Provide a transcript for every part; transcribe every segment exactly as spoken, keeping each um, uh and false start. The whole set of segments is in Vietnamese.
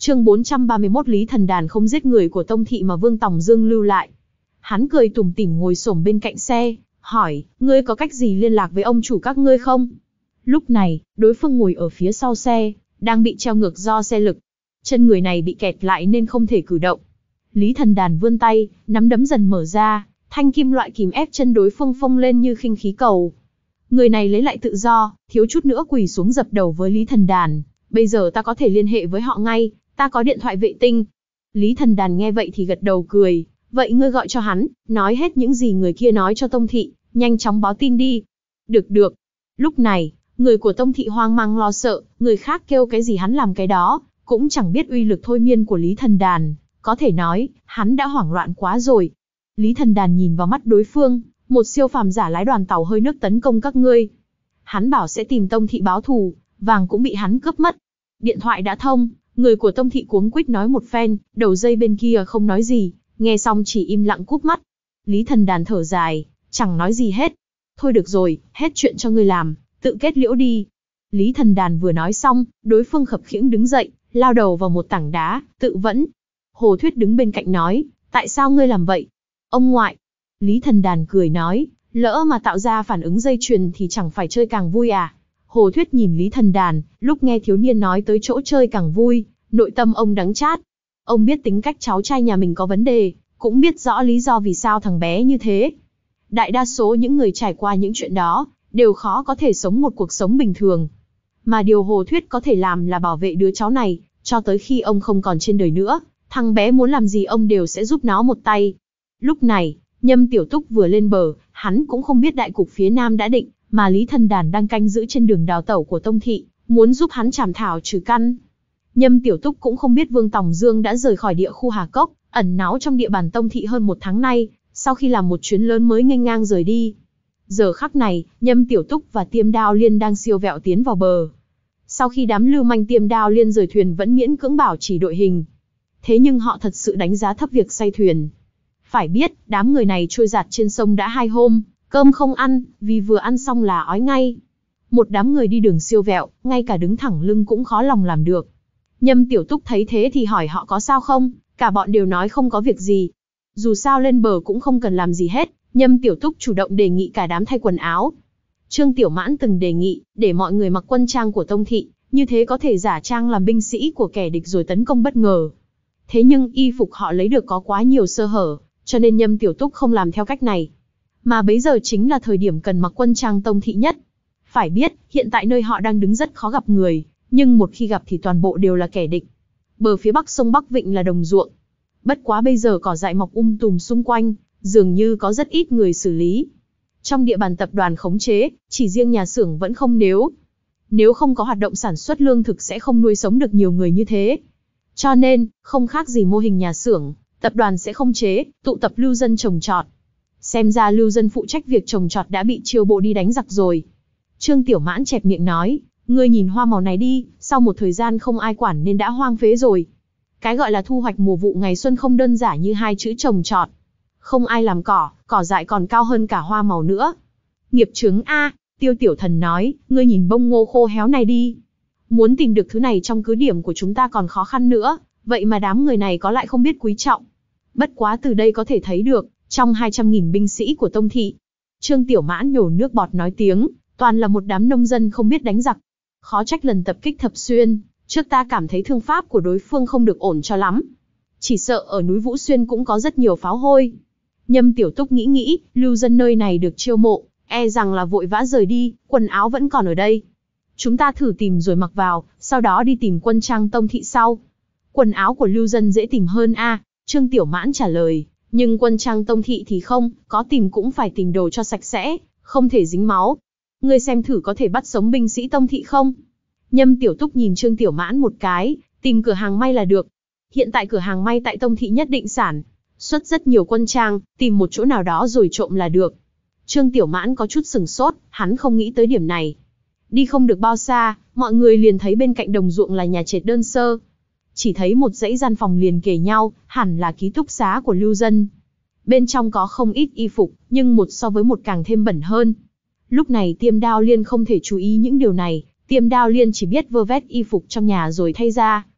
Chương bốn trăm ba mươi mốt Lý Thần Đàn không giết người của Tông Thị mà Vương Tòng Dương lưu lại. Hắn cười tủm tỉm ngồi xổm bên cạnh xe, hỏi, ngươi có cách gì liên lạc với ông chủ các ngươi không? Lúc này, đối phương ngồi ở phía sau xe, đang bị treo ngược do xe lực. Chân người này bị kẹt lại nên không thể cử động. Lý Thần Đàn vươn tay, nắm đấm dần mở ra, thanh kim loại kìm ép chân đối phương phông lên như khinh khí cầu. Người này lấy lại tự do, thiếu chút nữa quỳ xuống dập đầu với Lý Thần Đàn. Bây giờ ta có thể liên hệ với họ ngay, ta có điện thoại vệ tinh. Lý Thần Đàn nghe vậy thì gật đầu cười. Vậy ngươi gọi cho hắn, nói hết những gì người kia nói cho Tông Thị, nhanh chóng báo tin đi. Được được. Lúc này, người của Tông Thị hoang mang lo sợ, người khác kêu cái gì hắn làm cái đó, cũng chẳng biết uy lực thôi miên của Lý Thần Đàn. Có thể nói, hắn đã hoảng loạn quá rồi. Lý Thần Đàn nhìn vào mắt đối phương, một siêu phàm giả lái đoàn tàu hơi nước tấn công các ngươi. Hắn bảo sẽ tìm Tông Thị báo thù, vàng cũng bị hắn cướp mất. Điện thoại đã thông, người của Tông Thị cuống quýt nói một phen, đầu dây bên kia không nói gì, nghe xong chỉ im lặng cúp mắt. Lý Thần Đàn thở dài, chẳng nói gì hết. Thôi được rồi, hết chuyện cho ngươi làm, tự kết liễu đi. Lý Thần Đàn vừa nói xong, đối phương khập khiễng đứng dậy, lao đầu vào một tảng đá, tự vẫn. Hồ Thuyết đứng bên cạnh nói, tại sao ngươi làm vậy? Ông ngoại. Lý Thần Đàn cười nói, lỡ mà tạo ra phản ứng dây chuyền thì chẳng phải chơi càng vui à? Hồ Thuyết nhìn Lý Thần Đàn, lúc nghe thiếu niên nói tới chỗ chơi càng vui, nội tâm ông đắng chát. Ông biết tính cách cháu trai nhà mình có vấn đề, cũng biết rõ lý do vì sao thằng bé như thế. Đại đa số những người trải qua những chuyện đó, đều khó có thể sống một cuộc sống bình thường. Mà điều Hồ Thuyết có thể làm là bảo vệ đứa cháu này, cho tới khi ông không còn trên đời nữa, thằng bé muốn làm gì ông đều sẽ giúp nó một tay. Lúc này, Nhâm Tiểu Túc vừa lên bờ, hắn cũng không biết đại cục phía Nam đã định, mà Lý Thần Đàn đang canh giữ trên đường đào tẩu của Tông Thị, muốn giúp hắn trảm thảo trừ căn. Nhâm Tiểu Túc cũng không biết Vương Tòng Dương đã rời khỏi địa khu Hà Cốc, ẩn náu trong địa bàn Tông Thị hơn một tháng nay, sau khi làm một chuyến lớn mới nghênh ngang rời đi. Giờ khắc này, Nhâm Tiểu Túc và Tiêm Đao Liên đang siêu vẹo tiến vào bờ. Sau khi đám lưu manh Tiêm Đao Liên rời thuyền vẫn miễn cưỡng bảo trì đội hình. Thế nhưng họ thật sự đánh giá thấp việc say thuyền. Phải biết, đám người này trôi giạt trên sông đã hai hôm, cơm không ăn, vì vừa ăn xong là ói ngay. Một đám người đi đường siêu vẹo, ngay cả đứng thẳng lưng cũng khó lòng làm được. Nhâm Tiểu Túc thấy thế thì hỏi họ có sao không, cả bọn đều nói không có việc gì. Dù sao lên bờ cũng không cần làm gì hết, Nhâm Tiểu Túc chủ động đề nghị cả đám thay quần áo. Trương Tiểu Mãn từng đề nghị, để mọi người mặc quân trang của Tông Thị, như thế có thể giả trang làm binh sĩ của kẻ địch rồi tấn công bất ngờ. Thế nhưng y phục họ lấy được có quá nhiều sơ hở, cho nên Nhâm Tiểu Túc không làm theo cách này. Mà bấy giờ chính là thời điểm cần mặc quân trang Tông Thị nhất. Phải biết, hiện tại nơi họ đang đứng rất khó gặp người, nhưng một khi gặp thì toàn bộ đều là kẻ địch. Bờ phía bắc sông Bắc Vịnh là đồng ruộng. Bất quá bây giờ cỏ dại mọc um tùm xung quanh, dường như có rất ít người xử lý. Trong địa bàn tập đoàn khống chế, chỉ riêng nhà xưởng vẫn không nếu. Nếu không có hoạt động sản xuất lương thực sẽ không nuôi sống được nhiều người như thế. Cho nên, không khác gì mô hình nhà xưởng, tập đoàn sẽ khống chế, tụ tập lưu dân trồng trọt. Xem ra lưu dân phụ trách việc trồng trọt đã bị chiêu bộ đi đánh giặc rồi. Trương Tiểu Mãn chẹp miệng nói, ngươi nhìn hoa màu này đi, sau một thời gian không ai quản nên đã hoang phế rồi. Cái gọi là thu hoạch mùa vụ ngày xuân không đơn giản như hai chữ trồng trọt. Không ai làm cỏ, cỏ dại còn cao hơn cả hoa màu nữa. Nghiệp chướng A, Tiêu Tiểu Thần nói, ngươi nhìn bông ngô khô héo này đi. Muốn tìm được thứ này trong cứ điểm của chúng ta còn khó khăn nữa, vậy mà đám người này có lại không biết quý trọng. Bất quá từ đây có thể thấy được, trong hai trăm nghìn binh sĩ của Tông Thị, Trương Tiểu Mãn nhổ nước bọt nói tiếng, toàn là một đám nông dân không biết đánh giặc. Khó trách lần tập kích Thập Xuyên, trước ta cảm thấy thương pháp của đối phương không được ổn cho lắm. Chỉ sợ ở núi Vũ Xuyên cũng có rất nhiều pháo hôi. Nhâm Tiểu Túc nghĩ nghĩ, lưu dân nơi này được chiêu mộ, e rằng là vội vã rời đi, quần áo vẫn còn ở đây. Chúng ta thử tìm rồi mặc vào, sau đó đi tìm quân trang Tông Thị sau. Quần áo của lưu dân dễ tìm hơn a, Trương Tiểu Mãn trả lời, nhưng quân trang Tông Thị thì không, có tìm cũng phải tìm đồ cho sạch sẽ, không thể dính máu. Ngươi xem thử có thể bắt sống binh sĩ Tông Thị không? Nhâm Tiểu Túc nhìn Trương Tiểu Mãn một cái, tìm cửa hàng may là được. Hiện tại cửa hàng may tại Tông Thị nhất định sản xuất rất nhiều quân trang, tìm một chỗ nào đó rồi trộm là được. Trương Tiểu Mãn có chút sừng sốt, hắn không nghĩ tới điểm này. Đi không được bao xa, mọi người liền thấy bên cạnh đồng ruộng là nhà trệt đơn sơ. Chỉ thấy một dãy gian phòng liền kề nhau, hẳn là ký túc xá của lưu dân. Bên trong có không ít y phục, nhưng một so với một càng thêm bẩn hơn. Lúc này Tiêm Đao Liên không thể chú ý những điều này, Tiêm Đao Liên chỉ biết vơ vét y phục trong nhà rồi thay ra.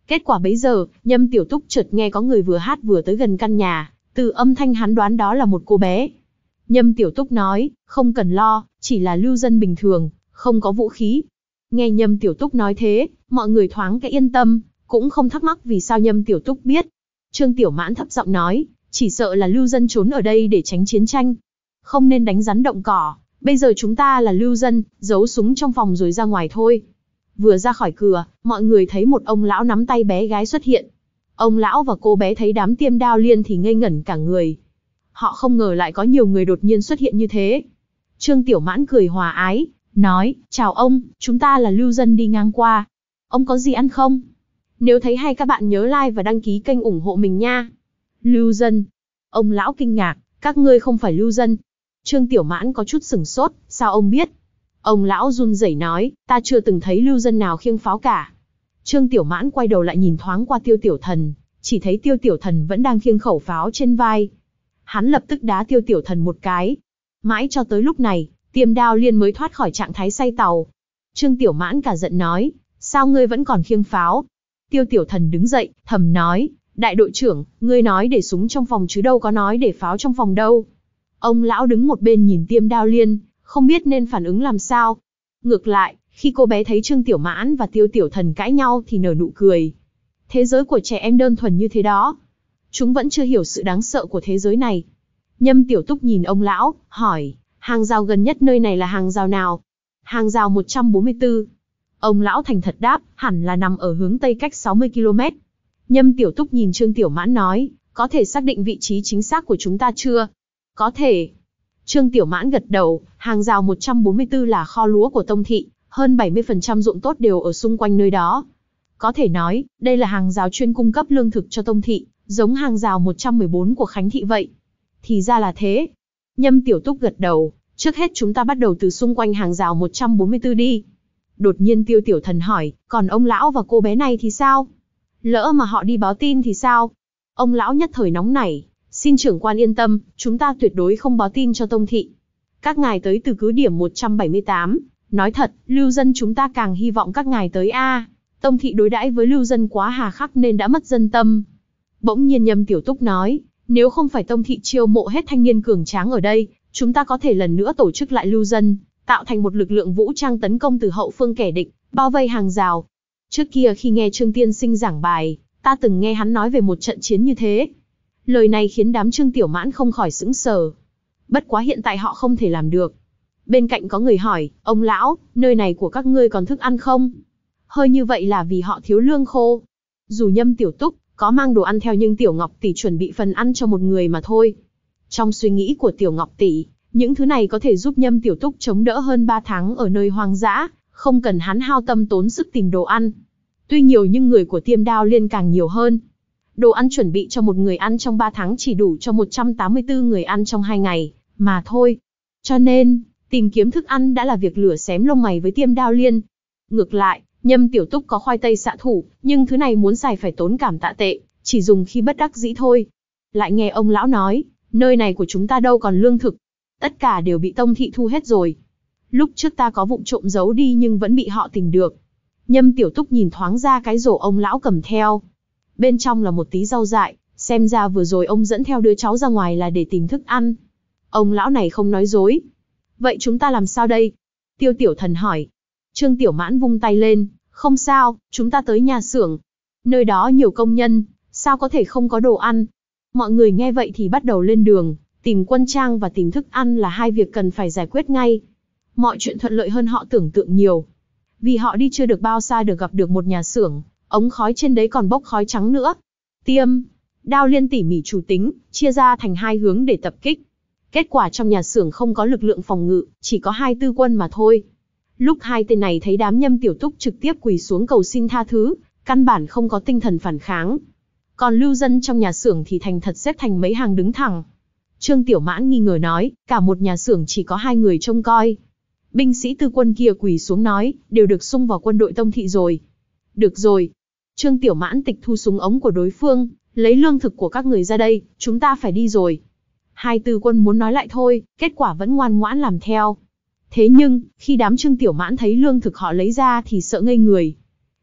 Kết quả bấy giờ, Nhâm Tiểu Túc chợt nghe có người vừa hát vừa tới gần căn nhà, từ âm thanh hắn đoán đó là một cô bé. Nhâm Tiểu Túc nói, không cần lo, chỉ là lưu dân bình thường, không có vũ khí. Nghe Nhâm Tiểu Túc nói thế, mọi người thoáng cái yên tâm, cũng không thắc mắc vì sao Nhâm Tiểu Túc biết. Trương Tiểu Mãn thấp giọng nói, chỉ sợ là lưu dân trốn ở đây để tránh chiến tranh. Không nên đánh rắn động cỏ, bây giờ chúng ta là lưu dân, giấu súng trong phòng rồi ra ngoài thôi. Vừa ra khỏi cửa, mọi người thấy một ông lão nắm tay bé gái xuất hiện. Ông lão và cô bé thấy đám Tiêm Đao Liên thì ngây ngẩn cả người. Họ không ngờ lại có nhiều người đột nhiên xuất hiện như thế. Trương Tiểu Mãn cười hòa ái, nói, chào ông, chúng ta là lưu dân đi ngang qua. Ông có gì ăn không? Nếu thấy hay các bạn nhớ like và đăng ký kênh ủng hộ mình nha. Lưu dân. Ông lão kinh ngạc, các ngươi không phải lưu dân. Trương Tiểu Mãn có chút sửng sốt, sao ông biết? Ông lão run rẩy nói, ta chưa từng thấy lưu dân nào khiêng pháo cả. Trương Tiểu Mãn quay đầu lại nhìn thoáng qua Tiêu Tiểu Thần, chỉ thấy Tiêu Tiểu Thần vẫn đang khiêng khẩu pháo trên vai. Hắn lập tức đá Tiêu Tiểu Thần một cái. Mãi cho tới lúc này, Tiêm Đao Liên mới thoát khỏi trạng thái say tàu. Trương Tiểu Mãn cả giận nói, sao ngươi vẫn còn khiêng pháo? Tiêu Tiểu Thần đứng dậy, thầm nói, đại đội trưởng, ngươi nói để súng trong phòng chứ đâu có nói để pháo trong phòng đâu. Ông lão đứng một bên nhìn Tiêm Đao Liên, không biết nên phản ứng làm sao. Ngược lại, khi cô bé thấy Trương Tiểu Mãn và Tiêu Tiểu Thần cãi nhau thì nở nụ cười. Thế giới của trẻ em đơn thuần như thế đó. Chúng vẫn chưa hiểu sự đáng sợ của thế giới này. Nhâm Tiểu Túc nhìn ông lão, hỏi, hàng rào gần nhất nơi này là hàng rào nào? Hàng rào một trăm bốn mươi tư. Ông lão thành thật đáp, hẳn là nằm ở hướng tây cách sáu mươi ki lô mét. Nhâm Tiểu Túc nhìn Trương Tiểu Mãn nói, có thể xác định vị trí chính xác của chúng ta chưa? Có thể. Trương Tiểu Mãn gật đầu, hàng rào một trăm bốn mươi tư là kho lúa của Tông Thị, hơn bảy mươi phần trăm ruộng tốt đều ở xung quanh nơi đó. Có thể nói, đây là hàng rào chuyên cung cấp lương thực cho Tông Thị, giống hàng rào một trăm mười bốn của Khánh Thị vậy. Thì ra là thế. Nhâm Tiểu Túc gật đầu, trước hết chúng ta bắt đầu từ xung quanh hàng rào một trăm bốn mươi tư đi. Đột nhiên Tiêu Tiểu Thần hỏi, còn ông lão và cô bé này thì sao? Lỡ mà họ đi báo tin thì sao? Ông lão nhất thời nóng nảy, xin trưởng quan yên tâm, chúng ta tuyệt đối không báo tin cho Tông Thị. Các ngài tới từ cứ điểm một trăm bảy mươi tám, nói thật, lưu dân chúng ta càng hy vọng các ngài tới a. Tông Thị đối đãi với lưu dân quá hà khắc nên đã mất dân tâm. Bỗng nhiên Nhâm Tiểu Túc nói, nếu không phải Tông Thị chiêu mộ hết thanh niên cường tráng ở đây, chúng ta có thể lần nữa tổ chức lại lưu dân, tạo thành một lực lượng vũ trang tấn công từ hậu phương kẻ địch, bao vây hàng rào. Trước kia khi nghe Trương Tiên Sinh giảng bài, ta từng nghe hắn nói về một trận chiến như thế. Lời này khiến đám Trương Tiểu Mãn không khỏi sững sờ. Bất quá hiện tại họ không thể làm được. Bên cạnh có người hỏi, ông lão, nơi này của các ngươi còn thức ăn không? Hơi như vậy là vì họ thiếu lương khô. Dù Nhâm Tiểu Túc có mang đồ ăn theo nhưng Tiểu Ngọc Tỷ chuẩn bị phần ăn cho một người mà thôi. Trong suy nghĩ của Tiểu Ngọc Tỷ, những thứ này có thể giúp Nhâm Tiểu Túc chống đỡ hơn ba tháng ở nơi hoang dã, không cần hắn hao tâm tốn sức tìm đồ ăn. Tuy nhiều nhưng người của Tiêm Đao Liên càng nhiều hơn. Đồ ăn chuẩn bị cho một người ăn trong ba tháng chỉ đủ cho một trăm tám mươi tư người ăn trong hai ngày, mà thôi. Cho nên, tìm kiếm thức ăn đã là việc lửa xém lông mày với Tiêm Đao Liên. Ngược lại, Nhâm Tiểu Túc có khoai tây xạ thủ, nhưng thứ này muốn xài phải tốn cảm tạ tệ, chỉ dùng khi bất đắc dĩ thôi. Lại nghe ông lão nói, nơi này của chúng ta đâu còn lương thực. Tất cả đều bị Tông Thị thu hết rồi. Lúc trước ta có vụng trộm giấu đi nhưng vẫn bị họ tìm được. Nhâm Tiểu Túc nhìn thoáng ra cái rổ ông lão cầm theo. Bên trong là một tí rau dại, xem ra vừa rồi ông dẫn theo đứa cháu ra ngoài là để tìm thức ăn. Ông lão này không nói dối. Vậy chúng ta làm sao đây? Tiêu Tiểu Thần hỏi. Trương Tiểu Mãn vung tay lên, không sao, chúng ta tới nhà xưởng. Nơi đó nhiều công nhân, sao có thể không có đồ ăn? Mọi người nghe vậy thì bắt đầu lên đường, tìm quân trang và tìm thức ăn là hai việc cần phải giải quyết ngay. Mọi chuyện thuận lợi hơn họ tưởng tượng nhiều. Vì họ đi chưa được bao xa được gặp được một nhà xưởng, ống khói trên đấy còn bốc khói trắng nữa. Tiêm Đao Liên tỉ mỉ chủ tính, chia ra thành hai hướng để tập kích. Kết quả trong nhà xưởng không có lực lượng phòng ngự, chỉ có hai tư quân mà thôi. Lúc hai tên này thấy đám Nhâm Tiểu Túc trực tiếp quỳ xuống cầu xin tha thứ, căn bản không có tinh thần phản kháng. Còn lưu dân trong nhà xưởng thì thành thật xếp thành mấy hàng đứng thẳng. Trương Tiểu Mãn nghi ngờ nói, cả một nhà xưởng chỉ có hai người trông coi. Binh sĩ tư quân kia quỳ xuống nói, đều được xung vào quân đội Tông Thị rồi. Được rồi. Trương Tiểu Mãn tịch thu súng ống của đối phương, lấy lương thực của các người ra đây, chúng ta phải đi rồi. Hai tư quân muốn nói lại thôi, kết quả vẫn ngoan ngoãn làm theo. Thế nhưng, khi đám Trương Tiểu Mãn thấy lương thực họ lấy ra thì sợ ngây người.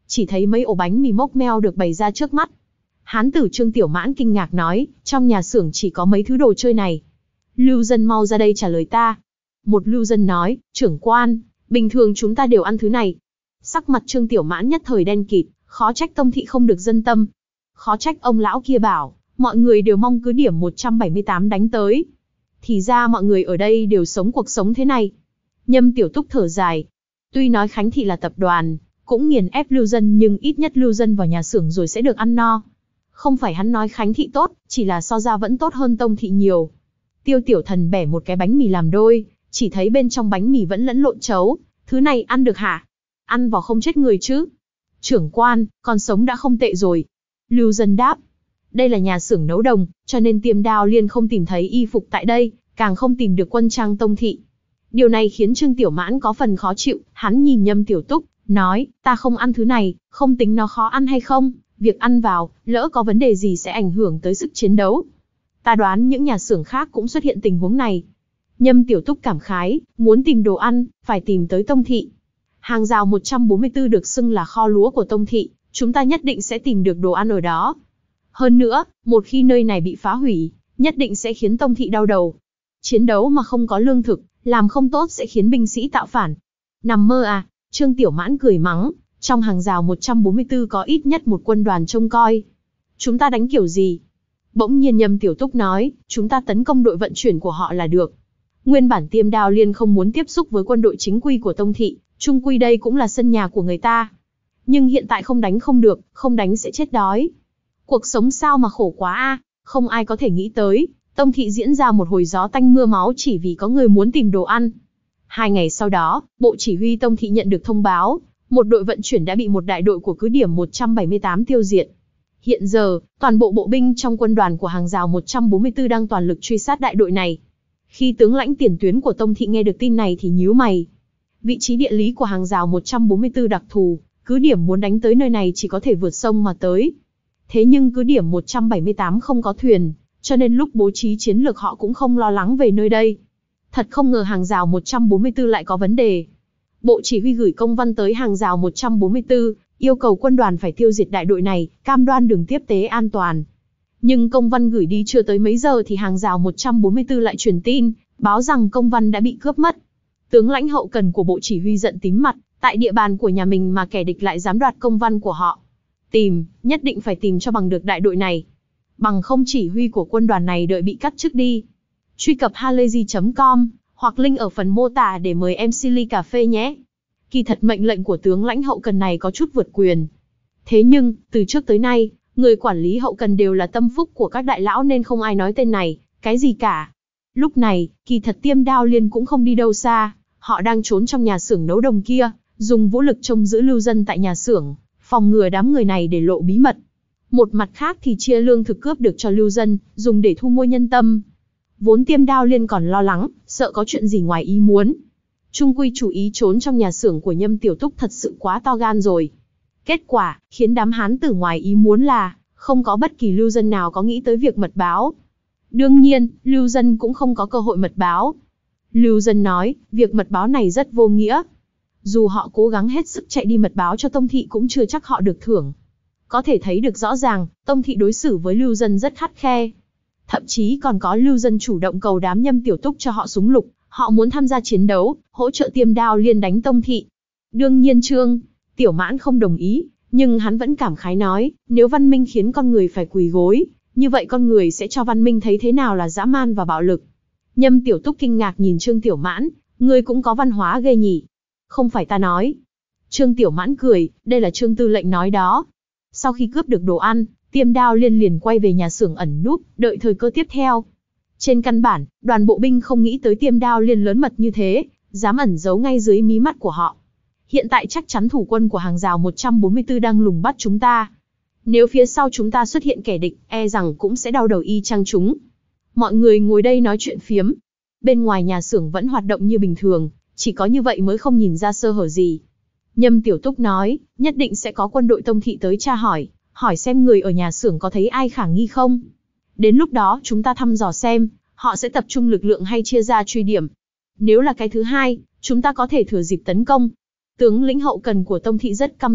chỉ thấy mấy ổ bánh mì mốc meo được bày ra trước mắt. Hán tử Trương Tiểu Mãn kinh ngạc nói, trong nhà xưởng chỉ có mấy thứ đồ chơi này. Lưu dân mau ra đây trả lời ta. Một lưu dân nói, trưởng quan, bình thường chúng ta đều ăn thứ này. Sắc mặt Trương Tiểu Mãn nhất thời đen kịt, khó trách Tông thị không được dân tâm. Khó trách ông lão kia bảo, mọi người đều mong cứ điểm một trăm bảy mươi tám đánh tới. Thì ra mọi người ở đây đều sống cuộc sống thế này. Nhâm Tiểu Túc thở dài. Tuy nói Khánh thị là tập đoàn, cũng nghiền ép lưu dân nhưng ít nhất lưu dân vào nhà xưởng rồi sẽ được ăn no. Không phải hắn nói Khánh thị tốt, chỉ là so ra vẫn tốt hơn Tông thị nhiều. Tiêu Tiểu Thần bẻ một cái bánh mì làm đôi, chỉ thấy bên trong bánh mì vẫn lẫn lộn chấu. Thứ này ăn được hả? Ăn vào không chết người chứ? Trưởng quan, con sống đã không tệ rồi. Lưu dân đáp. Đây là nhà xưởng nấu đồng, cho nên Tiêm Đao Liên không tìm thấy y phục tại đây, càng không tìm được quân trang Tông thị. Điều này khiến Trương Tiểu Mãn có phần khó chịu, hắn nhìn Nhâm Tiểu Túc, nói, ta không ăn thứ này, không tính nó khó ăn hay không, việc ăn vào, lỡ có vấn đề gì sẽ ảnh hưởng tới sức chiến đấu. Ta đoán những nhà xưởng khác cũng xuất hiện tình huống này. Nhâm Tiểu Túc cảm khái, muốn tìm đồ ăn, phải tìm tới Tông thị. Hàng rào một trăm bốn mươi tư được xưng là kho lúa của Tông thị, chúng ta nhất định sẽ tìm được đồ ăn ở đó. Hơn nữa, một khi nơi này bị phá hủy, nhất định sẽ khiến Tông thị đau đầu. Chiến đấu mà không có lương thực, làm không tốt sẽ khiến binh sĩ tạo phản. Nằm mơ à? Trương Tiểu Mãn cười mắng, trong hàng rào một trăm bốn mươi tư có ít nhất một quân đoàn trông coi. Chúng ta đánh kiểu gì? Bỗng nhiên Nhâm Tiểu Túc nói, chúng ta tấn công đội vận chuyển của họ là được. Nguyên bản Tiêm Đao Liên không muốn tiếp xúc với quân đội chính quy của Tông thị, chung quy đây cũng là sân nhà của người ta. Nhưng hiện tại không đánh không được, không đánh sẽ chết đói. Cuộc sống sao mà khổ quá a, không ai có thể nghĩ tới, Tông thị diễn ra một hồi gió tanh mưa máu chỉ vì có người muốn tìm đồ ăn. Hai ngày sau đó, Bộ Chỉ huy Tông thị nhận được thông báo, một đội vận chuyển đã bị một đại đội của cứ điểm một trăm bảy mươi tám tiêu diệt. Hiện giờ, toàn bộ bộ binh trong quân đoàn của hàng rào một trăm bốn mươi tư đang toàn lực truy sát đại đội này. Khi tướng lãnh tiền tuyến của Tông thị nghe được tin này thì nhíu mày. Vị trí địa lý của hàng rào một trăm bốn mươi tư đặc thù, cứ điểm muốn đánh tới nơi này chỉ có thể vượt sông mà tới. Thế nhưng cứ điểm một trăm bảy mươi tám không có thuyền, cho nên lúc bố trí chiến lược họ cũng không lo lắng về nơi đây. Thật không ngờ hàng rào một trăm bốn mươi tư lại có vấn đề. Bộ Chỉ huy gửi công văn tới hàng rào một trăm bốn mươi tư, yêu cầu quân đoàn phải tiêu diệt đại đội này, cam đoan đường tiếp tế an toàn. Nhưng công văn gửi đi chưa tới mấy giờ thì hàng rào một trăm bốn mươi tư lại truyền tin, báo rằng công văn đã bị cướp mất. Tướng lãnh hậu cần của Bộ Chỉ huy giận tím mặt, tại địa bàn của nhà mình mà kẻ địch lại dám đoạt công văn của họ. Tìm, nhất định phải tìm cho bằng được đại đội này. Bằng không chỉ huy của quân đoàn này đợi bị cắt chức đi. Truy cập halayzi chấm com, hoặc link ở phần mô tả để mời em xê ly cà phê nhé. Kỳ thật mệnh lệnh của tướng lãnh hậu cần này có chút vượt quyền. Thế nhưng, từ trước tới nay, người quản lý hậu cần đều là tâm phúc của các đại lão nên không ai nói tên này, cái gì cả. Lúc này, kỳ thật Tiêm Đao Liên cũng không đi đâu xa, họ đang trốn trong nhà xưởng nấu đồng kia, dùng vũ lực trông giữ lưu dân tại nhà xưởng, phòng ngừa đám người này để lộ bí mật. Một mặt khác thì chia lương thực cướp được cho lưu dân, dùng để thu mua nhân tâm. Vốn Tiêm Đao Liên còn lo lắng, sợ có chuyện gì ngoài ý muốn. Trung quy chủ ý trốn trong nhà xưởng của Nhâm Tiểu Túc thật sự quá to gan rồi. Kết quả, khiến đám hán tử ngoài ý muốn là, không có bất kỳ lưu dân nào có nghĩ tới việc mật báo. Đương nhiên, lưu dân cũng không có cơ hội mật báo. Lưu dân nói, việc mật báo này rất vô nghĩa. Dù họ cố gắng hết sức chạy đi mật báo cho Tông thị cũng chưa chắc họ được thưởng. Có thể thấy được rõ ràng, Tông thị đối xử với lưu dân rất khắt khe. Thậm chí còn có lưu dân chủ động cầu đám Nhâm Tiểu Túc cho họ súng lục, họ muốn tham gia chiến đấu, hỗ trợ Tiêm Đao Liên đánh Tông thị. Đương nhiên Trương Tiểu Mãn không đồng ý, nhưng hắn vẫn cảm khái nói, nếu văn minh khiến con người phải quỳ gối, như vậy con người sẽ cho văn minh thấy thế nào là dã man và bạo lực. Nhâm Tiểu Túc kinh ngạc nhìn Trương Tiểu Mãn, ngươi cũng có văn hóa ghê nhỉ. Không phải ta nói. Trương Tiểu Mãn cười, đây là Trương Tư lệnh nói đó. Sau khi cướp được đồ ăn, Tiêm Đao Liên liền quay về nhà xưởng ẩn núp, đợi thời cơ tiếp theo. Trên căn bản, đoàn bộ binh không nghĩ tới Tiêm Đao Liên lớn mật như thế, dám ẩn giấu ngay dưới mí mắt của họ. Hiện tại chắc chắn thủ quân của hàng rào một trăm bốn mươi tư đang lùng bắt chúng ta. Nếu phía sau chúng ta xuất hiện kẻ địch, e rằng cũng sẽ đau đầu y chang chúng. Mọi người ngồi đây nói chuyện phiếm. Bên ngoài nhà xưởng vẫn hoạt động như bình thường, chỉ có như vậy mới không nhìn ra sơ hở gì. Nhâm Tiểu Túc nói, nhất định sẽ có quân đội Tông thị tới tra hỏi, hỏi xem người ở nhà xưởng có thấy ai khả nghi không. Đến lúc đó chúng ta thăm dò xem, họ sẽ tập trung lực lượng hay chia ra truy điểm. Nếu là cái thứ hai, chúng ta có thể thừa dịp tấn công. Tướng lĩnh hậu cần của Tông thị rất căm tức,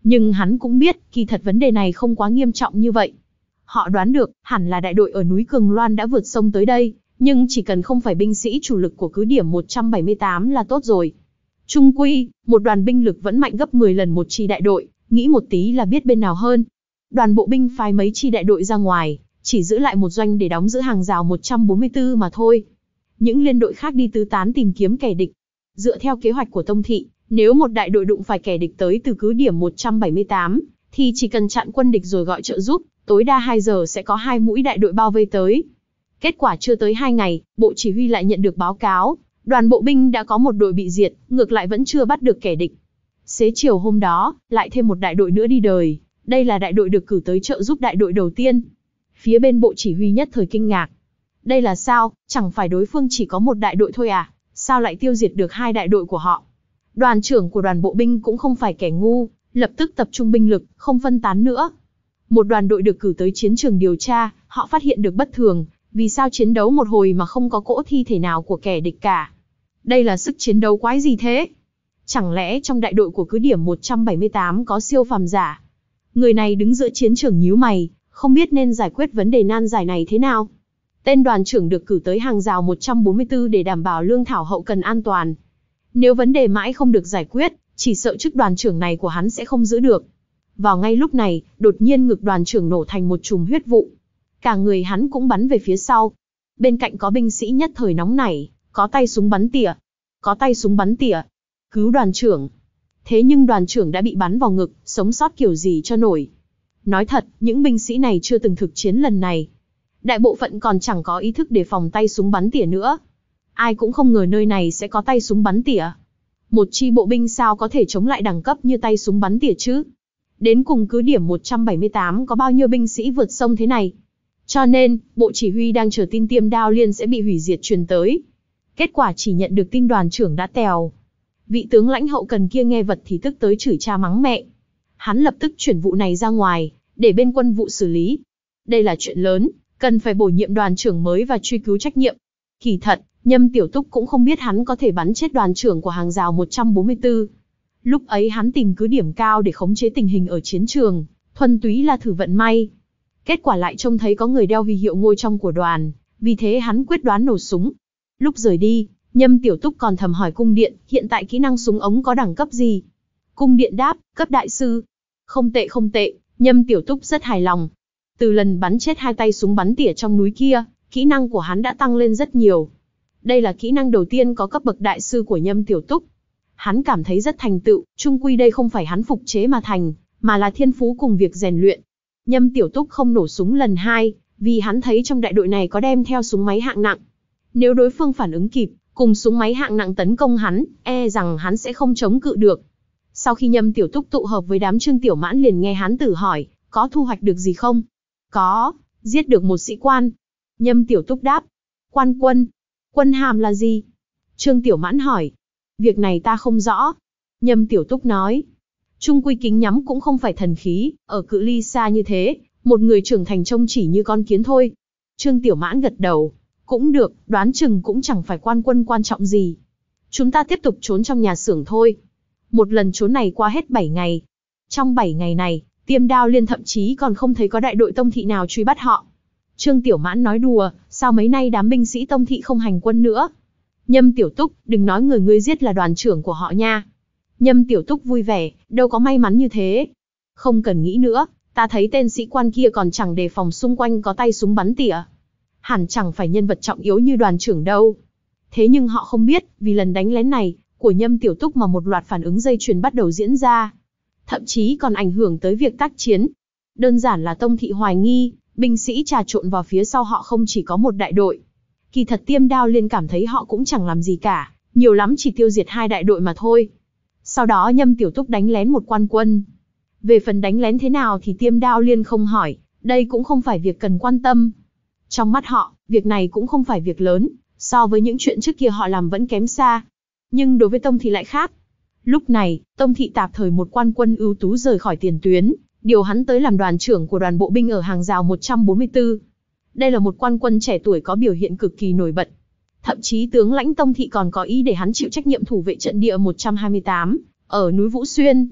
Nhưng hắn cũng biết, kỳ thật vấn đề này không quá nghiêm trọng như vậy. Họ đoán được, hẳn là đại đội ở núi Cường Loan đã vượt sông tới đây, nhưng chỉ cần không phải binh sĩ chủ lực của cứ điểm một trăm bảy mươi tám là tốt rồi. Trung quy, một đoàn binh lực vẫn mạnh gấp mười lần một chi đại đội, nghĩ một tí là biết bên nào hơn. Đoàn bộ binh phái mấy chi đại đội ra ngoài, chỉ giữ lại một doanh để đóng giữ hàng rào một trăm bốn mươi tư mà thôi. Những liên đội khác đi tứ tán tìm kiếm kẻ địch. Dựa theo kế hoạch của Tông Thị, nếu một đại đội đụng phải kẻ địch tới từ cứ điểm một trăm bảy mươi tám, thì chỉ cần chặn quân địch rồi gọi trợ giúp, tối đa hai giờ sẽ có hai mũi đại đội bao vây tới. Kết quả chưa tới hai ngày, bộ chỉ huy lại nhận được báo cáo, đoàn bộ binh đã có một đội bị diệt, ngược lại vẫn chưa bắt được kẻ địch. Xế chiều hôm đó, lại thêm một đại đội nữa đi đời, đây là đại đội được cử tới trợ giúp đại đội đầu tiên. Phía bên bộ chỉ huy nhất thời kinh ngạc. Đây là sao, chẳng phải đối phương chỉ có một đại đội thôi à, sao lại tiêu diệt được hai đại đội của họ? Đoàn trưởng của đoàn bộ binh cũng không phải kẻ ngu, lập tức tập trung binh lực, không phân tán nữa. Một đoàn đội được cử tới chiến trường điều tra, họ phát hiện được bất thường, vì sao chiến đấu một hồi mà không có cỗ thi thể nào của kẻ địch cả. Đây là sức chiến đấu quái gì thế? Chẳng lẽ trong đại đội của cứ điểm một trăm bảy mươi tám có siêu phàm giả? Người này đứng giữa chiến trường nhíu mày, không biết nên giải quyết vấn đề nan giải này thế nào. Tên đoàn trưởng được cử tới hàng rào một trăm bốn mươi tư để đảm bảo lương thảo hậu cần an toàn. Nếu vấn đề mãi không được giải quyết, chỉ sợ chức đoàn trưởng này của hắn sẽ không giữ được. Vào ngay lúc này, đột nhiên ngực đoàn trưởng nổ thành một chùm huyết vụ. Cả người hắn cũng bắn về phía sau. Bên cạnh có binh sĩ nhất thời nóng nảy, có tay súng bắn tỉa, có tay súng bắn tỉa. Cứu đoàn trưởng. Thế nhưng đoàn trưởng đã bị bắn vào ngực, sống sót kiểu gì cho nổi. Nói thật, những binh sĩ này chưa từng thực chiến lần này. Đại bộ phận còn chẳng có ý thức đề phòng tay súng bắn tỉa nữa. Ai cũng không ngờ nơi này sẽ có tay súng bắn tỉa. Một chi bộ binh sao có thể chống lại đẳng cấp như tay súng bắn tỉa chứ? Đến cùng cứ điểm một trăm bảy mươi tám có bao nhiêu binh sĩ vượt sông thế này? Cho nên, bộ chỉ huy đang chờ tin Tiêm Đao Liên sẽ bị hủy diệt truyền tới. Kết quả chỉ nhận được tin đoàn trưởng đã tèo. Vị tướng lãnh hậu cần kia nghe vật thì tức tới chửi cha mắng mẹ. Hắn lập tức chuyển vụ này ra ngoài, để bên quân vụ xử lý. Đây là chuyện lớn, cần phải bổ nhiệm đoàn trưởng mới và truy cứu trách nhiệm. Kỳ thật, Nhâm Tiểu Túc cũng không biết hắn có thể bắn chết đoàn trưởng của hàng rào một trăm bốn mươi tư. Lúc ấy hắn tìm cứ điểm cao để khống chế tình hình ở chiến trường, thuần túy là thử vận may. Kết quả lại trông thấy có người đeo huy hiệu ngôi trong của đoàn, vì thế hắn quyết đoán nổ súng. Lúc rời đi, Nhâm Tiểu Túc còn thầm hỏi cung điện, hiện tại kỹ năng súng ống có đẳng cấp gì? Cung điện đáp, cấp đại sư. Không tệ không tệ, Nhâm Tiểu Túc rất hài lòng. Từ lần bắn chết hai tay súng bắn tỉa trong núi kia, kỹ năng của hắn đã tăng lên rất nhiều. Đây là kỹ năng đầu tiên có cấp bậc đại sư của Nhâm Tiểu Túc. Hắn cảm thấy rất thành tựu, chung quy đây không phải hắn phục chế mà thành, mà là thiên phú cùng việc rèn luyện. Nhâm Tiểu Túc không nổ súng lần hai, vì hắn thấy trong đại đội này có đem theo súng máy hạng nặng. Nếu đối phương phản ứng kịp, cùng súng máy hạng nặng tấn công hắn, e rằng hắn sẽ không chống cự được. Sau khi Nhâm Tiểu Túc tụ hợp với đám Trương Tiểu Mãn liền nghe hắn tử hỏi, có thu hoạch được gì không? Có, giết được một sĩ quan. Nhâm Tiểu Túc đáp, quan quân. Quân hàm là gì? Trương Tiểu Mãn hỏi. Việc này ta không rõ. Nhâm Tiểu Túc nói. Trung quy kính nhắm cũng không phải thần khí, ở cự ly xa như thế, một người trưởng thành trông chỉ như con kiến thôi. Trương Tiểu Mãn gật đầu. Cũng được, đoán chừng cũng chẳng phải quan quân quan trọng gì. Chúng ta tiếp tục trốn trong nhà xưởng thôi. Một lần trốn này qua hết bảy ngày. Trong bảy ngày này, Tiêm Đao Liên thậm chí còn không thấy có đại đội Tông Thị nào truy bắt họ. Trương Tiểu Mãn nói đùa, sao mấy nay đám binh sĩ Tông Thị không hành quân nữa? Nhâm Tiểu Túc, đừng nói người ngươi giết là đoàn trưởng của họ nha. Nhâm Tiểu Túc vui vẻ, đâu có may mắn như thế. Không cần nghĩ nữa, ta thấy tên sĩ quan kia còn chẳng đề phòng xung quanh có tay súng bắn tỉa. Hẳn chẳng phải nhân vật trọng yếu như đoàn trưởng đâu. Thế nhưng họ không biết, vì lần đánh lén này, của Nhâm Tiểu Túc mà một loạt phản ứng dây chuyền bắt đầu diễn ra. Thậm chí còn ảnh hưởng tới việc tác chiến. Đơn giản là Tông Thị hoài nghi, binh sĩ trà trộn vào phía sau họ không chỉ có một đại đội. Kỳ thật Tiêm Đao Liên cảm thấy họ cũng chẳng làm gì cả, nhiều lắm chỉ tiêu diệt hai đại đội mà thôi. Sau đó Nhâm Tiểu Túc đánh lén một quan quân. Về phần đánh lén thế nào thì Tiêm Đao Liên không hỏi, đây cũng không phải việc cần quan tâm. Trong mắt họ, việc này cũng không phải việc lớn, so với những chuyện trước kia họ làm vẫn kém xa. Nhưng đối với Tông Thị lại khác. Lúc này, Tông Thị tạm thời một quan quân ưu tú rời khỏi tiền tuyến, điều hắn tới làm đoàn trưởng của đoàn bộ binh ở hàng rào một trăm bốn mươi tư. Đây là một quan quân trẻ tuổi có biểu hiện cực kỳ nổi bật. Thậm chí tướng lãnh Tông Thị còn có ý để hắn chịu trách nhiệm thủ vệ trận địa một trăm hai mươi tám, ở núi Vũ Xuyên.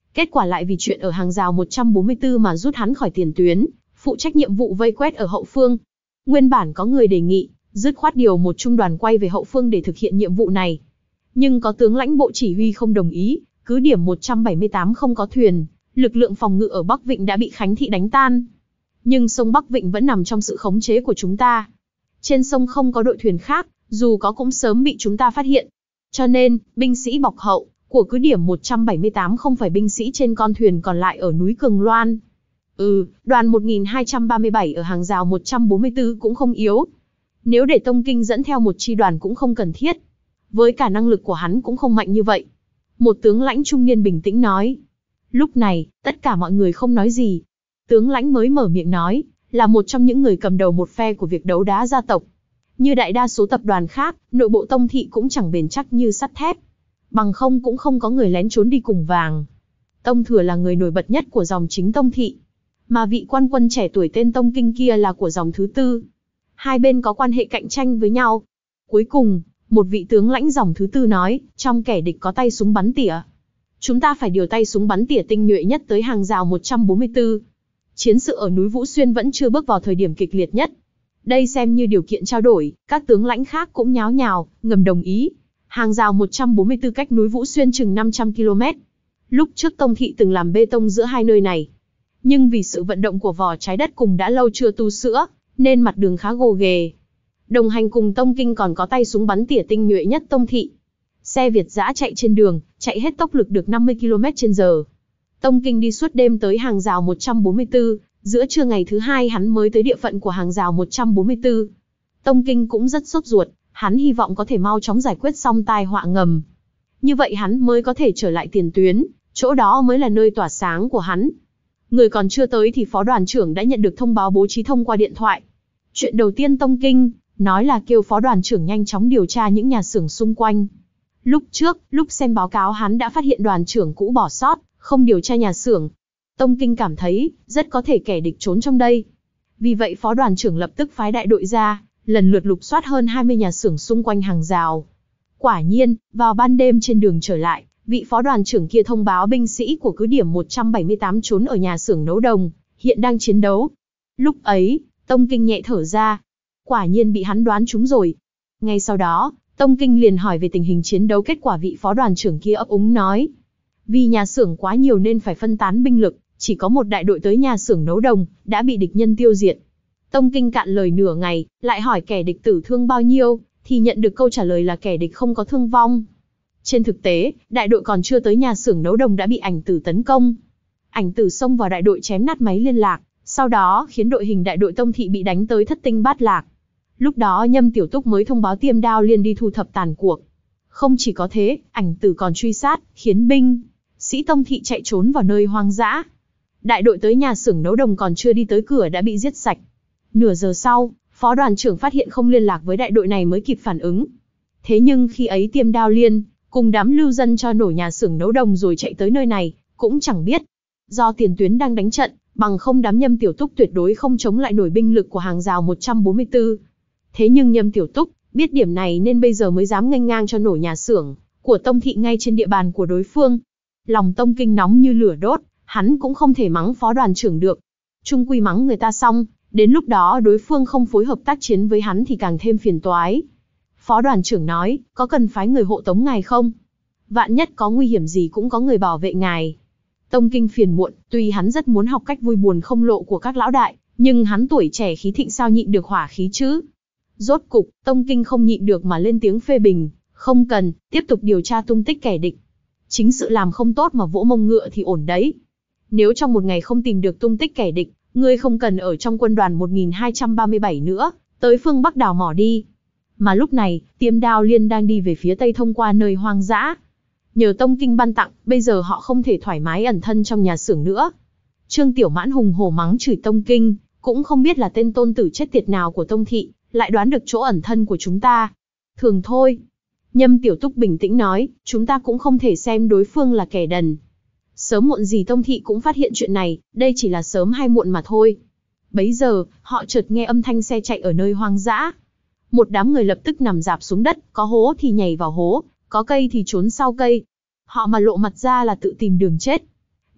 Kết quả lại vì chuyện ở hàng rào một trăm bốn mươi tư mà rút hắn khỏi tiền tuyến, phụ trách nhiệm vụ vây quét ở hậu phương. Nguyên bản có người đề nghị, dứt khoát điều một trung đoàn quay về hậu phương để thực hiện nhiệm vụ này. Nhưng có tướng lãnh bộ chỉ huy không đồng ý, cứ điểm một trăm bảy mươi tám không có thuyền, lực lượng phòng ngự ở Bắc Vịnh đã bị Khánh Thị đánh tan. Nhưng sông Bắc Vịnh vẫn nằm trong sự khống chế của chúng ta. Trên sông không có đội thuyền khác, dù có cũng sớm bị chúng ta phát hiện. Cho nên, binh sĩ bọc hậu của cứ điểm một trăm bảy mươi tám không phải binh sĩ trên con thuyền còn lại ở núi Cường Loan. Ừ, đoàn một nghìn hai trăm ba mươi bảy ở hàng rào một trăm bốn mươi tư cũng không yếu. Nếu để Tông Kinh dẫn theo một chi đoàn cũng không cần thiết. Với cả năng lực của hắn cũng không mạnh như vậy. Một tướng lãnh trung niên bình tĩnh nói. Lúc này, tất cả mọi người không nói gì. Tướng lãnh mới mở miệng nói, là một trong những người cầm đầu một phe của việc đấu đá gia tộc. Như đại đa số tập đoàn khác, nội bộ Tông Thị cũng chẳng bền chắc như sắt thép. Bằng không cũng không có người lén trốn đi cùng vàng. Tông Thừa là người nổi bật nhất của dòng chính Tông Thị. Mà vị quan quân trẻ tuổi tên Tông Kinh kia là của dòng thứ tư. Hai bên có quan hệ cạnh tranh với nhau. Cuối cùng, một vị tướng lãnh dòng thứ tư nói, trong kẻ địch có tay súng bắn tỉa. Chúng ta phải điều tay súng bắn tỉa tinh nhuệ nhất tới hàng rào một trăm bốn mươi tư. Chiến sự ở núi Vũ Xuyên vẫn chưa bước vào thời điểm kịch liệt nhất. Đây xem như điều kiện trao đổi, các tướng lãnh khác cũng nháo nhào, ngầm đồng ý. Hàng rào một trăm bốn mươi tư cách núi Vũ Xuyên chừng năm trăm ki lô mét. Lúc trước Tông Thị từng làm bê tông giữa hai nơi này. Nhưng vì sự vận động của vỏ trái đất cùng đã lâu chưa tu sữa, nên mặt đường khá gồ ghề. Đồng hành cùng Tông Kinh còn có tay súng bắn tỉa tinh nhuệ nhất Tông Thị. Xe Việt dã chạy trên đường, chạy hết tốc lực được năm mươi ki lô mét trên giờ. Tông Kinh đi suốt đêm tới hàng rào một trăm bốn mươi tư, giữa trưa ngày thứ hai hắn mới tới địa phận của hàng rào một trăm bốn mươi tư. Tông Kinh cũng rất sốt ruột, hắn hy vọng có thể mau chóng giải quyết xong tai họa ngầm. Như vậy hắn mới có thể trở lại tiền tuyến, chỗ đó mới là nơi tỏa sáng của hắn. Người còn chưa tới thì phó đoàn trưởng đã nhận được thông báo bố trí thông qua điện thoại. Chuyện đầu tiên Tông Kinh nói là kêu phó đoàn trưởng nhanh chóng điều tra những nhà xưởng xung quanh. Lúc trước, lúc xem báo cáo hắn đã phát hiện đoàn trưởng cũ bỏ sót, không điều tra nhà xưởng. Tông Kinh cảm thấy, rất có thể kẻ địch trốn trong đây. Vì vậy phó đoàn trưởng lập tức phái đại đội ra, lần lượt lục soát hơn hai mươi nhà xưởng xung quanh hàng rào. Quả nhiên, vào ban đêm trên đường trở lại, vị phó đoàn trưởng kia thông báo binh sĩ của cứ điểm một trăm bảy mươi tám trốn ở nhà xưởng nấu đồng, hiện đang chiến đấu. Lúc ấy, Tông Kinh nhẹ thở ra. Quả nhiên bị hắn đoán trúng rồi. Ngay sau đó, Tông Kinh liền hỏi về tình hình chiến đấu, kết quả vị phó đoàn trưởng kia ấp úng nói. Vì nhà xưởng quá nhiều nên phải phân tán binh lực, chỉ có một đại đội tới nhà xưởng nấu đồng, đã bị địch nhân tiêu diệt. Tông Kinh cạn lời nửa ngày, lại hỏi kẻ địch tử thương bao nhiêu, thì nhận được câu trả lời là kẻ địch không có thương vong. Trên thực tế, đại đội còn chưa tới nhà xưởng nấu đồng đã bị ảnh tử tấn công. Ảnh tử xông vào đại đội chém nát máy liên lạc, sau đó khiến đội hình đại đội Tông Thị bị đánh tới thất tinh bát lạc. Lúc đó Nhâm Tiểu Túc mới thông báo Tiêm Đao Liên đi thu thập tàn cuộc. Không chỉ có thế, ảnh tử còn truy sát, khiến binh sĩ Tông Thị chạy trốn vào nơi hoang dã. Đại đội tới nhà xưởng nấu đồng còn chưa đi tới cửa đã bị giết sạch. Nửa giờ sau, phó đoàn trưởng phát hiện không liên lạc với đại đội này mới kịp phản ứng. Thế nhưng khi ấy Tiêm Đao Liên cùng đám lưu dân cho nổ nhà xưởng nấu đồng rồi chạy tới nơi này, cũng chẳng biết. Do tiền tuyến đang đánh trận, bằng không đám Nhâm Tiểu Túc tuyệt đối không chống lại nổi binh lực của hàng rào một trăm bốn mươi tư. Thế nhưng Nhâm Tiểu Túc biết điểm này nên bây giờ mới dám nghênh ngang cho nổ nhà xưởng của Tông Thị ngay trên địa bàn của đối phương. Lòng Tông Kinh nóng như lửa đốt, hắn cũng không thể mắng phó đoàn trưởng được. Chung quy mắng người ta xong, đến lúc đó đối phương không phối hợp tác chiến với hắn thì càng thêm phiền toái. Phó đoàn trưởng nói, có cần phái người hộ tống ngài không? Vạn nhất có nguy hiểm gì cũng có người bảo vệ ngài. Tông Kinh phiền muộn, tuy hắn rất muốn học cách vui buồn không lộ của các lão đại, nhưng hắn tuổi trẻ khí thịnh sao nhịn được hỏa khí chứ? Rốt cục, Tông Kinh không nhịn được mà lên tiếng phê bình, không cần, tiếp tục điều tra tung tích kẻ địch. Chính sự làm không tốt mà vỗ mông ngựa thì ổn đấy. Nếu trong một ngày không tìm được tung tích kẻ địch, ngươi không cần ở trong quân đoàn một nghìn hai trăm ba mươi bảy nữa, tới phương Bắc đào mỏ đi. Mà lúc này, Tiêm Đao Liên đang đi về phía Tây thông qua nơi hoang dã. Nhờ Tông Kinh ban tặng, bây giờ họ không thể thoải mái ẩn thân trong nhà xưởng nữa. Trương Tiểu Mãn hùng hổ mắng chửi Tông Kinh, cũng không biết là tên tôn tử chết tiệt nào của Tông Thị, lại đoán được chỗ ẩn thân của chúng ta. Thường thôi. Nhâm Tiểu Túc bình tĩnh nói, chúng ta cũng không thể xem đối phương là kẻ đần. Sớm muộn gì Tông Thị cũng phát hiện chuyện này, đây chỉ là sớm hay muộn mà thôi. Bấy giờ, họ chợt nghe âm thanh xe chạy ở nơi hoang dã. Một đám người lập tức nằm rạp xuống đất, có hố thì nhảy vào hố, có cây thì trốn sau cây. Họ mà lộ mặt ra là tự tìm đường chết.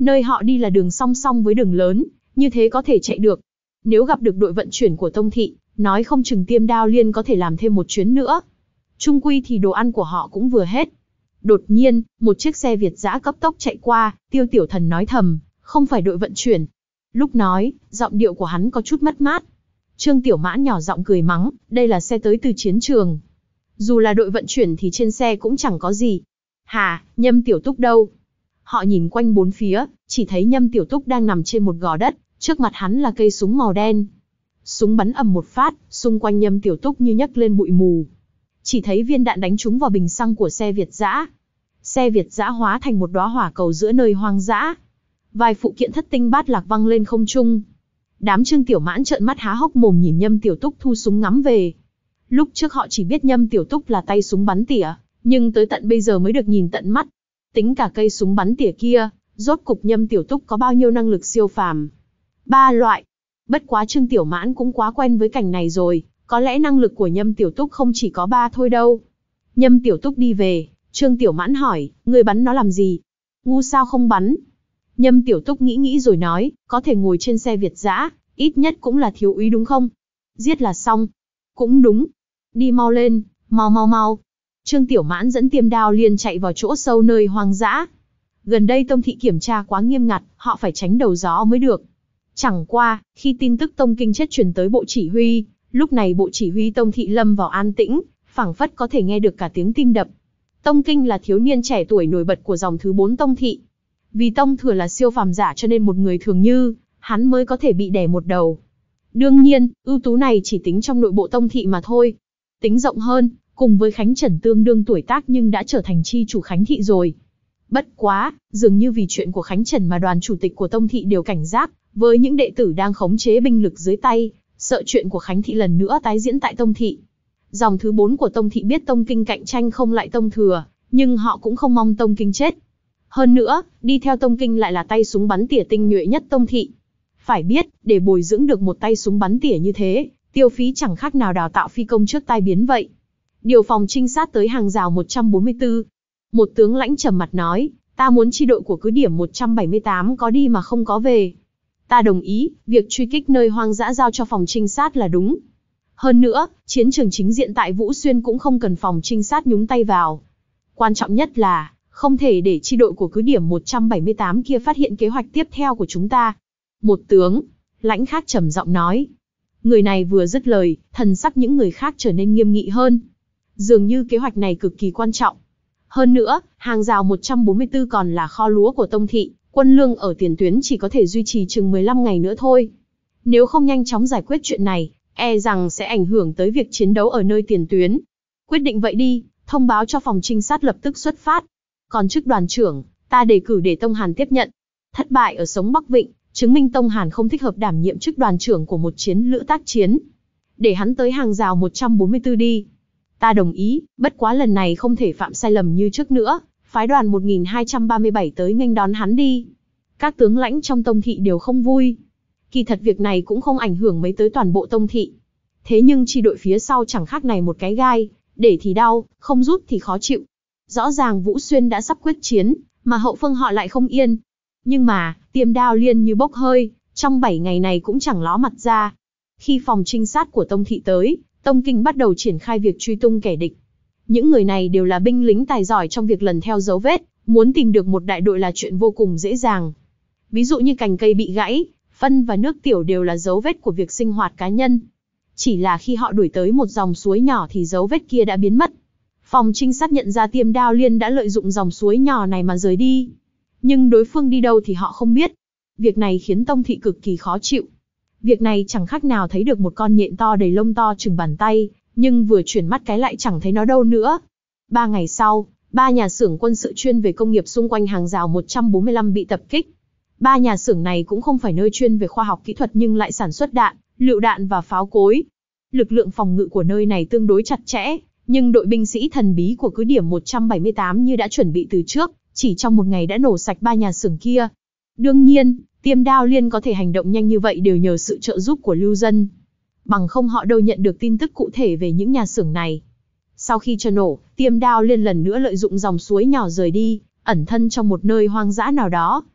Nơi họ đi là đường song song với đường lớn, như thế có thể chạy được. Nếu gặp được đội vận chuyển của Tông thị, nói không chừng Tiêm Đao Liên có thể làm thêm một chuyến nữa. Chung quy thì đồ ăn của họ cũng vừa hết. Đột nhiên, một chiếc xe Việt dã cấp tốc chạy qua, Tiêu Tiểu Thần nói thầm, không phải đội vận chuyển. Lúc nói, giọng điệu của hắn có chút mất mát. Trương Tiểu Mãn nhỏ giọng cười mắng, đây là xe tới từ chiến trường. Dù là đội vận chuyển thì trên xe cũng chẳng có gì. Hà, Nhâm Tiểu Túc đâu? Họ nhìn quanh bốn phía, chỉ thấy Nhâm Tiểu Túc đang nằm trên một gò đất, trước mặt hắn là cây súng màu đen. Súng bắn ầm một phát, xung quanh Nhâm Tiểu Túc như nhấc lên bụi mù. Chỉ thấy viên đạn đánh trúng vào bình xăng của xe Việt dã. Xe Việt dã hóa thành một đóa hỏa cầu giữa nơi hoang dã. Vài phụ kiện thất tinh bát lạc văng lên không trung. Đám Trương Tiểu Mãn trợn mắt há hốc mồm nhìn Nhâm Tiểu Túc thu súng ngắm về. Lúc trước họ chỉ biết Nhâm Tiểu Túc là tay súng bắn tỉa, nhưng tới tận bây giờ mới được nhìn tận mắt. Tính cả cây súng bắn tỉa kia, rốt cục Nhâm Tiểu Túc có bao nhiêu năng lực siêu phàm. Ba loại. Bất quá Trương Tiểu Mãn cũng quá quen với cảnh này rồi, có lẽ năng lực của Nhâm Tiểu Túc không chỉ có ba thôi đâu. Nhâm Tiểu Túc đi về, Trương Tiểu Mãn hỏi, người bắn nó làm gì? Ngu sao không bắn? Nhâm Tiểu Túc nghĩ nghĩ rồi nói, có thể ngồi trên xe Việt dã, ít nhất cũng là thiếu úy đúng không? Giết là xong. Cũng đúng. Đi mau lên, mau mau mau. Trương Tiểu Mãn dẫn Tiêm Đao Liên chạy vào chỗ sâu nơi hoang dã. Gần đây Tông thị kiểm tra quá nghiêm ngặt, họ phải tránh đầu gió mới được. Chẳng qua, khi tin tức Tông Kinh chết truyền tới bộ chỉ huy, lúc này bộ chỉ huy Tông thị lâm vào an tĩnh, phảng phất có thể nghe được cả tiếng tim đập. Tông Kinh là thiếu niên trẻ tuổi nổi bật của dòng thứ bốn Tông thị. Vì Tông Thừa là siêu phàm giả cho nên một người thường như hắn mới có thể bị đè một đầu. Đương nhiên, ưu tú này chỉ tính trong nội bộ Tông thị mà thôi. Tính rộng hơn, cùng với Khánh Trần tương đương tuổi tác nhưng đã trở thành chi chủ Khánh thị rồi. Bất quá, dường như vì chuyện của Khánh Trần mà đoàn chủ tịch của Tông thị đều cảnh giác với những đệ tử đang khống chế binh lực dưới tay, sợ chuyện của Khánh thị lần nữa tái diễn tại Tông thị. Dòng thứ bốn của Tông thị biết Tông Kinh cạnh tranh không lại Tông Thừa, nhưng họ cũng không mong Tông Kinh chết. Hơn nữa, đi theo Tông Kinh lại là tay súng bắn tỉa tinh nhuệ nhất Tông thị. Phải biết, để bồi dưỡng được một tay súng bắn tỉa như thế, tiêu phí chẳng khác nào đào tạo phi công trước tai biến vậy. Điều phòng trinh sát tới hàng rào một trăm bốn mươi tư. Một tướng lãnh trầm mặt nói, ta muốn chi đội của cứ điểm một trăm bảy mươi tám có đi mà không có về. Ta đồng ý, việc truy kích nơi hoang dã giao cho phòng trinh sát là đúng. Hơn nữa, chiến trường chính diện tại Vũ Xuyên cũng không cần phòng trinh sát nhúng tay vào. Quan trọng nhất là, không thể để chi đội của cứ điểm một trăm bảy mươi tám kia phát hiện kế hoạch tiếp theo của chúng ta. Một tướng lãnh khác trầm giọng nói. Người này vừa dứt lời, thần sắc những người khác trở nên nghiêm nghị hơn. Dường như kế hoạch này cực kỳ quan trọng. Hơn nữa, hàng rào một trăm bốn mươi tư còn là kho lúa của Tông thị, quân lương ở tiền tuyến chỉ có thể duy trì chừng mười lăm ngày nữa thôi. Nếu không nhanh chóng giải quyết chuyện này, e rằng sẽ ảnh hưởng tới việc chiến đấu ở nơi tiền tuyến. Quyết định vậy đi, thông báo cho phòng trinh sát lập tức xuất phát. Còn chức đoàn trưởng, ta đề cử để Tông Hàn tiếp nhận. Thất bại ở Sống Bắc Vịnh, chứng minh Tông Hàn không thích hợp đảm nhiệm chức đoàn trưởng của một chiến lữ tác chiến. Để hắn tới hàng rào một trăm bốn mươi tư đi. Ta đồng ý, bất quá lần này không thể phạm sai lầm như trước nữa, phái đoàn một nghìn hai trăm ba mươi bảy tới nghênh đón hắn đi. Các tướng lãnh trong Tông thị đều không vui. Kỳ thật việc này cũng không ảnh hưởng mấy tới toàn bộ Tông thị. Thế nhưng chi đội phía sau chẳng khác này một cái gai, để thì đau, không rút thì khó chịu. Rõ ràng Vũ Xuyên đã sắp quyết chiến, mà hậu phương họ lại không yên. Nhưng mà, Tiêm Đao Liên như bốc hơi, trong bảy ngày này cũng chẳng ló mặt ra. Khi phòng trinh sát của Tông thị tới, Tông Kinh bắt đầu triển khai việc truy tung kẻ địch. Những người này đều là binh lính tài giỏi trong việc lần theo dấu vết, muốn tìm được một đại đội là chuyện vô cùng dễ dàng. Ví dụ như cành cây bị gãy, phân và nước tiểu đều là dấu vết của việc sinh hoạt cá nhân. Chỉ là khi họ đuổi tới một dòng suối nhỏ thì dấu vết kia đã biến mất. Phòng trinh sát nhận ra Tiêm Đao Liên đã lợi dụng dòng suối nhỏ này mà rời đi. Nhưng đối phương đi đâu thì họ không biết. Việc này khiến Tông thị cực kỳ khó chịu. Việc này chẳng khác nào thấy được một con nhện to đầy lông to chừng bàn tay, nhưng vừa chuyển mắt cái lại chẳng thấy nó đâu nữa. Ba ngày sau, ba nhà xưởng quân sự chuyên về công nghiệp xung quanh hàng rào một trăm bốn mươi lăm bị tập kích. Ba nhà xưởng này cũng không phải nơi chuyên về khoa học kỹ thuật nhưng lại sản xuất đạn, lựu đạn và pháo cối. Lực lượng phòng ngự của nơi này tương đối chặt chẽ, nhưng đội binh sĩ thần bí của cứ điểm một trăm bảy mươi tám như đã chuẩn bị từ trước, chỉ trong một ngày đã nổ sạch ba nhà xưởng kia. Đương nhiên, Tiêm Đao Liên có thể hành động nhanh như vậy đều nhờ sự trợ giúp của lưu dân. Bằng không họ đâu nhận được tin tức cụ thể về những nhà xưởng này. Sau khi cho nổ, Tiêm Đao Liên lần nữa lợi dụng dòng suối nhỏ rời đi, ẩn thân trong một nơi hoang dã nào đó.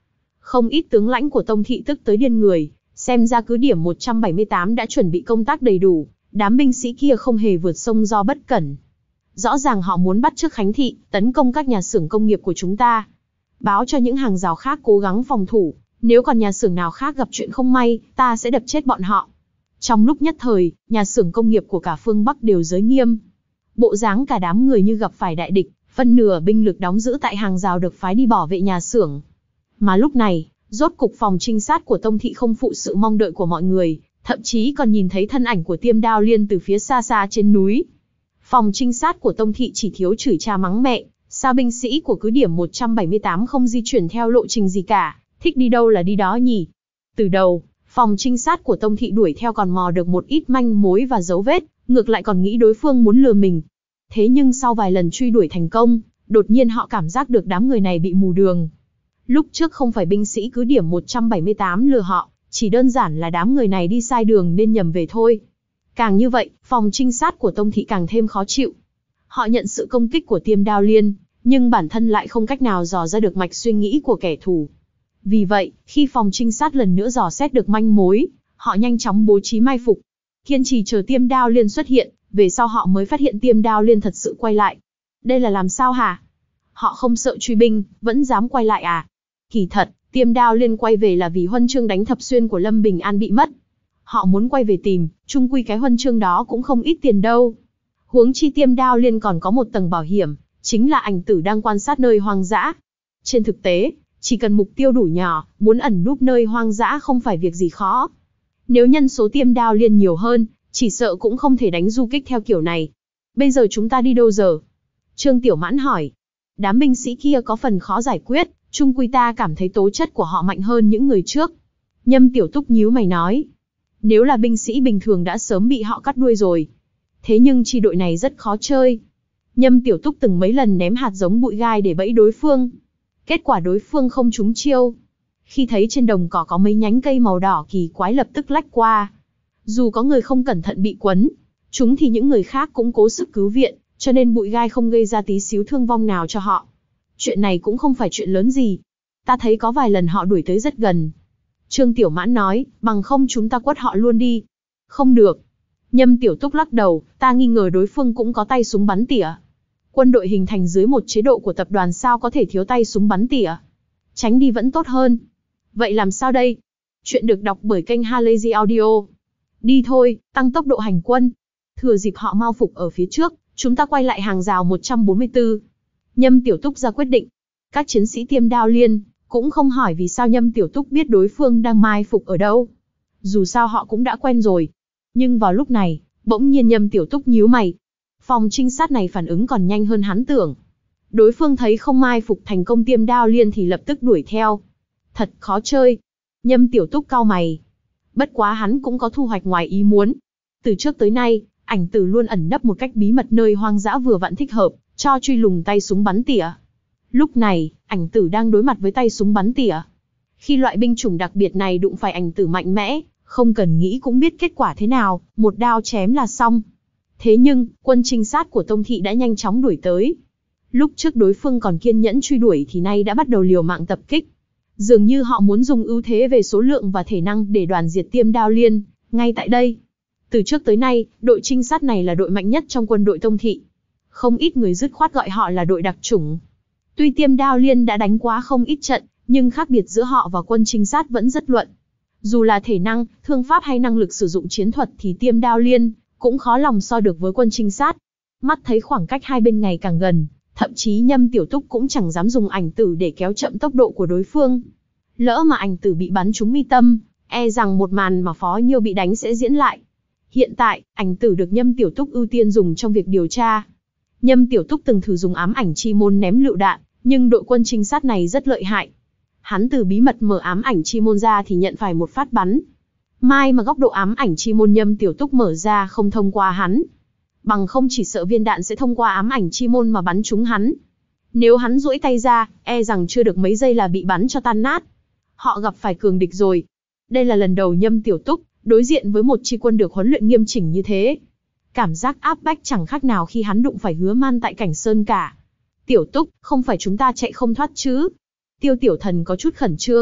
Không ít tướng lãnh của Tông thị tức tới điên người, xem ra cứ điểm một trăm bảy mươi tám đã chuẩn bị công tác đầy đủ, đám binh sĩ kia không hề vượt sông do bất cẩn. Rõ ràng họ muốn bắt chước Khánh thị, tấn công các nhà xưởng công nghiệp của chúng ta. Báo cho những hàng rào khác cố gắng phòng thủ, nếu còn nhà xưởng nào khác gặp chuyện không may, ta sẽ đập chết bọn họ. Trong lúc nhất thời, nhà xưởng công nghiệp của cả phương Bắc đều giới nghiêm. Bộ dáng cả đám người như gặp phải đại địch, phân nửa binh lực đóng giữ tại hàng rào được phái đi bảo vệ nhà xưởng. Mà lúc này, rốt cục phòng trinh sát của Tông thị không phụ sự mong đợi của mọi người, thậm chí còn nhìn thấy thân ảnh của Tiêm Đao Liên từ phía xa xa trên núi. Phòng trinh sát của Tông thị chỉ thiếu chửi cha mắng mẹ, sao binh sĩ của cứ điểm một trăm bảy mươi tám không di chuyển theo lộ trình gì cả, thích đi đâu là đi đó nhỉ? Từ đầu, phòng trinh sát của Tông thị đuổi theo còn mò được một ít manh mối và dấu vết, ngược lại còn nghĩ đối phương muốn lừa mình. Thế nhưng sau vài lần truy đuổi thành công, đột nhiên họ cảm giác được đám người này bị mù đường. Lúc trước không phải binh sĩ cứ điểm một trăm bảy mươi tám lừa họ, chỉ đơn giản là đám người này đi sai đường nên nhầm về thôi. Càng như vậy, phòng trinh sát của Tông thị càng thêm khó chịu. Họ nhận sự công kích của Tiêm Đao Liên, nhưng bản thân lại không cách nào dò ra được mạch suy nghĩ của kẻ thù. Vì vậy, khi phòng trinh sát lần nữa dò xét được manh mối, họ nhanh chóng bố trí mai phục, kiên trì chờ Tiêm Đao Liên xuất hiện, về sau họ mới phát hiện Tiêm Đao Liên thật sự quay lại. Đây là làm sao hả? Họ không sợ truy binh, vẫn dám quay lại à? Kỳ thật, Tiêm Đao Liên quay về là vì huân chương đánh thập xuyên của Lâm Bình An bị mất. Họ muốn quay về tìm, chung quy cái huân chương đó cũng không ít tiền đâu. Huống chi Tiêm Đao Liên còn có một tầng bảo hiểm, chính là ảnh tử đang quan sát nơi hoang dã. Trên thực tế, chỉ cần mục tiêu đủ nhỏ, muốn ẩn núp nơi hoang dã không phải việc gì khó. Nếu nhân số Tiêm Đao Liên nhiều hơn, chỉ sợ cũng không thể đánh du kích theo kiểu này. Bây giờ chúng ta đi đâu giờ? Trương Tiểu Mãn hỏi. Đám binh sĩ kia có phần khó giải quyết, chung quy ta cảm thấy tố chất của họ mạnh hơn những người trước. Nhâm Tiểu Túc nhíu mày nói. Nếu là binh sĩ bình thường đã sớm bị họ cắt đuôi rồi. Thế nhưng chi đội này rất khó chơi. Nhâm Tiểu Túc từng mấy lần ném hạt giống bụi gai để bẫy đối phương. Kết quả đối phương không trúng chiêu. Khi thấy trên đồng cỏ có mấy nhánh cây màu đỏ kỳ quái lập tức lách qua. Dù có người không cẩn thận bị quấn, chúng thì những người khác cũng cố sức cứu viện, cho nên bụi gai không gây ra tí xíu thương vong nào cho họ. Chuyện này cũng không phải chuyện lớn gì. Ta thấy có vài lần họ đuổi tới rất gần. Trương Tiểu Mãn nói, bằng không chúng ta quất họ luôn đi. Không được. Nhâm Tiểu Túc lắc đầu, ta nghi ngờ đối phương cũng có tay súng bắn tỉa. Quân đội hình thành dưới một chế độ của tập đoàn sao có thể thiếu tay súng bắn tỉa. Tránh đi vẫn tốt hơn. Vậy làm sao đây? Chuyện được đọc bởi kênh Halazy Audio. Đi thôi, tăng tốc độ hành quân. Thừa dịp họ mau phục ở phía trước, chúng ta quay lại hàng rào một trăm bốn mươi tư. Nhâm Tiểu Túc ra quyết định. Các chiến sĩ Tiêm Đao Liên cũng không hỏi vì sao Nhâm Tiểu Túc biết đối phương đang mai phục ở đâu. Dù sao họ cũng đã quen rồi. Nhưng vào lúc này, bỗng nhiên Nhâm Tiểu Túc nhíu mày. Phòng trinh sát này phản ứng còn nhanh hơn hắn tưởng. Đối phương thấy không mai phục thành công Tiêm Đao Liên thì lập tức đuổi theo. Thật khó chơi. Nhâm Tiểu Túc cau mày. Bất quá hắn cũng có thu hoạch ngoài ý muốn. Từ trước tới nay, ảnh tử luôn ẩn nấp một cách bí mật nơi hoang dã vừa vặn thích hợp, cho truy lùng tay súng bắn tỉa. Lúc này, ảnh tử đang đối mặt với tay súng bắn tỉa. Khi loại binh chủng đặc biệt này đụng phải ảnh tử mạnh mẽ, không cần nghĩ cũng biết kết quả thế nào, một đao chém là xong. Thế nhưng, quân trinh sát của Tông thị đã nhanh chóng đuổi tới. Lúc trước đối phương còn kiên nhẫn truy đuổi thì nay đã bắt đầu liều mạng tập kích. Dường như họ muốn dùng ưu thế về số lượng và thể năng để đoàn diệt Tiêm Đao Liên, ngay tại đây. Từ trước tới nay, đội trinh sát này là đội mạnh nhất trong quân đội Tông thị. Không ít người dứt khoát gọi họ là đội đặc chủng. Tuy Tiêm Đao Liên đã đánh quá không ít trận, nhưng khác biệt giữa họ và quân trinh sát vẫn rất luận. Dù là thể năng, thương pháp hay năng lực sử dụng chiến thuật thì Tiêm Đao Liên cũng khó lòng so được với quân trinh sát. Mắt thấy khoảng cách hai bên ngày càng gần, thậm chí Nhâm Tiểu Túc cũng chẳng dám dùng ảnh tử để kéo chậm tốc độ của đối phương. Lỡ mà ảnh tử bị bắn trúng mi tâm, e rằng một màn mà Phó Nhiêu bị đánh sẽ diễn lại. Hiện tại, ảnh tử được Nhâm Tiểu Túc ưu tiên dùng trong việc điều tra. Nhâm Tiểu Túc từng thử dùng ám ảnh chi môn ném lựu đạn, nhưng đội quân trinh sát này rất lợi hại. Hắn từ bí mật mở ám ảnh chi môn ra thì nhận phải một phát bắn. Mai mà góc độ ám ảnh chi môn Nhâm Tiểu Túc mở ra không thông qua hắn. Bằng không chỉ sợ viên đạn sẽ thông qua ám ảnh chi môn mà bắn trúng hắn. Nếu hắn duỗi tay ra, e rằng chưa được mấy giây là bị bắn cho tan nát. Họ gặp phải cường địch rồi. Đây là lần đầu Nhâm Tiểu Túc đối diện với một chi quân được huấn luyện nghiêm chỉnh như thế. Cảm giác áp bách chẳng khác nào khi hắn đụng phải Hứa Man tại Cảnh Sơn cả. Tiểu Túc, không phải chúng ta chạy không thoát chứ? Tiêu Tiểu Thần có chút khẩn trương,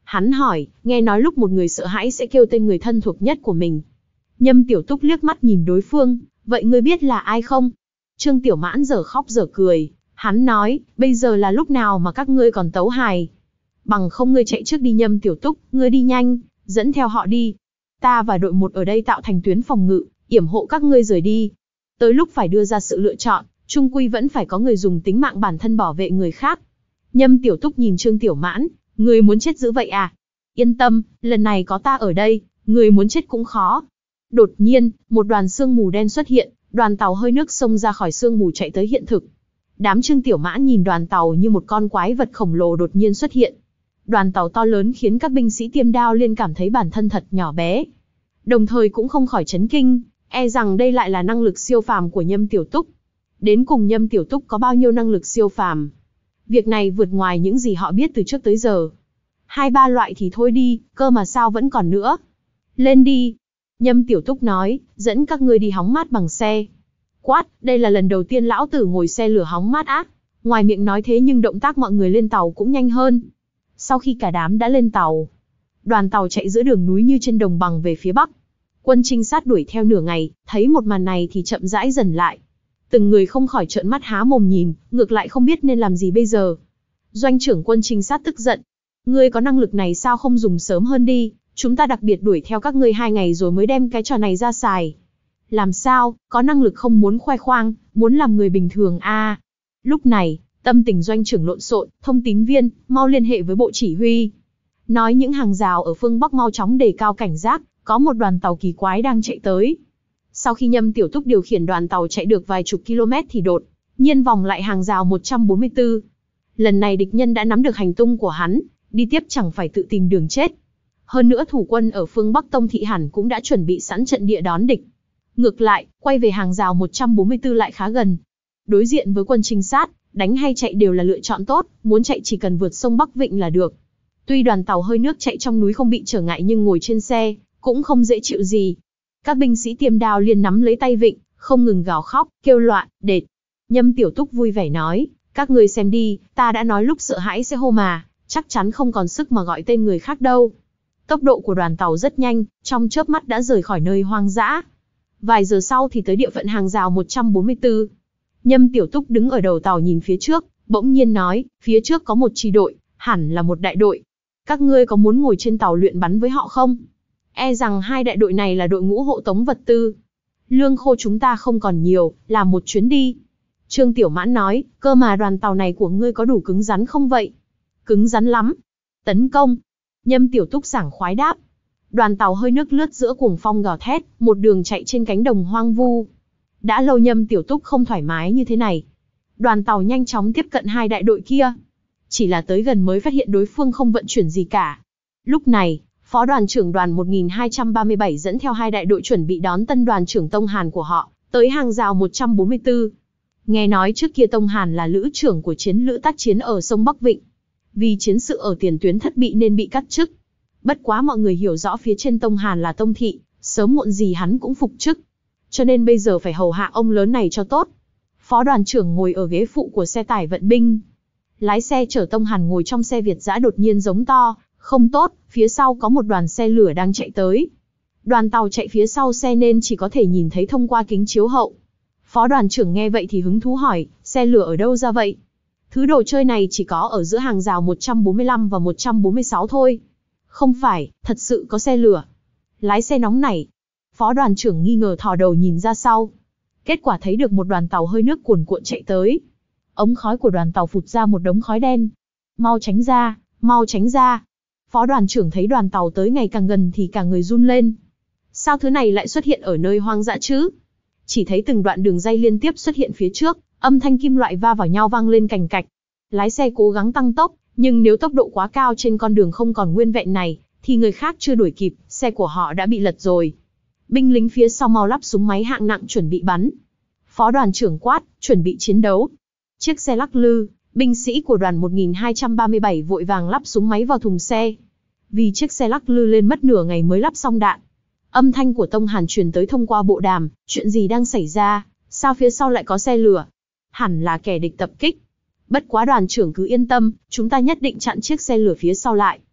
Hắn hỏi, nghe nói lúc một người sợ hãi sẽ kêu tên người thân thuộc nhất của mình. Nhâm Tiểu Túc liếc mắt nhìn đối phương, vậy ngươi biết là ai không? Trương Tiểu Mãn giờ khóc giờ cười, hắn nói, bây giờ là lúc nào mà các ngươi còn tấu hài. Bằng không ngươi chạy trước đi Nhâm Tiểu Túc, ngươi đi nhanh, dẫn theo họ đi. Ta và đội một ở đây tạo thành tuyến phòng ngự, yểm hộ các ngươi rời đi. Tới lúc phải đưa ra sự lựa chọn, chung quy vẫn phải có người dùng tính mạng bản thân bảo vệ người khác. Nhâm Tiểu Túc nhìn Trương Tiểu Mãn, ngươi muốn chết dữ vậy à? Yên tâm, lần này có ta ở đây, ngươi muốn chết cũng khó. Đột nhiên, một đoàn sương mù đen xuất hiện, đoàn tàu hơi nước xông ra khỏi sương mù chạy tới hiện thực. Đám Trương Tiểu Mãn nhìn đoàn tàu như một con quái vật khổng lồ đột nhiên xuất hiện. Đoàn tàu to lớn khiến các binh sĩ Tiêm Đao Liên cảm thấy bản thân thật nhỏ bé. Đồng thời cũng không khỏi chấn kinh, e rằng đây lại là năng lực siêu phàm của Nhâm Tiểu Túc. Đến cùng Nhâm Tiểu Túc có bao nhiêu năng lực siêu phàm? Việc này vượt ngoài những gì họ biết từ trước tới giờ. Hai ba loại thì thôi đi, cơ mà sao vẫn còn nữa. Lên đi. Nhâm Tiểu Túc nói, dẫn các ngươi đi hóng mát bằng xe. Quát, đây là lần đầu tiên lão tử ngồi xe lửa hóng mát á. Ngoài miệng nói thế nhưng động tác mọi người lên tàu cũng nhanh hơn. Sau khi cả đám đã lên tàu, đoàn tàu chạy giữa đường núi như trên đồng bằng về phía bắc. Quân trinh sát đuổi theo nửa ngày, thấy một màn này thì chậm rãi dần lại. Từng người không khỏi trợn mắt há mồm nhìn, ngược lại không biết nên làm gì bây giờ. Doanh trưởng quân trinh sát tức giận. Ngươi có năng lực này sao không dùng sớm hơn đi, chúng ta đặc biệt đuổi theo các ngươi hai ngày rồi mới đem cái trò này ra xài. Làm sao, có năng lực không muốn khoe khoang, muốn làm người bình thường a? À. Lúc này, tâm tình doanh trưởng lộn xộn, thông tín viên, mau liên hệ với bộ chỉ huy. Nói những hàng rào ở phương Bắc mau chóng đề cao cảnh giác, có một đoàn tàu kỳ quái đang chạy tới. Sau khi Nhâm Tiểu Túc điều khiển đoàn tàu chạy được vài chục km thì đột nhiên vòng lại hàng rào một trăm bốn mươi tư. Lần này địch nhân đã nắm được hành tung của hắn, đi tiếp chẳng phải tự tìm đường chết. Hơn nữa thủ quân ở phương Bắc Tông Thị hẳn cũng đã chuẩn bị sẵn trận địa đón địch. Ngược lại, quay về hàng rào một trăm bốn mươi tư lại khá gần. Đối diện với quân trinh sát, đánh hay chạy đều là lựa chọn tốt, muốn chạy chỉ cần vượt sông Bắc Vịnh là được. Tuy đoàn tàu hơi nước chạy trong núi không bị trở ngại nhưng ngồi trên xe, cũng không dễ chịu gì. Các binh sĩ Tiêm Đao Liên nắm lấy tay vịnh, không ngừng gào khóc, kêu loạn, đệt. Nhâm Tiểu Túc vui vẻ nói, các người xem đi, ta đã nói lúc sợ hãi sẽ hô mà, chắc chắn không còn sức mà gọi tên người khác đâu. Tốc độ của đoàn tàu rất nhanh, trong chớp mắt đã rời khỏi nơi hoang dã. Vài giờ sau thì tới địa phận hàng rào một trăm bốn mươi tư. Nhâm Tiểu Túc đứng ở đầu tàu nhìn phía trước, bỗng nhiên nói, phía trước có một chi đội, hẳn là một đại đội. Các ngươi có muốn ngồi trên tàu luyện bắn với họ không? E rằng hai đại đội này là đội ngũ hộ tống vật tư. Lương khô chúng ta không còn nhiều, làm một chuyến đi. Trương Tiểu Mãn nói, cơ mà đoàn tàu này của ngươi có đủ cứng rắn không vậy? Cứng rắn lắm. Tấn công. Nhâm Tiểu Túc sảng khoái đáp. Đoàn tàu hơi nước lướt giữa cuồng phong gào thét, một đường chạy trên cánh đồng hoang vu. Đã lâu Nhâm Tiểu Túc không thoải mái như thế này. Đoàn tàu nhanh chóng tiếp cận hai đại đội kia. Chỉ là tới gần mới phát hiện đối phương không vận chuyển gì cả. Lúc này, Phó đoàn trưởng đoàn một nghìn hai trăm ba mươi bảy dẫn theo hai đại đội chuẩn bị đón tân đoàn trưởng Tông Hàn của họ, tới hàng rào một trăm bốn mươi tư. Nghe nói trước kia Tông Hàn là lữ trưởng của chiến lữ tác chiến ở sông Bắc Vịnh. Vì chiến sự ở tiền tuyến thất bị nên bị cắt chức. Bất quá mọi người hiểu rõ phía trên Tông Hàn là Tông Thị, sớm muộn gì hắn cũng phục chức. Cho nên bây giờ phải hầu hạ ông lớn này cho tốt. Phó đoàn trưởng ngồi ở ghế phụ của xe tải vận binh. Lái xe chở Tông Hàn ngồi trong xe Việt dã đột nhiên giống to, không tốt, phía sau có một đoàn xe lửa đang chạy tới. Đoàn tàu chạy phía sau xe nên chỉ có thể nhìn thấy thông qua kính chiếu hậu. Phó đoàn trưởng nghe vậy thì hứng thú hỏi, xe lửa ở đâu ra vậy? Thứ đồ chơi này chỉ có ở giữa hàng rào một trăm bốn mươi lăm và một trăm bốn mươi sáu thôi. Không phải, thật sự có xe lửa. Lái xe nóng nảy. Phó đoàn trưởng nghi ngờ thò đầu nhìn ra sau. Kết quả thấy được một đoàn tàu hơi nước cuồn cuộn chạy tới. Ống khói của đoàn tàu phụt ra một đống khói đen. Mau tránh ra, mau tránh ra. Phó đoàn trưởng thấy đoàn tàu tới ngày càng gần thì cả người run lên. Sao thứ này lại xuất hiện ở nơi hoang dã chứ? Chỉ thấy từng đoạn đường ray liên tiếp xuất hiện phía trước, âm thanh kim loại va vào nhau vang lên cành cạch. Lái xe cố gắng tăng tốc, nhưng nếu tốc độ quá cao trên con đường không còn nguyên vẹn này, thì người khác chưa đuổi kịp, xe của họ đã bị lật rồi. Binh lính phía sau mau lắp súng máy hạng nặng chuẩn bị bắn. Phó đoàn trưởng quát, chuẩn bị chiến đấu. Chiếc xe lắc lư, binh sĩ của đoàn một nghìn hai trăm ba mươi bảy vội vàng lắp súng máy vào thùng xe. Vì chiếc xe lắc lư lên mất nửa ngày mới lắp xong đạn. Âm thanh của Tông Hàn truyền tới thông qua bộ đàm, chuyện gì đang xảy ra, sao phía sau lại có xe lửa? Hẳn là kẻ địch tập kích. Bất quá đoàn trưởng cứ yên tâm, chúng ta nhất định chặn chiếc xe lửa phía sau lại.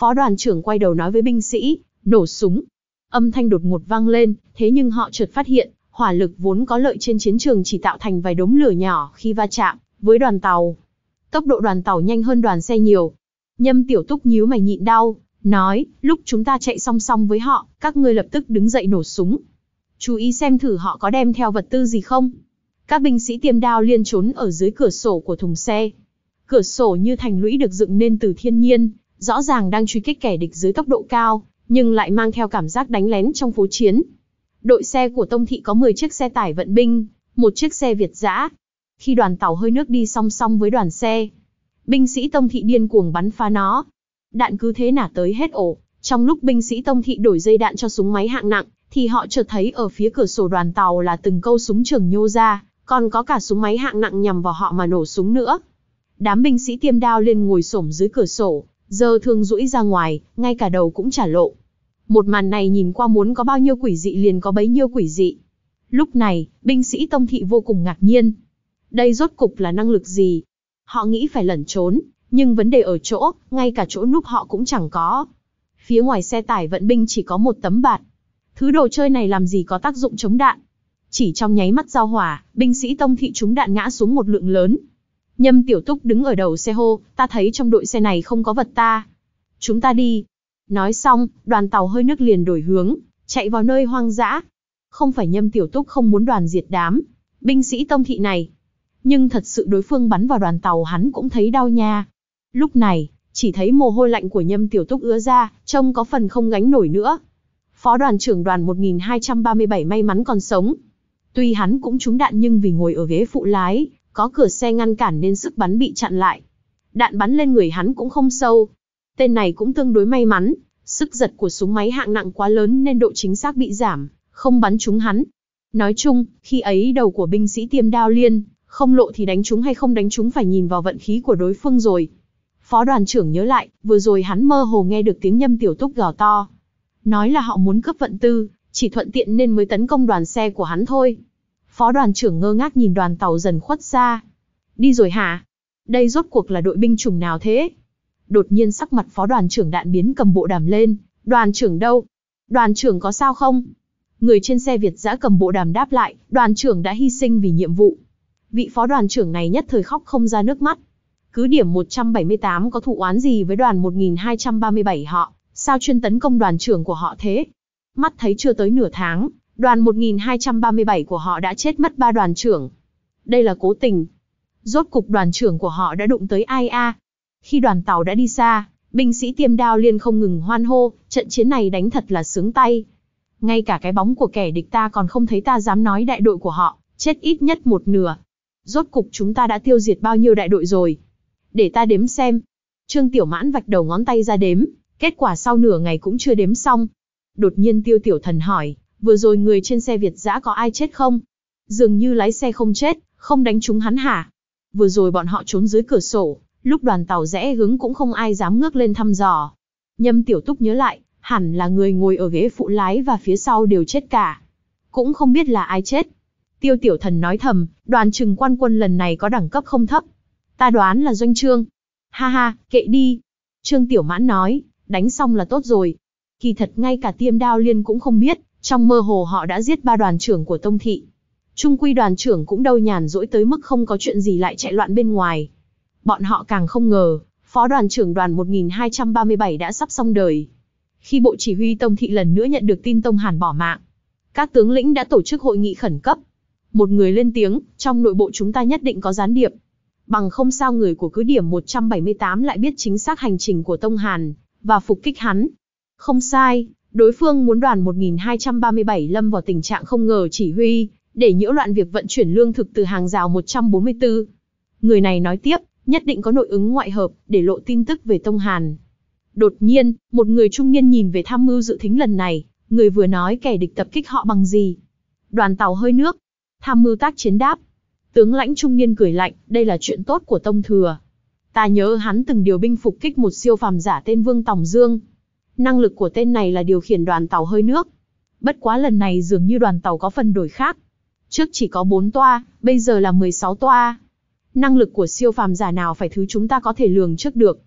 Phó đoàn trưởng quay đầu nói với binh sĩ, nổ súng. Âm thanh đột ngột vang lên, thế nhưng họ chợt phát hiện, hỏa lực vốn có lợi trên chiến trường chỉ tạo thành vài đống lửa nhỏ khi va chạm với đoàn tàu. Tốc độ đoàn tàu nhanh hơn đoàn xe nhiều. Nhâm Tiểu Túc nhíu mày nhịn đau, nói, lúc chúng ta chạy song song với họ, các ngươi lập tức đứng dậy nổ súng. Chú ý xem thử họ có đem theo vật tư gì không. Các binh sĩ Tiêm Đao Liên trốn ở dưới cửa sổ của thùng xe. Cửa sổ như thành lũy được dựng nên từ thiên nhiên, rõ ràng đang truy kích kẻ địch dưới tốc độ cao, nhưng lại mang theo cảm giác đánh lén trong phố chiến. Đội xe của Tông Thị có mười chiếc xe tải vận binh, một chiếc xe Việt dã. Khi đoàn tàu hơi nước đi song song với đoàn xe, binh sĩ Tông Thị điên cuồng bắn phá nó. Đạn cứ thế nả tới hết ổ. Trong lúc binh sĩ Tông Thị đổi dây đạn cho súng máy hạng nặng, thì họ chợt thấy ở phía cửa sổ đoàn tàu là từng câu súng trường nhô ra, còn có cả súng máy hạng nặng nhằm vào họ mà nổ súng nữa. Đám binh sĩ Tiêm Đao Liên ngồi xổm dưới cửa sổ, giơ thương duỗi ra ngoài, ngay cả đầu cũng chả lộ. Một màn này nhìn qua muốn có bao nhiêu quỷ dị liền có bấy nhiêu quỷ dị. Lúc này, binh sĩ Tông Thị vô cùng ngạc nhiên. Đây rốt cục là năng lực gì? Họ nghĩ phải lẩn trốn, nhưng vấn đề ở chỗ, ngay cả chỗ núp họ cũng chẳng có. Phía ngoài xe tải vận binh chỉ có một tấm bạt. Thứ đồ chơi này làm gì có tác dụng chống đạn. Chỉ trong nháy mắt giao hỏa, binh sĩ Tông Thị trúng đạn ngã xuống một lượng lớn. Nhâm Tiểu Túc đứng ở đầu xe hô, ta thấy trong đội xe này không có vật ta. Chúng ta đi. Nói xong, đoàn tàu hơi nước liền đổi hướng, chạy vào nơi hoang dã. Không phải Nhâm Tiểu Túc không muốn đoàn diệt đám binh sĩ Tông Thị này, nhưng thật sự đối phương bắn vào đoàn tàu hắn cũng thấy đau nha. Lúc này, chỉ thấy mồ hôi lạnh của Nhâm Tiểu Túc ứa ra, trông có phần không gánh nổi nữa. Phó đoàn trưởng đoàn một nghìn hai trăm ba mươi bảy may mắn còn sống. Tuy hắn cũng trúng đạn nhưng vì ngồi ở ghế phụ lái, có cửa xe ngăn cản nên sức bắn bị chặn lại. Đạn bắn lên người hắn cũng không sâu. Tên này cũng tương đối may mắn, sức giật của súng máy hạng nặng quá lớn nên độ chính xác bị giảm, không bắn trúng hắn. Nói chung, khi ấy đầu của binh sĩ Tiêm Đao Liên, không lộ thì đánh trúng hay không đánh trúng phải nhìn vào vận khí của đối phương rồi. Phó đoàn trưởng nhớ lại, vừa rồi hắn mơ hồ nghe được tiếng Nhâm Tiểu Túc gào to. Nói là họ muốn cướp vận tư, chỉ thuận tiện nên mới tấn công đoàn xe của hắn thôi. Phó đoàn trưởng ngơ ngác nhìn đoàn tàu dần khuất xa. Đi rồi hả? Đây rốt cuộc là đội binh chủng nào thế? Đột nhiên sắc mặt phó đoàn trưởng Đạn biến, cầm bộ đàm lên. Đoàn trưởng đâu? Đoàn trưởng có sao không? Người trên xe Việt dã cầm bộ đàm đáp lại, đoàn trưởng đã hy sinh vì nhiệm vụ. Vị phó đoàn trưởng này nhất thời khóc không ra nước mắt. Cứ điểm một trăm bảy mươi tám có thù oán gì với đoàn một nghìn hai trăm ba mươi bảy họ, sao chuyên tấn công đoàn trưởng của họ thế? Mắt thấy chưa tới nửa tháng, đoàn một nghìn hai trăm ba mươi bảy của họ đã chết mất ba đoàn trưởng. Đây là cố tình. Rốt cục đoàn trưởng của họ đã đụng tới ai a? Khi đoàn tàu đã đi xa, binh sĩ Tiêm Đao Liên không ngừng hoan hô, trận chiến này đánh thật là sướng tay. Ngay cả cái bóng của kẻ địch ta còn không thấy, ta dám nói đại đội của họ chết ít nhất một nửa. Rốt cục chúng ta đã tiêu diệt bao nhiêu đại đội rồi? Để ta đếm xem. Trương Tiểu Mãn vạch đầu ngón tay ra đếm, kết quả sau nửa ngày cũng chưa đếm xong. Đột nhiên Tiêu Tiểu Thần hỏi, vừa rồi người trên xe Việt dã có ai chết không? Dường như lái xe không chết, không đánh trúng hắn hả? Vừa rồi bọn họ trốn dưới cửa sổ, lúc đoàn tàu rẽ hướng cũng không ai dám ngước lên thăm dò. Nhâm Tiểu Túc nhớ lại, hẳn là người ngồi ở ghế phụ lái và phía sau đều chết cả. Cũng không biết là ai chết. Tiêu Tiểu Thần nói thầm, đoàn Trừng Quan Quân lần này có đẳng cấp không thấp. Ta đoán là Doanh Trương. Ha ha, kệ đi. Trương Tiểu Mãn nói, đánh xong là tốt rồi. Kỳ thật ngay cả Tiêm Đao Liên cũng không biết, trong mơ hồ họ đã giết ba đoàn trưởng của Tông Thị. Trung quy đoàn trưởng cũng đâu nhàn rỗi tới mức không có chuyện gì lại chạy loạn bên ngoài. Bọn họ càng không ngờ, phó đoàn trưởng đoàn một nghìn hai trăm ba mươi bảy đã sắp xong đời. Khi bộ chỉ huy Tông Thị lần nữa nhận được tin Tông Hàn bỏ mạng, các tướng lĩnh đã tổ chức hội nghị khẩn cấp. Một người lên tiếng, trong nội bộ chúng ta nhất định có gián điệp. Bằng không sao người của cứ điểm một trăm bảy mươi tám lại biết chính xác hành trình của Tông Hàn, và phục kích hắn. Không sai, đối phương muốn đoàn một nghìn hai trăm ba mươi bảy lâm vào tình trạng không ngờ chỉ huy, để nhiễu loạn việc vận chuyển lương thực từ hàng rào một trăm bốn mươi tư. Người này nói tiếp, nhất định có nội ứng ngoại hợp, để lộ tin tức về Tông Hàn. Đột nhiên, một người trung niên nhìn về tham mưu dự thính lần này, người vừa nói kẻ địch tập kích họ bằng gì? Đoàn tàu hơi nước. Tham mưu tác chiến đáp. Tướng lãnh trung niên cười lạnh, đây là chuyện tốt của Tông Thừa. Ta nhớ hắn từng điều binh phục kích một siêu phàm giả tên Vương Tòng Dương. Năng lực của tên này là điều khiển đoàn tàu hơi nước. Bất quá lần này dường như đoàn tàu có phần đổi khác. Trước chỉ có bốn toa, bây giờ là mười sáu toa. Năng lực của siêu phàm giả nào phải thứ chúng ta có thể lường trước được.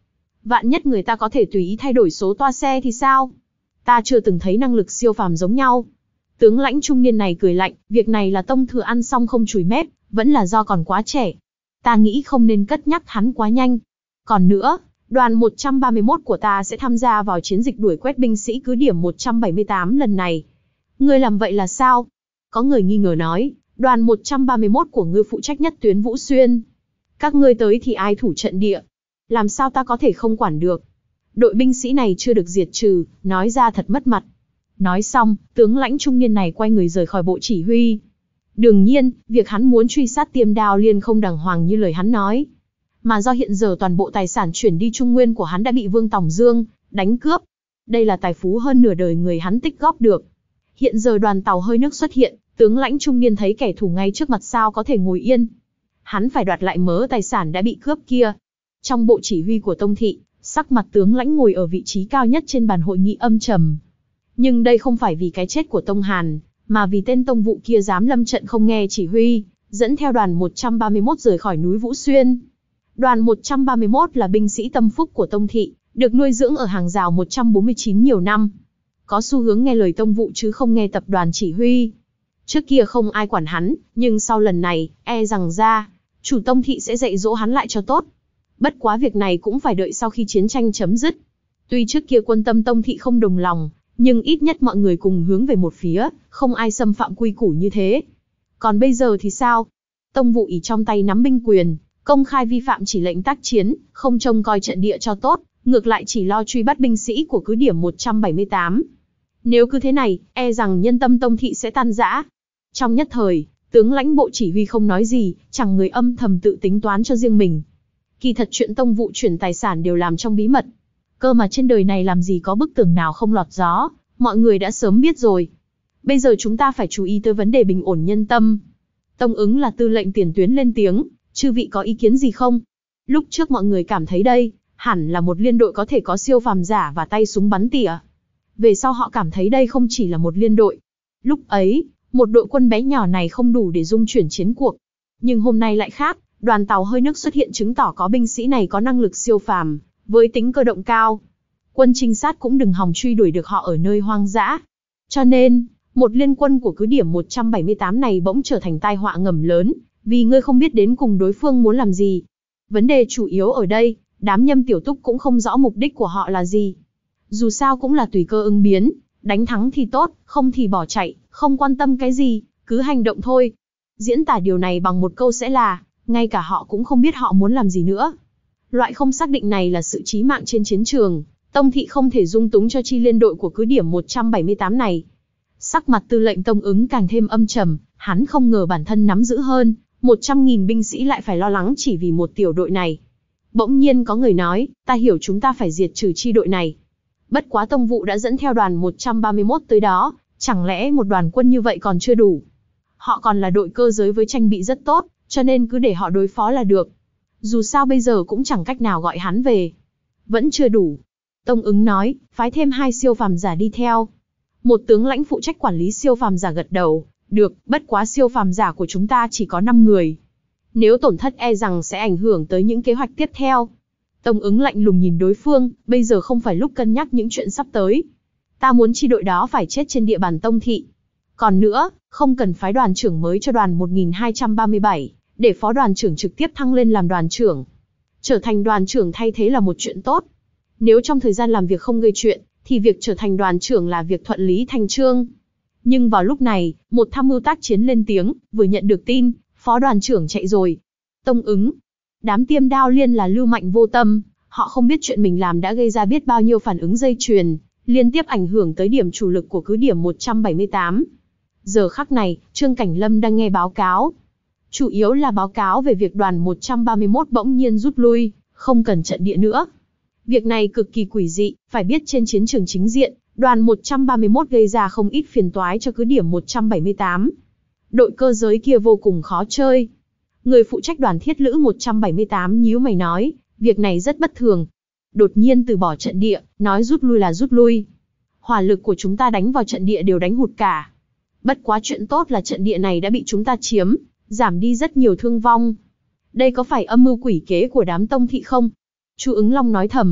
Vạn nhất người ta có thể tùy ý thay đổi số toa xe thì sao? Ta chưa từng thấy năng lực siêu phàm giống nhau. Tướng lãnh trung niên này cười lạnh, việc này là tông thừa ăn xong không chùi mép, vẫn là do còn quá trẻ. Ta nghĩ không nên cất nhắc hắn quá nhanh. Còn nữa, đoàn một trăm ba mươi mốt của ta sẽ tham gia vào chiến dịch đuổi quét binh sĩ cứ điểm một trăm bảy mươi tám lần này. Ngươi làm vậy là sao? Có người nghi ngờ nói, đoàn một trăm ba mươi mốt của ngươi phụ trách nhất tuyến Vũ Xuyên. Các ngươi tới thì ai thủ trận địa? Làm sao ta có thể không quản được? Đội binh sĩ này chưa được diệt trừ, nói ra thật mất mặt. Nói xong, tướng lãnh trung niên này quay người rời khỏi bộ chỉ huy. Đương nhiên, việc hắn muốn truy sát Tiêm Đao Liên không đàng hoàng như lời hắn nói. Mà do hiện giờ toàn bộ tài sản chuyển đi Trung Nguyên của hắn đã bị Vương Tòng Dương đánh cướp. Đây là tài phú hơn nửa đời người hắn tích góp được. Hiện giờ đoàn tàu hơi nước xuất hiện, tướng lãnh trung niên thấy kẻ thù ngay trước mặt sao có thể ngồi yên. Hắn phải đoạt lại mớ tài sản đã bị cướp kia. Trong bộ chỉ huy của Tông Thị, sắc mặt tướng lãnh ngồi ở vị trí cao nhất trên bàn hội nghị âm trầm. Nhưng đây không phải vì cái chết của Tông Hàn, mà vì tên tông vụ kia dám lâm trận không nghe chỉ huy, dẫn theo đoàn một trăm ba mươi mốt rời khỏi núi Vũ Xuyên. Đoàn một trăm ba mươi mốt là binh sĩ tâm phúc của Tông Thị, được nuôi dưỡng ở hàng rào một trăm bốn mươi chín nhiều năm. Có xu hướng nghe lời tông vụ chứ không nghe tập đoàn chỉ huy. Trước kia không ai quản hắn, nhưng sau lần này, e rằng ra, chủ Tông Thị sẽ dạy dỗ hắn lại cho tốt. Bất quá việc này cũng phải đợi sau khi chiến tranh chấm dứt. Tuy trước kia quân tâm Tông Thị không đồng lòng, nhưng ít nhất mọi người cùng hướng về một phía, không ai xâm phạm quy củ như thế. Còn bây giờ thì sao? Tông vụ ỷ trong tay nắm binh quyền, công khai vi phạm chỉ lệnh tác chiến, không trông coi trận địa cho tốt, ngược lại chỉ lo truy bắt binh sĩ của cứ điểm một trăm bảy mươi tám. Nếu cứ thế này, e rằng nhân tâm Tông Thị sẽ tan rã. Trong nhất thời, tướng lãnh bộ chỉ huy không nói gì, chẳng người âm thầm tự tính toán cho riêng mình. Kỳ thật chuyện tông vụ chuyển tài sản đều làm trong bí mật. Cơ mà trên đời này làm gì có bức tường nào không lọt gió, mọi người đã sớm biết rồi. Bây giờ chúng ta phải chú ý tới vấn đề bình ổn nhân tâm. Tông Ứng là tư lệnh tiền tuyến lên tiếng, chư vị có ý kiến gì không? Lúc trước mọi người cảm thấy đây, hẳn là một liên đội có thể có siêu phàm giả và tay súng bắn tỉa. Về sau họ cảm thấy đây không chỉ là một liên đội. Lúc ấy, một đội quân bé nhỏ này không đủ để dung chuyển chiến cuộc. Nhưng hôm nay lại khác, đoàn tàu hơi nước xuất hiện chứng tỏ có binh sĩ này có năng lực siêu phàm, với tính cơ động cao. Quân trinh sát cũng đừng hòng truy đuổi được họ ở nơi hoang dã. Cho nên, một liên quân của cứ điểm một trăm bảy mươi tám này bỗng trở thành tai họa ngầm lớn, vì ngươi không biết đến cùng đối phương muốn làm gì. Vấn đề chủ yếu ở đây, đám Nhâm Tiểu Túc cũng không rõ mục đích của họ là gì. Dù sao cũng là tùy cơ ứng biến, đánh thắng thì tốt, không thì bỏ chạy, không quan tâm cái gì, cứ hành động thôi. Diễn tả điều này bằng một câu sẽ là, ngay cả họ cũng không biết họ muốn làm gì nữa. Loại không xác định này là sự chí mạng trên chiến trường, Tông Thị không thể dung túng cho chi liên đội của cứ điểm một trăm bảy mươi tám này. Sắc mặt tư lệnh Tông Ứng càng thêm âm trầm, hắn không ngờ bản thân nắm giữ hơn một trăm nghìn binh sĩ lại phải lo lắng chỉ vì một tiểu đội này. Bỗng nhiên có người nói, ta hiểu chúng ta phải diệt trừ chi đội này. Bất quá Tông vụ đã dẫn theo đoàn một trăm ba mươi mốt tới đó, chẳng lẽ một đoàn quân như vậy còn chưa đủ? Họ còn là đội cơ giới với trang bị rất tốt, cho nên cứ để họ đối phó là được. Dù sao bây giờ cũng chẳng cách nào gọi hắn về. Vẫn chưa đủ. Tông Ứng nói, phái thêm hai siêu phàm giả đi theo. Một tướng lãnh phụ trách quản lý siêu phàm giả gật đầu, được, bất quá siêu phàm giả của chúng ta chỉ có năm người. Nếu tổn thất e rằng sẽ ảnh hưởng tới những kế hoạch tiếp theo. Tông Ứng lạnh lùng nhìn đối phương, bây giờ không phải lúc cân nhắc những chuyện sắp tới. Ta muốn chi đội đó phải chết trên địa bàn Tông Thị. Còn nữa, không cần phái đoàn trưởng mới cho đoàn một nghìn hai trăm ba mươi bảy, để phó đoàn trưởng trực tiếp thăng lên làm đoàn trưởng. Trở thành đoàn trưởng thay thế là một chuyện tốt. Nếu trong thời gian làm việc không gây chuyện, thì việc trở thành đoàn trưởng là việc thuận lý thành chương. Nhưng vào lúc này, một tham mưu tác chiến lên tiếng, vừa nhận được tin, phó đoàn trưởng chạy rồi. Tông Ứng. Đám Tiêm Đao Liên là lưu manh vô tâm, họ không biết chuyện mình làm đã gây ra biết bao nhiêu phản ứng dây chuyền, liên tiếp ảnh hưởng tới điểm chủ lực của cứ điểm một trăm bảy mươi tám. Giờ khắc này, Trương Cảnh Lâm đang nghe báo cáo. Chủ yếu là báo cáo về việc đoàn một trăm ba mươi mốt bỗng nhiên rút lui, không cần trận địa nữa. Việc này cực kỳ quỷ dị, phải biết trên chiến trường chính diện, đoàn một trăm ba mươi mốt gây ra không ít phiền toái cho cứ điểm một trăm bảy mươi tám. Đội cơ giới kia vô cùng khó chơi. Người phụ trách đoàn thiết lữ một trăm bảy mươi tám nhíu mày nói, việc này rất bất thường. Đột nhiên từ bỏ trận địa, nói rút lui là rút lui. Hỏa lực của chúng ta đánh vào trận địa đều đánh hụt cả. Bất quá chuyện tốt là trận địa này đã bị chúng ta chiếm, giảm đi rất nhiều thương vong. Đây có phải âm mưu quỷ kế của đám Tông Thị không? Chu Ứng Long nói thầm,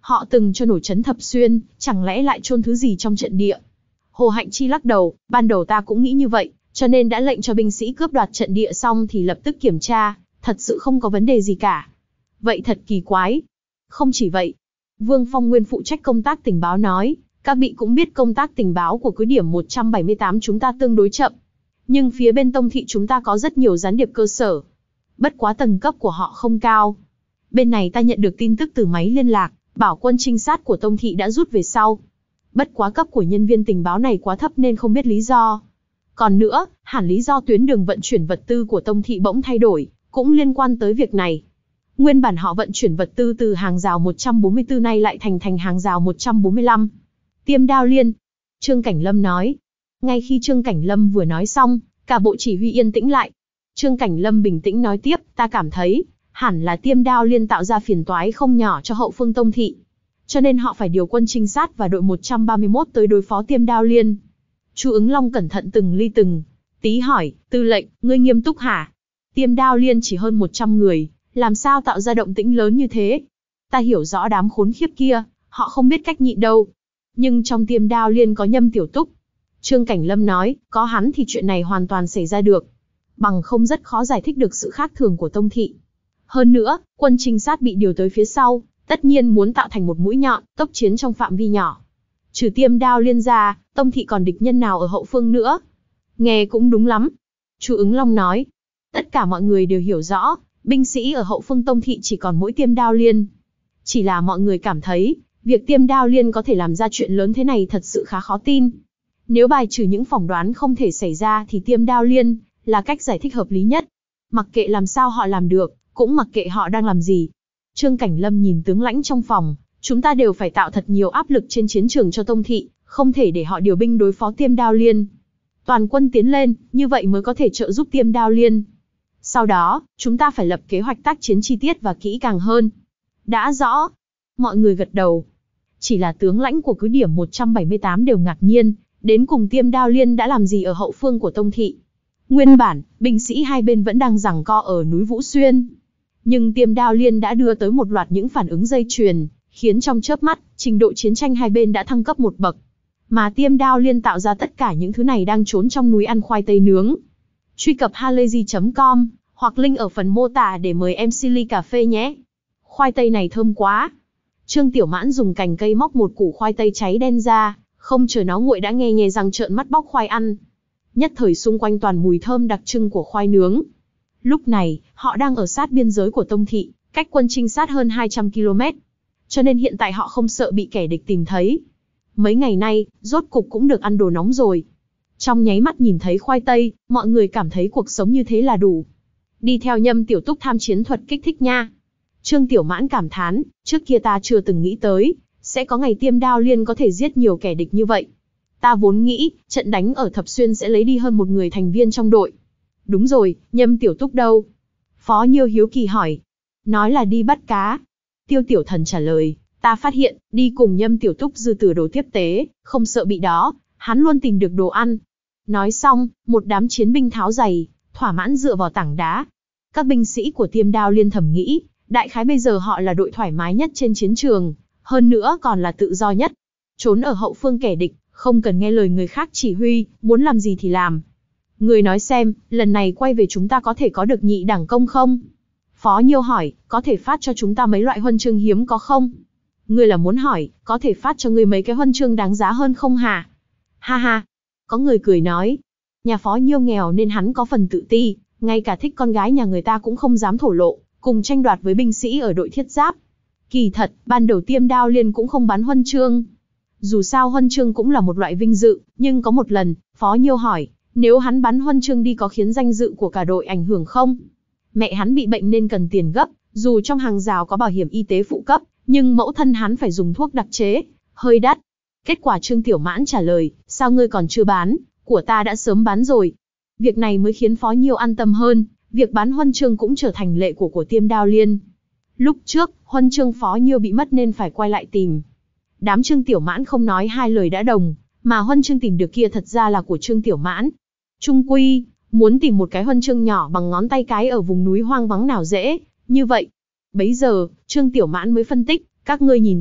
Họ từng cho nổi trấn Thập Xuyên, chẳng lẽ lại chôn thứ gì trong trận địa? Hồ Hạnh Chi lắc đầu, ban đầu ta cũng nghĩ như vậy, cho nên đã lệnh cho binh sĩ cướp đoạt trận địa xong thì lập tức kiểm tra, thật sự không có vấn đề gì cả. Vậy thật kỳ quái. Không chỉ vậy, Vương Phong Nguyên phụ trách công tác tình báo nói, các vị cũng biết công tác tình báo của cứ điểm một trăm bảy mươi tám chúng ta tương đối chậm. Nhưng phía bên Tông Thị chúng ta có rất nhiều gián điệp cơ sở. Bất quá tầng cấp của họ không cao. Bên này ta nhận được tin tức từ máy liên lạc, bảo quân trinh sát của Tông Thị đã rút về sau. Bất quá cấp của nhân viên tình báo này quá thấp nên không biết lý do. Còn nữa, hẳn lý do tuyến đường vận chuyển vật tư của Tông Thị bỗng thay đổi, cũng liên quan tới việc này. Nguyên bản họ vận chuyển vật tư từ hàng rào một trăm bốn mươi tư nay lại thành thành hàng rào một trăm bốn mươi lăm. Tiêm Đao Liên. Trương Cảnh Lâm nói. Ngay khi Trương Cảnh Lâm vừa nói xong, cả bộ chỉ huy yên tĩnh lại. Trương Cảnh Lâm bình tĩnh nói tiếp, ta cảm thấy, hẳn là Tiêm Đao Liên tạo ra phiền toái không nhỏ cho hậu phương Tông Thị. Cho nên họ phải điều quân trinh sát và đội một trăm ba mươi mốt tới đối phó Tiêm Đao Liên. Chu Ứng Long cẩn thận từng ly từng tí hỏi, tư lệnh, ngươi nghiêm túc hả? Tiêm Đao Liên chỉ hơn một trăm người, làm sao tạo ra động tĩnh lớn như thế? Ta hiểu rõ đám khốn khiếp kia, họ không biết cách nhịn đâu. Nhưng trong Tiêm Đao Liên có Nhâm Tiểu Túc. Trương Cảnh Lâm nói, có hắn thì chuyện này hoàn toàn xảy ra được. Bằng không rất khó giải thích được sự khác thường của Tông Thị. Hơn nữa, quân trinh sát bị điều tới phía sau, tất nhiên muốn tạo thành một mũi nhọn, tốc chiến trong phạm vi nhỏ. Trừ Tiêm Đao Liên ra, Tông Thị còn địch nhân nào ở hậu phương nữa? Nghe cũng đúng lắm. Chu Ứng Long nói. Tất cả mọi người đều hiểu rõ, binh sĩ ở hậu phương Tông Thị chỉ còn mỗi Tiêm Đao Liên. Chỉ là mọi người cảm thấy, việc Tiêm Đao Liên có thể làm ra chuyện lớn thế này thật sự khá khó tin. Nếu bài trừ những phỏng đoán không thể xảy ra thì Tiêm Đao Liên là cách giải thích hợp lý nhất. Mặc kệ làm sao họ làm được, cũng mặc kệ họ đang làm gì. Trương Cảnh Lâm nhìn tướng lãnh trong phòng, chúng ta đều phải tạo thật nhiều áp lực trên chiến trường cho Tông Thị, không thể để họ điều binh đối phó Tiêm Đao Liên. Toàn quân tiến lên, như vậy mới có thể trợ giúp Tiêm Đao Liên. Sau đó, chúng ta phải lập kế hoạch tác chiến chi tiết và kỹ càng hơn. Đã rõ. Mọi người gật đầu. Chỉ là tướng lãnh của cứ điểm một trăm bảy mươi tám đều ngạc nhiên, đến cùng Tiêm Đao Liên đã làm gì ở hậu phương của Tông Thị. Nguyên bản, binh sĩ hai bên vẫn đang giằng co ở núi Vũ Xuyên. Nhưng Tiêm Đao Liên đã đưa tới một loạt những phản ứng dây chuyền, khiến trong chớp mắt, trình độ chiến tranh hai bên đã thăng cấp một bậc. Mà Tiêm Đao Liên tạo ra tất cả những thứ này đang trốn trong núi ăn khoai tây nướng. Truy cập halayzi chấm com, hoặc link ở phần mô tả để mời em xê ly cà phê nhé. Khoai tây này thơm quá. Trương Tiểu Mãn dùng cành cây móc một củ khoai tây cháy đen ra, không chờ nó nguội đã nghe nhè răng trợn mắt bóc khoai ăn. Nhất thời xung quanh toàn mùi thơm đặc trưng của khoai nướng. Lúc này, họ đang ở sát biên giới của Tông Thị, cách quân trinh sát hơn hai trăm ki lô mét. Cho nên hiện tại họ không sợ bị kẻ địch tìm thấy. Mấy ngày nay, rốt cục cũng được ăn đồ nóng rồi. Trong nháy mắt nhìn thấy khoai tây, mọi người cảm thấy cuộc sống như thế là đủ. Đi theo Nhâm Tiểu Túc tham chiến thuật kích thích nha. Trương Tiểu Mãn cảm thán, trước kia ta chưa từng nghĩ tới, sẽ có ngày Tiêm Đao Liên có thể giết nhiều kẻ địch như vậy. Ta vốn nghĩ, trận đánh ở Thập Xuyên sẽ lấy đi hơn một người thành viên trong đội. Đúng rồi, Nhâm Tiểu Túc đâu? Phó Nhiêu hiếu kỳ hỏi. Nói là đi bắt cá. Tiêu Tiểu Thần trả lời, ta phát hiện, đi cùng Nhâm Tiểu Túc dư thừa đồ tiếp tế, không sợ bị đó, hắn luôn tìm được đồ ăn. Nói xong, một đám chiến binh tháo giày, thỏa mãn dựa vào tảng đá. Các binh sĩ của Tiêm Đao Liên thầm nghĩ, đại khái bây giờ họ là đội thoải mái nhất trên chiến trường, hơn nữa còn là tự do nhất. Trốn ở hậu phương kẻ địch, không cần nghe lời người khác chỉ huy, muốn làm gì thì làm. Người nói xem, lần này quay về chúng ta có thể có được nhị đẳng công không? Phó Nhiêu hỏi, có thể phát cho chúng ta mấy loại huân chương hiếm có không? Ngươi là muốn hỏi, có thể phát cho ngươi mấy cái huân chương đáng giá hơn không hả? Ha ha. Có người cười nói, nhà Phó Nhiêu nghèo nên hắn có phần tự ti, ngay cả thích con gái nhà người ta cũng không dám thổ lộ, cùng tranh đoạt với binh sĩ ở đội thiết giáp. Kỳ thật, ban đầu Tiêm Đao Liên cũng không bán huân chương. Dù sao huân chương cũng là một loại vinh dự, nhưng có một lần, Phó Nhiêu hỏi, nếu hắn bắn huân chương đi có khiến danh dự của cả đội ảnh hưởng không? Mẹ hắn bị bệnh nên cần tiền gấp, dù trong hàng rào có bảo hiểm y tế phụ cấp, nhưng mẫu thân hắn phải dùng thuốc đặc chế, hơi đắt. Kết quả Trương Tiểu Mãn trả lời, sao ngươi còn chưa bán, của ta đã sớm bán rồi. Việc này mới khiến Phó Nhiêu an tâm hơn, việc bán huân chương cũng trở thành lệ của của Tiêm Đao Liên. Lúc trước, huân chương Phó Nhiêu bị mất nên phải quay lại tìm. Đám Trương Tiểu Mãn không nói hai lời đã đồng, mà huân chương tìm được kia thật ra là của Trương Tiểu Mãn. Trung quy, muốn tìm một cái huân chương nhỏ bằng ngón tay cái ở vùng núi hoang vắng nào dễ, như vậy. Bấy giờ, Trương Tiểu Mãn mới phân tích, các ngươi nhìn ta,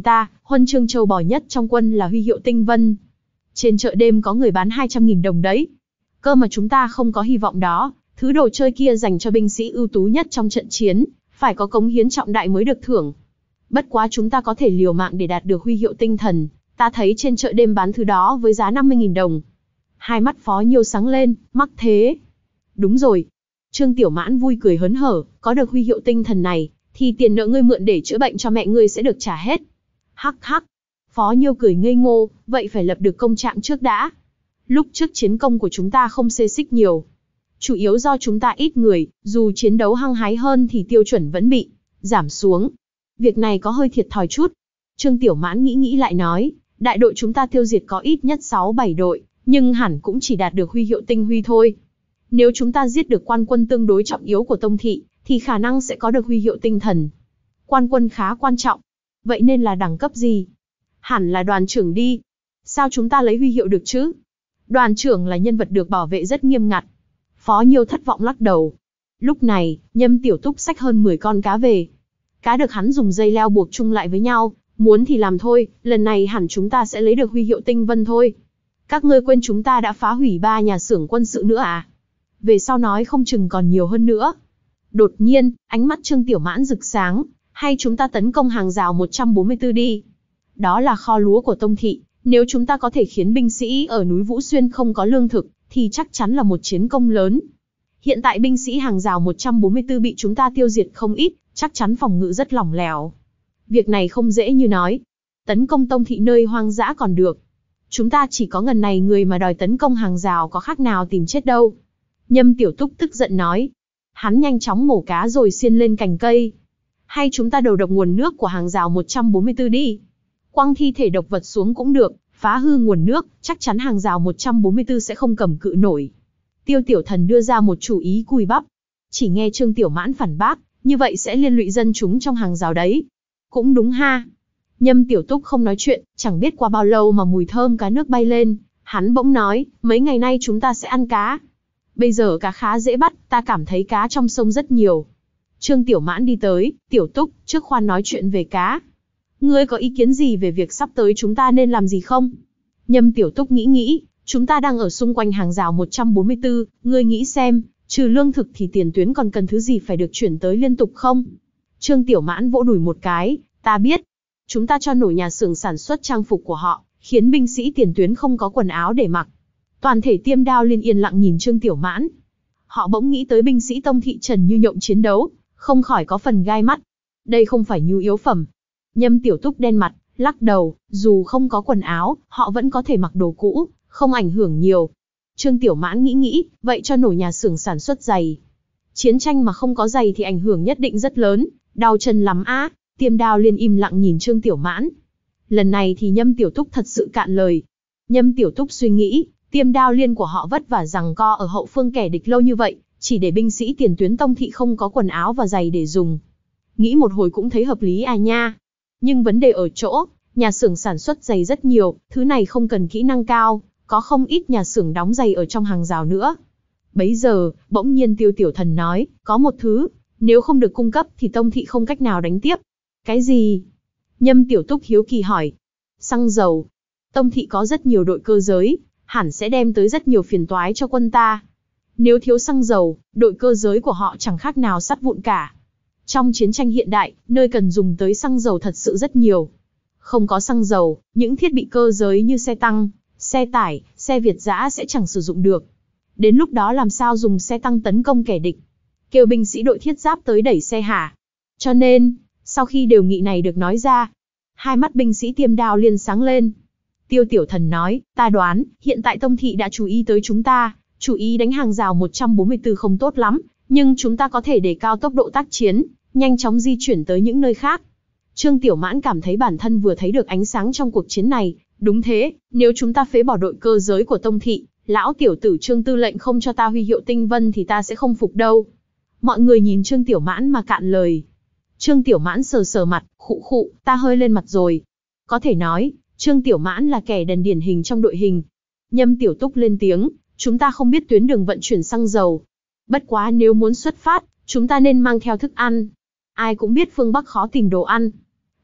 huân chương châu bò nhất trong quân là huy hiệu tinh vân. Trên chợ đêm có người bán hai trăm nghìn đồng đấy. Cơ mà chúng ta không có hy vọng đó, thứ đồ chơi kia dành cho binh sĩ ưu tú nhất trong trận chiến, phải có cống hiến trọng đại mới được thưởng. Bất quá chúng ta có thể liều mạng để đạt được huy hiệu tinh thần, ta thấy trên chợ đêm bán thứ đó với giá năm mươi nghìn đồng. Hai mắt Phó Nhiêu sáng lên, mắc thế. Đúng rồi. Trương Tiểu Mãn vui cười hớn hở, có được huy hiệu tinh thần này, thì tiền nợ ngươi mượn để chữa bệnh cho mẹ ngươi sẽ được trả hết. Hắc hắc. Phó Nhiêu cười ngây ngô, vậy phải lập được công trạng trước đã. Lúc trước chiến công của chúng ta không xê xích nhiều. Chủ yếu do chúng ta ít người, dù chiến đấu hăng hái hơn thì tiêu chuẩn vẫn bị giảm xuống. Việc này có hơi thiệt thòi chút. Trương Tiểu Mãn nghĩ nghĩ lại nói, đại đội chúng ta tiêu diệt có ít nhất sáu bảy đội, nhưng hẳn cũng chỉ đạt được huy hiệu tinh huy thôi. Nếu chúng ta giết được quan quân tương đối trọng yếu của Tông Thị, thì khả năng sẽ có được huy hiệu tinh thần. Quan quân khá quan trọng. Vậy nên là đẳng cấp gì? Hẳn là đoàn trưởng đi. Sao chúng ta lấy huy hiệu được chứ? Đoàn trưởng là nhân vật được bảo vệ rất nghiêm ngặt. Phó Nhiêu thất vọng lắc đầu. Lúc này, Nhâm Tiểu Túc xách hơn mười con cá về. Cá được hắn dùng dây leo buộc chung lại với nhau, muốn thì làm thôi, lần này hẳn chúng ta sẽ lấy được huy hiệu tinh vân thôi. Các ngươi quên chúng ta đã phá hủy ba nhà xưởng quân sự nữa à? Về sau nói không chừng còn nhiều hơn nữa. Đột nhiên, ánh mắt Trương Tiểu Mãn rực sáng, hay chúng ta tấn công hàng rào một trăm bốn mươi tư đi. Đó là kho lúa của Tông Thị, nếu chúng ta có thể khiến binh sĩ ở núi Vũ Xuyên không có lương thực, thì chắc chắn là một chiến công lớn. Hiện tại binh sĩ hàng rào một trăm bốn mươi tư bị chúng ta tiêu diệt không ít, chắc chắn phòng ngự rất lỏng lẻo. Việc này không dễ như nói. Tấn công Tông Thị nơi hoang dã còn được. Chúng ta chỉ có ngần này người mà đòi tấn công hàng rào có khác nào tìm chết đâu. Nhâm Tiểu Túc tức giận nói. Hắn nhanh chóng mổ cá rồi xiên lên cành cây. Hay chúng ta đầu độc nguồn nước của hàng rào một trăm bốn mươi tư đi. Quăng thi thể độc vật xuống cũng được, phá hư nguồn nước, chắc chắn hàng rào một trăm bốn mươi tư sẽ không cầm cự nổi. Tiêu Tiểu Thần đưa ra một chủ ý cùi bắp. Chỉ nghe Trương Tiểu Mãn phản bác, như vậy sẽ liên lụy dân chúng trong hàng rào đấy. Cũng đúng ha. Nhâm Tiểu Túc không nói chuyện, chẳng biết qua bao lâu mà mùi thơm cá nước bay lên. Hắn bỗng nói, mấy ngày nay chúng ta sẽ ăn cá. Bây giờ cá khá dễ bắt, ta cảm thấy cá trong sông rất nhiều. Trương Tiểu Mãn đi tới, Tiểu Túc, trước khoan nói chuyện về cá. Ngươi có ý kiến gì về việc sắp tới chúng ta nên làm gì không? Nhâm Tiểu Túc nghĩ nghĩ, chúng ta đang ở xung quanh hàng rào một trăm bốn mươi tư, ngươi nghĩ xem, trừ lương thực thì tiền tuyến còn cần thứ gì phải được chuyển tới liên tục không? Trương Tiểu Mãn vỗ đùi một cái, ta biết. Chúng ta cho nổ nhà xưởng sản xuất trang phục của họ, khiến binh sĩ tiền tuyến không có quần áo để mặc. Toàn thể Tiêm Đao Liên yên lặng nhìn Trương Tiểu Mãn. Họ bỗng nghĩ tới binh sĩ Tông Thị Trần Như Nhộng chiến đấu, không khỏi có phần gai mắt. Đây không phải nhu yếu phẩm. Nhâm Tiểu Túc đen mặt, lắc đầu, dù không có quần áo, họ vẫn có thể mặc đồ cũ, không ảnh hưởng nhiều. Trương Tiểu Mãn nghĩ nghĩ, vậy cho nổ nhà xưởng sản xuất giày. Chiến tranh mà không có giày thì ảnh hưởng nhất định rất lớn, đau chân lắm á. Tiêm Đao Liên im lặng nhìn Trương Tiểu Mãn. Lần này thì Nhâm Tiểu Túc thật sự cạn lời. Nhâm Tiểu Túc suy nghĩ, Tiêm Đao Liên của họ vất vả giằng co ở hậu phương kẻ địch lâu như vậy, chỉ để binh sĩ tiền tuyến Tông Thị không có quần áo và giày để dùng. Nghĩ một hồi cũng thấy hợp lý à nha. Nhưng vấn đề ở chỗ, nhà xưởng sản xuất giày rất nhiều, thứ này không cần kỹ năng cao, có không ít nhà xưởng đóng giày ở trong hàng rào nữa. Bấy giờ, bỗng nhiên Tiêu Tiểu Thần nói, có một thứ, nếu không được cung cấp thì Tông Thị không cách nào đánh tiếp. Cái gì? Nhâm Tiểu Túc hiếu kỳ hỏi. Xăng dầu. Tông Thị có rất nhiều đội cơ giới, hẳn sẽ đem tới rất nhiều phiền toái cho quân ta. Nếu thiếu xăng dầu, đội cơ giới của họ chẳng khác nào sắt vụn cả. Trong chiến tranh hiện đại, nơi cần dùng tới xăng dầu thật sự rất nhiều. Không có xăng dầu, những thiết bị cơ giới như xe tăng, xe tải, xe Việt giã sẽ chẳng sử dụng được. Đến lúc đó làm sao dùng xe tăng tấn công kẻ địch? Kêu binh sĩ đội thiết giáp tới đẩy xe hả? Cho nên, sau khi điều nghị này được nói ra, hai mắt binh sĩ Tiêm Đao Liên sáng lên. Tiêu Tiểu Thần nói, ta đoán, hiện tại Tông Thị đã chú ý tới chúng ta, chú ý đánh hàng rào một trăm bốn mươi tư không tốt lắm, nhưng chúng ta có thể đề cao tốc độ tác chiến, nhanh chóng di chuyển tới những nơi khác. Trương Tiểu Mãn cảm thấy bản thân vừa thấy được ánh sáng trong cuộc chiến này, đúng thế, nếu chúng ta phế bỏ đội cơ giới của Tông Thị, lão tiểu tử Trương tư lệnh không cho ta huy hiệu tinh vân thì ta sẽ không phục đâu. Mọi người nhìn Trương Tiểu Mãn mà cạn lời. Trương Tiểu Mãn sờ sờ mặt, khụ khụ, ta hơi lên mặt rồi. Có thể nói, Trương Tiểu Mãn là kẻ đần điển hình trong đội hình. Nhâm Tiểu Túc lên tiếng, chúng ta không biết tuyến đường vận chuyển xăng dầu. Bất quá nếu muốn xuất phát, chúng ta nên mang theo thức ăn. Ai cũng biết phương Bắc khó tìm đồ ăn.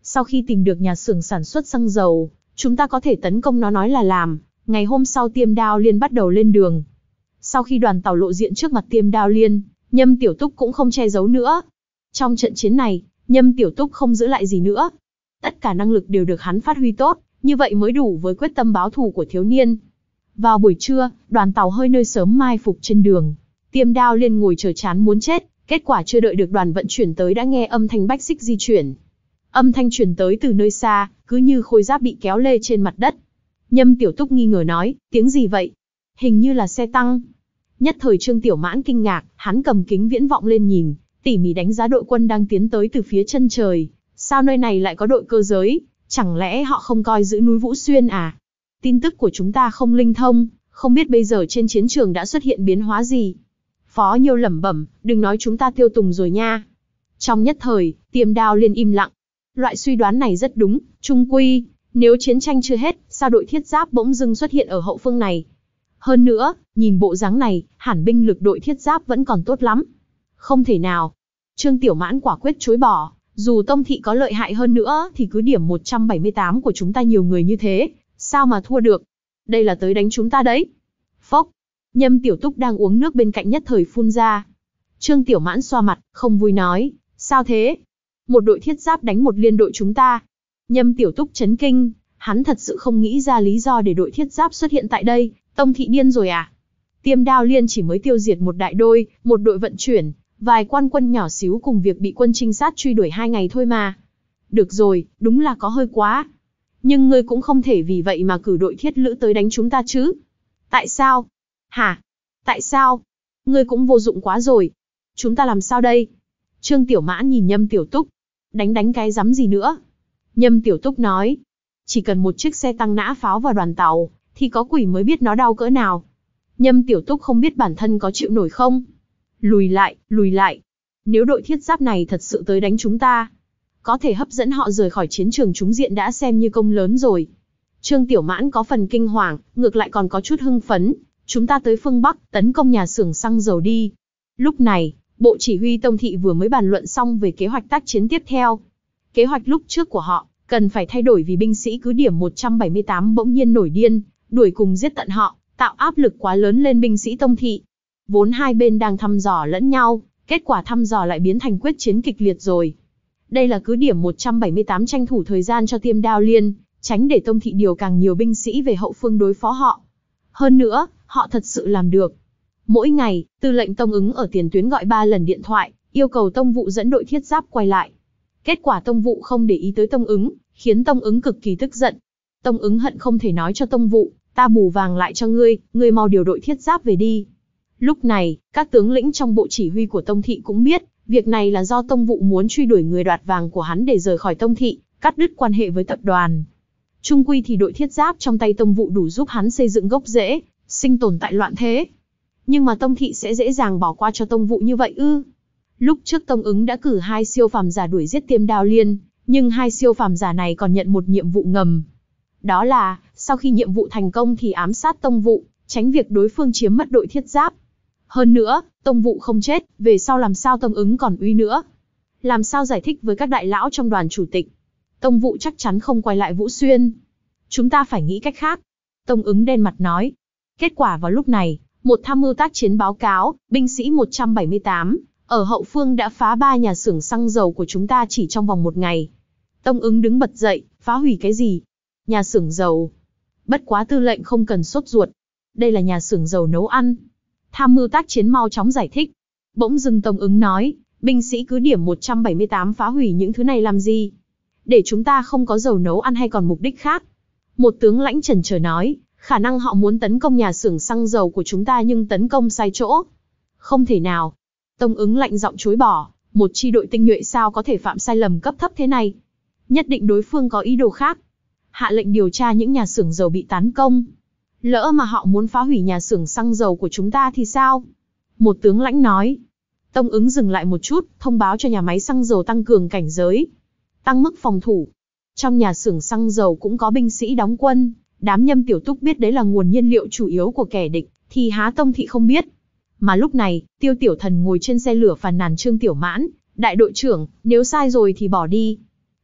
Sau khi tìm được nhà xưởng sản xuất xăng dầu, chúng ta có thể tấn công nó nói là làm. Ngày hôm sau Tiêm Đao Liên bắt đầu lên đường. Sau khi đoàn tàu lộ diện trước mặt Tiêm Đao Liên, Nhâm Tiểu Túc cũng không che giấu nữa. Trong trận chiến này, Nhâm Tiểu Túc không giữ lại gì nữa. Tất cả năng lực đều được hắn phát huy tốt, như vậy mới đủ với quyết tâm báo thù của thiếu niên. Vào buổi trưa, đoàn tàu hơi nơi sớm mai phục trên đường. Tiêm Đao Liên ngồi chờ chán muốn chết, kết quả chưa đợi được đoàn vận chuyển tới đã nghe âm thanh bách xích di chuyển. Âm thanh truyền tới từ nơi xa, cứ như khôi giáp bị kéo lê trên mặt đất. Nhâm Tiểu Túc nghi ngờ nói, tiếng gì vậy? Hình như là xe tăng. Nhất thời Trương Tiểu Mãn kinh ngạc, hắn cầm kính viễn vọng lên nhìn, tỉ mỉ đánh giá đội quân đang tiến tới từ phía chân trời. Sao nơi này lại có đội cơ giới? Chẳng lẽ họ không coi giữ núi Vũ Xuyên à? Tin tức của chúng ta không linh thông, không biết bây giờ trên chiến trường đã xuất hiện biến hóa gì. Phó Nhiêu lẩm bẩm, đừng nói chúng ta tiêu tùng rồi nha. Trong nhất thời, Tiêm Đao Liên im lặng. Loại suy đoán này rất đúng, trung quy, nếu chiến tranh chưa hết, sao đội thiết giáp bỗng dưng xuất hiện ở hậu phương này? Hơn nữa, nhìn bộ dáng này, hẳn binh lực đội thiết giáp vẫn còn tốt lắm. Không thể nào. Trương Tiểu Mãn quả quyết chối bỏ, dù Tông thị có lợi hại hơn nữa thì cứ điểm một trăm bảy mươi tám của chúng ta nhiều người như thế, sao mà thua được? Đây là tới đánh chúng ta đấy. Phốc. Nhâm Tiểu Túc đang uống nước bên cạnh nhất thời phun ra. Trương Tiểu Mãn xoa mặt, không vui nói, sao thế? Một đội thiết giáp đánh một liên đội chúng ta. Nhâm Tiểu Túc chấn kinh, hắn thật sự không nghĩ ra lý do để đội thiết giáp xuất hiện tại đây, Tông thị điên rồi à? Tiêm Đao Liên chỉ mới tiêu diệt một đại đôi, một đội vận chuyển, vài quan quân nhỏ xíu cùng việc bị quân trinh sát truy đuổi hai ngày thôi mà. Được rồi, đúng là có hơi quá. Nhưng ngươi cũng không thể vì vậy mà cử đội thiết lữ tới đánh chúng ta chứ. Tại sao? Hả? Tại sao? Ngươi cũng vô dụng quá rồi. Chúng ta làm sao đây? Trương Tiểu Mãn nhìn Nhâm Tiểu Túc. Đánh đánh cái rắm gì nữa? Nhâm Tiểu Túc nói. Chỉ cần một chiếc xe tăng nã pháo vào đoàn tàu, thì có quỷ mới biết nó đau cỡ nào. Nhâm Tiểu Túc không biết bản thân có chịu nổi không? Lùi lại, lùi lại. Nếu đội thiết giáp này thật sự tới đánh chúng ta, có thể hấp dẫn họ rời khỏi chiến trường trúng diện đã xem như công lớn rồi. Trương Tiểu Mãn có phần kinh hoàng, ngược lại còn có chút hưng phấn. Chúng ta tới phương Bắc, tấn công nhà xưởng xăng dầu đi. Lúc này, Bộ Chỉ huy Tông thị vừa mới bàn luận xong về kế hoạch tác chiến tiếp theo. Kế hoạch lúc trước của họ, cần phải thay đổi vì binh sĩ cứ điểm một trăm bảy mươi tám bỗng nhiên nổi điên, đuổi cùng giết tận họ, tạo áp lực quá lớn lên binh sĩ Tông thị. Vốn hai bên đang thăm dò lẫn nhau, kết quả thăm dò lại biến thành quyết chiến kịch liệt rồi. Đây là cứ điểm một trăm bảy mươi tám tranh thủ thời gian cho Tiêm Đao Liên, tránh để Tông thị điều càng nhiều binh sĩ về hậu phương đối phó họ. Hơn nữa, họ thật sự làm được. Mỗi ngày, tư lệnh Tông Ứng ở tiền tuyến gọi ba lần điện thoại, yêu cầu Tông Vụ dẫn đội thiết giáp quay lại. Kết quả Tông Vụ không để ý tới Tông Ứng, khiến Tông Ứng cực kỳ tức giận. Tông Ứng hận không thể nói cho Tông Vụ, ta bù vàng lại cho ngươi, ngươi mau điều đội thiết giáp về đi. Lúc này, các tướng lĩnh trong bộ chỉ huy của Tông thị cũng biết, việc này là do Tông Vụ muốn truy đuổi người đoạt vàng của hắn để rời khỏi Tông thị, cắt đứt quan hệ với tập đoàn. Chung quy thì đội thiết giáp trong tay Tông Vụ đủ giúp hắn xây dựng gốc rễ, sinh tồn tại loạn thế. Nhưng mà Tông thị sẽ dễ dàng bỏ qua cho Tông Vụ như vậy ư? Lúc trước Tông Ứng đã cử hai siêu phàm giả đuổi giết Tiêm Đao Liên, nhưng hai siêu phàm giả này còn nhận một nhiệm vụ ngầm. Đó là, sau khi nhiệm vụ thành công thì ám sát Tông Vụ, tránh việc đối phương chiếm mất đội thiết giáp. Hơn nữa, Tông Vụ không chết, về sau làm sao Tông Ứng còn uy nữa? Làm sao giải thích với các đại lão trong đoàn chủ tịch? Tông Vụ chắc chắn không quay lại Vũ Xuyên. Chúng ta phải nghĩ cách khác. Tông Ứng đen mặt nói. Kết quả vào lúc này, một tham mưu tác chiến báo cáo, binh sĩ một trăm bảy mươi tám, ở hậu phương đã phá ba nhà xưởng xăng dầu của chúng ta chỉ trong vòng một ngày. Tông Ứng đứng bật dậy, phá hủy cái gì? Nhà xưởng dầu. Bất quá tư lệnh không cần sốt ruột. Đây là nhà xưởng dầu nấu ăn. Tham mưu tác chiến mau chóng giải thích. Bỗng dưng Tông Ứng nói, binh sĩ cứ điểm một trăm bảy mươi tám phá hủy những thứ này làm gì? Để chúng ta không có dầu nấu ăn hay còn mục đích khác? Một tướng lãnh chần chờ nói, khả năng họ muốn tấn công nhà xưởng xăng dầu của chúng ta nhưng tấn công sai chỗ. Không thể nào. Tông Ứng lạnh giọng chối bỏ, một chi đội tinh nhuệ sao có thể phạm sai lầm cấp thấp thế này? Nhất định đối phương có ý đồ khác. Hạ lệnh điều tra những nhà xưởng dầu bị tấn công. Lỡ mà họ muốn phá hủy nhà xưởng xăng dầu của chúng ta thì sao? Một tướng lãnh nói. Tông Ứng dừng lại một chút, thông báo cho nhà máy xăng dầu tăng cường cảnh giới, tăng mức phòng thủ. Trong nhà xưởng xăng dầu cũng có binh sĩ đóng quân, đám Nhâm Tiểu Túc biết đấy là nguồn nhiên liệu chủ yếu của kẻ địch, thì há Tông thị không biết. Mà lúc này, Tiêu Tiểu Thần ngồi trên xe lửa phàn nàn Trương Tiểu Mãn, đại đội trưởng, nếu sai rồi thì bỏ đi.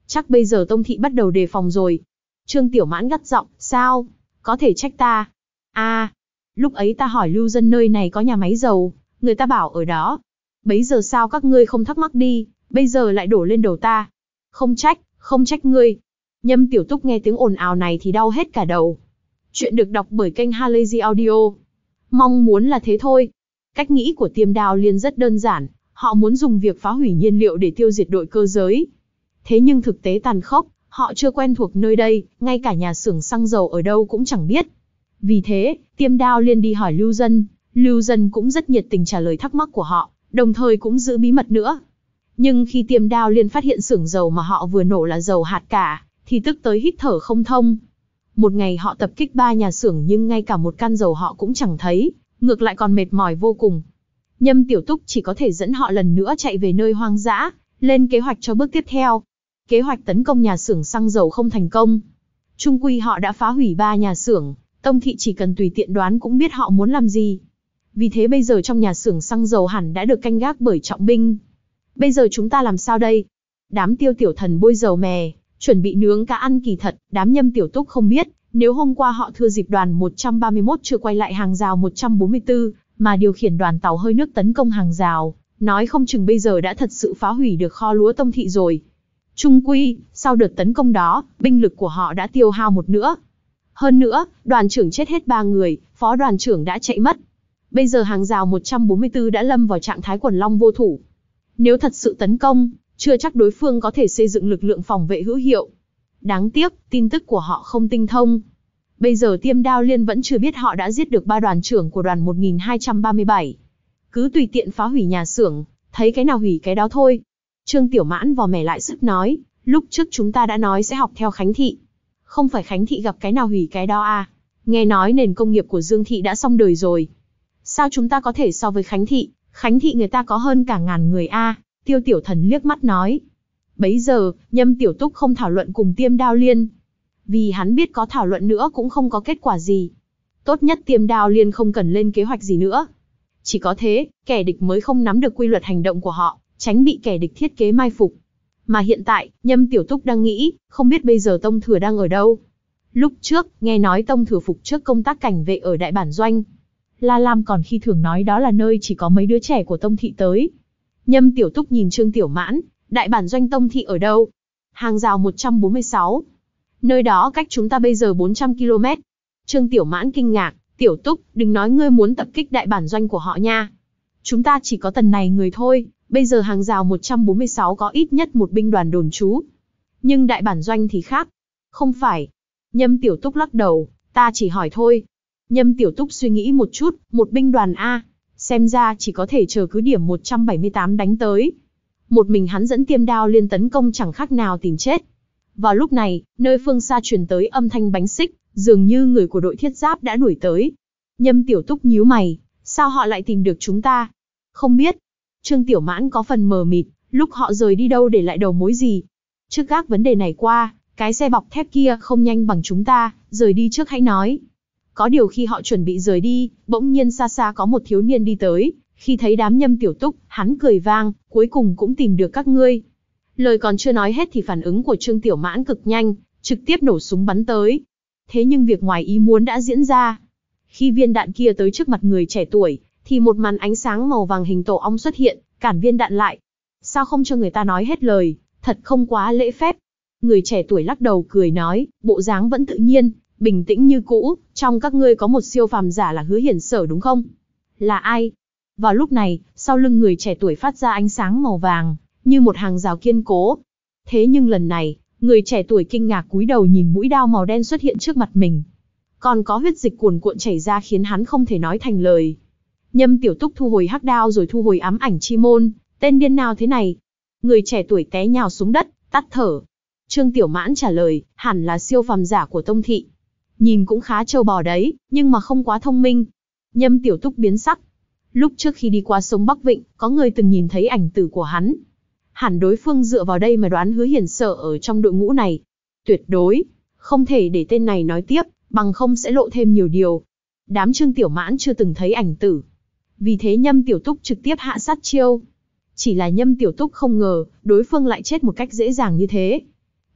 Chắc bây giờ Tông thị bắt đầu đề phòng rồi. Trương Tiểu Mãn gắt giọng, sao? Có thể trách ta? À, lúc ấy ta hỏi lưu dân nơi này có nhà máy dầu, người ta bảo ở đó. Bấy giờ sao các ngươi không thắc mắc đi, bây giờ lại đổ lên đầu ta. Không trách, không trách ngươi. Nhâm Tiểu Túc nghe tiếng ồn ào này thì đau hết cả đầu. Chuyện được đọc bởi kênh Halazy Audio. Mong muốn là thế thôi. Cách nghĩ của Tiêm Đao Liên rất đơn giản, họ muốn dùng việc phá hủy nhiên liệu để tiêu diệt đội cơ giới. Thế nhưng thực tế tàn khốc, họ chưa quen thuộc nơi đây, ngay cả nhà xưởng xăng dầu ở đâu cũng chẳng biết. Vì thế, Tiêm Đao Liên đi hỏi Lưu Dân, Lưu Dân cũng rất nhiệt tình trả lời thắc mắc của họ, đồng thời cũng giữ bí mật nữa. Nhưng khi Tiêm Đao Liên phát hiện xưởng dầu mà họ vừa nổ là dầu hạt cả, thì tức tới hít thở không thông. Một ngày họ tập kích ba nhà xưởng nhưng ngay cả một can dầu họ cũng chẳng thấy, ngược lại còn mệt mỏi vô cùng. Nhâm Tiểu Túc chỉ có thể dẫn họ lần nữa chạy về nơi hoang dã, lên kế hoạch cho bước tiếp theo. Kế hoạch tấn công nhà xưởng xăng dầu không thành công. Chung quy họ đã phá hủy ba nhà xưởng, Tông thị chỉ cần tùy tiện đoán cũng biết họ muốn làm gì. Vì thế bây giờ trong nhà xưởng xăng dầu hẳn đã được canh gác bởi trọng binh. Bây giờ chúng ta làm sao đây? Đám Tiêu Tiểu Thần bôi dầu mè, chuẩn bị nướng cá ăn. Kỳ thật, đám Nhâm Tiểu Túc không biết, nếu hôm qua họ thừa dịp đoàn một trăm ba mươi mốt chưa quay lại hàng rào một trăm bốn mươi tư, mà điều khiển đoàn tàu hơi nước tấn công hàng rào, nói không chừng bây giờ đã thật sự phá hủy được kho lúa Tông thị rồi. Chung quy, sau đợt tấn công đó, binh lực của họ đã tiêu hao một nữa. Hơn nữa, đoàn trưởng chết hết ba người, phó đoàn trưởng đã chạy mất. Bây giờ hàng rào một trăm bốn mươi tư đã lâm vào trạng thái quần long vô thủ. Nếu thật sự tấn công, chưa chắc đối phương có thể xây dựng lực lượng phòng vệ hữu hiệu. Đáng tiếc, tin tức của họ không tinh thông. Bây giờ Tiêm Đao Liên vẫn chưa biết họ đã giết được ba đoàn trưởng của đoàn một nghìn hai trăm ba mươi bảy. Cứ tùy tiện phá hủy nhà xưởng, thấy cái nào hủy cái đó thôi. Trương Tiểu Mãn vò mẻ lại sức nói, lúc trước chúng ta đã nói sẽ học theo Khánh thị. Không phải Khánh thị gặp cái nào hủy cái đó à? Nghe nói nền công nghiệp của Dương thị đã xong đời rồi. Sao chúng ta có thể so với Khánh thị? Khánh thị người ta có hơn cả ngàn người a. À? Tiêu Tiểu Thần liếc mắt nói. Bấy giờ, Nhâm Tiểu Túc không thảo luận cùng Tiêm Đao Liên. Vì hắn biết có thảo luận nữa cũng không có kết quả gì. Tốt nhất Tiêm Đao Liên không cần lên kế hoạch gì nữa. Chỉ có thế, kẻ địch mới không nắm được quy luật hành động của họ, tránh bị kẻ địch thiết kế mai phục. Mà hiện tại, Nhâm Tiểu Túc đang nghĩ, không biết bây giờ Tông Thừa đang ở đâu. Lúc trước, nghe nói Tông Thừa phục trước công tác cảnh vệ ở Đại Bản Doanh. La Lam còn khi thường nói đó là nơi chỉ có mấy đứa trẻ của Tông thị tới. Nhâm Tiểu Túc nhìn Trương Tiểu Mãn, Đại Bản Doanh Tông thị ở đâu? Hàng rào một trăm bốn mươi sáu. Nơi đó cách chúng ta bây giờ bốn trăm ki lô mét. Trương Tiểu Mãn kinh ngạc, Tiểu Túc, đừng nói ngươi muốn tập kích Đại Bản Doanh của họ nha. Chúng ta chỉ có tần này người thôi, bây giờ hàng rào một trăm bốn mươi sáu có ít nhất một binh đoàn đồn trú. Nhưng Đại Bản Doanh thì khác. Không phải. Nhâm Tiểu Túc lắc đầu, ta chỉ hỏi thôi. Nhâm Tiểu Túc suy nghĩ một chút, một binh đoàn A, xem ra chỉ có thể chờ cứ điểm một trăm bảy mươi tám đánh tới. Một mình hắn dẫn Tiêm Đao Liên tấn công chẳng khác nào tìm chết. Vào lúc này, nơi phương xa truyền tới âm thanh bánh xích, dường như người của đội thiết giáp đã đuổi tới. Nhâm Tiểu Túc nhíu mày, sao họ lại tìm được chúng ta? Không biết. Trương Tiểu Mãn có phần mờ mịt, lúc họ rời đi đâu để lại đầu mối gì? Trước gác vấn đề này qua, cái xe bọc thép kia không nhanh bằng chúng ta, rời đi trước hãy nói. Có điều khi họ chuẩn bị rời đi, bỗng nhiên xa xa có một thiếu niên đi tới, khi thấy đám Nhâm Tiểu Túc, hắn cười vang, cuối cùng cũng tìm được các ngươi. Lời còn chưa nói hết thì phản ứng của Trương Tiểu Mãn cực nhanh, trực tiếp nổ súng bắn tới. Thế nhưng việc ngoài ý muốn đã diễn ra. Khi viên đạn kia tới trước mặt người trẻ tuổi, thì một màn ánh sáng màu vàng hình tổ ong xuất hiện, cản viên đạn lại. Sao không cho người ta nói hết lời, thật không quá lễ phép. Người trẻ tuổi lắc đầu cười nói, bộ dáng vẫn tự nhiên, bình tĩnh như cũ, trong các ngươi có một siêu phàm giả là Hứa Hiển Sở đúng không? Là ai? Vào lúc này, sau lưng người trẻ tuổi phát ra ánh sáng màu vàng, như một hàng rào kiên cố. Thế nhưng lần này, người trẻ tuổi kinh ngạc cúi đầu nhìn mũi đao màu đen xuất hiện trước mặt mình. Còn có huyết dịch cuồn cuộn chảy ra khiến hắn không thể nói thành lời. Nhâm Tiểu Túc thu hồi hắc đao rồi thu hồi ám ảnh chi môn, tên điên nào thế này? Người trẻ tuổi té nhào xuống đất, tắt thở. Trương Tiểu Mãn trả lời, hẳn là siêu phàm giả của Tông thị. Nhìn cũng khá trâu bò đấy, nhưng mà không quá thông minh. Nhâm Tiểu Túc biến sắc. Lúc trước khi đi qua sông Bắc Vịnh, có người từng nhìn thấy ảnh tử của hắn. Hẳn đối phương dựa vào đây mà đoán Hứa Hiển Sở ở trong đội ngũ này. Tuyệt đối, không thể để tên này nói tiếp, bằng không sẽ lộ thêm nhiều điều. Đám Trương Tiểu Mãn chưa từng thấy ảnh tử. Vì thế Nhâm Tiểu Túc trực tiếp hạ sát chiêu. Chỉ là Nhâm Tiểu Túc không ngờ, đối phương lại chết một cách dễ dàng như thế.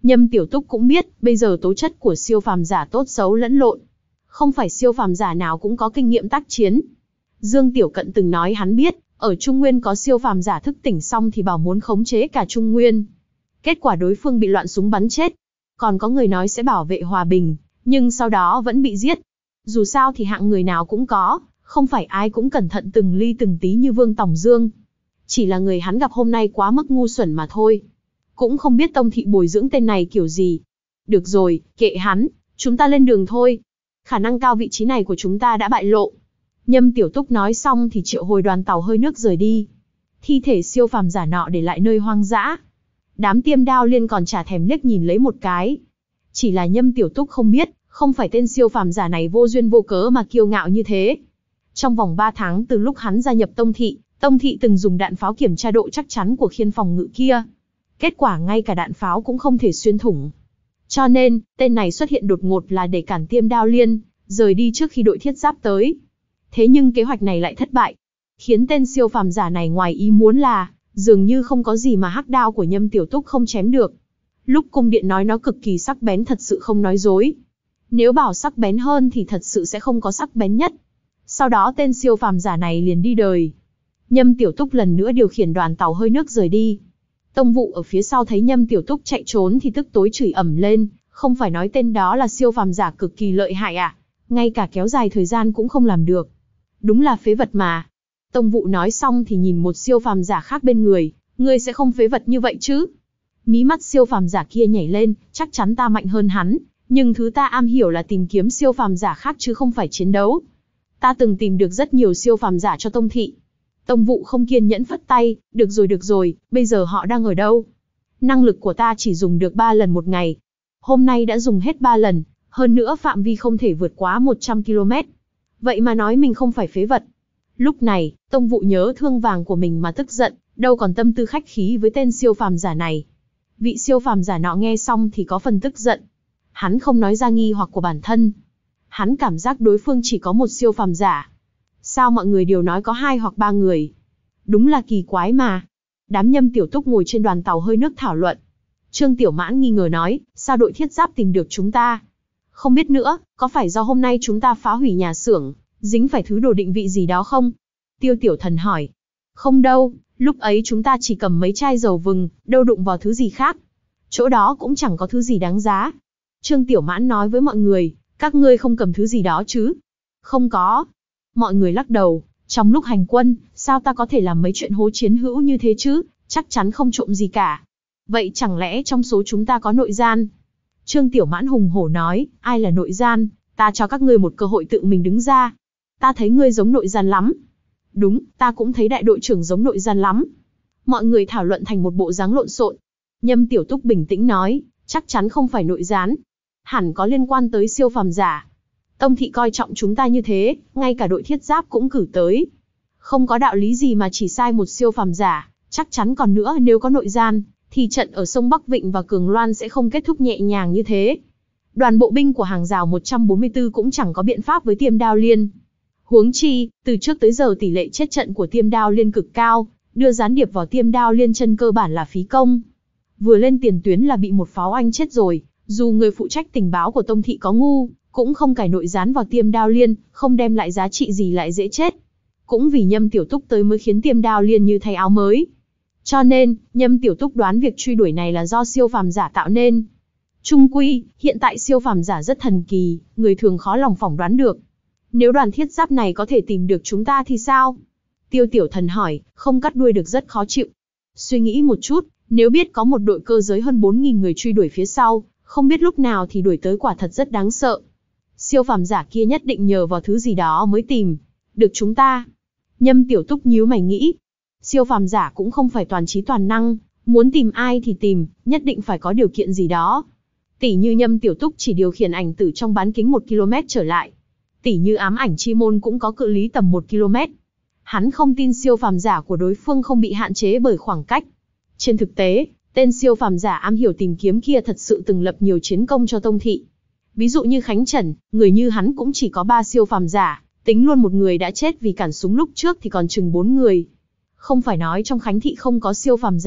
Nhâm Tiểu Túc cũng biết, bây giờ tố chất của siêu phàm giả tốt xấu lẫn lộn. Không phải siêu phàm giả nào cũng có kinh nghiệm tác chiến. Dương Tiểu Cận từng nói hắn biết, ở Trung Nguyên có siêu phàm giả thức tỉnh xong thì bảo muốn khống chế cả Trung Nguyên. Kết quả đối phương bị loạn súng bắn chết. Còn có người nói sẽ bảo vệ hòa bình, nhưng sau đó vẫn bị giết. Dù sao thì hạng người nào cũng có, không phải ai cũng cẩn thận từng ly từng tí như Vương Tòng Dương. Chỉ là người hắn gặp hôm nay quá mức ngu xuẩn mà thôi. Cũng không biết Tông thị bồi dưỡng tên này kiểu gì. Được rồi, kệ hắn, chúng ta lên đường thôi. Khả năng cao vị trí này của chúng ta đã bại lộ. Nhâm Tiểu Túc nói xong thì triệu hồi đoàn tàu hơi nước rời đi. Thi thể siêu phàm giả nọ để lại nơi hoang dã. Đám Tiêm Đao Liên còn chả thèm liếc nhìn lấy một cái. Chỉ là Nhâm Tiểu Túc không biết, không phải tên siêu phàm giả này vô duyên vô cớ mà kiêu ngạo như thế. Trong vòng ba tháng từ lúc hắn gia nhập Tông thị, Tông thị từng dùng đạn pháo kiểm tra độ chắc chắn của khiên phòng ngự kia. Kết quả ngay cả đạn pháo cũng không thể xuyên thủng. Cho nên, tên này xuất hiện đột ngột là để cản Tiêm Đao Liên rời đi trước khi đội thiết giáp tới. Thế nhưng kế hoạch này lại thất bại. Khiến tên siêu phàm giả này ngoài ý muốn là, dường như không có gì mà hắc đao của Nhâm Tiểu Túc không chém được. Lúc cung điện nói nó cực kỳ sắc bén thật sự không nói dối. Nếu bảo sắc bén hơn thì thật sự sẽ không có sắc bén nhất. Sau đó tên siêu phàm giả này liền đi đời. Nhâm Tiểu Túc lần nữa điều khiển đoàn tàu hơi nước rời đi. Tông Vụ ở phía sau thấy Nhâm Tiểu Túc chạy trốn thì tức tối chửi ầm lên, không phải nói tên đó là siêu phàm giả cực kỳ lợi hại à, ngay cả kéo dài thời gian cũng không làm được. Đúng là phế vật mà. Tông Vụ nói xong thì nhìn một siêu phàm giả khác bên người, ngươi sẽ không phế vật như vậy chứ? Mí mắt siêu phàm giả kia nhảy lên, chắc chắn ta mạnh hơn hắn, nhưng thứ ta am hiểu là tìm kiếm siêu phàm giả khác chứ không phải chiến đấu. Ta từng tìm được rất nhiều siêu phàm giả cho Tông thị. Tông Vụ không kiên nhẫn phất tay, được rồi được rồi, bây giờ họ đang ở đâu? Năng lực của ta chỉ dùng được ba lần một ngày. Hôm nay đã dùng hết ba lần, hơn nữa phạm vi không thể vượt quá một trăm ki lô mét. Vậy mà nói mình không phải phế vật. Lúc này, Tông Vụ nhớ thương vàng của mình mà tức giận, đâu còn tâm tư khách khí với tên siêu phàm giả này. Vị siêu phàm giả nọ nghe xong thì có phần tức giận. Hắn không nói ra nghi hoặc của bản thân. Hắn cảm giác đối phương chỉ có một siêu phàm giả. Sao mọi người đều nói có hai hoặc ba người? Đúng là kỳ quái mà. Đám Nhâm Tiểu Túc ngồi trên đoàn tàu hơi nước thảo luận. Trương Tiểu Mãn nghi ngờ nói, sao đội thiết giáp tìm được chúng ta? Không biết nữa, có phải do hôm nay chúng ta phá hủy nhà xưởng, dính phải thứ đồ định vị gì đó không? Tiêu Tiểu Thần hỏi. Không đâu, lúc ấy chúng ta chỉ cầm mấy chai dầu vừng, đâu đụng vào thứ gì khác. Chỗ đó cũng chẳng có thứ gì đáng giá. Trương Tiểu Mãn nói với mọi người, các ngươi không cầm thứ gì đó chứ? Không có. Mọi người lắc đầu, trong lúc hành quân, sao ta có thể làm mấy chuyện hố chiến hữu như thế chứ, chắc chắn không trộm gì cả. Vậy chẳng lẽ trong số chúng ta có nội gian? Trương Tiểu Mãn hùng hổ nói, ai là nội gian, ta cho các ngươi một cơ hội tự mình đứng ra. Ta thấy ngươi giống nội gian lắm. Đúng, ta cũng thấy đại đội trưởng giống nội gian lắm. Mọi người thảo luận thành một bộ dáng lộn xộn. Nhâm Tiểu Túc bình tĩnh nói, chắc chắn không phải nội gián. Hẳn có liên quan tới siêu phàm giả. Tông thị coi trọng chúng ta như thế, ngay cả đội thiết giáp cũng cử tới. Không có đạo lý gì mà chỉ sai một siêu phàm giả, chắc chắn còn nữa nếu có nội gian, thì trận ở sông Bắc Vịnh và Cường Loan sẽ không kết thúc nhẹ nhàng như thế. Đoàn bộ binh của hàng rào một trăm bốn mươi tư cũng chẳng có biện pháp với Tiêm Đao Liên. Huống chi, từ trước tới giờ tỷ lệ chết trận của Tiêm Đao Liên cực cao, đưa gián điệp vào Tiêm Đao Liên chân cơ bản là phí công. Vừa lên tiền tuyến là bị một pháo anh chết rồi, dù người phụ trách tình báo của Tông thị có ngu, cũng không cài nội gián vào Tiêm Đao Liên, không đem lại giá trị gì lại dễ chết. Cũng vì Nhâm Tiểu Túc tới mới khiến Tiêm Đao Liên như thay áo mới. Cho nên, Nhâm Tiểu Túc đoán việc truy đuổi này là do siêu phàm giả tạo nên. Chung quy, hiện tại siêu phàm giả rất thần kỳ, người thường khó lòng phỏng đoán được. Nếu đoàn thiết giáp này có thể tìm được chúng ta thì sao? Tiêu Tiểu Thần hỏi, không cắt đuôi được rất khó chịu. Suy nghĩ một chút, nếu biết có một đội cơ giới hơn bốn nghìn người truy đuổi phía sau, không biết lúc nào thì đuổi tới quả thật rất đáng sợ. Siêu phàm giả kia nhất định nhờ vào thứ gì đó mới tìm được chúng ta. Nhâm Tiểu Túc nhíu mày nghĩ. Siêu phàm giả cũng không phải toàn trí toàn năng, muốn tìm ai thì tìm, nhất định phải có điều kiện gì đó. Tỷ như Nhâm Tiểu Túc chỉ điều khiển ảnh tử trong bán kính một ki lô mét trở lại. Tỷ như ám ảnh chi môn cũng có cự lý tầm một ki lô mét. Hắn không tin siêu phàm giả của đối phương không bị hạn chế bởi khoảng cách. Trên thực tế, tên siêu phàm giả am hiểu tìm kiếm kia thật sự từng lập nhiều chiến công cho Tông thị. Ví dụ như Khánh Trần, người như hắn cũng chỉ có ba siêu phàm giả, tính luôn một người đã chết vì cản súng lúc trước thì còn chừng bốn người. Không phải nói trong Khánh thị không có siêu phàm giả,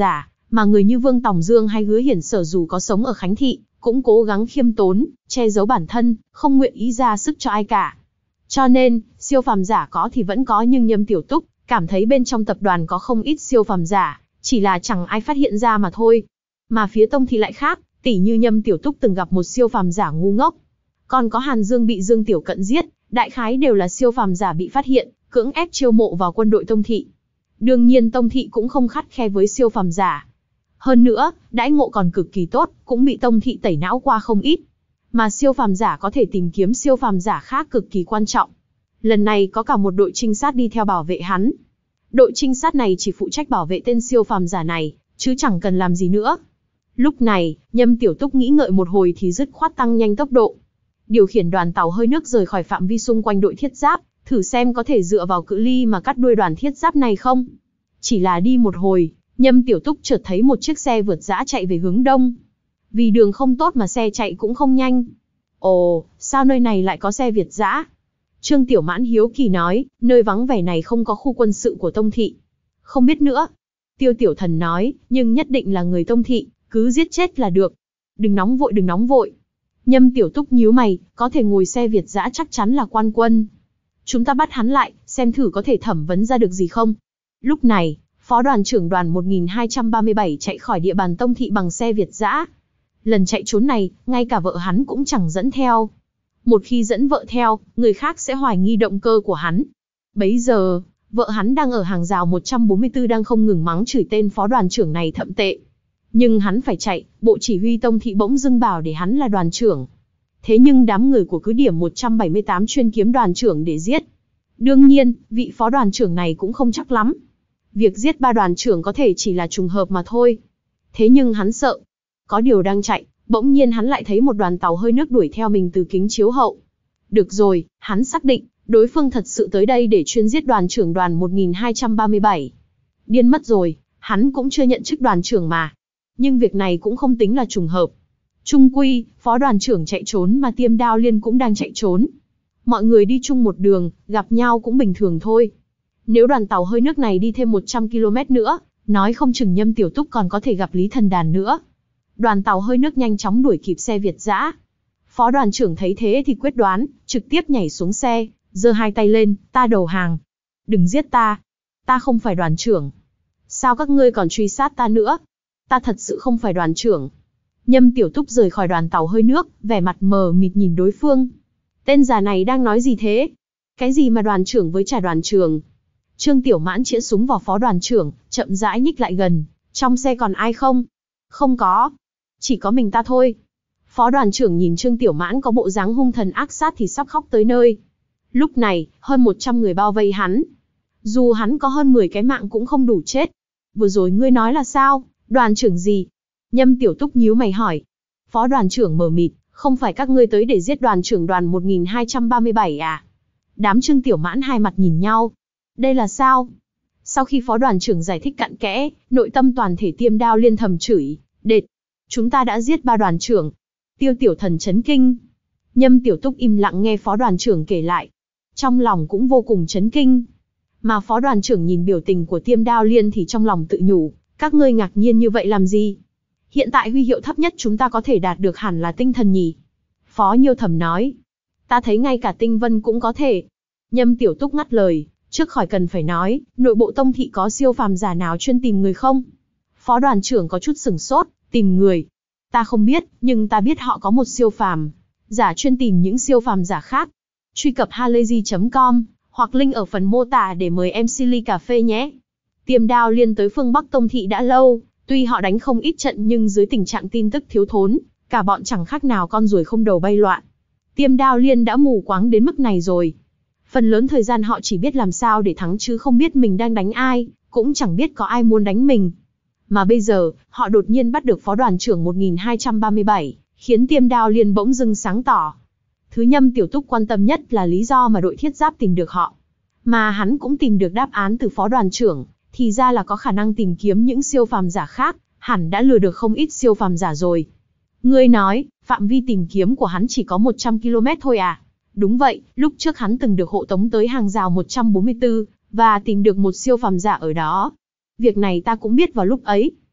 Mà người như Vương Tòng Dương hay Hứa Hiển Sở dù có sống ở Khánh Thị, cũng cố gắng khiêm tốn, che giấu bản thân, không nguyện ý ra sức cho ai cả. Cho nên, siêu phàm giả có thì vẫn có, nhưng Nhâm Tiểu Túc cảm thấy bên trong tập đoàn có không ít siêu phàm giả, chỉ là chẳng ai phát hiện ra mà thôi. Mà phía Tông Thị lại khác, tỉ như Nhâm Tiểu Túc từng gặp một siêu phàm giả ngu ngốc. Còn có Hàn Dương bị Dương Tiểu Cận giết, đại khái đều là siêu phàm giả bị phát hiện, cưỡng ép chiêu mộ vào quân đội Tông Thị. Đương nhiên Tông Thị cũng không khắt khe với siêu phàm giả. Hơn nữa, đãi ngộ còn cực kỳ tốt, cũng bị Tông Thị tẩy não qua không ít. Mà siêu phàm giả có thể tìm kiếm siêu phàm giả khác cực kỳ quan trọng. Lần này có cả một đội trinh sát đi theo bảo vệ hắn. Đội trinh sát này chỉ phụ trách bảo vệ tên siêu phàm giả này, chứ chẳng cần làm gì nữa. Lúc này, Nhâm Tiểu Túc nghĩ ngợi một hồi thì dứt khoát tăng nhanh tốc độ. Điều khiển đoàn tàu hơi nước rời khỏi phạm vi xung quanh đội thiết giáp, thử xem có thể dựa vào cự ly mà cắt đuôi đoàn thiết giáp này không. Chỉ là đi một hồi, Nhâm Tiểu Túc chợt thấy một chiếc xe vượt dã chạy về hướng đông. Vì đường không tốt mà xe chạy cũng không nhanh. Ồ, sao nơi này lại có xe Việt dã? Trương Tiểu Mãn hiếu kỳ nói, nơi vắng vẻ này không có khu quân sự của Tông Thị. Không biết nữa. Tiêu Tiểu Thần nói, nhưng nhất định là người Tông Thị, cứ giết chết là được. Đừng nóng vội đừng nóng vội. Nhâm Tiểu Túc nhíu mày, có thể ngồi xe Việt dã chắc chắn là quan quân. Chúng ta bắt hắn lại, xem thử có thể thẩm vấn ra được gì không. Lúc này, Phó đoàn trưởng đoàn một nghìn hai trăm ba mươi bảy chạy khỏi địa bàn Tông Thị bằng xe Việt dã. Lần chạy trốn này, ngay cả vợ hắn cũng chẳng dẫn theo. Một khi dẫn vợ theo, người khác sẽ hoài nghi động cơ của hắn. Bấy giờ, vợ hắn đang ở hàng rào một trăm bốn mươi tư đang không ngừng mắng chửi tên phó đoàn trưởng này thậm tệ. Nhưng hắn phải chạy, bộ chỉ huy Tông Thị bỗng dưng bảo để hắn là đoàn trưởng. Thế nhưng đám người của cứ điểm một trăm bảy mươi tám chuyên kiếm đoàn trưởng để giết. Đương nhiên, vị phó đoàn trưởng này cũng không chắc lắm. Việc giết ba đoàn trưởng có thể chỉ là trùng hợp mà thôi. Thế nhưng hắn sợ. Có điều đang chạy, bỗng nhiên hắn lại thấy một đoàn tàu hơi nước đuổi theo mình từ kính chiếu hậu. Được rồi, hắn xác định, đối phương thật sự tới đây để chuyên giết đoàn trưởng đoàn một nghìn hai trăm ba mươi bảy. Điên mất rồi, hắn cũng chưa nhận chức đoàn trưởng mà. Nhưng việc này cũng không tính là trùng hợp. Trung quy, phó đoàn trưởng chạy trốn mà Tiêm Đao Liên cũng đang chạy trốn. Mọi người đi chung một đường, gặp nhau cũng bình thường thôi. Nếu đoàn tàu hơi nước này đi thêm một trăm ki lô mét nữa, nói không chừng Nhâm Tiểu Túc còn có thể gặp Lý Thần Đàn nữa. Đoàn tàu hơi nước nhanh chóng đuổi kịp xe Việt dã. Phó đoàn trưởng thấy thế thì quyết đoán, trực tiếp nhảy xuống xe, giơ hai tay lên, ta đầu hàng. Đừng giết ta. Ta không phải đoàn trưởng. Sao các ngươi còn truy sát ta nữa? Ta thật sự không phải đoàn trưởng. Nhâm Tiểu Túc rời khỏi đoàn tàu hơi nước, vẻ mặt mờ mịt nhìn đối phương. Tên già này đang nói gì thế? Cái gì mà đoàn trưởng với trả đoàn trưởng? Trương Tiểu Mãn chĩa súng vào phó đoàn trưởng, chậm rãi nhích lại gần. Trong xe còn ai không? Không có. Chỉ có mình ta thôi. Phó đoàn trưởng nhìn Trương Tiểu Mãn có bộ dáng hung thần ác sát thì sắp khóc tới nơi. Lúc này, hơn một trăm người bao vây hắn. Dù hắn có hơn mười cái mạng cũng không đủ chết. Vừa rồi ngươi nói là sao? Đoàn trưởng gì? Nhâm Tiểu Túc nhíu mày hỏi. Phó đoàn trưởng mờ mịt, không phải các ngươi tới để giết đoàn trưởng đoàn một nghìn hai trăm ba mươi bảy à? Đám Trương Tiểu Mãn hai mặt nhìn nhau. Đây là sao? Sau khi phó đoàn trưởng giải thích cặn kẽ, nội tâm toàn thể Tiêm Đao Liên thầm chửi, đệt. Chúng ta đã giết ba đoàn trưởng. Tiêu Tiểu Thần chấn kinh. Nhâm Tiểu Túc im lặng nghe phó đoàn trưởng kể lại. Trong lòng cũng vô cùng chấn kinh. Mà phó đoàn trưởng nhìn biểu tình của Tiêm Đao Liên thì trong lòng tự nhủ, các ngươi ngạc nhiên như vậy làm gì? Hiện tại huy hiệu thấp nhất chúng ta có thể đạt được hẳn là tinh thần nhỉ? Phó Nhiêu Thẩm nói. Ta thấy ngay cả tinh vân cũng có thể. Nhâm Tiểu Túc ngắt lời, trước khỏi cần phải nói, nội bộ Tông Thị có siêu phàm giả nào chuyên tìm người không? Phó đoàn trưởng có chút sửng sốt, tìm người. Ta không biết, nhưng ta biết họ có một siêu phàm giả chuyên tìm những siêu phàm giả khác. Truy cập halayzi chấm com, hoặc link ở phần mô tả để mời em xê ly cà phê nhé. Tiêm Đao Liên tới phương Bắc Tông Thị đã lâu, tuy họ đánh không ít trận nhưng dưới tình trạng tin tức thiếu thốn, cả bọn chẳng khác nào con ruồi không đầu bay loạn. Tiêm Đao Liên đã mù quáng đến mức này rồi. Phần lớn thời gian họ chỉ biết làm sao để thắng chứ không biết mình đang đánh ai, cũng chẳng biết có ai muốn đánh mình. Mà bây giờ, họ đột nhiên bắt được phó đoàn trưởng một nghìn hai trăm ba mươi bảy, khiến Tiêm Đao Liên bỗng dưng sáng tỏ. Thứ Nhâm Tiểu Túc quan tâm nhất là lý do mà đội thiết giáp tìm được họ. Mà hắn cũng tìm được đáp án từ phó đoàn trưởng, thì ra là có khả năng tìm kiếm những siêu phàm giả khác, hẳn đã lừa được không ít siêu phàm giả rồi. Ngươi nói, phạm vi tìm kiếm của hắn chỉ có một trăm ki lô mét thôi à? Đúng vậy, lúc trước hắn từng được hộ tống tới hàng rào một trăm bốn mươi tư, và tìm được một siêu phàm giả ở đó. Việc này ta cũng biết vào lúc ấy.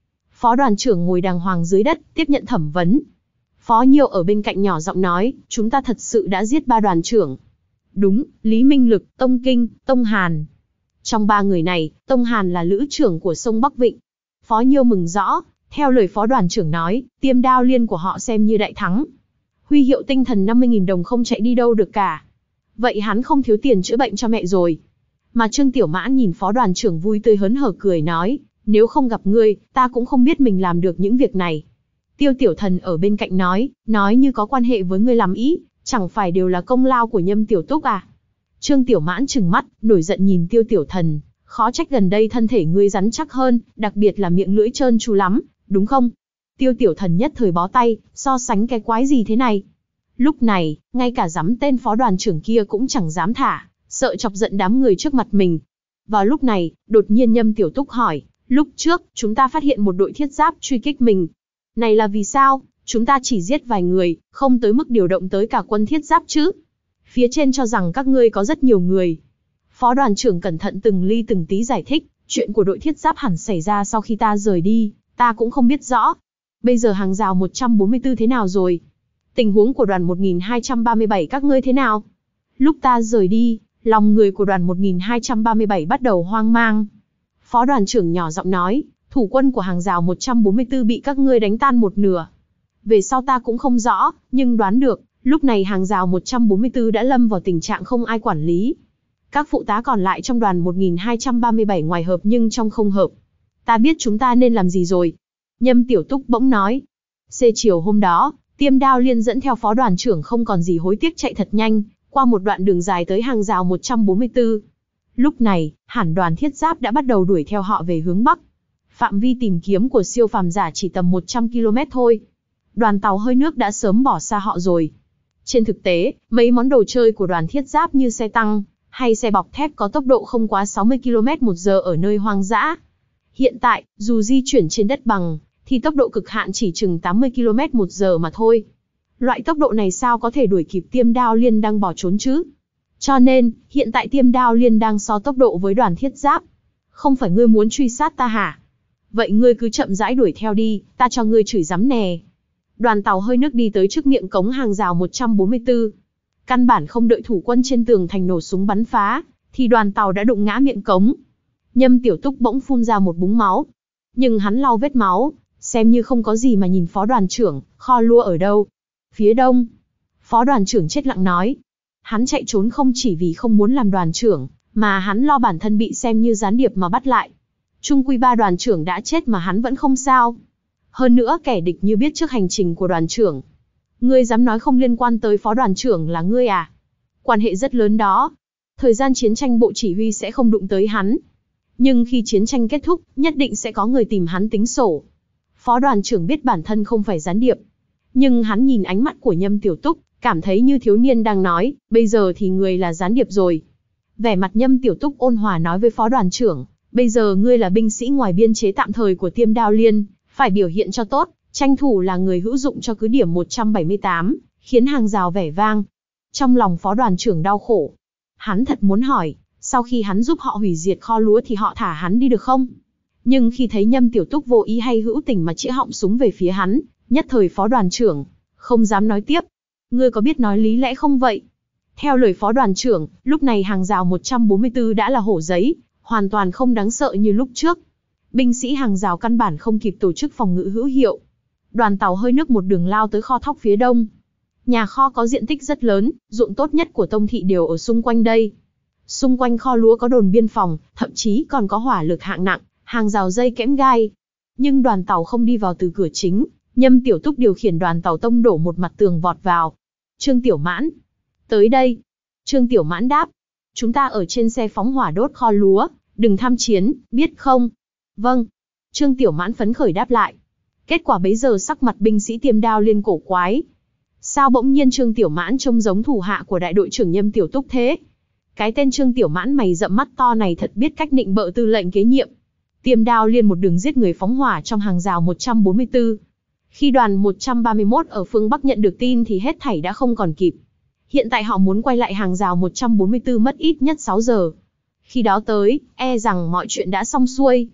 Phó đoàn trưởng ngồi đàng hoàng dưới đất, tiếp nhận thẩm vấn. Phó Nhiêu ở bên cạnh nhỏ giọng nói, chúng ta thật sự đã giết ba đoàn trưởng. Đúng, Lý Minh Lực, Tông Kinh, Tông Hàn. Trong ba người này, Tông Hàn là lữ trưởng của sông Bắc Vịnh. Phó Nhiêu mừng rõ, theo lời phó đoàn trưởng nói, Tiêm Đao Liên của họ xem như đại thắng. Huy hiệu tinh thần năm mươi nghìn đồng không chạy đi đâu được cả. Vậy hắn không thiếu tiền chữa bệnh cho mẹ rồi. Mà Trương Tiểu Mãn nhìn phó đoàn trưởng vui tươi hớn hở cười nói, nếu không gặp ngươi, ta cũng không biết mình làm được những việc này. Tiêu Tiểu Thần ở bên cạnh nói, nói như có quan hệ với ngươi làm ý, chẳng phải đều là công lao của Nhâm Tiểu Túc à. Trương Tiểu Mãn trừng mắt, nổi giận nhìn Tiêu Tiểu Thần, khó trách gần đây thân thể ngươi rắn chắc hơn, đặc biệt là miệng lưỡi trơn tru lắm, đúng không? Tiêu Tiểu Thần nhất thời bó tay, so sánh cái quái gì thế này. Lúc này, ngay cả dám tên phó đoàn trưởng kia cũng chẳng dám thả, sợ chọc giận đám người trước mặt mình. Vào lúc này, đột nhiên Nhâm Tiểu Túc hỏi, lúc trước, chúng ta phát hiện một đội thiết giáp truy kích mình. Này là vì sao? Chúng ta chỉ giết vài người, không tới mức điều động tới cả quân thiết giáp chứ. Phía trên cho rằng các ngươi có rất nhiều người. Phó đoàn trưởng cẩn thận từng ly từng tí giải thích, chuyện của đội thiết giáp hẳn xảy ra sau khi ta rời đi, ta cũng không biết rõ. Bây giờ hàng rào một trăm bốn mươi tư thế nào rồi? Tình huống của đoàn một nghìn hai trăm ba mươi bảy các ngươi thế nào? Lúc ta rời đi, lòng người của đoàn một nghìn hai trăm ba mươi bảy bắt đầu hoang mang. Phó đoàn trưởng nhỏ giọng nói, thủ quân của hàng rào một trăm bốn mươi tư bị các ngươi đánh tan một nửa. Về sau ta cũng không rõ, nhưng đoán được, lúc này hàng rào một trăm bốn mươi tư đã lâm vào tình trạng không ai quản lý. Các phụ tá còn lại trong đoàn một nghìn hai trăm ba mươi bảy ngoài hợp nhưng trong không hợp. Ta biết chúng ta nên làm gì rồi. Nhâm Tiểu Túc bỗng nói. Xế chiều hôm đó, Tiêm Đao Liên dẫn theo phó đoàn trưởng không còn gì hối tiếc chạy thật nhanh, qua một đoạn đường dài tới hàng rào một trăm bốn mươi tư. Lúc này, hẳn đoàn thiết giáp đã bắt đầu đuổi theo họ về hướng Bắc. Phạm vi tìm kiếm của siêu phàm giả chỉ tầm một trăm ki lô mét thôi. Đoàn tàu hơi nước đã sớm bỏ xa họ rồi. Trên thực tế, mấy món đồ chơi của đoàn thiết giáp như xe tăng, hay xe bọc thép có tốc độ không quá sáu mươi ki lô mét một giờ ở nơi hoang dã. Hiện tại, dù di chuyển trên đất bằng, thì tốc độ cực hạn chỉ chừng tám mươi ki lô mét một giờ mà thôi. Loại tốc độ này sao có thể đuổi kịp Tiêm Đao Liên đang bỏ trốn chứ? Cho nên, hiện tại Tiêm Đao Liên đang so tốc độ với đoàn thiết giáp. Không phải ngươi muốn truy sát ta hả? Vậy ngươi cứ chậm rãi đuổi theo đi, ta cho ngươi chửi rắm nè. Đoàn tàu hơi nước đi tới trước miệng cống hàng rào một trăm bốn mươi tư. Căn bản không đợi thủ quân trên tường thành nổ súng bắn phá, thì đoàn tàu đã đụng ngã miệng cống. Nhâm Tiểu Túc bỗng phun ra một búng máu. Nhưng hắn lau vết máu, xem như không có gì mà nhìn phó đoàn trưởng, kho lúa ở đâu? Phía đông. Phó đoàn trưởng chết lặng nói. Hắn chạy trốn không chỉ vì không muốn làm đoàn trưởng, mà hắn lo bản thân bị xem như gián điệp mà bắt lại. Trung quy ba đoàn trưởng đã chết mà hắn vẫn không sao. Hơn nữa kẻ địch như biết trước hành trình của đoàn trưởng. Ngươi dám nói không liên quan tới phó đoàn trưởng là ngươi à? Quan hệ rất lớn đó. Thời gian chiến tranh bộ chỉ huy sẽ không đụng tới hắn. Nhưng khi chiến tranh kết thúc, nhất định sẽ có người tìm hắn tính sổ. Phó đoàn trưởng biết bản thân không phải gián điệp. Nhưng hắn nhìn ánh mắt của Nhâm Tiểu Túc, cảm thấy như thiếu niên đang nói, bây giờ thì người là gián điệp rồi. Vẻ mặt Nhâm Tiểu Túc ôn hòa nói với phó đoàn trưởng, bây giờ ngươi là binh sĩ ngoài biên chế tạm thời của Tiêm Đao Liên, phải biểu hiện cho tốt, tranh thủ là người hữu dụng cho cứ điểm một trăm bảy mươi tám, khiến hàng rào vẻ vang. Trong lòng phó đoàn trưởng đau khổ. Hắn thật muốn hỏi, sau khi hắn giúp họ hủy diệt kho lúa thì họ thả hắn đi được không? Nhưng khi thấy Nhâm Tiểu Túc vô ý hay hữu tình mà chĩa họng súng về phía hắn, nhất thời phó đoàn trưởng không dám nói tiếp. Ngươi có biết nói lý lẽ không vậy? Theo lời phó đoàn trưởng, lúc này hàng rào một trăm bốn mươi tư đã là hổ giấy, hoàn toàn không đáng sợ như lúc trước. Binh sĩ hàng rào căn bản không kịp tổ chức phòng ngự hữu hiệu. Đoàn tàu hơi nước một đường lao tới kho thóc phía đông. Nhà kho có diện tích rất lớn, ruộng tốt nhất của Tông thị đều ở xung quanh đây. Xung quanh kho lúa có đồn biên phòng, thậm chí còn có hỏa lực hạng nặng, hàng rào dây kẽm gai. Nhưng đoàn tàu không đi vào từ cửa chính, Nhâm Tiểu Túc điều khiển đoàn tàu tông đổ một mặt tường vọt vào. Trương Tiểu Mãn, tới đây. Trương Tiểu Mãn đáp, chúng ta ở trên xe phóng hỏa đốt kho lúa, đừng tham chiến, biết không? Vâng. Trương Tiểu Mãn phấn khởi đáp lại. Kết quả bấy giờ sắc mặt binh sĩ Tiêm Đao Liên cổ quái. Sao bỗng nhiên Trương Tiểu Mãn trông giống thủ hạ của đại đội trưởng Nhâm Tiểu Túc thế? Cái tên Trương Tiểu Mãn mày rậm mắt to này thật biết cách nịnh bợ tư lệnh kế nhiệm. Tiêm Đao Liên một đường giết người phóng hỏa trong hàng rào một trăm bốn mươi tư. Khi đoàn một trăm ba mươi mốt ở phương Bắc nhận được tin thì hết thảy đã không còn kịp. Hiện tại họ muốn quay lại hàng rào một trăm bốn mươi tư mất ít nhất sáu giờ. Khi đó tới, e rằng mọi chuyện đã xong xuôi.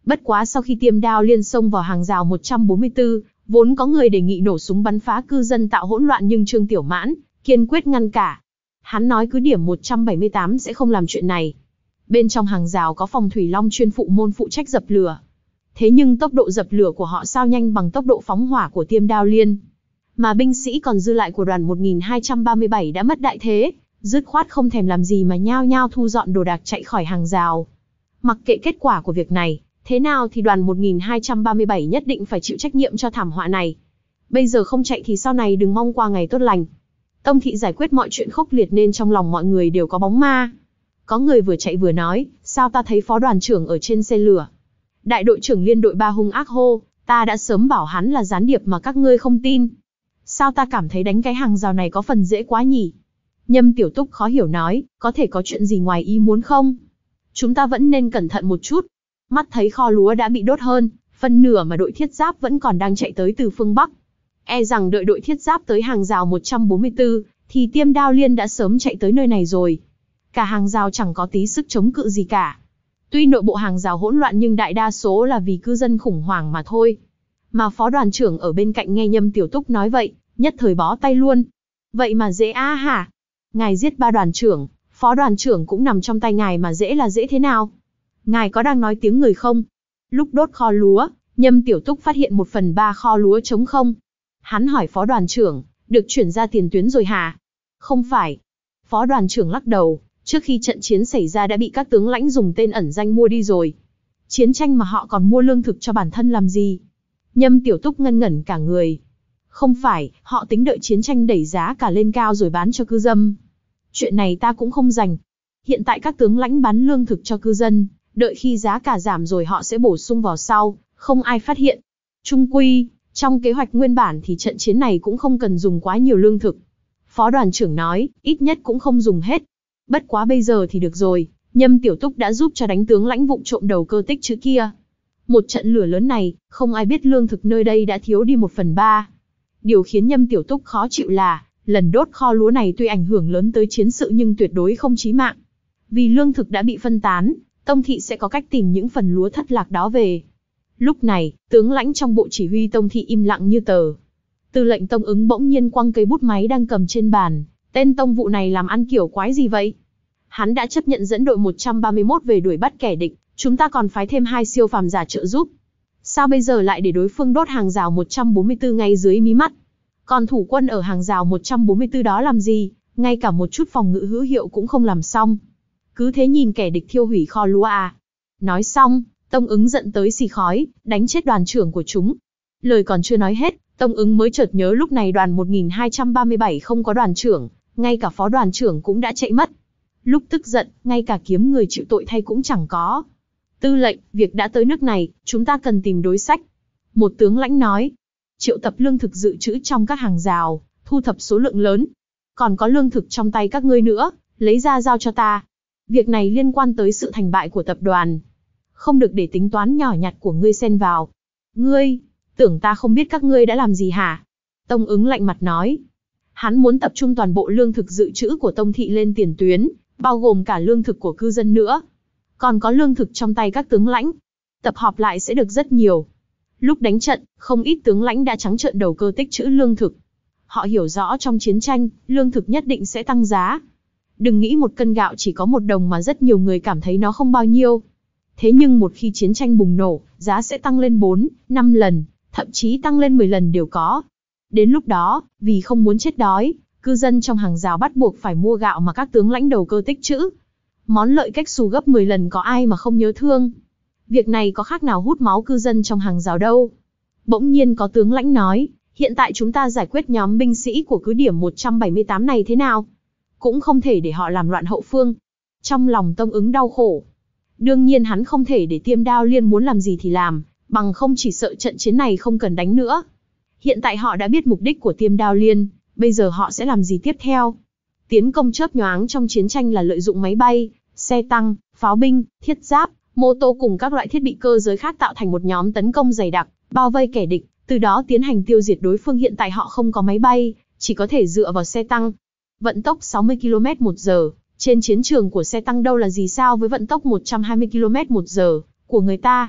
Bất quá sau khi Tiêm Đao Liên xông vào hàng rào một trăm bốn mươi tư, vốn có người đề nghị nổ súng bắn phá cư dân tạo hỗn loạn nhưng Trương Tiểu Mãn kiên quyết ngăn cả. Hắn nói cứ điểm một trăm bảy mươi tám sẽ không làm chuyện này. Bên trong hàng rào có phòng thủy long chuyên phụ môn phụ trách dập lửa. Thế nhưng tốc độ dập lửa của họ sao nhanh bằng tốc độ phóng hỏa của Tiêm Đao Liên. Mà binh sĩ còn dư lại của đoàn một nghìn hai trăm ba mươi bảy đã mất đại thế, dứt khoát không thèm làm gì mà nhao nhao thu dọn đồ đạc chạy khỏi hàng rào. Mặc kệ kết quả của việc này, thế nào thì đoàn một nghìn hai trăm ba mươi bảy nhất định phải chịu trách nhiệm cho thảm họa này. Bây giờ không chạy thì sau này đừng mong qua ngày tốt lành. Tông thị giải quyết mọi chuyện khốc liệt nên trong lòng mọi người đều có bóng ma. Có người vừa chạy vừa nói, sao ta thấy phó đoàn trưởng ở trên xe lửa. Đại đội trưởng liên đội ba hung ác hô, ta đã sớm bảo hắn là gián điệp mà các ngươi không tin. Sao ta cảm thấy đánh cái hàng rào này có phần dễ quá nhỉ? Nhâm Tiểu Túc khó hiểu nói, có thể có chuyện gì ngoài ý muốn không? Chúng ta vẫn nên cẩn thận một chút. Mắt thấy kho lúa đã bị đốt hơn, phân nửa mà đội thiết giáp vẫn còn đang chạy tới từ phương Bắc. E rằng đợi đội thiết giáp tới hàng rào một trăm bốn mươi tư, thì Tiêm Đao Liên đã sớm chạy tới nơi này rồi. Cả hàng rào chẳng có tí sức chống cự gì cả. Tuy nội bộ hàng rào hỗn loạn nhưng đại đa số là vì cư dân khủng hoảng mà thôi. Mà phó đoàn trưởng ở bên cạnh nghe Nhâm Tiểu Túc nói vậy, nhất thời bó tay luôn. Vậy mà dễ á hả? Ngài giết ba đoàn trưởng, phó đoàn trưởng cũng nằm trong tay ngài mà dễ là dễ thế nào? Ngài có đang nói tiếng người không? Lúc đốt kho lúa, Nhâm Tiểu Túc phát hiện một phần ba kho lúa trống không. Hắn hỏi phó đoàn trưởng, được chuyển ra tiền tuyến rồi hả? Không phải. Phó đoàn trưởng lắc đầu, trước khi trận chiến xảy ra đã bị các tướng lãnh dùng tên ẩn danh mua đi rồi. Chiến tranh mà họ còn mua lương thực cho bản thân làm gì? Nhâm Tiểu Túc ngân ngẩn cả người. Không phải, họ tính đợi chiến tranh đẩy giá cả lên cao rồi bán cho cư dân. Chuyện này ta cũng không rành. Hiện tại các tướng lãnh bán lương thực cho cư dân, đợi khi giá cả giảm rồi họ sẽ bổ sung vào sau, không ai phát hiện. Chung quy, trong kế hoạch nguyên bản thì trận chiến này cũng không cần dùng quá nhiều lương thực. Phó đoàn trưởng nói, ít nhất cũng không dùng hết. Bất quá bây giờ thì được rồi, Nhâm Tiểu Túc đã giúp cho đánh tướng lãnh vụng trộm đầu cơ tích trữ kia. Một trận lửa lớn này, không ai biết lương thực nơi đây đã thiếu đi một phần ba. Điều khiến Nhâm Tiểu Túc khó chịu là, lần đốt kho lúa này tuy ảnh hưởng lớn tới chiến sự nhưng tuyệt đối không chí mạng. Vì lương thực đã bị phân tán, Tông thị sẽ có cách tìm những phần lúa thất lạc đó về. Lúc này, tướng lãnh trong bộ chỉ huy Tông thị im lặng như tờ. Tư lệnh Tông Ứng bỗng nhiên quăng cây bút máy đang cầm trên bàn, tên Tông vụ này làm ăn kiểu quái gì vậy? Hắn đã chấp nhận dẫn đội một trăm ba mươi mốt về đuổi bắt kẻ địch, chúng ta còn phái thêm hai siêu phàm giả trợ giúp. Sao bây giờ lại để đối phương đốt hàng rào một trăm bốn mươi tư ngay dưới mí mắt? Còn thủ quân ở hàng rào một trăm bốn mươi tư đó làm gì? Ngay cả một chút phòng ngự hữu hiệu cũng không làm xong. Cứ thế nhìn kẻ địch thiêu hủy kho lúa à? Nói xong, Tông Ứng giận tới xì khói, đánh chết đoàn trưởng của chúng. Lời còn chưa nói hết, Tông Ứng mới chợt nhớ lúc này đoàn một nghìn hai trăm ba mươi bảy không có đoàn trưởng, ngay cả phó đoàn trưởng cũng đã chạy mất. Lúc tức giận, ngay cả kiếm người chịu tội thay cũng chẳng có. Tư lệnh, việc đã tới nước này, chúng ta cần tìm đối sách. Một tướng lãnh nói, triệu tập lương thực dự trữ trong các hàng rào, thu thập số lượng lớn. Còn có lương thực trong tay các ngươi nữa, lấy ra giao cho ta. Việc này liên quan tới sự thành bại của tập đoàn. Không được để tính toán nhỏ nhặt của ngươi xen vào. Ngươi, tưởng ta không biết các ngươi đã làm gì hả? Tông Ứng lạnh mặt nói. Hắn muốn tập trung toàn bộ lương thực dự trữ của Tông thị lên tiền tuyến, bao gồm cả lương thực của cư dân nữa. Còn có lương thực trong tay các tướng lãnh. Tập hợp lại sẽ được rất nhiều. Lúc đánh trận, không ít tướng lãnh đã trắng trợn đầu cơ tích trữ lương thực. Họ hiểu rõ trong chiến tranh, lương thực nhất định sẽ tăng giá. Đừng nghĩ một cân gạo chỉ có một đồng mà rất nhiều người cảm thấy nó không bao nhiêu. Thế nhưng một khi chiến tranh bùng nổ, giá sẽ tăng lên bốn, năm lần, thậm chí tăng lên mười lần đều có. Đến lúc đó, vì không muốn chết đói, cư dân trong hàng rào bắt buộc phải mua gạo mà các tướng lãnh đầu cơ tích trữ. Món lợi cách xù gấp mười lần có ai mà không nhớ thương. Việc này có khác nào hút máu cư dân trong hàng rào đâu. Bỗng nhiên có tướng lãnh nói, hiện tại chúng ta giải quyết nhóm binh sĩ của cứ điểm một trăm bảy mươi tám này thế nào? Cũng không thể để họ làm loạn hậu phương. Trong lòng Tông Ứng đau khổ. Đương nhiên hắn không thể để Tiêm Đao Liên muốn làm gì thì làm, bằng không chỉ sợ trận chiến này không cần đánh nữa. Hiện tại họ đã biết mục đích của Tiêm Đao Liên, bây giờ họ sẽ làm gì tiếp theo? Tiến công chớp nhoáng trong chiến tranh là lợi dụng máy bay, xe tăng, pháo binh, thiết giáp, mô tô cùng các loại thiết bị cơ giới khác tạo thành một nhóm tấn công dày đặc, bao vây kẻ địch, từ đó tiến hành tiêu diệt đối phương. Hiện tại họ không có máy bay, chỉ có thể dựa vào xe tăng. Vận tốc sáu mươi ki lô mét một giờ, trên chiến trường của xe tăng đâu là gì sao với vận tốc một trăm hai mươi ki lô mét một giờ của người ta.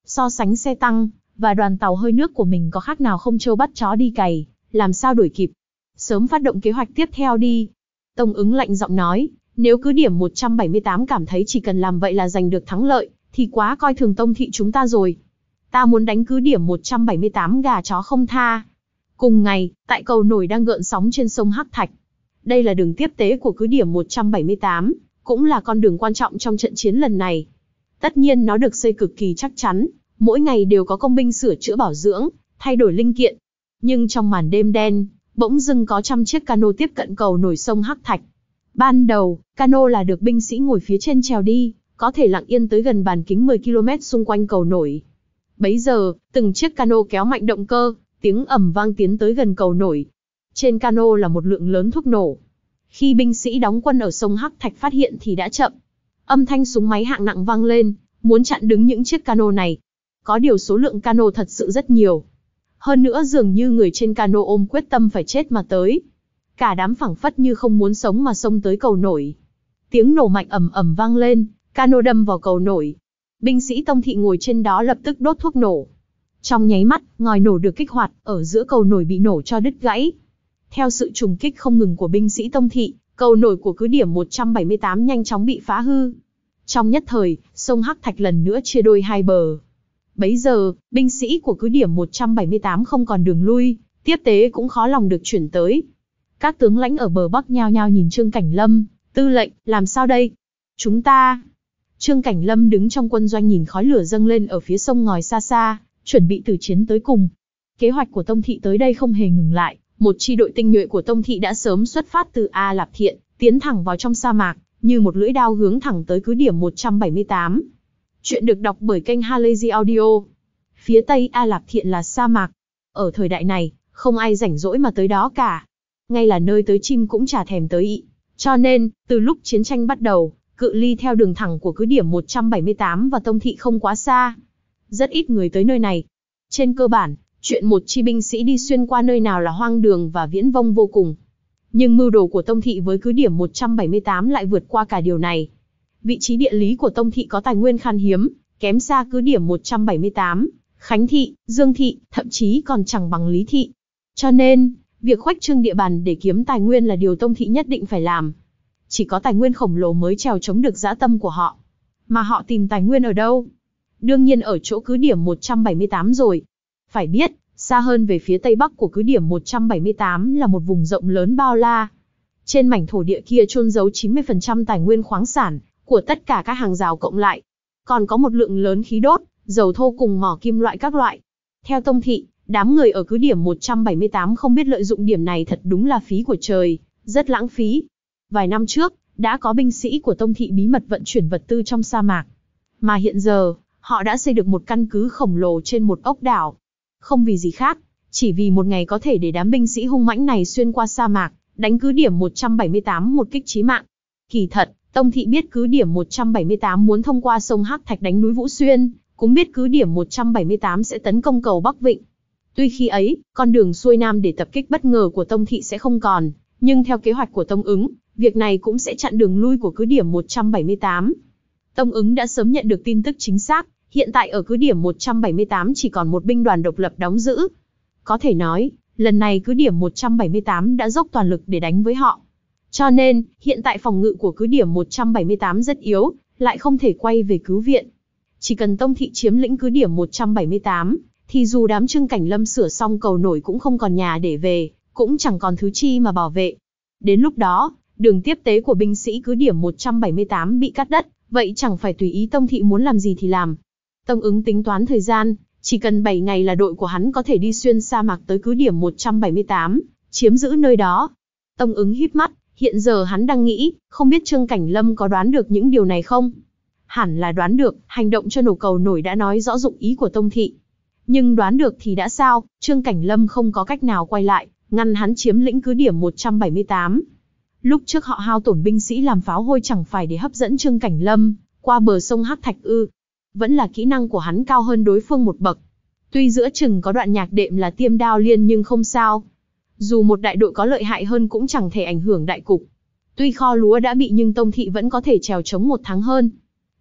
So sánh xe tăng và đoàn tàu hơi nước của mình có khác nào không trâu bắt chó đi cày, làm sao đuổi kịp. Sớm phát động kế hoạch tiếp theo đi. Tông Ứng lạnh giọng nói, nếu cứ điểm một trăm bảy mươi tám cảm thấy chỉ cần làm vậy là giành được thắng lợi, thì quá coi thường Tông thị chúng ta rồi. Ta muốn đánh cứ điểm một trăm bảy mươi tám gà chó không tha. Cùng ngày, tại cầu nổi đang gợn sóng trên sông Hắc Thạch. Đây là đường tiếp tế của cứ điểm một trăm bảy mươi tám, cũng là con đường quan trọng trong trận chiến lần này. Tất nhiên nó được xây cực kỳ chắc chắn, mỗi ngày đều có công binh sửa chữa bảo dưỡng, thay đổi linh kiện. Nhưng trong màn đêm đen, bỗng dưng có trăm chiếc cano tiếp cận cầu nổi sông Hắc Thạch. Ban đầu, cano là được binh sĩ ngồi phía trên chèo đi, có thể lặng yên tới gần bán kính mười ki lô mét xung quanh cầu nổi. Bấy giờ, từng chiếc cano kéo mạnh động cơ, tiếng ầm vang tiến tới gần cầu nổi. Trên cano là một lượng lớn thuốc nổ. Khi binh sĩ đóng quân ở sông Hắc Thạch phát hiện thì đã chậm. Âm thanh súng máy hạng nặng vang lên, muốn chặn đứng những chiếc cano này. Có điều số lượng cano thật sự rất nhiều. Hơn nữa dường như người trên cano ôm quyết tâm phải chết mà tới. Cả đám phảng phất như không muốn sống mà xông tới cầu nổi. Tiếng nổ mạnh ầm ầm vang lên, cano đâm vào cầu nổi. Binh sĩ Tông thị ngồi trên đó lập tức đốt thuốc nổ. Trong nháy mắt, ngòi nổ được kích hoạt, ở giữa cầu nổi bị nổ cho đứt gãy. Theo sự trùng kích không ngừng của binh sĩ Tông thị, cầu nổi của cứ điểm một trăm bảy mươi tám nhanh chóng bị phá hư. Trong nhất thời, sông Hắc Thạch lần nữa chia đôi hai bờ. Bấy giờ, binh sĩ của cứ điểm một trăm bảy mươi tám không còn đường lui, tiếp tế cũng khó lòng được chuyển tới. Các tướng lãnh ở bờ Bắc nhao nhao nhìn Trương Cảnh Lâm, tư lệnh, làm sao đây? Chúng ta... Trương Cảnh Lâm đứng trong quân doanh nhìn khói lửa dâng lên ở phía sông ngòi xa xa, chuẩn bị từ chiến tới cùng. Kế hoạch của Tông thị tới đây không hề ngừng lại, một chi đội tinh nhuệ của Tông thị đã sớm xuất phát từ A Lạp Thiện, tiến thẳng vào trong sa mạc, như một lưỡi đao hướng thẳng tới cứ điểm một trăm bảy mươi tám. Chuyện được đọc bởi kênh Halazy Audio. Phía tây A Lạp Thiện là sa mạc. Ở thời đại này, không ai rảnh rỗi mà tới đó cả. Ngay là nơi tới chim cũng chả thèm tới ị. Cho nên, từ lúc chiến tranh bắt đầu, cự ly theo đường thẳng của cứ điểm một trăm bảy mươi tám và Tông thị không quá xa. Rất ít người tới nơi này. Trên cơ bản, chuyện một chi binh sĩ đi xuyên qua nơi nào là hoang đường và viễn vông vô cùng. Nhưng mưu đồ của Tông thị với cứ điểm một trăm bảy mươi tám lại vượt qua cả điều này. Vị trí địa lý của Tông thị có tài nguyên khan hiếm, kém xa cứ điểm một trăm bảy mươi tám, Khánh thị, Dương thị, thậm chí còn chẳng bằng Lý thị. Cho nên, việc khuếch trương địa bàn để kiếm tài nguyên là điều Tông thị nhất định phải làm. Chỉ có tài nguyên khổng lồ mới trèo chống được dã tâm của họ. Mà họ tìm tài nguyên ở đâu? Đương nhiên ở chỗ cứ điểm một trăm bảy mươi tám rồi. Phải biết, xa hơn về phía tây bắc của cứ điểm một trăm bảy mươi tám là một vùng rộng lớn bao la. Trên mảnh thổ địa kia chôn giấu chín mươi phần trăm tài nguyên khoáng sản của tất cả các hàng rào cộng lại. Còn có một lượng lớn khí đốt, dầu thô cùng mỏ kim loại các loại. Theo Tông thị, đám người ở cứ điểm một trăm bảy mươi tám không biết lợi dụng điểm này thật đúng là phí của trời, rất lãng phí. Vài năm trước, đã có binh sĩ của Tông thị bí mật vận chuyển vật tư trong sa mạc. Mà hiện giờ, họ đã xây được một căn cứ khổng lồ trên một ốc đảo. Không vì gì khác, chỉ vì một ngày có thể để đám binh sĩ hung mãnh này xuyên qua sa mạc, đánh cứ điểm một trăm bảy mươi tám một kích chí mạng. Kỳ thật, Tông thị biết cứ điểm một trăm bảy mươi tám muốn thông qua sông Hắc Thạch đánh núi Vũ Xuyên, cũng biết cứ điểm một trăm bảy mươi tám sẽ tấn công cầu Bắc Vịnh. Tuy khi ấy, con đường xuôi nam để tập kích bất ngờ của Tông thị sẽ không còn, nhưng theo kế hoạch của Tông Ứng, việc này cũng sẽ chặn đường lui của cứ điểm một trăm bảy mươi tám. Tông Ứng đã sớm nhận được tin tức chính xác, hiện tại ở cứ điểm một trăm bảy mươi tám chỉ còn một binh đoàn độc lập đóng giữ. Có thể nói, lần này cứ điểm một trăm bảy mươi tám đã dốc toàn lực để đánh với họ. Cho nên, hiện tại phòng ngự của cứ điểm một trăm bảy mươi tám rất yếu, lại không thể quay về cứu viện. Chỉ cần Tông thị chiếm lĩnh cứ điểm một trăm bảy mươi tám, thì dù đám Trương Cảnh Lâm sửa xong cầu nổi cũng không còn nhà để về, cũng chẳng còn thứ chi mà bảo vệ. Đến lúc đó, đường tiếp tế của binh sĩ cứ điểm một trăm bảy mươi tám bị cắt đứt, vậy chẳng phải tùy ý Tông thị muốn làm gì thì làm. Tông Ứng tính toán thời gian, chỉ cần bảy ngày là đội của hắn có thể đi xuyên sa mạc tới cứ điểm một trăm bảy mươi tám, chiếm giữ nơi đó. Tông Ứng híp mắt, hiện giờ hắn đang nghĩ, không biết Trương Cảnh Lâm có đoán được những điều này không? Hẳn là đoán được, hành động cho nổ cầu nổi đã nói rõ dụng ý của Tông thị. Nhưng đoán được thì đã sao, Trương Cảnh Lâm không có cách nào quay lại, ngăn hắn chiếm lĩnh cứ điểm một trăm bảy mươi tám. Lúc trước họ hao tổn binh sĩ làm pháo hôi chẳng phải để hấp dẫn Trương Cảnh Lâm qua bờ sông Hắc Thạch ư? Vẫn là kỹ năng của hắn cao hơn đối phương một bậc. Tuy giữa chừng có đoạn nhạc đệm là tiêm đao liên nhưng không sao. Dù một đại đội có lợi hại hơn cũng chẳng thể ảnh hưởng đại cục. Tuy kho lúa đã bị nhưng Tông thị vẫn có thể trèo chống một tháng hơn.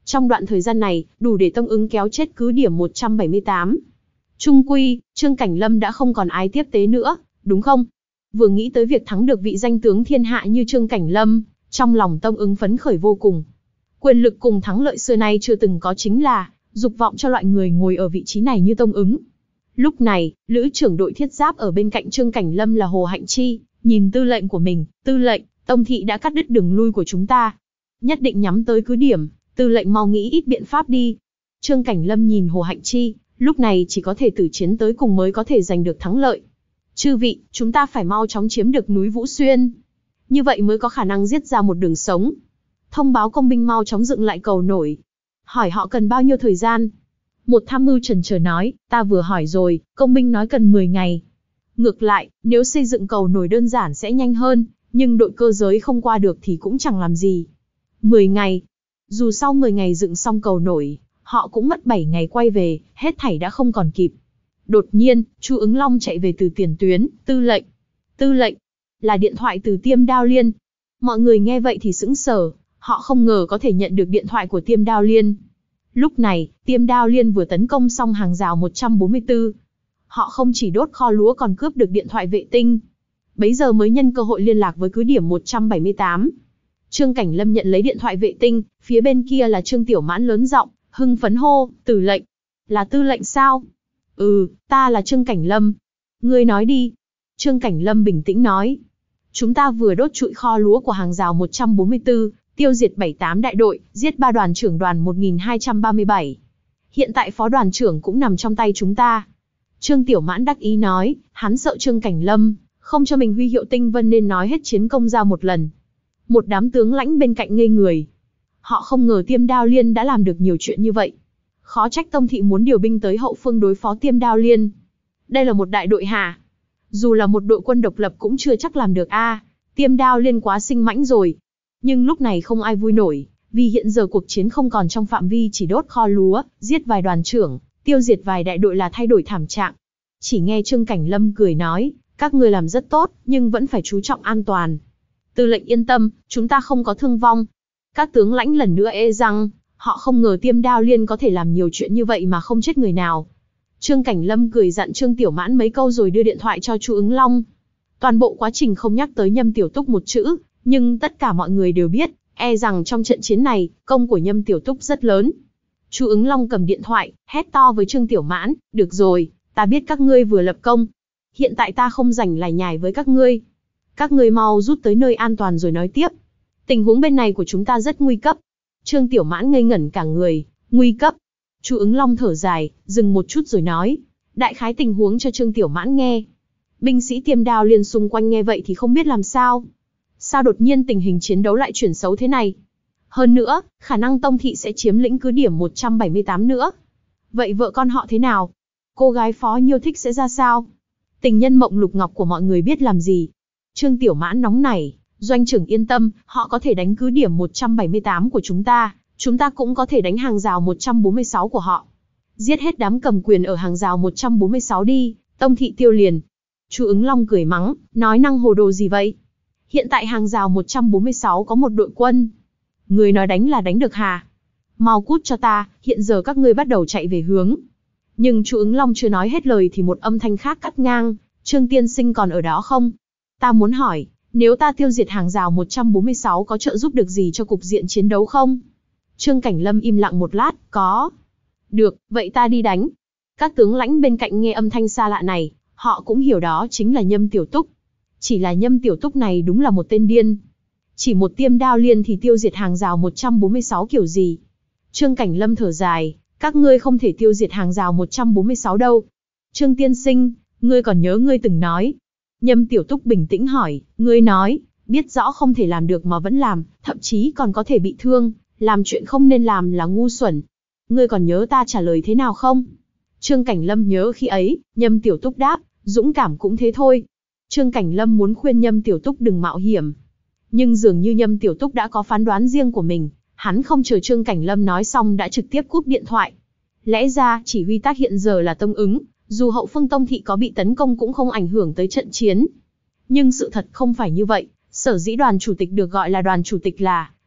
Trong đoạn thời gian này, đủ để Tông Ứng kéo chết cứ điểm một trăm bảy mươi tám. Trung quy, Trương Cảnh Lâm đã không còn ai tiếp tế nữa, đúng không? Vừa nghĩ tới việc thắng được vị danh tướng thiên hạ như Trương Cảnh Lâm, trong lòng Tông Ứng phấn khởi vô cùng. Quyền lực cùng thắng lợi xưa nay chưa từng có chính là dục vọng cho loại người ngồi ở vị trí này như Tông Ứng. Lúc này, lữ trưởng đội thiết giáp ở bên cạnh Trương Cảnh Lâm là Hồ Hạnh Chi, nhìn tư lệnh của mình, tư lệnh, Tông thị đã cắt đứt đường lui của chúng ta. Nhất định nhắm tới cứ điểm, tư lệnh mau nghĩ ít biện pháp đi. Trương Cảnh Lâm nhìn Hồ Hạnh Chi, lúc này chỉ có thể tử chiến tới cùng mới có thể giành được thắng lợi. Chư vị, chúng ta phải mau chóng chiếm được núi Vũ Xuyên. Như vậy mới có khả năng giết ra một đường sống. Thông báo công binh mau chóng dựng lại cầu nổi. Hỏi họ cần bao nhiêu thời gian? Một tham mưu chần chờ nói, ta vừa hỏi rồi, công binh nói cần mười ngày. Ngược lại, nếu xây dựng cầu nổi đơn giản sẽ nhanh hơn, nhưng đội cơ giới không qua được thì cũng chẳng làm gì. mười ngày. Dù sau mười ngày dựng xong cầu nổi, họ cũng mất bảy ngày quay về, hết thảy đã không còn kịp. Đột nhiên, Chu Ứng Long chạy về từ tiền tuyến, tư lệnh. Tư lệnh, là điện thoại từ Tiêm Đao Liên. Mọi người nghe vậy thì sững sờ, họ không ngờ có thể nhận được điện thoại của Tiêm Đao Liên. Lúc này, Tiêm Đao Liên vừa tấn công xong hàng rào một trăm bốn mươi tư. Họ không chỉ đốt kho lúa còn cướp được điện thoại vệ tinh. Bấy giờ mới nhân cơ hội liên lạc với cứ điểm một trăm bảy mươi tám. Trương Cảnh Lâm nhận lấy điện thoại vệ tinh, phía bên kia là Trương Tiểu Mãn lớn giọng, hưng phấn hô, "Tư lệnh." "Là tư lệnh sao?" "Ừ, ta là Trương Cảnh Lâm." "Ngươi nói đi." Trương Cảnh Lâm bình tĩnh nói. "Chúng ta vừa đốt trụi kho lúa của hàng rào một trăm bốn mươi tư, tiêu diệt bảy tám đại đội, giết ba đoàn trưởng đoàn một nghìn hai trăm ba mươi bảy. Hiện tại phó đoàn trưởng cũng nằm trong tay chúng ta." Trương Tiểu Mãn đắc ý nói, hắn sợ Trương Cảnh Lâm không cho mình huy hiệu tinh vân nên nói hết chiến công ra một lần. Một đám tướng lãnh bên cạnh ngây người. Họ không ngờ Tiêm Đao Liên đã làm được nhiều chuyện như vậy. Khó trách Tông thị muốn điều binh tới hậu phương đối phó Tiêm Đao Liên. Đây là một đại đội hả? Dù là một đội quân độc lập cũng chưa chắc làm được a. À, Tiêm Đao Liên quá sinh mãnh rồi. Nhưng lúc này không ai vui nổi, vì hiện giờ cuộc chiến không còn trong phạm vi chỉ đốt kho lúa, giết vài đoàn trưởng, tiêu diệt vài đại đội là thay đổi thảm trạng. Chỉ nghe Trương Cảnh Lâm cười nói, các ngươi làm rất tốt, nhưng vẫn phải chú trọng an toàn. Tư lệnh yên tâm, chúng ta không có thương vong. Các tướng lãnh lần nữa ê răng, họ không ngờ Tiêm Đao Liên có thể làm nhiều chuyện như vậy mà không chết người nào. Trương Cảnh Lâm cười dặn Trương Tiểu Mãn mấy câu rồi đưa điện thoại cho Chu Ứng Long. Toàn bộ quá trình không nhắc tới Nhâm Tiểu Túc một chữ, nhưng tất cả mọi người đều biết, e rằng trong trận chiến này, công của Nhâm Tiểu Túc rất lớn. Chu Ứng Long cầm điện thoại, hét to với Trương Tiểu Mãn, "Được rồi, ta biết các ngươi vừa lập công. Hiện tại ta không rảnh lải nhải với các ngươi. Các ngươi mau rút tới nơi an toàn rồi nói tiếp. Tình huống bên này của chúng ta rất nguy cấp." Trương Tiểu Mãn ngây ngẩn cả người, "Nguy cấp?" Chu Ứng Long thở dài, dừng một chút rồi nói, đại khái tình huống cho Trương Tiểu Mãn nghe. Binh sĩ Tiêm Đao Liên xung quanh nghe vậy thì không biết làm sao. Sao đột nhiên tình hình chiến đấu lại chuyển xấu thế này? Hơn nữa, khả năng Tông thị sẽ chiếm lĩnh cứ điểm một trăm bảy mươi tám nữa. Vậy vợ con họ thế nào? Cô gái Phó Nhiêu thích sẽ ra sao? Tình nhân Mộng Lục Ngọc của mọi người biết làm gì? Trương Tiểu Mãn nóng nảy, doanh trưởng yên tâm, họ có thể đánh cứ điểm một trăm bảy mươi tám của chúng ta, chúng ta cũng có thể đánh hàng rào một trăm bốn mươi sáu của họ. Giết hết đám cầm quyền ở hàng rào một trăm bốn mươi sáu đi, Tông thị tiêu liền. Chu Ứng Long cười mắng, nói năng hồ đồ gì vậy? Hiện tại hàng rào một trăm bốn mươi sáu có một đội quân. Người nói đánh là đánh được hả? Mau cút cho ta, hiện giờ các ngươi bắt đầu chạy về hướng. Nhưng Chu Ứng Long chưa nói hết lời thì một âm thanh khác cắt ngang, Trương tiên sinh còn ở đó không? Ta muốn hỏi, nếu ta tiêu diệt hàng rào một trăm bốn mươi sáu có trợ giúp được gì cho cục diện chiến đấu không? Trương Cảnh Lâm im lặng một lát, có. Được, vậy ta đi đánh. Các tướng lãnh bên cạnh nghe âm thanh xa lạ này, họ cũng hiểu đó chính là Nhâm Tiểu Túc. Chỉ là Nhâm Tiểu Túc này đúng là một tên điên. Chỉ một Tiêm Đao Liên thì tiêu diệt hàng rào một trăm bốn mươi sáu kiểu gì? Trương Cảnh Lâm thở dài, các ngươi không thể tiêu diệt hàng rào một trăm bốn mươi sáu đâu. Trương tiên sinh, ngươi còn nhớ ngươi từng nói. Nhâm Tiểu Túc bình tĩnh hỏi, ngươi nói, biết rõ không thể làm được mà vẫn làm, thậm chí còn có thể bị thương, làm chuyện không nên làm là ngu xuẩn. Ngươi còn nhớ ta trả lời thế nào không? Trương Cảnh Lâm nhớ khi ấy, Nhâm Tiểu Túc đáp, dũng cảm cũng thế thôi. Trương Cảnh Lâm muốn khuyên Nhâm Tiểu Túc đừng mạo hiểm. Nhưng dường như Nhâm Tiểu Túc đã có phán đoán riêng của mình, hắn không chờ Trương Cảnh Lâm nói xong đã trực tiếp cúp điện thoại. Lẽ ra, chỉ huy tác hiện giờ là Tông Ứng, dù hậu phương Tông thị có bị tấn công cũng không ảnh hưởng tới trận chiến. Nhưng sự thật không phải như vậy, sở dĩ đoàn chủ tịch được gọi là đoàn chủ tịch là,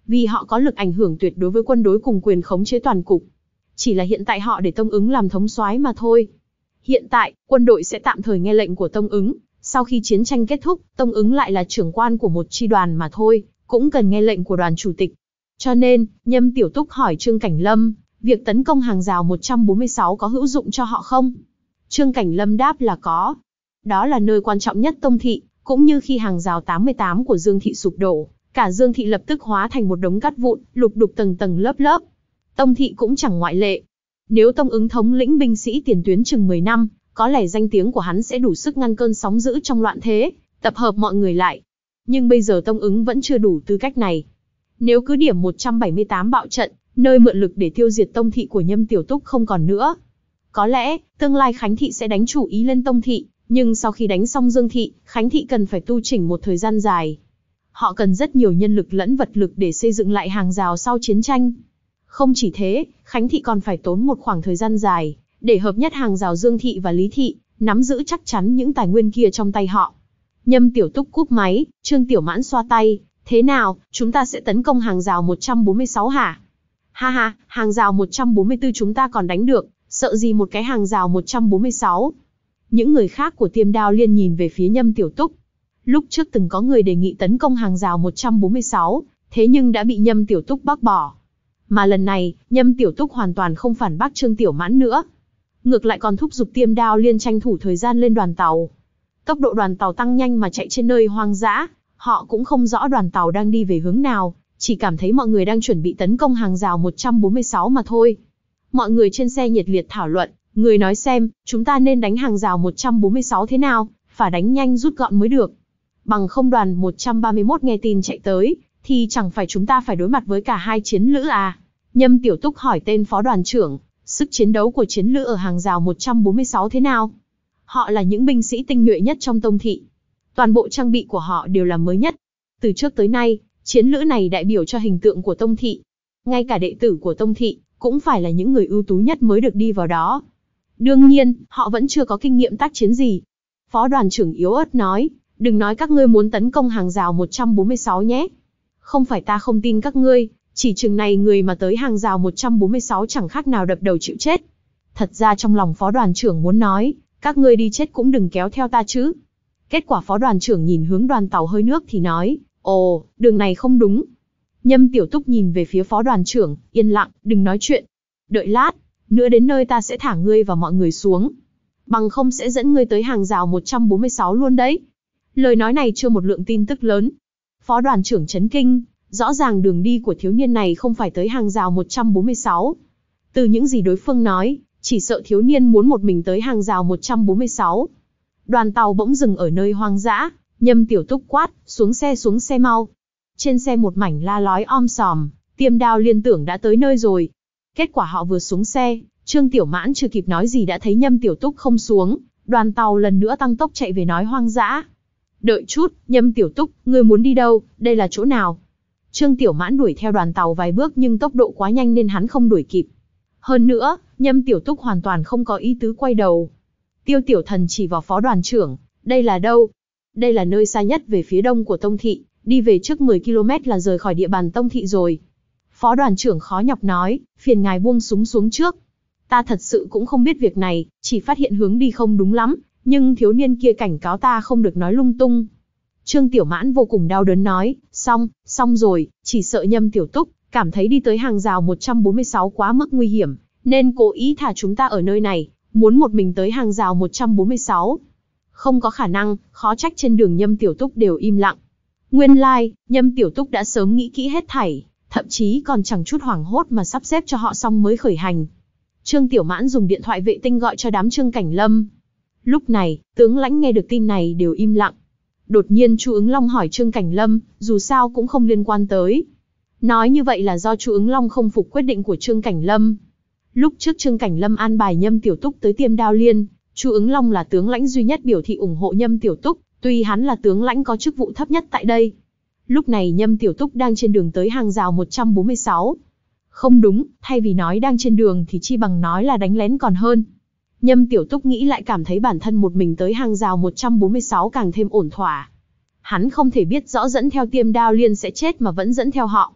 vì họ có lực ảnh hưởng tuyệt đối với quân đối cùng quyền khống chế toàn cục. Chỉ là hiện tại họ để Tông Ứng làm thống soái mà thôi. Hiện tại, quân đội sẽ tạm thời nghe lệnh của Tông Ứng, sau khi chiến tranh kết thúc, Tông Ứng lại là trưởng quan của một chi đoàn mà thôi, cũng cần nghe lệnh của đoàn chủ tịch. Cho nên, Nhâm Tiểu Túc hỏi Trương Cảnh Lâm, việc tấn công hàng rào một trăm bốn mươi sáu có hữu dụng cho họ không? Trương Cảnh Lâm đáp là có. Đó là nơi quan trọng nhất Tông thị, cũng như khi hàng rào tám mươi tám của Dương thị sụp đổ, cả Dương thị lập tức hóa thành một đống cát vụn, lục đục tầng tầng lớp lớp. Tông thị cũng chẳng ngoại lệ. Nếu Tông Ứng thống lĩnh binh sĩ tiền tuyến chừng mười năm, có lẽ danh tiếng của hắn sẽ đủ sức ngăn cơn sóng dữ trong loạn thế, tập hợp mọi người lại. Nhưng bây giờ Tông Ứng vẫn chưa đủ tư cách này. Nếu cứ điểm một trăm bảy mươi tám bạo trận, nơi mượn lực để tiêu diệt Tông thị của Nhâm Tiểu Túc không còn nữa. Có lẽ, tương lai Khánh thị sẽ đánh chủ ý lên Tông thị, nhưng sau khi đánh xong Dương thị, Khánh thị cần phải tu chỉnh một thời gian dài. Họ cần rất nhiều nhân lực lẫn vật lực để xây dựng lại hàng rào sau chiến tranh. Không chỉ thế, Khánh thị còn phải tốn một khoảng thời gian dài, để hợp nhất hàng rào Dương thị và Lý thị, nắm giữ chắc chắn những tài nguyên kia trong tay họ. Nhâm Tiểu Túc cúp máy, Trương Tiểu Mãn xoa tay, thế nào, chúng ta sẽ tấn công hàng rào một trăm bốn mươi sáu hả? Ha ha, hàng rào một trăm bốn mươi tư chúng ta còn đánh được, sợ gì một cái hàng rào một trăm bốn mươi sáu. Những người khác của Tiêm Đao Liên nhìn về phía Nhâm Tiểu Túc. Lúc trước từng có người đề nghị tấn công hàng rào một trăm bốn mươi sáu, thế nhưng đã bị Nhâm Tiểu Túc bác bỏ. Mà lần này, Nhâm Tiểu Túc hoàn toàn không phản bác Trương Tiểu Mãn nữa. Ngược lại còn thúc giục Tiêm Đao Liên tranh thủ thời gian lên đoàn tàu. Tốc độ đoàn tàu tăng nhanh mà chạy trên nơi hoang dã, họ cũng không rõ đoàn tàu đang đi về hướng nào, chỉ cảm thấy mọi người đang chuẩn bị tấn công hàng rào một trăm bốn mươi sáu mà thôi. Mọi người trên xe nhiệt liệt thảo luận, người nói xem, chúng ta nên đánh hàng rào một trăm bốn mươi sáu thế nào, phải đánh nhanh rút gọn mới được. Bằng không đoàn một trăm ba mươi mốt nghe tin chạy tới, thì chẳng phải chúng ta phải đối mặt với cả hai chiến lữ à? Nhâm Tiểu Túc hỏi tên phó đoàn trưởng, sức chiến đấu của chiến lữ ở hàng rào một trăm bốn mươi sáu thế nào? Họ là những binh sĩ tinh nhuệ nhất trong Tông thị. Toàn bộ trang bị của họ đều là mới nhất. Từ trước tới nay, chiến lữ này đại biểu cho hình tượng của Tông thị. Ngay cả đệ tử của Tông thị, cũng phải là những người ưu tú nhất mới được đi vào đó. Đương nhiên, họ vẫn chưa có kinh nghiệm tác chiến gì. Phó đoàn trưởng yếu ớt nói, đừng nói các ngươi muốn tấn công hàng rào một trăm bốn mươi sáu nhé. Không phải ta không tin các ngươi, chỉ chừng này người mà tới hàng rào một trăm bốn mươi sáu chẳng khác nào đập đầu chịu chết. Thật ra trong lòng phó đoàn trưởng muốn nói, các ngươi đi chết cũng đừng kéo theo ta chứ. Kết quả phó đoàn trưởng nhìn hướng đoàn tàu hơi nước thì nói, ồ, đường này không đúng. Nhâm Tiểu Túc nhìn về phía phó đoàn trưởng, yên lặng, đừng nói chuyện. Đợi lát, nữa đến nơi ta sẽ thả ngươi và mọi người xuống. Bằng không sẽ dẫn ngươi tới hàng rào một trăm bốn mươi sáu luôn đấy. Lời nói này chưa một lượng tin tức lớn. Phó đoàn trưởng chấn kinh, rõ ràng đường đi của thiếu niên này không phải tới hàng rào một trăm bốn mươi sáu. Từ những gì đối phương nói, chỉ sợ thiếu niên muốn một mình tới hàng rào một trăm bốn mươi sáu. Đoàn tàu bỗng dừng ở nơi hoang dã, Nhâm Tiểu Túc quát, xuống xe xuống xe mau. Trên xe một mảnh la lói om sòm, Tiêm Đao Liên tưởng đã tới nơi rồi. Kết quả họ vừa xuống xe, Trương Tiểu Mãn chưa kịp nói gì đã thấy Nhâm Tiểu Túc không xuống, đoàn tàu lần nữa tăng tốc chạy về nói hoang dã. Đợi chút, Nhâm Tiểu Túc, ngươi muốn đi đâu, đây là chỗ nào? Trương Tiểu Mãn đuổi theo đoàn tàu vài bước nhưng tốc độ quá nhanh nên hắn không đuổi kịp. Hơn nữa, Nhâm Tiểu Túc hoàn toàn không có ý tứ quay đầu. Tiêu Tiểu Thần chỉ vào phó đoàn trưởng, đây là đâu? Đây là nơi xa nhất về phía đông của Tông thị, đi về trước mười ki lô mét là rời khỏi địa bàn Tông thị rồi. Phó đoàn trưởng khó nhọc nói, phiền ngài buông súng xuống trước. Ta thật sự cũng không biết việc này, chỉ phát hiện hướng đi không đúng lắm, nhưng thiếu niên kia cảnh cáo ta không được nói lung tung. Trương Tiểu Mãn vô cùng đau đớn nói, xong, xong rồi, chỉ sợ Nhâm Tiểu Túc cảm thấy đi tới hàng rào một trăm bốn mươi sáu quá mức nguy hiểm, nên cố ý thả chúng ta ở nơi này, muốn một mình tới hàng rào một trăm bốn mươi sáu. Không có khả năng, khó trách trên đường Nhâm Tiểu Túc đều im lặng. Nguyên lai, like, Nhâm Tiểu Túc đã sớm nghĩ kỹ hết thảy, thậm chí còn chẳng chút hoảng hốt mà sắp xếp cho họ xong mới khởi hành. Trương Tiểu Mãn dùng điện thoại vệ tinh gọi cho đám Trương Cảnh Lâm. Lúc này, tướng lãnh nghe được tin này đều im lặng. Đột nhiên Chu Ứng Long hỏi Trương Cảnh Lâm, dù sao cũng không liên quan tới. Nói như vậy là do Chu Ứng Long không phục quyết định của Trương Cảnh Lâm. Lúc trước Trương Cảnh Lâm an bài Nhâm Tiểu Túc tới Tiêm Đao Liên, Chu Ứng Long là tướng lãnh duy nhất biểu thị ủng hộ Nhâm Tiểu Túc, tuy hắn là tướng lãnh có chức vụ thấp nhất tại đây. Lúc này Nhâm Tiểu Túc đang trên đường tới hàng rào một trăm bốn mươi sáu. Không đúng, thay vì nói đang trên đường thì chi bằng nói là đánh lén còn hơn. Nhâm Tiểu Túc nghĩ lại cảm thấy bản thân một mình tới hàng rào một trăm bốn mươi sáu càng thêm ổn thỏa. Hắn không thể biết rõ dẫn theo Tiêm Đao Liên sẽ chết mà vẫn dẫn theo họ.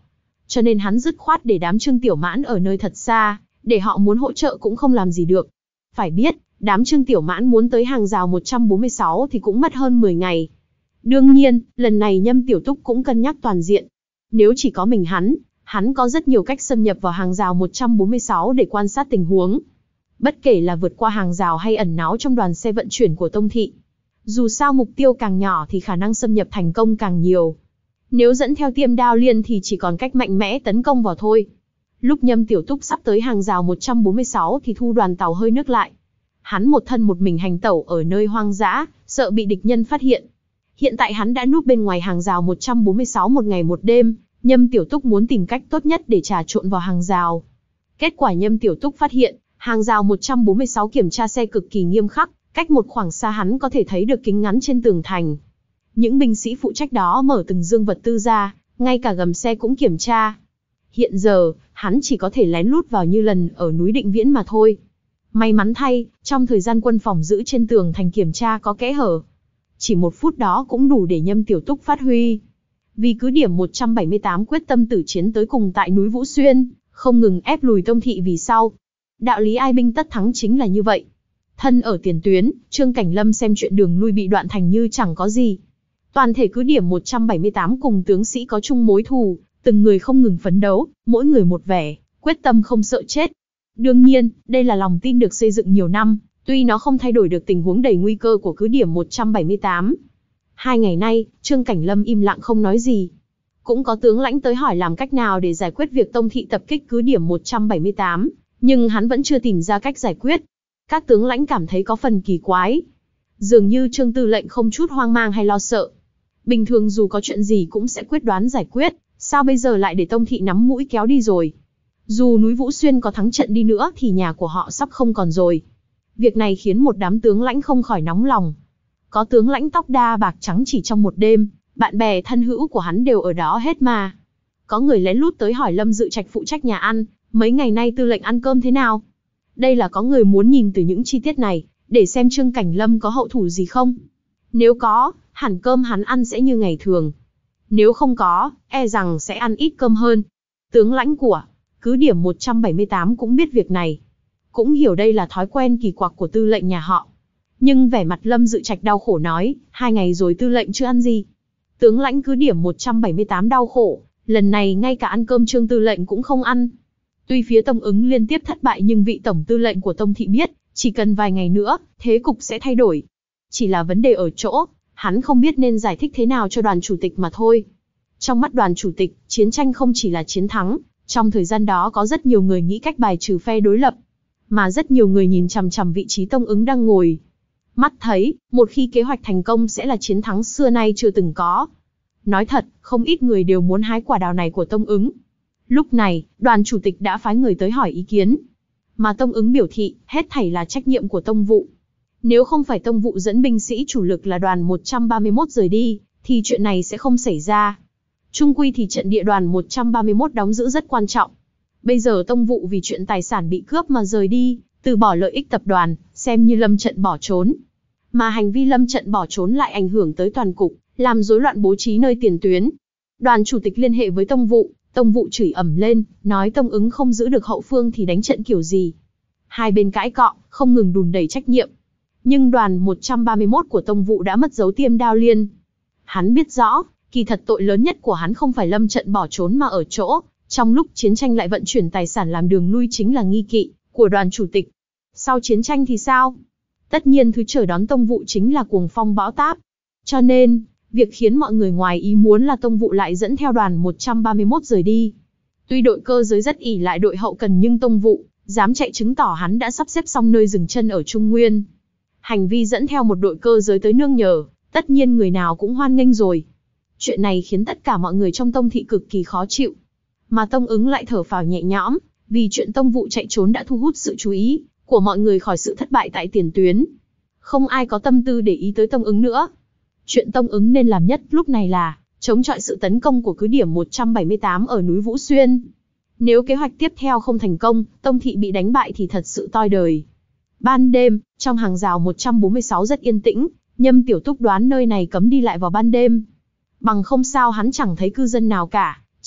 cho nên hắn dứt khoát để đám Trương Tiểu Mãn ở nơi thật xa, để họ muốn hỗ trợ cũng không làm gì được. Phải biết, đám Trương Tiểu Mãn muốn tới hàng rào một trăm bốn mươi sáu thì cũng mất hơn mười ngày. Đương nhiên, lần này Nhâm Tiểu Túc cũng cân nhắc toàn diện. Nếu chỉ có mình hắn, hắn có rất nhiều cách xâm nhập vào hàng rào một trăm bốn mươi sáu để quan sát tình huống. Bất kể là vượt qua hàng rào hay ẩn náu trong đoàn xe vận chuyển của Tông Thị. Dù sao mục tiêu càng nhỏ thì khả năng xâm nhập thành công càng nhiều. Nếu dẫn theo Tiêm Đao Liên thì chỉ còn cách mạnh mẽ tấn công vào thôi. Lúc Nhâm Tiểu Túc sắp tới hàng rào một trăm bốn mươi sáu thì Thu đoàn tàu hơi nước lại. Hắn một thân một mình hành tẩu ở nơi hoang dã, sợ bị địch nhân phát hiện. Hiện tại hắn đã núp bên ngoài hàng rào một trăm bốn mươi sáu một ngày một đêm, Nhâm Tiểu Túc muốn tìm cách tốt nhất để trà trộn vào hàng rào. Kết quả Nhâm Tiểu Túc phát hiện, hàng rào một trăm bốn mươi sáu kiểm tra xe cực kỳ nghiêm khắc, cách một khoảng xa hắn có thể thấy được kính ngắn trên tường thành. Những binh sĩ phụ trách đó mở từng dương vật tư ra, ngay cả gầm xe cũng kiểm tra. Hiện giờ, hắn chỉ có thể lén lút vào như lần ở núi Định Viễn mà thôi. May mắn thay, trong thời gian quân phòng giữ trên tường thành kiểm tra có kẽ hở. Chỉ một phút đó cũng đủ để Nhâm Tiểu Túc phát huy. Vì cứ điểm một trăm bảy mươi tám quyết tâm tử chiến tới cùng tại núi Vũ Xuyên, không ngừng ép lùi Tông Thị vì sau. Đạo lý ai binh tất thắng chính là như vậy. Thân ở tiền tuyến, Trương Cảnh Lâm xem chuyện đường lui bị đoạn thành như chẳng có gì. Toàn thể cứ điểm một trăm bảy mươi tám cùng tướng sĩ có chung mối thù, từng người không ngừng phấn đấu, mỗi người một vẻ, quyết tâm không sợ chết. Đương nhiên, đây là lòng tin được xây dựng nhiều năm, tuy nó không thay đổi được tình huống đầy nguy cơ của cứ điểm một trăm bảy mươi tám. Hai ngày nay, Trương Cảnh Lâm im lặng không nói gì. Cũng có tướng lãnh tới hỏi làm cách nào để giải quyết việc Tông Thị tập kích cứ điểm một trăm bảy mươi tám, nhưng hắn vẫn chưa tìm ra cách giải quyết. Các tướng lãnh cảm thấy có phần kỳ quái. Dường như Trương Tư lệnh không chút hoang mang hay lo sợ. Bình thường dù có chuyện gì cũng sẽ quyết đoán giải quyết, sao bây giờ lại để Tông Thị nắm mũi kéo đi rồi? Dù núi Vũ Xuyên có thắng trận đi nữa thì nhà của họ sắp không còn rồi. Việc này khiến một đám tướng lãnh không khỏi nóng lòng. Có tướng lãnh tóc đa bạc trắng chỉ trong một đêm, bạn bè thân hữu của hắn đều ở đó hết mà. Có người lén lút tới hỏi Lâm Dự Trạch phụ trách nhà ăn, mấy ngày nay tư lệnh ăn cơm thế nào? Đây là có người muốn nhìn từ những chi tiết này, để xem Trương Cảnh Lâm có hậu thủ gì không. Nếu có, hẳn cơm hắn ăn sẽ như ngày thường. Nếu không có, e rằng sẽ ăn ít cơm hơn. Tướng lãnh của cứ điểm một trăm bảy mươi tám cũng biết việc này. Cũng hiểu đây là thói quen kỳ quặc của tư lệnh nhà họ. Nhưng vẻ mặt Lâm Dự Trạch đau khổ nói, hai ngày rồi tư lệnh chưa ăn gì. Tướng lãnh cứ điểm một trăm bảy mươi tám đau khổ, lần này ngay cả ăn cơm Trương tư lệnh cũng không ăn. Tuy phía Tông Ứng liên tiếp thất bại nhưng vị tổng tư lệnh của Tông Thị biết, chỉ cần vài ngày nữa, thế cục sẽ thay đổi. Chỉ là vấn đề ở chỗ, hắn không biết nên giải thích thế nào cho đoàn chủ tịch mà thôi. Trong mắt đoàn chủ tịch, chiến tranh không chỉ là chiến thắng, trong thời gian đó có rất nhiều người nghĩ cách bài trừ phe đối lập. Mà rất nhiều người nhìn chằm chằm vị trí Tông Ứng đang ngồi. Mắt thấy, một khi kế hoạch thành công sẽ là chiến thắng xưa nay chưa từng có. Nói thật, không ít người đều muốn hái quả đào này của Tông Ứng. Lúc này, đoàn chủ tịch đã phái người tới hỏi ý kiến. Mà Tông Ứng biểu thị, hết thảy là trách nhiệm của Tông vụ. Nếu không phải Tông vụ dẫn binh sĩ chủ lực là đoàn một trăm ba mươi mốt rời đi, thì chuyện này sẽ không xảy ra. Chung quy thì trận địa đoàn một trăm ba mươi mốt đóng giữ rất quan trọng. Bây giờ Tông vụ vì chuyện tài sản bị cướp mà rời đi, từ bỏ lợi ích tập đoàn, xem như lâm trận bỏ trốn. Mà hành vi lâm trận bỏ trốn lại ảnh hưởng tới toàn cục, làm rối loạn bố trí nơi tiền tuyến. Đoàn chủ tịch liên hệ với Tông vụ, Tông vụ chửi ầm lên, nói Tông Ứng không giữ được hậu phương thì đánh trận kiểu gì. Hai bên cãi cọ, không ngừng đùn đẩy trách nhiệm. Nhưng đoàn một trăm ba mươi mốt của Tông vụ đã mất dấu Tiêm Đao Liên. Hắn biết rõ, kỳ thật tội lớn nhất của hắn không phải lâm trận bỏ trốn mà ở chỗ, trong lúc chiến tranh lại vận chuyển tài sản làm đường lui chính là nghi kỵ của đoàn chủ tịch. Sau chiến tranh thì sao? Tất nhiên thứ chờ đón Tông vụ chính là cuồng phong bão táp. Cho nên, việc khiến mọi người ngoài ý muốn là Tông vụ lại dẫn theo đoàn một trăm ba mươi mốt rời đi. Tuy đội cơ giới rất ỷ lại đội hậu cần nhưng Tông vụ dám chạy chứng tỏ hắn đã sắp xếp xong nơi dừng chân ở Trung Nguyên. Hành vi dẫn theo một đội cơ giới tới nương nhờ, tất nhiên người nào cũng hoan nghênh rồi. Chuyện này khiến tất cả mọi người trong Tông thị cực kỳ khó chịu. Mà Tông Ứng lại thở phào nhẹ nhõm, vì chuyện Tông vụ chạy trốn đã thu hút sự chú ý của mọi người khỏi sự thất bại tại tiền tuyến. Không ai có tâm tư để ý tới Tông Ứng nữa. Chuyện Tông Ứng nên làm nhất lúc này là chống chọi sự tấn công của cứ điểm một trăm bảy mươi tám ở núi Vũ Xuyên. Nếu kế hoạch tiếp theo không thành công, Tông thị bị đánh bại thì thật sự toi đời. Ban đêm, trong hàng rào một trăm bốn mươi sáu rất yên tĩnh, Nhâm Tiểu Túc đoán nơi này cấm đi lại vào ban đêm. Bằng không sao hắn chẳng thấy cư dân nào cả,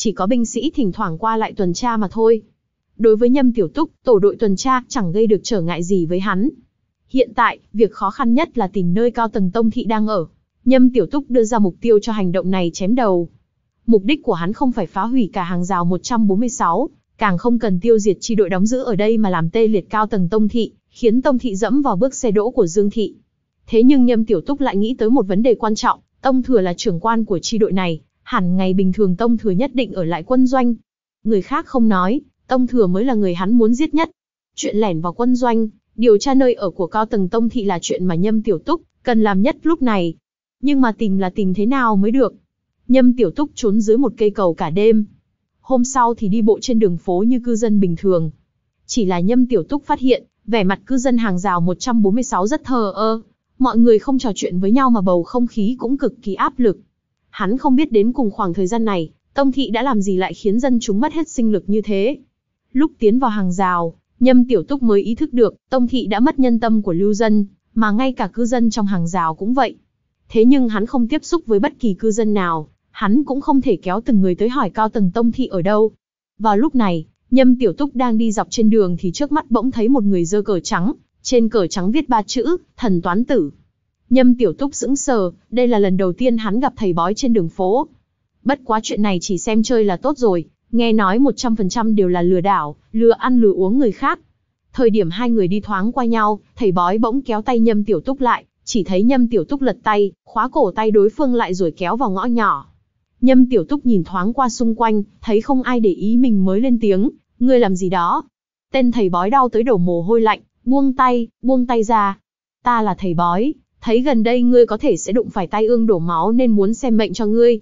chỉ có binh sĩ thỉnh thoảng qua lại tuần tra mà thôi. Đối với Nhâm Tiểu Túc, tổ đội tuần tra chẳng gây được trở ngại gì với hắn. Hiện tại, việc khó khăn nhất là tìm nơi cao tầng Tông thị đang ở. Nhâm Tiểu Túc đưa ra mục tiêu cho hành động này chém đầu. Mục đích của hắn không phải phá hủy cả hàng rào một trăm bốn mươi sáu, càng không cần tiêu diệt chi đội đóng giữ ở đây mà làm tê liệt cao tầng Tông thị, khiến Tông thị dẫm vào bước xe đỗ của Dương thị. Thế nhưng Nhâm Tiểu Túc lại nghĩ tới một vấn đề quan trọng, Tông Thừa là trưởng quan của chi đội này, hẳn ngày bình thường Tông Thừa nhất định ở lại quân doanh. Người khác không nói, Tông Thừa mới là người hắn muốn giết nhất. Chuyện lẻn vào quân doanh, điều tra nơi ở của cao tầng Tông thị là chuyện mà Nhâm Tiểu Túc cần làm nhất lúc này. Nhưng mà tìm là tìm thế nào mới được? Nhâm Tiểu Túc trốn dưới một cây cầu cả đêm. Hôm sau thì đi bộ trên đường phố như cư dân bình thường. Chỉ là Nhâm Tiểu Túc phát hiện, vẻ mặt cư dân hàng rào một trăm bốn mươi sáu rất thờ ơ. Mọi người không trò chuyện với nhau mà bầu không khí cũng cực kỳ áp lực. Hắn không biết đến cùng khoảng thời gian này, Tông thị đã làm gì lại khiến dân chúng mất hết sinh lực như thế. Lúc tiến vào hàng rào, Nhâm Tiểu Túc mới ý thức được, Tông thị đã mất nhân tâm của lưu dân, mà ngay cả cư dân trong hàng rào cũng vậy. Thế nhưng hắn không tiếp xúc với bất kỳ cư dân nào, hắn cũng không thể kéo từng người tới hỏi cao tầng Tông thị ở đâu. Vào lúc này, Nhâm Tiểu Túc đang đi dọc trên đường thì trước mắt bỗng thấy một người giơ cờ trắng, trên cờ trắng viết ba chữ, thần toán tử. Nhâm Tiểu Túc sững sờ, đây là lần đầu tiên hắn gặp thầy bói trên đường phố. Bất quá chuyện này chỉ xem chơi là tốt rồi, nghe nói một trăm phần trăm đều là lừa đảo, lừa ăn lừa uống người khác. Thời điểm hai người đi thoáng qua nhau, thầy bói bỗng kéo tay Nhâm Tiểu Túc lại, chỉ thấy Nhâm Tiểu Túc lật tay, khóa cổ tay đối phương lại rồi kéo vào ngõ nhỏ. Nhâm Tiểu Túc nhìn thoáng qua xung quanh, thấy không ai để ý mình mới lên tiếng, ngươi làm gì đó? Tên thầy bói đau tới đổ mồ hôi lạnh, buông tay, buông tay ra. Ta là thầy bói, thấy gần đây ngươi có thể sẽ đụng phải tai ương đổ máu nên muốn xem mệnh cho ngươi.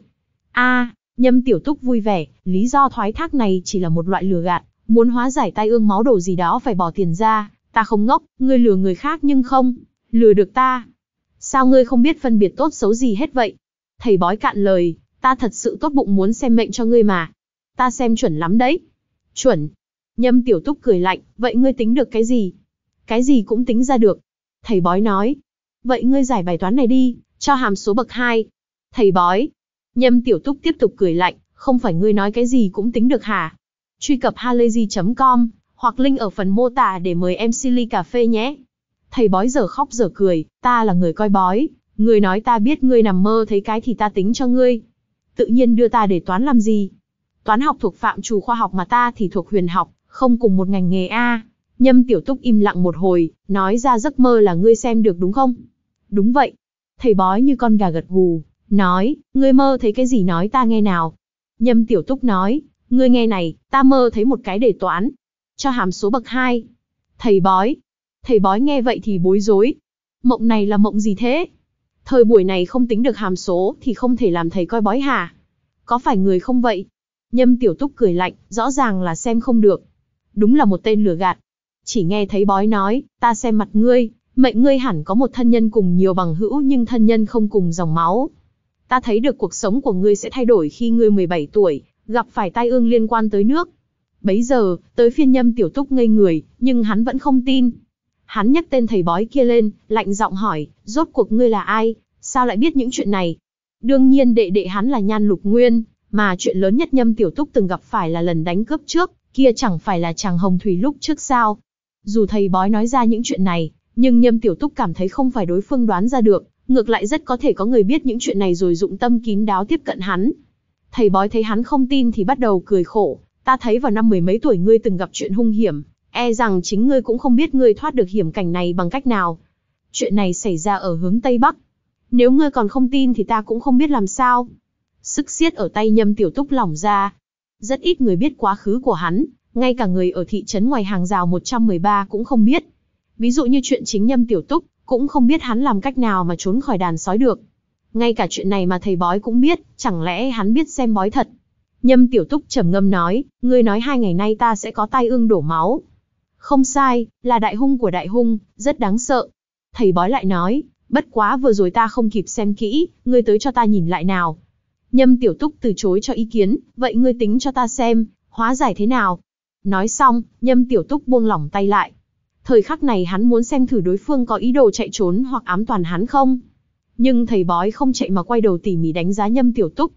A, Nhâm Tiểu Túc vui vẻ, lý do thoái thác này chỉ là một loại lừa gạt, muốn hóa giải tai ương máu đổ gì đó phải bỏ tiền ra, ta không ngốc, ngươi lừa người khác nhưng không lừa được ta. Sao ngươi không biết phân biệt tốt xấu gì hết vậy? Thầy bói cạn lời, ta thật sự tốt bụng muốn xem mệnh cho ngươi mà. Ta xem chuẩn lắm đấy. Chuẩn. Nhâm Tiểu Túc cười lạnh, vậy ngươi tính được cái gì? Cái gì cũng tính ra được. Thầy bói nói. Vậy ngươi giải bài toán này đi, cho hàm số bậc hai. Thầy bói. Nhâm Tiểu Túc tiếp tục cười lạnh, không phải ngươi nói cái gì cũng tính được hả? Truy cập halayzi chấm com, hoặc link ở phần mô tả để mời em xê ly cà phê nhé. Thầy bói giờ khóc giờ cười, ta là người coi bói, ngươi nói ta biết ngươi nằm mơ thấy cái thì ta tính cho ngươi. Tự nhiên đưa ta để toán làm gì? Toán học thuộc phạm trù khoa học mà ta thì thuộc huyền học, không cùng một ngành nghề a. Nhâm Tiểu Túc im lặng một hồi, nói ra giấc mơ là ngươi xem được đúng không? Đúng vậy. Thầy bói như con gà gật gù, nói, ngươi mơ thấy cái gì nói ta nghe nào. Nhâm Tiểu Túc nói, ngươi nghe này, ta mơ thấy một cái đề toán, cho hàm số bậc hai. Thầy bói. Thầy bói nghe vậy thì bối rối. Mộng này là mộng gì thế? Thời buổi này không tính được hàm số thì không thể làm thầy coi bói hả? Có phải người không vậy? Nhâm Tiểu Túc cười lạnh, rõ ràng là xem không được. Đúng là một tên lừa gạt. Chỉ nghe thấy bói nói, ta xem mặt ngươi, mệnh ngươi hẳn có một thân nhân cùng nhiều bằng hữu nhưng thân nhân không cùng dòng máu. Ta thấy được cuộc sống của ngươi sẽ thay đổi khi ngươi mười bảy tuổi, gặp phải tai ương liên quan tới nước. Bấy giờ, tới phiên Nhâm Tiểu Túc ngây người, nhưng hắn vẫn không tin. Hắn nhắc tên thầy bói kia lên, lạnh giọng hỏi, rốt cuộc ngươi là ai, sao lại biết những chuyện này? Đương nhiên đệ đệ hắn là Nhan Lục Nguyên, mà chuyện lớn nhất Nhâm Tiểu Túc từng gặp phải là lần đánh cướp trước, kia chẳng phải là chàng Hồng Thủy lúc trước sao? Dù thầy bói nói ra những chuyện này, nhưng Nhâm Tiểu Túc cảm thấy không phải đối phương đoán ra được, ngược lại rất có thể có người biết những chuyện này rồi dụng tâm kín đáo tiếp cận hắn. Thầy bói thấy hắn không tin thì bắt đầu cười khổ, ta thấy vào năm mười mấy tuổi ngươi từng gặp chuyện hung hiểm, e rằng chính ngươi cũng không biết ngươi thoát được hiểm cảnh này bằng cách nào. Chuyện này xảy ra ở hướng Tây Bắc. Nếu ngươi còn không tin thì ta cũng không biết làm sao. Sức siết ở tay Nhâm Tiểu Túc lỏng ra. Rất ít người biết quá khứ của hắn, ngay cả người ở thị trấn ngoài hàng rào một trăm mười ba cũng không biết. Ví dụ như chuyện chính Nhâm Tiểu Túc, cũng không biết hắn làm cách nào mà trốn khỏi đàn sói được. Ngay cả chuyện này mà thầy bói cũng biết, chẳng lẽ hắn biết xem bói thật? Nhâm Tiểu Túc trầm ngâm nói, ngươi nói hai ngày nay ta sẽ có tai ương đổ máu. Không sai, là đại hung của đại hung, rất đáng sợ. Thầy bói lại nói, bất quá vừa rồi ta không kịp xem kỹ, ngươi tới cho ta nhìn lại nào. Nhâm Tiểu Túc từ chối cho ý kiến, vậy ngươi tính cho ta xem, hóa giải thế nào? Nói xong, Nhâm Tiểu Túc buông lỏng tay lại. Thời khắc này hắn muốn xem thử đối phương có ý đồ chạy trốn hoặc ám toàn hắn không. Nhưng thầy bói không chạy mà quay đầu tỉ mỉ đánh giá Nhâm Tiểu Túc.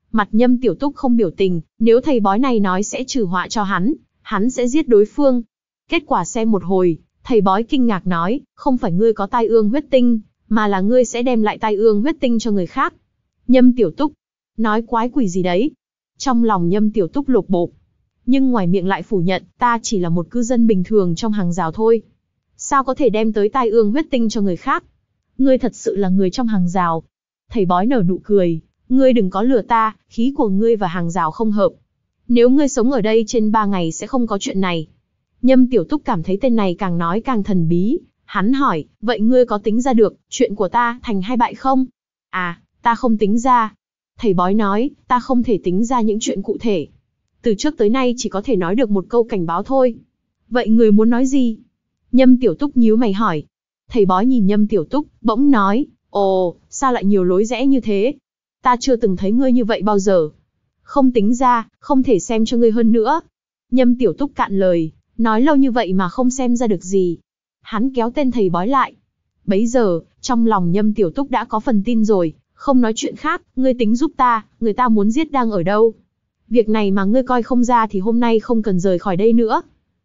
Mặt Nhâm Tiểu Túc không biểu tình, nếu thầy bói này nói sẽ trừ họa cho hắn, hắn sẽ giết đối phương. Kết quả xem một hồi, thầy bói kinh ngạc nói, không phải ngươi có tai ương huyết tinh, mà là ngươi sẽ đem lại tai ương huyết tinh cho người khác. Nhâm Tiểu Túc, nói quái quỷ gì đấy? Trong lòng Nhâm Tiểu Túc lột bột, nhưng ngoài miệng lại phủ nhận, ta chỉ là một cư dân bình thường trong hàng rào thôi. Sao có thể đem tới tai ương huyết tinh cho người khác? Ngươi thật sự là người trong hàng rào. Thầy bói nở nụ cười, ngươi đừng có lừa ta, khí của ngươi và hàng rào không hợp. Nếu ngươi sống ở đây trên ba ngày sẽ không có chuyện này. Nhâm Tiểu Túc cảm thấy tên này càng nói càng thần bí. Hắn hỏi, vậy ngươi có tính ra được, chuyện của ta thành hay bại không? À, ta không tính ra. Thầy bói nói, ta không thể tính ra những chuyện cụ thể. Từ trước tới nay chỉ có thể nói được một câu cảnh báo thôi. Vậy ngươi muốn nói gì? Nhâm Tiểu Túc nhíu mày hỏi. Thầy bói nhìn Nhâm Tiểu Túc, bỗng nói, ồ, sao lại nhiều lối rẽ như thế? Ta chưa từng thấy ngươi như vậy bao giờ. Không tính ra, không thể xem cho ngươi hơn nữa. Nhâm Tiểu Túc cạn lời, nói lâu như vậy mà không xem ra được gì. Hắn kéo tên thầy bói lại. Bấy giờ, trong lòng Nhâm Tiểu Túc đã có phần tin rồi, không nói chuyện khác, ngươi tính giúp ta, người ta muốn giết đang ở đâu? Việc này mà ngươi coi không ra thì hôm nay không cần rời khỏi đây nữa.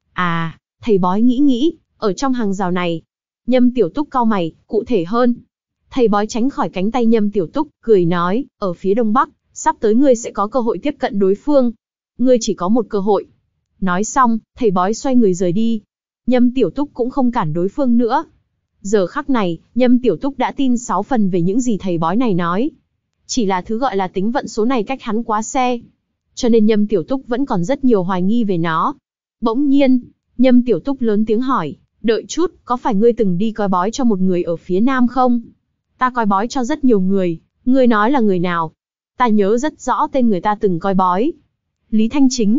À, thầy bói nghĩ nghĩ, ở trong hàng rào này. Nhâm Tiểu Túc cau mày, cụ thể hơn. Thầy bói tránh khỏi cánh tay Nhâm Tiểu Túc, cười nói, ở phía đông bắc, sắp tới ngươi sẽ có cơ hội tiếp cận đối phương. Ngươi chỉ có một cơ hội. Nói xong, thầy bói xoay người rời đi. Nhâm Tiểu Túc cũng không cản đối phương nữa. Giờ khắc này, Nhâm Tiểu Túc đã tin sáu phần về những gì thầy bói này nói. Chỉ là thứ gọi là tính vận số này cách hắn quá xe. Cho nên Nhâm Tiểu Túc vẫn còn rất nhiều hoài nghi về nó. Bỗng nhiên, Nhâm Tiểu Túc lớn tiếng hỏi, đợi chút, có phải ngươi từng đi coi bói cho một người ở phía nam không? Ta coi bói cho rất nhiều người, ngươi nói là người nào? Ta nhớ rất rõ tên người ta từng coi bói. Lý Thanh Chính.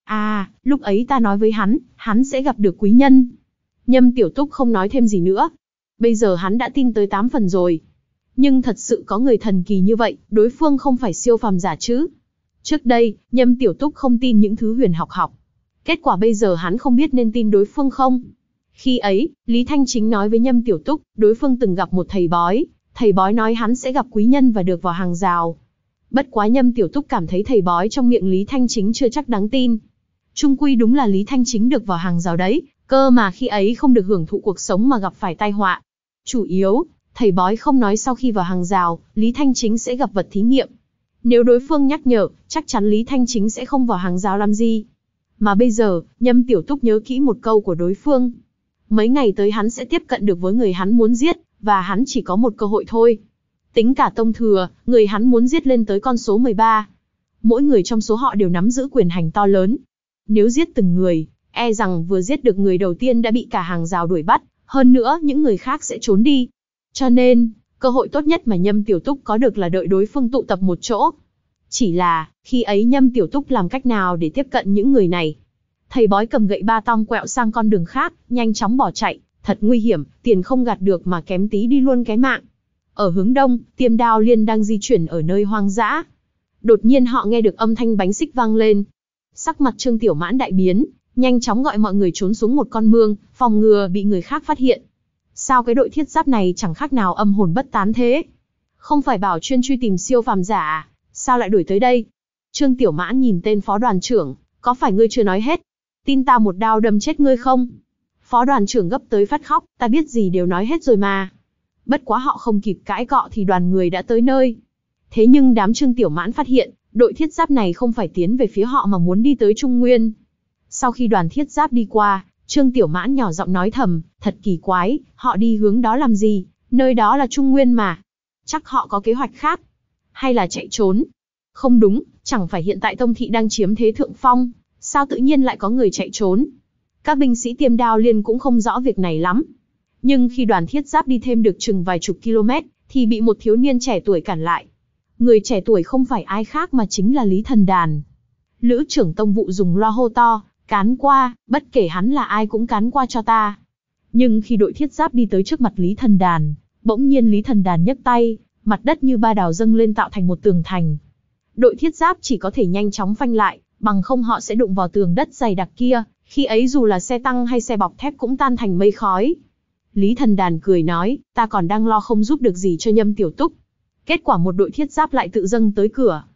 À, lúc ấy ta nói với hắn, hắn sẽ gặp được quý nhân. Nhâm Tiểu Túc không nói thêm gì nữa. Bây giờ hắn đã tin tới tám phần rồi. Nhưng thật sự có người thần kỳ như vậy, đối phương không phải siêu phàm giả chứ? Trước đây, Nhâm Tiểu Túc không tin những thứ huyền học học. Kết quả bây giờ hắn không biết nên tin đối phương không? Khi ấy, Lý Thanh Chính nói với Nhâm Tiểu Túc, đối phương từng gặp một thầy bói. Thầy bói nói hắn sẽ gặp quý nhân và được vào hàng rào. Bất quá Nhâm Tiểu Túc cảm thấy thầy bói trong miệng Lý Thanh Chính chưa chắc đáng tin. Chung quy đúng là Lý Thanh Chính được vào hàng rào đấy, cơ mà khi ấy không được hưởng thụ cuộc sống mà gặp phải tai họa. Chủ yếu, thầy bói không nói sau khi vào hàng rào, Lý Thanh Chính sẽ gặp vật thí nghiệm. Nếu đối phương nhắc nhở, chắc chắn Lý Thanh Chính sẽ không vào hàng rào làm gì. Mà bây giờ, Nhâm Tiểu Túc nhớ kỹ một câu của đối phương. Mấy ngày tới hắn sẽ tiếp cận được với người hắn muốn giết, và hắn chỉ có một cơ hội thôi. Tính cả tông thừa, người hắn muốn giết lên tới con số mười ba. Mỗi người trong số họ đều nắm giữ quyền hành to lớn. Nếu giết từng người, e rằng vừa giết được người đầu tiên đã bị cả hàng rào đuổi bắt, hơn nữa những người khác sẽ trốn đi. Cho nên, cơ hội tốt nhất mà Nhâm Tiểu Túc có được là đợi đối phương tụ tập một chỗ. Chỉ là, khi ấy Nhâm Tiểu Túc làm cách nào để tiếp cận những người này? Thầy bói cầm gậy ba tong quẹo sang con đường khác, nhanh chóng bỏ chạy, thật nguy hiểm, tiền không gạt được mà kém tí đi luôn cái mạng. Ở hướng đông, Tiêm Đao Liên đang di chuyển ở nơi hoang dã. Đột nhiên họ nghe được âm thanh bánh xích vang lên. Sắc mặt Trương Tiểu Mãn đại biến, nhanh chóng gọi mọi người trốn xuống một con mương, phòng ngừa bị người khác phát hiện. Sao cái đội thiết giáp này chẳng khác nào âm hồn bất tán thế? Không phải bảo chuyên truy tìm siêu phàm giả à? Sao lại đuổi tới đây? Trương Tiểu Mãn nhìn tên phó đoàn trưởng, có phải ngươi chưa nói hết? Tin ta một đao đâm chết ngươi không? Phó đoàn trưởng gấp tới phát khóc, ta biết gì đều nói hết rồi mà. Bất quá họ không kịp cãi cọ thì đoàn người đã tới nơi. Thế nhưng đám Trương Tiểu Mãn phát hiện, đội thiết giáp này không phải tiến về phía họ mà muốn đi tới Trung Nguyên. Sau khi đoàn thiết giáp đi qua, Trương Tiểu Mãn nhỏ giọng nói thầm, thật kỳ quái, họ đi hướng đó làm gì, nơi đó là Trung Nguyên mà. Chắc họ có kế hoạch khác. Hay là chạy trốn? Không đúng, chẳng phải hiện tại Tông Thị đang chiếm thế thượng phong, sao tự nhiên lại có người chạy trốn? Các binh sĩ Tiêm Đao Liên cũng không rõ việc này lắm. Nhưng khi đoàn thiết giáp đi thêm được chừng vài chục km, thì bị một thiếu niên trẻ tuổi cản lại. Người trẻ tuổi không phải ai khác mà chính là Lý Thần Đàn. Lữ trưởng tông vụ dùng loa hô to, cán qua, bất kể hắn là ai cũng cán qua cho ta. Nhưng khi đội thiết giáp đi tới trước mặt Lý Thần Đàn, bỗng nhiên Lý Thần Đàn nhấc tay, mặt đất như ba đào dâng lên tạo thành một tường thành. Đội thiết giáp chỉ có thể nhanh chóng phanh lại, bằng không họ sẽ đụng vào tường đất dày đặc kia, khi ấy dù là xe tăng hay xe bọc thép cũng tan thành mây khói. Lý Thần Đàn cười nói, ta còn đang lo không giúp được gì cho Nhâm Tiểu Túc. Kết quả một đội thiết giáp lại tự dâng tới cửa.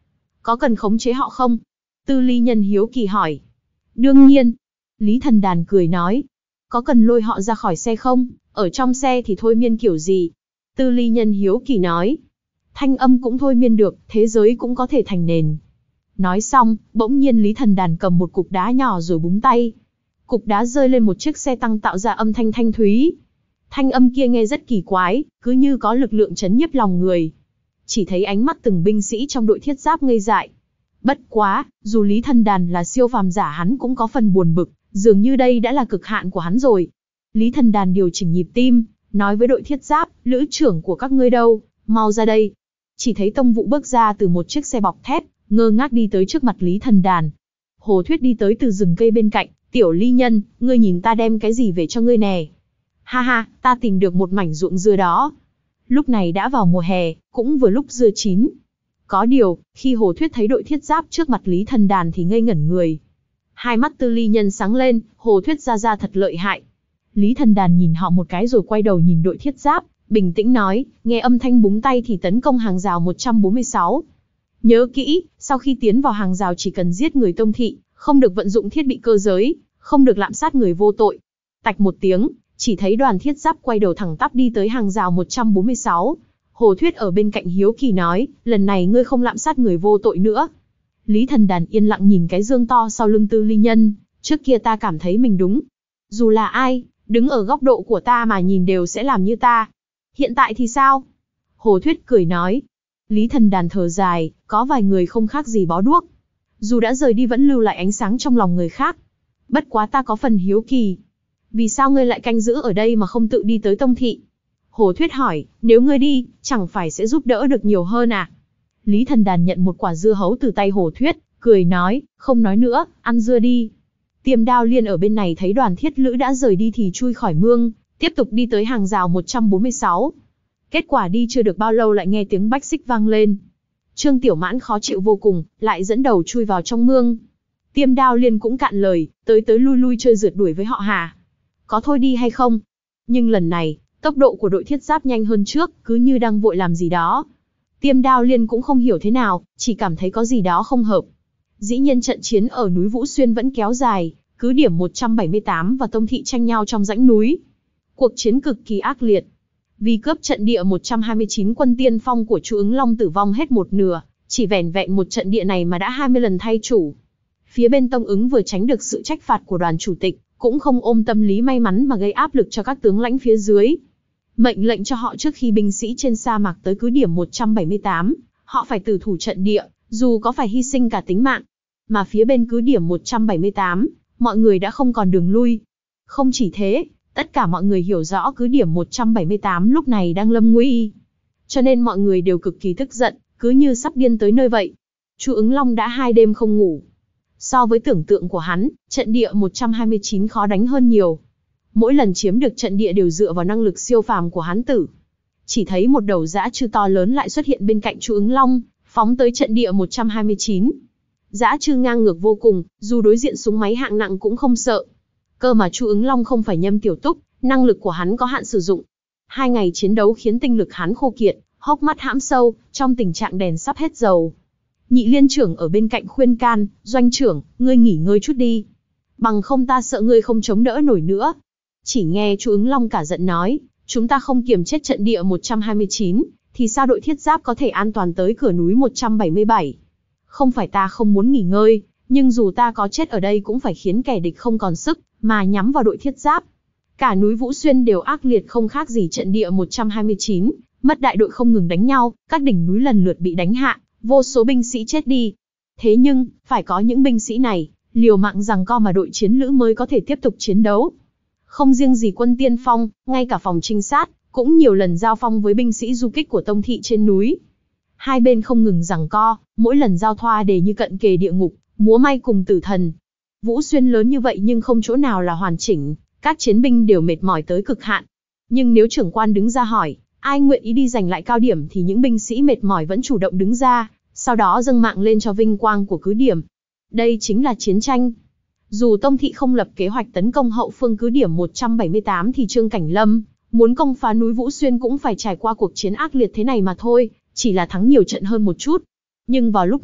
Có cần khống chế họ không? Tư Ly Nhân hiếu kỳ hỏi. Đương nhiên. Lý Thần Đàn cười nói. Có cần lôi họ ra khỏi xe không? Ở trong xe thì thôi miên kiểu gì? Tư Ly Nhân hiếu kỳ nói. Thanh âm cũng thôi miên được, thế giới cũng có thể thành nền. Nói xong, bỗng nhiên Lý Thần Đàn cầm một cục đá nhỏ rồi búng tay. Cục đá rơi lên một chiếc xe tăng tạo ra âm thanh thanh thúy. Thanh âm kia nghe rất kỳ quái, cứ như có lực lượng chấn nhiếp lòng người. Chỉ thấy ánh mắt từng binh sĩ trong đội thiết giáp ngây dại. Bất quá, dù Lý Thần Đàn là siêu phàm giả hắn cũng có phần buồn bực, dường như đây đã là cực hạn của hắn rồi. Lý Thần Đàn điều chỉnh nhịp tim, nói với đội thiết giáp, lữ trưởng của các ngươi đâu, mau ra đây. Chỉ thấy Tông Vũ bước ra từ một chiếc xe bọc thép, ngơ ngác đi tới trước mặt Lý Thần Đàn. Hồ Thuyết đi tới từ rừng cây bên cạnh, Tiểu Ly Nhân, ngươi nhìn ta đem cái gì về cho ngươi nè. Ha ha, ta tìm được một mảnh ruộng dưa đó. Lúc này đã vào mùa hè, cũng vừa lúc dưa chín. Có điều, khi Hồ Thuyết thấy đội thiết giáp trước mặt Lý Thần Đàn thì ngây ngẩn người. Hai mắt Tư Ly Nhân sáng lên, Hồ Thuyết ra ra thật lợi hại. Lý Thần Đàn nhìn họ một cái rồi quay đầu nhìn đội thiết giáp, bình tĩnh nói, nghe âm thanh búng tay thì tấn công hàng rào một trăm bốn mươi sáu. Nhớ kỹ, sau khi tiến vào hàng rào chỉ cần giết người Tông thị, không được vận dụng thiết bị cơ giới, không được lạm sát người vô tội. Tạch một tiếng, chỉ thấy đoàn thiết giáp quay đầu thẳng tắp đi tới hàng rào một trăm bốn mươi sáu. Hồ Thuyết ở bên cạnh hiếu kỳ nói, lần này ngươi không lạm sát người vô tội nữa. Lý Thần Đàn yên lặng nhìn cái dương to sau lưng Tư Ly Nhân, trước kia ta cảm thấy mình đúng. Dù là ai, đứng ở góc độ của ta mà nhìn đều sẽ làm như ta. Hiện tại thì sao? Hồ Thuyết cười nói. Lý Thần Đàn thở dài, có vài người không khác gì bó đuốc. Dù đã rời đi vẫn lưu lại ánh sáng trong lòng người khác. Bất quá ta có phần hiếu kỳ. Vì sao ngươi lại canh giữ ở đây mà không tự đi tới Tông thị? Hồ Thuyết hỏi, nếu ngươi đi, chẳng phải sẽ giúp đỡ được nhiều hơn à? Lý Thần Đàn nhận một quả dưa hấu từ tay Hồ Thuyết, cười nói, không nói nữa, ăn dưa đi. Tiêm Đao Liên ở bên này thấy đoàn thiết lữ đã rời đi thì chui khỏi mương, tiếp tục đi tới hàng rào một trăm bốn mươi sáu. Kết quả đi chưa được bao lâu lại nghe tiếng bách xích vang lên. Trương Tiểu Mãn khó chịu vô cùng, lại dẫn đầu chui vào trong mương. Tiêm Đao Liên cũng cạn lời, tới tới lui lui chơi rượt đuổi với họ Hà. Có thôi đi hay không? Nhưng lần này, tốc độ của đội thiết giáp nhanh hơn trước, cứ như đang vội làm gì đó. Tiêm Đao Liên cũng không hiểu thế nào, chỉ cảm thấy có gì đó không hợp. Dĩ nhiên trận chiến ở núi Vũ Xuyên vẫn kéo dài, cứ điểm một trăm bảy mươi tám và Tông thị tranh nhau trong rãnh núi. Cuộc chiến cực kỳ ác liệt. Vì cướp trận địa một trăm hai mươi chín quân tiên phong của Chu Ứng Long tử vong hết một nửa, chỉ vẻn vẹn một trận địa này mà đã hai mươi lần thay chủ. Phía bên Tông Ứng vừa tránh được sự trách phạt của đoàn chủ tịch, cũng không ôm tâm lý may mắn mà gây áp lực cho các tướng lãnh phía dưới. Mệnh lệnh cho họ trước khi binh sĩ trên sa mạc tới cứ điểm một trăm bảy mươi tám, họ phải tử thủ trận địa, dù có phải hy sinh cả tính mạng. Mà phía bên cứ điểm một trăm bảy mươi tám, mọi người đã không còn đường lui. Không chỉ thế, tất cả mọi người hiểu rõ cứ điểm một trăm bảy mươi tám lúc này đang lâm nguy. Cho nên mọi người đều cực kỳ tức giận, cứ như sắp điên tới nơi vậy. Chu Ứng Long đã hai đêm không ngủ. So với tưởng tượng của hắn, trận địa một trăm hai mươi chín khó đánh hơn nhiều. Mỗi lần chiếm được trận địa đều dựa vào năng lực siêu phàm của hắn tử. Chỉ thấy một đầu dã trư to lớn lại xuất hiện bên cạnh Chu Ứng Long, phóng tới trận địa một trăm hai mươi chín. Dã trư ngang ngược vô cùng, dù đối diện súng máy hạng nặng cũng không sợ. Cơ mà Chu Ứng Long không phải Nhâm Tiểu Túc, năng lực của hắn có hạn sử dụng. Hai ngày chiến đấu khiến tinh lực hắn khô kiệt, hốc mắt hãm sâu, trong tình trạng đèn sắp hết dầu. Nhị liên trưởng ở bên cạnh khuyên can, doanh trưởng, ngươi nghỉ ngơi chút đi. Bằng không ta sợ ngươi không chống đỡ nổi nữa. Chỉ nghe Chu Ứng Long cả giận nói, chúng ta không kiềm chết trận địa một trăm hai mươi chín, thì sao đội thiết giáp có thể an toàn tới cửa núi một trăm bảy mươi bảy? Không phải ta không muốn nghỉ ngơi, nhưng dù ta có chết ở đây cũng phải khiến kẻ địch không còn sức, mà nhắm vào đội thiết giáp. Cả núi Vũ Xuyên đều ác liệt không khác gì trận địa một trăm hai mươi chín, mất đại đội không ngừng đánh nhau, các đỉnh núi lần lượt bị đánh hạ, vô số binh sĩ chết đi. Thế nhưng, phải có những binh sĩ này, liều mạng giằng co mà đội chiến lữ mới có thể tiếp tục chiến đấu. Không riêng gì quân tiên phong, ngay cả phòng trinh sát, cũng nhiều lần giao phong với binh sĩ du kích của Tông thị trên núi. Hai bên không ngừng giằng co, mỗi lần giao thoa đều như cận kề địa ngục, múa may cùng tử thần. Vũ Xuyên lớn như vậy nhưng không chỗ nào là hoàn chỉnh, các chiến binh đều mệt mỏi tới cực hạn. Nhưng nếu trưởng quan đứng ra hỏi, ai nguyện ý đi giành lại cao điểm thì những binh sĩ mệt mỏi vẫn chủ động đứng ra, sau đó dâng mạng lên cho vinh quang của cứ điểm. Đây chính là chiến tranh. Dù Tông thị không lập kế hoạch tấn công hậu phương cứ điểm một trăm bảy mươi tám thì Trương Cảnh Lâm muốn công phá núi Vũ Xuyên cũng phải trải qua cuộc chiến ác liệt thế này mà thôi, chỉ là thắng nhiều trận hơn một chút. Nhưng vào lúc này,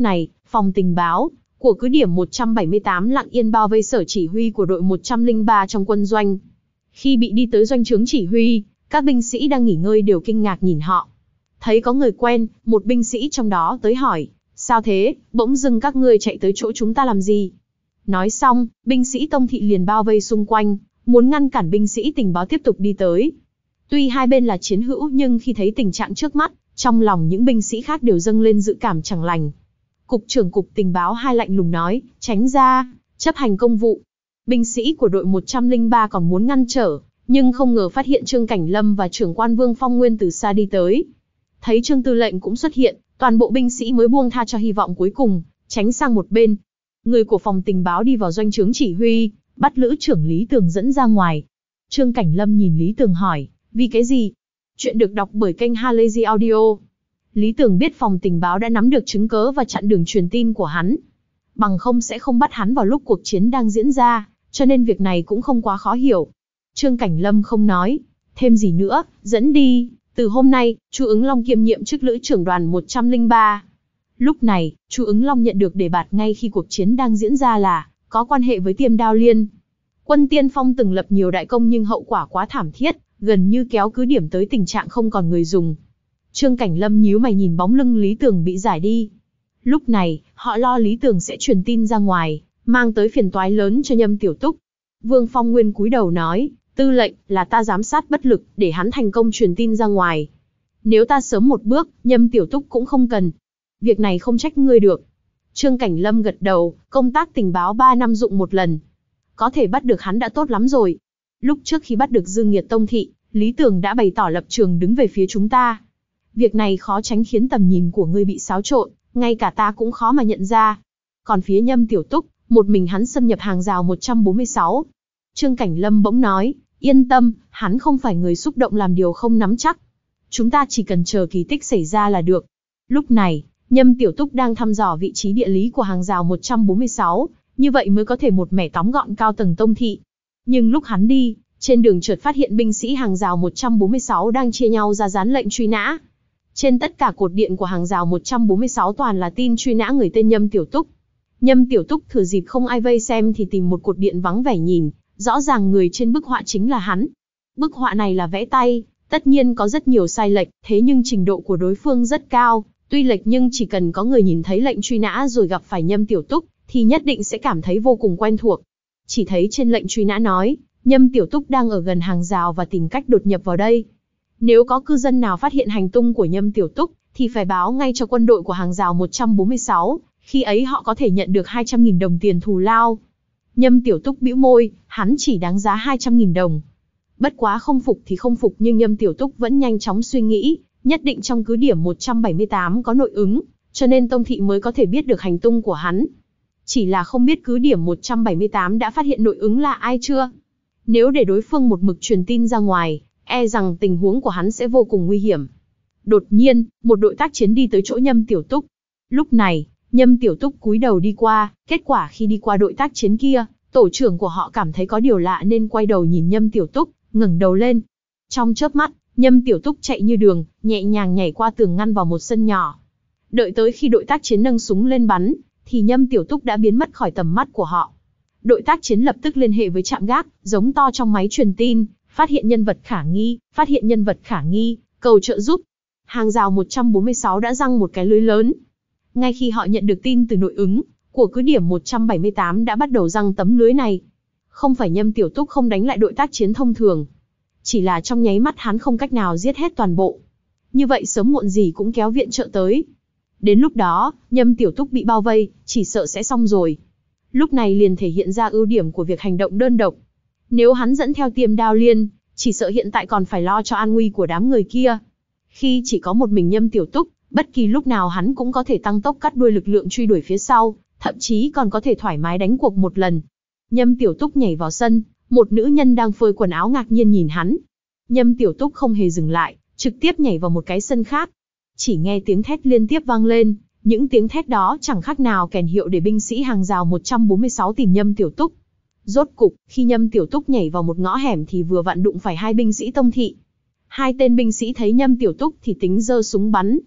Phòng tình báo của cứ điểm một trăm bảy mươi tám lặng yên bao vây sở chỉ huy của đội một trăm lẻ ba trong quân doanh. Khi bị đi tới doanh trướng chỉ huy, các binh sĩ đang nghỉ ngơi đều kinh ngạc nhìn họ. Thấy có người quen, một binh sĩ trong đó tới hỏi, sao thế, bỗng dưng các ngươi chạy tới chỗ chúng ta làm gì? Nói xong, binh sĩ Tông Thị liền bao vây xung quanh, muốn ngăn cản binh sĩ tình báo tiếp tục đi tới. Tuy hai bên là chiến hữu nhưng khi thấy tình trạng trước mắt, trong lòng những binh sĩ khác đều dâng lên dự cảm chẳng lành. Cục trưởng cục tình báo hai lạnh lùng nói, tránh ra, chấp hành công vụ. Binh sĩ của đội một trăm lẻ ba còn muốn ngăn trở, nhưng không ngờ phát hiện Trương Cảnh Lâm và trưởng quan Vương Phong Nguyên từ xa đi tới. Thấy Trương tư lệnh cũng xuất hiện, toàn bộ binh sĩ mới buông tha cho hy vọng cuối cùng, tránh sang một bên. Người của phòng tình báo đi vào doanh trướng chỉ huy, bắt lữ trưởng Lý Tường dẫn ra ngoài. Trương Cảnh Lâm nhìn Lý Tường hỏi, vì cái gì? Chuyện được đọc bởi kênh Halazy Audio. Lý Tường biết phòng tình báo đã nắm được chứng cớ và chặn đường truyền tin của hắn. Bằng không sẽ không bắt hắn vào lúc cuộc chiến đang diễn ra, cho nên việc này cũng không quá khó hiểu. Trương Cảnh Lâm không nói thêm gì nữa, dẫn đi. Từ hôm nay, Chu Ứng Long kiêm nhiệm chức lữ trưởng đoàn một trăm lẻ ba. Lúc này, Chu Ứng Long nhận được đề bạt ngay khi cuộc chiến đang diễn ra là có quan hệ với Tiêm Đao Liên. Quân Tiên Phong từng lập nhiều đại công nhưng hậu quả quá thảm thiết, gần như kéo cứ điểm tới tình trạng không còn người dùng. Trương Cảnh Lâm nhíu mày nhìn bóng lưng Lý Tường bị giải đi. Lúc này, họ lo Lý Tường sẽ truyền tin ra ngoài, mang tới phiền toái lớn cho Nhâm Tiểu Túc. Vương Phong Nguyên cúi đầu nói, tư lệnh, là ta giám sát bất lực, để hắn thành công truyền tin ra ngoài. Nếu ta sớm một bước, Nhâm Tiểu Túc cũng không cần. Việc này không trách ngươi được. Trương Cảnh Lâm gật đầu, công tác tình báo ba năm dụng một lần. Có thể bắt được hắn đã tốt lắm rồi. Lúc trước khi bắt được Dương Nghiệt Tông Thị, Lý Tường đã bày tỏ lập trường đứng về phía chúng ta. Việc này khó tránh khiến tầm nhìn của ngươi bị xáo trộn, ngay cả ta cũng khó mà nhận ra. Còn phía Nhâm Tiểu Túc, một mình hắn xâm nhập hàng rào một trăm bốn mươi sáu. Trương Cảnh Lâm bỗng nói, yên tâm, hắn không phải người xúc động làm điều không nắm chắc. Chúng ta chỉ cần chờ kỳ tích xảy ra là được. Lúc này, Nhâm Tiểu Túc đang thăm dò vị trí địa lý của hàng rào một trăm bốn mươi sáu, như vậy mới có thể một mẻ tóm gọn cao tầng Tông Thị. Nhưng lúc hắn đi, trên đường chợt phát hiện binh sĩ hàng rào một trăm bốn mươi sáu đang chia nhau ra dán lệnh truy nã. Trên tất cả cột điện của hàng rào một trăm bốn mươi sáu toàn là tin truy nã người tên Nhâm Tiểu Túc. Nhâm Tiểu Túc thừa dịp không ai vây xem thì tìm một cột điện vắng vẻ nhìn, rõ ràng người trên bức họa chính là hắn. Bức họa này là vẽ tay, tất nhiên có rất nhiều sai lệch, thế nhưng trình độ của đối phương rất cao, tuy lệch nhưng chỉ cần có người nhìn thấy lệnh truy nã rồi gặp phải Nhâm Tiểu Túc, thì nhất định sẽ cảm thấy vô cùng quen thuộc. Chỉ thấy trên lệnh truy nã nói, Nhâm Tiểu Túc đang ở gần hàng rào và tìm cách đột nhập vào đây. Nếu có cư dân nào phát hiện hành tung của Nhâm Tiểu Túc, thì phải báo ngay cho quân đội của hàng rào một trăm bốn mươi sáu, khi ấy họ có thể nhận được hai trăm nghìn đồng tiền thù lao. Nhâm Tiểu Túc bĩu môi, hắn chỉ đáng giá hai trăm nghìn đồng. Bất quá không phục thì không phục nhưng Nhâm Tiểu Túc vẫn nhanh chóng suy nghĩ, nhất định trong cứ điểm một trăm bảy mươi tám có nội ứng, cho nên Tông Thị mới có thể biết được hành tung của hắn. Chỉ là không biết cứ điểm một trăm bảy mươi tám đã phát hiện nội ứng là ai chưa? Nếu để đối phương một mực truyền tin ra ngoài, e rằng tình huống của hắn sẽ vô cùng nguy hiểm. Đột nhiên, một đội tác chiến đi tới chỗ Nhâm Tiểu Túc. Lúc này, Nhâm Tiểu Túc cúi đầu đi qua, kết quả khi đi qua đội tác chiến kia, tổ trưởng của họ cảm thấy có điều lạ nên quay đầu nhìn Nhâm Tiểu Túc, ngẩng đầu lên. Trong chớp mắt, Nhâm Tiểu Túc chạy như đường, nhẹ nhàng nhảy qua tường ngăn vào một sân nhỏ. Đợi tới khi đội tác chiến nâng súng lên bắn, thì Nhâm Tiểu Túc đã biến mất khỏi tầm mắt của họ. Đội tác chiến lập tức liên hệ với trạm gác, giống to trong máy truyền tin, phát hiện nhân vật khả nghi, phát hiện nhân vật khả nghi, cầu trợ giúp. Hàng rào một trăm bốn mươi sáu đã giăng một cái lưới lớn. Ngay khi họ nhận được tin từ nội ứng của cứ điểm một trăm bảy mươi tám đã bắt đầu giăng tấm lưới này. Không phải Nhâm Tiểu Túc không đánh lại đội tác chiến thông thường, chỉ là trong nháy mắt hắn không cách nào giết hết toàn bộ. Như vậy sớm muộn gì cũng kéo viện trợ tới. Đến lúc đó, Nhâm Tiểu Túc bị bao vây, chỉ sợ sẽ xong rồi. Lúc này liền thể hiện ra ưu điểm của việc hành động đơn độc. Nếu hắn dẫn theo Tiêm Đao Liên, chỉ sợ hiện tại còn phải lo cho an nguy của đám người kia. Khi chỉ có một mình Nhâm Tiểu Túc, bất kỳ lúc nào hắn cũng có thể tăng tốc cắt đuôi lực lượng truy đuổi phía sau, thậm chí còn có thể thoải mái đánh cuộc một lần. Nhâm Tiểu Túc nhảy vào sân, một nữ nhân đang phơi quần áo ngạc nhiên nhìn hắn. Nhâm Tiểu Túc không hề dừng lại, trực tiếp nhảy vào một cái sân khác. Chỉ nghe tiếng thét liên tiếp vang lên, những tiếng thét đó chẳng khác nào kèn hiệu để binh sĩ hàng rào một trăm bốn mươi sáu tìm Nhâm Tiểu Túc. Rốt cục, khi Nhâm Tiểu Túc nhảy vào một ngõ hẻm thì vừa vặn đụng phải hai binh sĩ Tông Thị. Hai tên binh sĩ thấy Nhâm Tiểu Túc thì tính giơ súng bắn.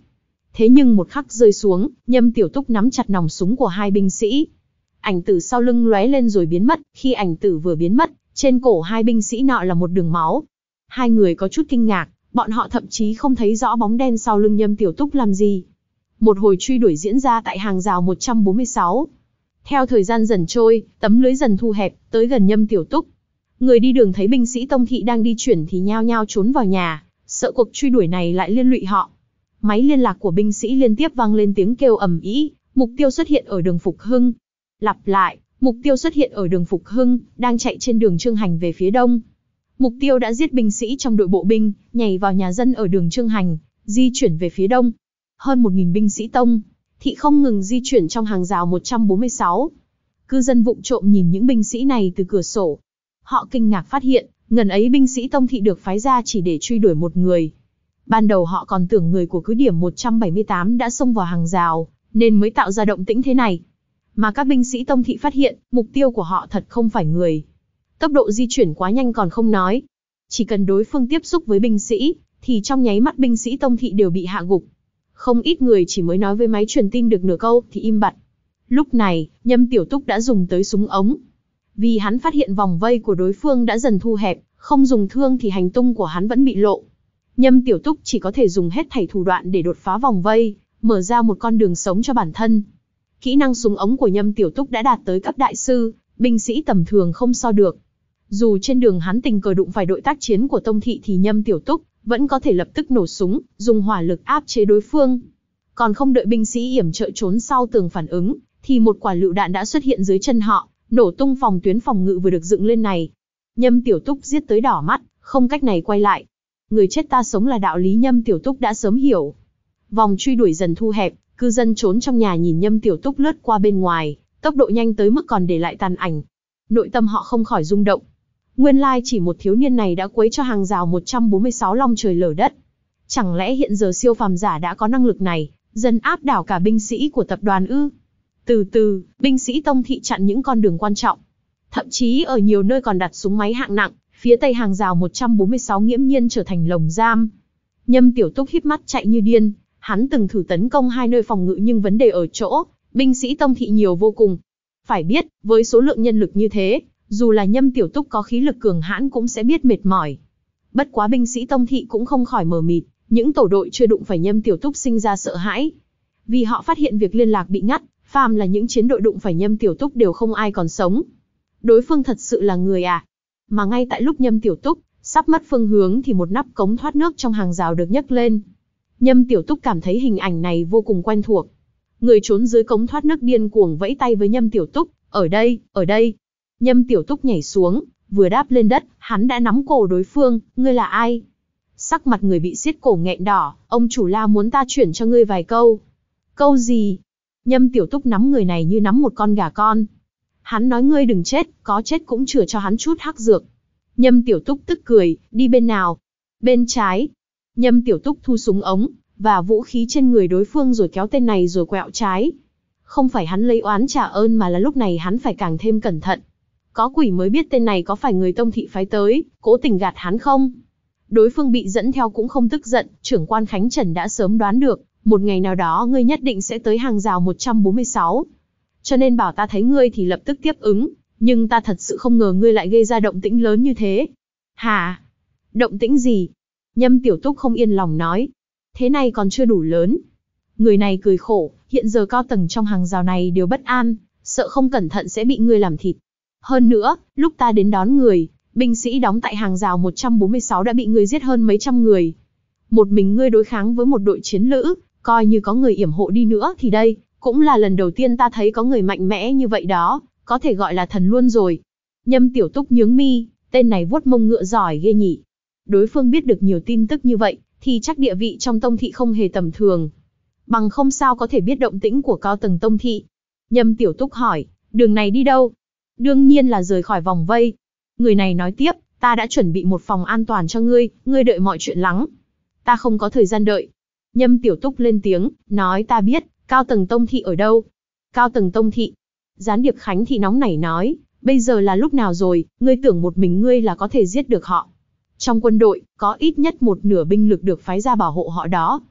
Thế nhưng một khắc rơi xuống, Nhâm Tiểu Túc nắm chặt nòng súng của hai binh sĩ. Ảnh tử sau lưng lóe lên rồi biến mất, khi ảnh tử vừa biến mất, trên cổ hai binh sĩ nọ là một đường máu. Hai người có chút kinh ngạc, bọn họ thậm chí không thấy rõ bóng đen sau lưng Nhâm Tiểu Túc làm gì. Một hồi truy đuổi diễn ra tại hàng rào một trăm bốn mươi sáu. Theo thời gian dần trôi, tấm lưới dần thu hẹp, tới gần Nhâm Tiểu Túc. Người đi đường thấy binh sĩ Tông thị đang di chuyển thì nhao nhao trốn vào nhà, sợ cuộc truy đuổi này lại liên lụy họ. Máy liên lạc của binh sĩ liên tiếp vang lên tiếng kêu ầm ĩ, mục tiêu xuất hiện ở đường Phục Hưng. Lặp lại, mục tiêu xuất hiện ở đường Phục Hưng, đang chạy trên đường Trương Hành về phía đông. Mục tiêu đã giết binh sĩ trong đội bộ binh, nhảy vào nhà dân ở đường Trương Hành, di chuyển về phía đông. Hơn một nghìn binh sĩ Tông thị không ngừng di chuyển trong hàng rào một trăm bốn mươi sáu. Cư dân vụng trộm nhìn những binh sĩ này từ cửa sổ. Họ kinh ngạc phát hiện, ngần ấy binh sĩ Tông thị được phái ra chỉ để truy đuổi một người. Ban đầu họ còn tưởng người của cứ điểm một trăm bảy mươi tám đã xông vào hàng rào, nên mới tạo ra động tĩnh thế này. Mà các binh sĩ Tông thị phát hiện, mục tiêu của họ thật không phải người. Tốc độ di chuyển quá nhanh còn không nói. Chỉ cần đối phương tiếp xúc với binh sĩ, thì trong nháy mắt binh sĩ Tông thị đều bị hạ gục. Không ít người chỉ mới nói với máy truyền tin được nửa câu thì im bặt. Lúc này, Nhâm Tiểu Túc đã dùng tới súng ống. Vì hắn phát hiện vòng vây của đối phương đã dần thu hẹp, không dùng thương thì hành tung của hắn vẫn bị lộ. Nhâm Tiểu Túc chỉ có thể dùng hết thảy thủ đoạn để đột phá vòng vây, mở ra một con đường sống cho bản thân. Kỹ năng súng ống của Nhâm Tiểu Túc đã đạt tới cấp đại sư, binh sĩ tầm thường không so được. Dù trên đường hắn tình cờ đụng phải đội tác chiến của Tông thị thì Nhâm Tiểu Túc vẫn có thể lập tức nổ súng, dùng hỏa lực áp chế đối phương. Còn không đợi binh sĩ yểm trợ trốn sau tường phản ứng, thì một quả lựu đạn đã xuất hiện dưới chân họ, nổ tung phòng tuyến phòng ngự vừa được dựng lên này. Nhâm Tiểu Túc giết tới đỏ mắt, không cách này quay lại. Người chết ta sống là đạo lý Nhâm Tiểu Túc đã sớm hiểu. Vòng truy đuổi dần thu hẹp, cư dân trốn trong nhà nhìn Nhâm Tiểu Túc lướt qua bên ngoài, tốc độ nhanh tới mức còn để lại tàn ảnh. Nội tâm họ không khỏi rung động. Nguyên lai chỉ một thiếu niên này đã quấy cho hàng rào một trăm bốn mươi sáu long trời lở đất. Chẳng lẽ hiện giờ siêu phàm giả đã có năng lực này, dần áp đảo cả binh sĩ của tập đoàn ư? Từ từ, binh sĩ Tông thị chặn những con đường quan trọng. Thậm chí ở nhiều nơi còn đặt súng máy hạng nặng, phía tây hàng rào một trăm bốn mươi sáu nghiễm nhiên trở thành lồng giam. Nhâm Tiểu Túc híp mắt chạy như điên, hắn từng thử tấn công hai nơi phòng ngự nhưng vấn đề ở chỗ, binh sĩ Tông thị nhiều vô cùng. Phải biết, với số lượng nhân lực như thế, dù là Nhâm Tiểu Túc có khí lực cường hãn cũng sẽ biết mệt mỏi. Bất quá binh sĩ Tông thị cũng không khỏi mờ mịt, những tổ đội chưa đụng phải Nhâm Tiểu Túc sinh ra sợ hãi. Vì họ phát hiện việc liên lạc bị ngắt, phàm là những chiến đội đụng phải Nhâm Tiểu Túc đều không ai còn sống. Đối phương thật sự là người à? Mà ngay tại lúc Nhâm Tiểu Túc sắp mất phương hướng thì một nắp cống thoát nước trong hàng rào được nhấc lên. Nhâm Tiểu Túc cảm thấy hình ảnh này vô cùng quen thuộc. Người trốn dưới cống thoát nước điên cuồng vẫy tay với Nhâm Tiểu Túc, ở đây, ở đây. Nhâm Tiểu Túc nhảy xuống, vừa đáp lên đất, hắn đã nắm cổ đối phương, ngươi là ai? Sắc mặt người bị siết cổ nghẹn đỏ, ông chủ La muốn ta chuyển cho ngươi vài câu. Câu gì? Nhâm Tiểu Túc nắm người này như nắm một con gà con. Hắn nói ngươi đừng chết, có chết cũng chừa cho hắn chút hắc dược. Nhâm Tiểu Túc tức cười, đi bên nào? Bên trái. Nhâm Tiểu Túc thu súng ống và vũ khí trên người đối phương rồi kéo tên này rồi quẹo trái. Không phải hắn lấy oán trả ơn mà là lúc này hắn phải càng thêm cẩn thận. Có quỷ mới biết tên này có phải người Tông thị phái tới, cố tình gạt hắn không? Đối phương bị dẫn theo cũng không tức giận, trưởng quan Khánh Trần đã sớm đoán được, một ngày nào đó ngươi nhất định sẽ tới hàng rào một trăm bốn mươi sáu. Cho nên bảo ta thấy ngươi thì lập tức tiếp ứng, nhưng ta thật sự không ngờ ngươi lại gây ra động tĩnh lớn như thế. Hả? Động tĩnh gì? Nhâm Tiểu Túc không yên lòng nói. Thế này còn chưa đủ lớn. Người này cười khổ, hiện giờ cao tầng trong hàng rào này đều bất an, sợ không cẩn thận sẽ bị ngươi làm thịt. Hơn nữa, lúc ta đến đón người, binh sĩ đóng tại hàng rào một trăm bốn mươi sáu đã bị ngươi giết hơn mấy trăm người. Một mình ngươi đối kháng với một đội chiến lữ, coi như có người yểm hộ đi nữa thì đây, cũng là lần đầu tiên ta thấy có người mạnh mẽ như vậy đó, có thể gọi là thần luôn rồi. Nhâm Tiểu Túc nhướng mi, tên này vuốt mông ngựa giỏi ghê nhỉ. Đối phương biết được nhiều tin tức như vậy, thì chắc địa vị trong Tông thị không hề tầm thường. Bằng không sao có thể biết động tĩnh của cao tầng Tông thị. Nhâm Tiểu Túc hỏi, đường này đi đâu? Đương nhiên là rời khỏi vòng vây. Người này nói tiếp, ta đã chuẩn bị một phòng an toàn cho ngươi, ngươi đợi mọi chuyện lắng. Ta không có thời gian đợi. Nhâm Tiểu Túc lên tiếng, nói ta biết, cao tầng Tông thị ở đâu? Cao tầng Tông thị. Gián điệp Khánh thị nóng nảy nói, bây giờ là lúc nào rồi, ngươi tưởng một mình ngươi là có thể giết được họ. Trong quân đội, có ít nhất một nửa binh lực được phái ra bảo hộ họ đó.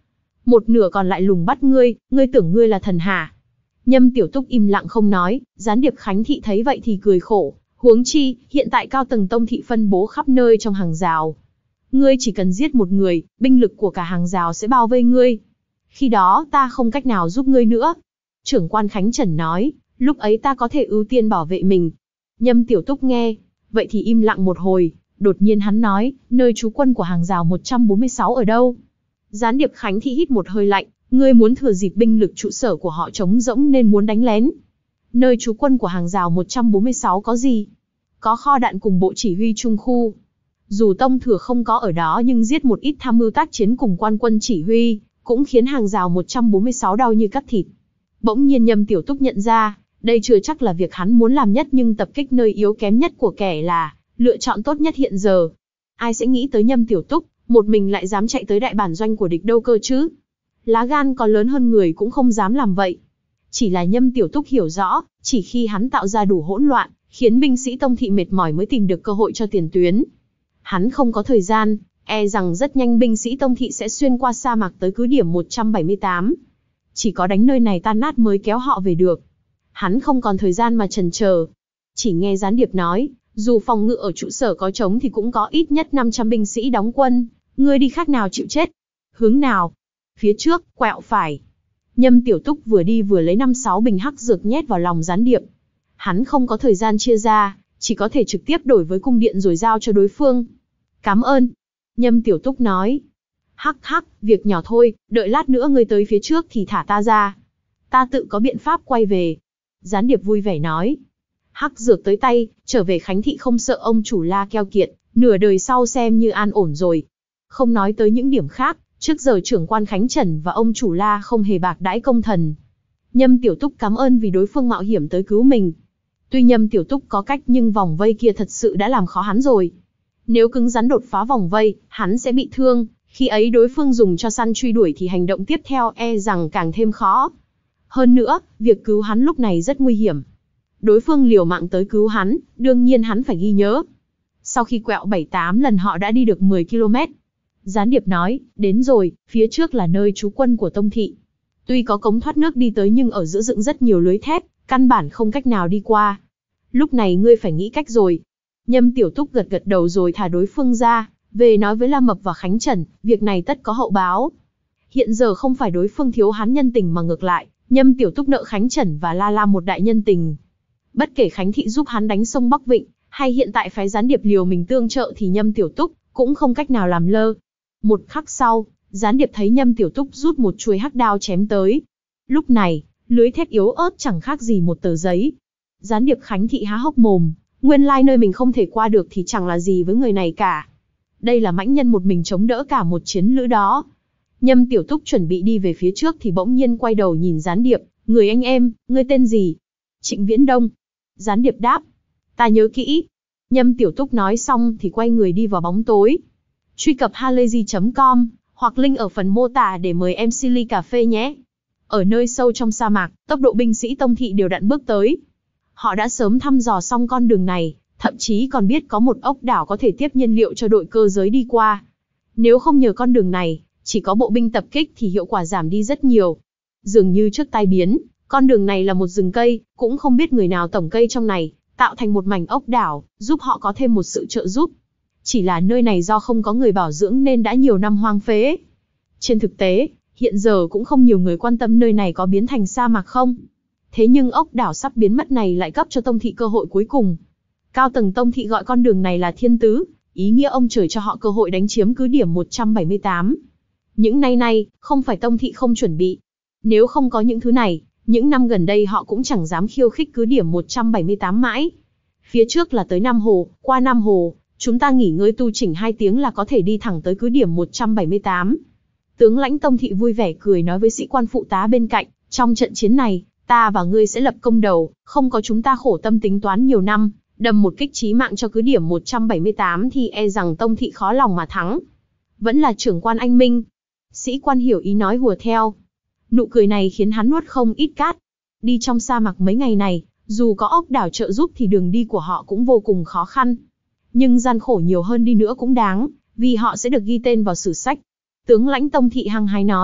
một nửa còn lại lùng bắt ngươi, ngươi tưởng ngươi là thần hả? Nhâm Tiểu Túc im lặng không nói, gián điệp Khánh Thị thấy vậy thì cười khổ, huống chi, hiện tại cao tầng tông thị phân bố khắp nơi trong hàng rào. Ngươi chỉ cần giết một người, binh lực của cả hàng rào sẽ bao vây ngươi. Khi đó ta không cách nào giúp ngươi nữa. Trưởng quan Khánh Trần nói, lúc ấy ta có thể ưu tiên bảo vệ mình. Nhâm Tiểu Túc nghe, vậy thì im lặng một hồi, đột nhiên hắn nói, nơi trú quân của hàng rào một trăm bốn mươi sáu ở đâu? Gián điệp Khánh Thị hít một hơi lạnh, ngươi muốn thừa dịp binh lực trụ sở của họ trống rỗng nên muốn đánh lén. Nơi trú quân của hàng rào một trăm bốn mươi sáu có gì? Có kho đạn cùng bộ chỉ huy trung khu. Dù Tông Thừa không có ở đó nhưng giết một ít tham mưu tác chiến cùng quan quân chỉ huy, cũng khiến hàng rào một trăm bốn mươi sáu đau như cắt thịt. Bỗng nhiên Nhâm Tiểu Túc nhận ra, đây chưa chắc là việc hắn muốn làm nhất nhưng tập kích nơi yếu kém nhất của kẻ là lựa chọn tốt nhất hiện giờ. Ai sẽ nghĩ tới Nhâm Tiểu Túc, một mình lại dám chạy tới đại bản doanh của địch đâu cơ chứ? Lá gan có lớn hơn người cũng không dám làm vậy. Chỉ là Nhâm Tiểu Túc hiểu rõ, chỉ khi hắn tạo ra đủ hỗn loạn, khiến binh sĩ Tông thị mệt mỏi mới tìm được cơ hội cho tiền tuyến. Hắn không có thời gian, e rằng rất nhanh binh sĩ Tông thị sẽ xuyên qua sa mạc tới cứ điểm một trăm bảy mươi tám. Chỉ có đánh nơi này tan nát mới kéo họ về được. Hắn không còn thời gian mà chần chờ. Chỉ nghe gián điệp nói, dù phòng ngự ở trụ sở có trống thì cũng có ít nhất năm trăm binh sĩ đóng quân, ngươi đi khác nào chịu chết. Hướng nào? Phía trước, quẹo phải. Nhâm Tiểu Túc vừa đi vừa lấy năm sáu bình hắc dược nhét vào lòng gián điệp. Hắn không có thời gian chia ra, chỉ có thể trực tiếp đổi với cung điện rồi giao cho đối phương. Cảm ơn. Nhâm Tiểu Túc nói. Hắc hắc, việc nhỏ thôi, đợi lát nữa ngươi tới phía trước thì thả ta ra. Ta tự có biện pháp quay về. Gián điệp vui vẻ nói. Hắc dược tới tay, trở về Khánh Thị không sợ ông chủ La keo kiệt, nửa đời sau xem như an ổn rồi. Không nói tới những điểm khác, trước giờ trưởng quan Khánh Trần và ông chủ La không hề bạc đãi công thần. Nhâm Tiểu Túc cảm ơn vì đối phương mạo hiểm tới cứu mình. Tuy Nhâm Tiểu Túc có cách nhưng vòng vây kia thật sự đã làm khó hắn rồi. Nếu cứng rắn đột phá vòng vây, hắn sẽ bị thương, khi ấy đối phương dùng cho săn truy đuổi thì hành động tiếp theo e rằng càng thêm khó. Hơn nữa, việc cứu hắn lúc này rất nguy hiểm. Đối phương liều mạng tới cứu hắn, đương nhiên hắn phải ghi nhớ. Sau khi quẹo bảy tám lần họ đã đi được mười ki lô mét. Gián điệp nói, đến rồi, phía trước là nơi trú quân của Tông thị. Tuy có cống thoát nước đi tới nhưng ở giữa dựng rất nhiều lưới thép, căn bản không cách nào đi qua. Lúc này ngươi phải nghĩ cách rồi. Nhâm Tiểu Túc gật gật đầu rồi thả đối phương ra, về nói với La Mập và Khánh Trần, việc này tất có hậu báo. Hiện giờ không phải đối phương thiếu hắn nhân tình mà ngược lại, Nhâm Tiểu Túc nợ Khánh Trần và La La một đại nhân tình. Bất kể Khánh Thị giúp hắn đánh sông Bắc Vịnh, hay hiện tại phái gián điệp liều mình tương trợ thì Nhâm Tiểu Túc cũng không cách nào làm lơ. Một khắc sau, gián điệp thấy Nhâm Tiểu Túc rút một chuôi hắc đao chém tới. Lúc này, lưới thép yếu ớt chẳng khác gì một tờ giấy. Gián điệp Khánh Thị há hốc mồm, nguyên lai nơi mình không thể qua được thì chẳng là gì với người này cả. Đây là mãnh nhân một mình chống đỡ cả một chiến lữ đó. Nhâm Tiểu Túc chuẩn bị đi về phía trước thì bỗng nhiên quay đầu nhìn gián điệp, người anh em, ngươi tên gì? Trịnh Viễn Đông. Gián điệp đáp, ta nhớ kỹ. Nhâm Tiểu Túc nói xong thì quay người đi vào bóng tối. Truy cập halayzi chấm com hoặc link ở phần mô tả để mời em xê ly cà phê nhé. Ở nơi sâu trong sa mạc, tốc độ binh sĩ Tông thị đều đặn bước tới. Họ đã sớm thăm dò xong con đường này, thậm chí còn biết có một ốc đảo có thể tiếp nhiên liệu cho đội cơ giới đi qua. Nếu không nhờ con đường này, chỉ có bộ binh tập kích thì hiệu quả giảm đi rất nhiều. Dường như trước tai biến, con đường này là một rừng cây, cũng không biết người nào tổng cây trong này, tạo thành một mảnh ốc đảo, giúp họ có thêm một sự trợ giúp. Chỉ là nơi này do không có người bảo dưỡng nên đã nhiều năm hoang phế. Trên thực tế, hiện giờ cũng không nhiều người quan tâm nơi này có biến thành sa mạc không. Thế nhưng ốc đảo sắp biến mất này lại cấp cho Tông thị cơ hội cuối cùng. Cao tầng Tông thị gọi con đường này là thiên tứ, ý nghĩa ông trời cho họ cơ hội đánh chiếm cứ điểm một trăm bảy mươi tám. Những nay nay, không phải Tông thị không chuẩn bị. Nếu không có những thứ này, những năm gần đây họ cũng chẳng dám khiêu khích cứ điểm một trăm bảy mươi tám mãi. Phía trước là tới Nam Hồ, qua Nam Hồ, chúng ta nghỉ ngơi tu chỉnh hai tiếng là có thể đi thẳng tới cứ điểm một trăm bảy mươi tám. Tướng lãnh Tông thị vui vẻ cười nói với sĩ quan phụ tá bên cạnh, trong trận chiến này, ta và ngươi sẽ lập công đầu, không có chúng ta khổ tâm tính toán nhiều năm, đâm một kích chí mạng cho cứ điểm một trăm bảy mươi tám thì e rằng Tông thị khó lòng mà thắng. Vẫn là trưởng quan anh minh. Sĩ quan hiểu ý nói hùa theo. Nụ cười này khiến hắn nuốt không ít cát. Đi trong sa mạc mấy ngày này, dù có ốc đảo trợ giúp thì đường đi của họ cũng vô cùng khó khăn. Nhưng gian khổ nhiều hơn đi nữa cũng đáng, vì họ sẽ được ghi tên vào sử sách. Tướng lãnh Tông thị hăng hái nói,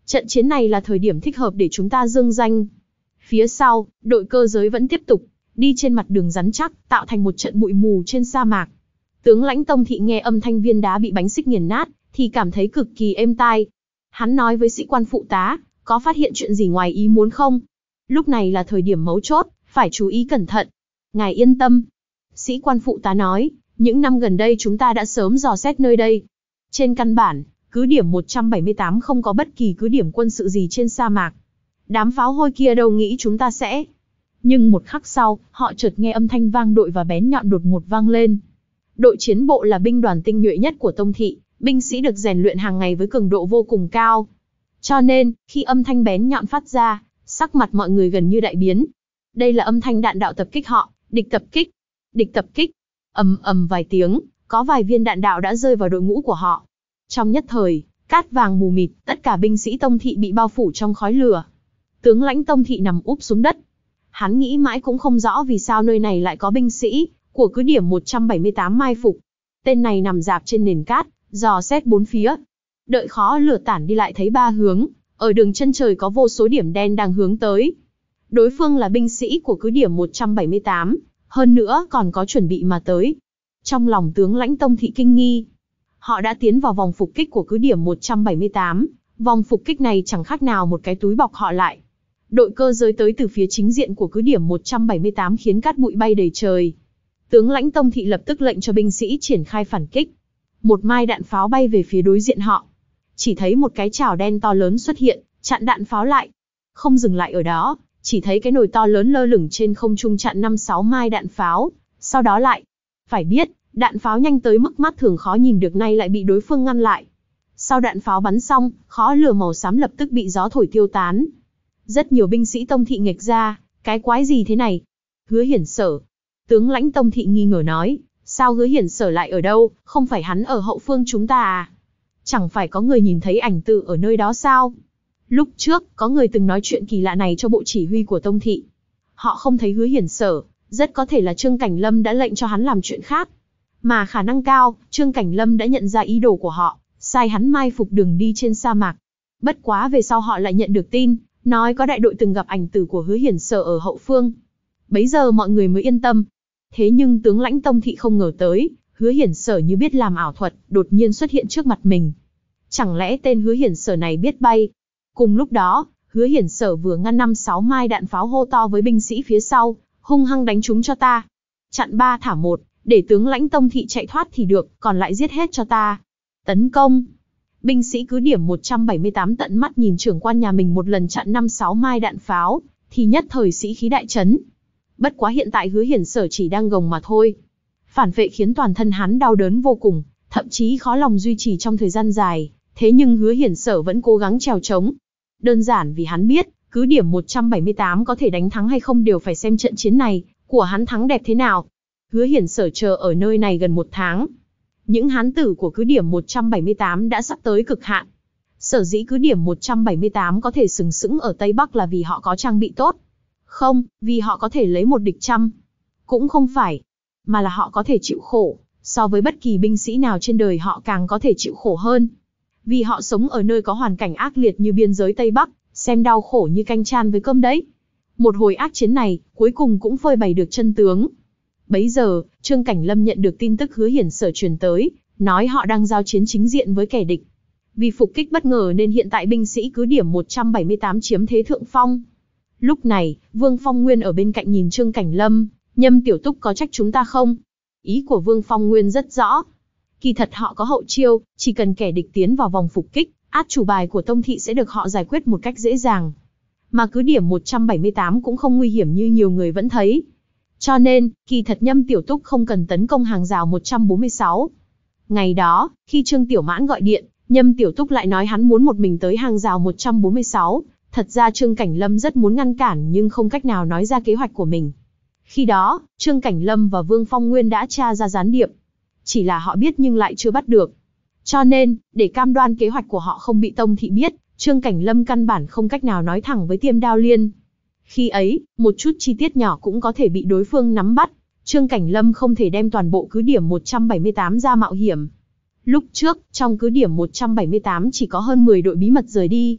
Trận chiến này là thời điểm thích hợp để chúng ta dương danh. Phía sau, đội cơ giới vẫn tiếp tục, đi trên mặt đường rắn chắc, tạo thành một trận bụi mù trên sa mạc. Tướng lãnh Tông Thị nghe âm thanh viên đá bị bánh xích nghiền nát, thì cảm thấy cực kỳ êm tai. Hắn nói với sĩ quan phụ tá, có phát hiện chuyện gì ngoài ý muốn không? Lúc này là thời điểm mấu chốt, phải chú ý cẩn thận. Ngài yên tâm. Sĩ quan phụ tá nói, những năm gần đây chúng ta đã sớm dò xét nơi đây. Trên căn bản, cứ điểm một trăm bảy mươi tám không có bất kỳ cứ điểm quân sự gì trên sa mạc. Đám pháo hôi kia đâu nghĩ chúng ta sẽ... Nhưng một khắc sau, họ chợt nghe âm thanh vang đội và bén nhọn đột ngột vang lên. Đội chiến bộ là binh đoàn tinh nhuệ nhất của Tông Thị, binh sĩ được rèn luyện hàng ngày với cường độ vô cùng cao. Cho nên, khi âm thanh bén nhọn phát ra, sắc mặt mọi người gần như đại biến. Đây là âm thanh đạn đạo tập kích họ, địch tập kích, địch tập kích. Ầm ầm vài tiếng, có vài viên đạn đạo đã rơi vào đội ngũ của họ. Trong nhất thời, cát vàng mù mịt, tất cả binh sĩ Tông Thị bị bao phủ trong khói lửa. Tướng lãnh Tông Thị nằm úp xuống đất. Hắn nghĩ mãi cũng không rõ vì sao nơi này lại có binh sĩ của cứ điểm một trăm bảy mươi tám mai phục. Tên này nằm rạp trên nền cát, dò xét bốn phía. Đợi khói lửa tản đi lại thấy ba hướng, ở đường chân trời có vô số điểm đen đang hướng tới. Đối phương là binh sĩ của cứ điểm một trăm bảy mươi tám, hơn nữa còn có chuẩn bị mà tới. Trong lòng tướng lãnh Tông Thị kinh nghi. Họ đã tiến vào vòng phục kích của cứ điểm một trăm bảy mươi tám, vòng phục kích này chẳng khác nào một cái túi bọc họ lại. Đội cơ giới tới từ phía chính diện của cứ điểm một trăm bảy mươi tám khiến cát bụi bay đầy trời. Tướng lãnh Tông Thị lập tức lệnh cho binh sĩ triển khai phản kích. Một mai đạn pháo bay về phía đối diện họ. Chỉ thấy một cái chảo đen to lớn xuất hiện, chặn đạn pháo lại. Không dừng lại ở đó, chỉ thấy cái nồi to lớn lơ lửng trên không trung chặn năm sáu mai đạn pháo, sau đó lại. Phải biết, đạn pháo nhanh tới mức mắt thường khó nhìn được nay lại bị đối phương ngăn lại. Sau đạn pháo bắn xong, khói lửa màu xám lập tức bị gió thổi tiêu tán. Rất nhiều binh sĩ Tông Thị nghệch ra, cái quái gì thế này? Hứa Hiển Sở. Tướng lãnh Tông Thị nghi ngờ nói, sao Hứa Hiển Sở lại ở đâu, không phải hắn ở hậu phương chúng ta à? Chẳng phải có người nhìn thấy ảnh tự ở nơi đó sao? Lúc trước, có người từng nói chuyện kỳ lạ này cho bộ chỉ huy của Tông Thị. Họ không thấy Hứa Hiển Sở, rất có thể là Trương Cảnh Lâm đã lệnh cho hắn làm chuyện khác. Mà khả năng cao, Trương Cảnh Lâm đã nhận ra ý đồ của họ, sai hắn mai phục đường đi trên sa mạc. Bất quá về sau họ lại nhận được tin, nói có đại đội từng gặp ảnh tử của Hứa Hiển Sở ở hậu phương. Bấy giờ mọi người mới yên tâm. Thế nhưng tướng lãnh Tông Thị không ngờ tới, Hứa Hiển Sở như biết làm ảo thuật, đột nhiên xuất hiện trước mặt mình. Chẳng lẽ tên Hứa Hiển Sở này biết bay? Cùng lúc đó, Hứa Hiển Sở vừa ngăn năm sáu mai đạn pháo hô to với binh sĩ phía sau, hung hăng đánh chúng cho ta. Chặn ba thả một, để tướng lãnh Tông Thị chạy thoát thì được, còn lại giết hết cho ta. Tấn công. Binh sĩ cứ điểm một trăm bảy mươi tám tận mắt nhìn trưởng quan nhà mình một lần chặn năm sáu mai đạn pháo, thì nhất thời sĩ khí đại chấn. Bất quá hiện tại Hứa Hiển Sở chỉ đang gồng mà thôi. Phản vệ khiến toàn thân hắn đau đớn vô cùng, thậm chí khó lòng duy trì trong thời gian dài, thế nhưng Hứa Hiển Sở vẫn cố gắng trèo trống. Đơn giản vì hắn biết, cứ điểm một trăm bảy mươi tám có thể đánh thắng hay không đều phải xem trận chiến này của hắn thắng đẹp thế nào. Hứa Hiển Sở chờ ở nơi này gần một tháng. Những hán tử của cứ điểm một trăm bảy mươi tám đã sắp tới cực hạn. Sở dĩ cứ điểm một trăm bảy mươi tám có thể sừng sững ở Tây Bắc là vì họ có trang bị tốt. Không, vì họ có thể lấy một địch trăm. Cũng không phải, mà là họ có thể chịu khổ. So với bất kỳ binh sĩ nào trên đời họ càng có thể chịu khổ hơn. Vì họ sống ở nơi có hoàn cảnh ác liệt như biên giới Tây Bắc, xem đau khổ như canh chan với cơm đấy. Một hồi ác chiến này, cuối cùng cũng phơi bày được chân tướng. Bấy giờ, Trương Cảnh Lâm nhận được tin tức Hứa Hiển Sở truyền tới, nói họ đang giao chiến chính diện với kẻ địch. Vì phục kích bất ngờ nên hiện tại binh sĩ cứ điểm một trăm bảy mươi tám chiếm thế thượng phong. Lúc này, Vương Phong Nguyên ở bên cạnh nhìn Trương Cảnh Lâm, Nhâm Tiểu Túc có trách chúng ta không? Ý của Vương Phong Nguyên rất rõ. Kỳ thật họ có hậu chiêu, chỉ cần kẻ địch tiến vào vòng phục kích, át chủ bài của Tông Thị sẽ được họ giải quyết một cách dễ dàng. Mà cứ điểm một trăm bảy mươi tám cũng không nguy hiểm như nhiều người vẫn thấy. Cho nên, kỳ thật Nhâm Tiểu Túc không cần tấn công hàng rào một trăm bốn mươi sáu. Ngày đó, khi Trương Tiểu Mãn gọi điện, Nhâm Tiểu Túc lại nói hắn muốn một mình tới hàng rào một trăm bốn mươi sáu. Thật ra Trương Cảnh Lâm rất muốn ngăn cản nhưng không cách nào nói ra kế hoạch của mình. Khi đó, Trương Cảnh Lâm và Vương Phong Nguyên đã tra ra gián điệp. Chỉ là họ biết nhưng lại chưa bắt được. Cho nên, để cam đoan kế hoạch của họ không bị Tông Thị biết, Trương Cảnh Lâm căn bản không cách nào nói thẳng với Tiêm Đao Liên. Khi ấy, một chút chi tiết nhỏ cũng có thể bị đối phương nắm bắt. Trương Cảnh Lâm không thể đem toàn bộ cứ điểm một trăm bảy mươi tám ra mạo hiểm. Lúc trước, trong cứ điểm một trăm bảy mươi tám chỉ có hơn mười đội bí mật rời đi.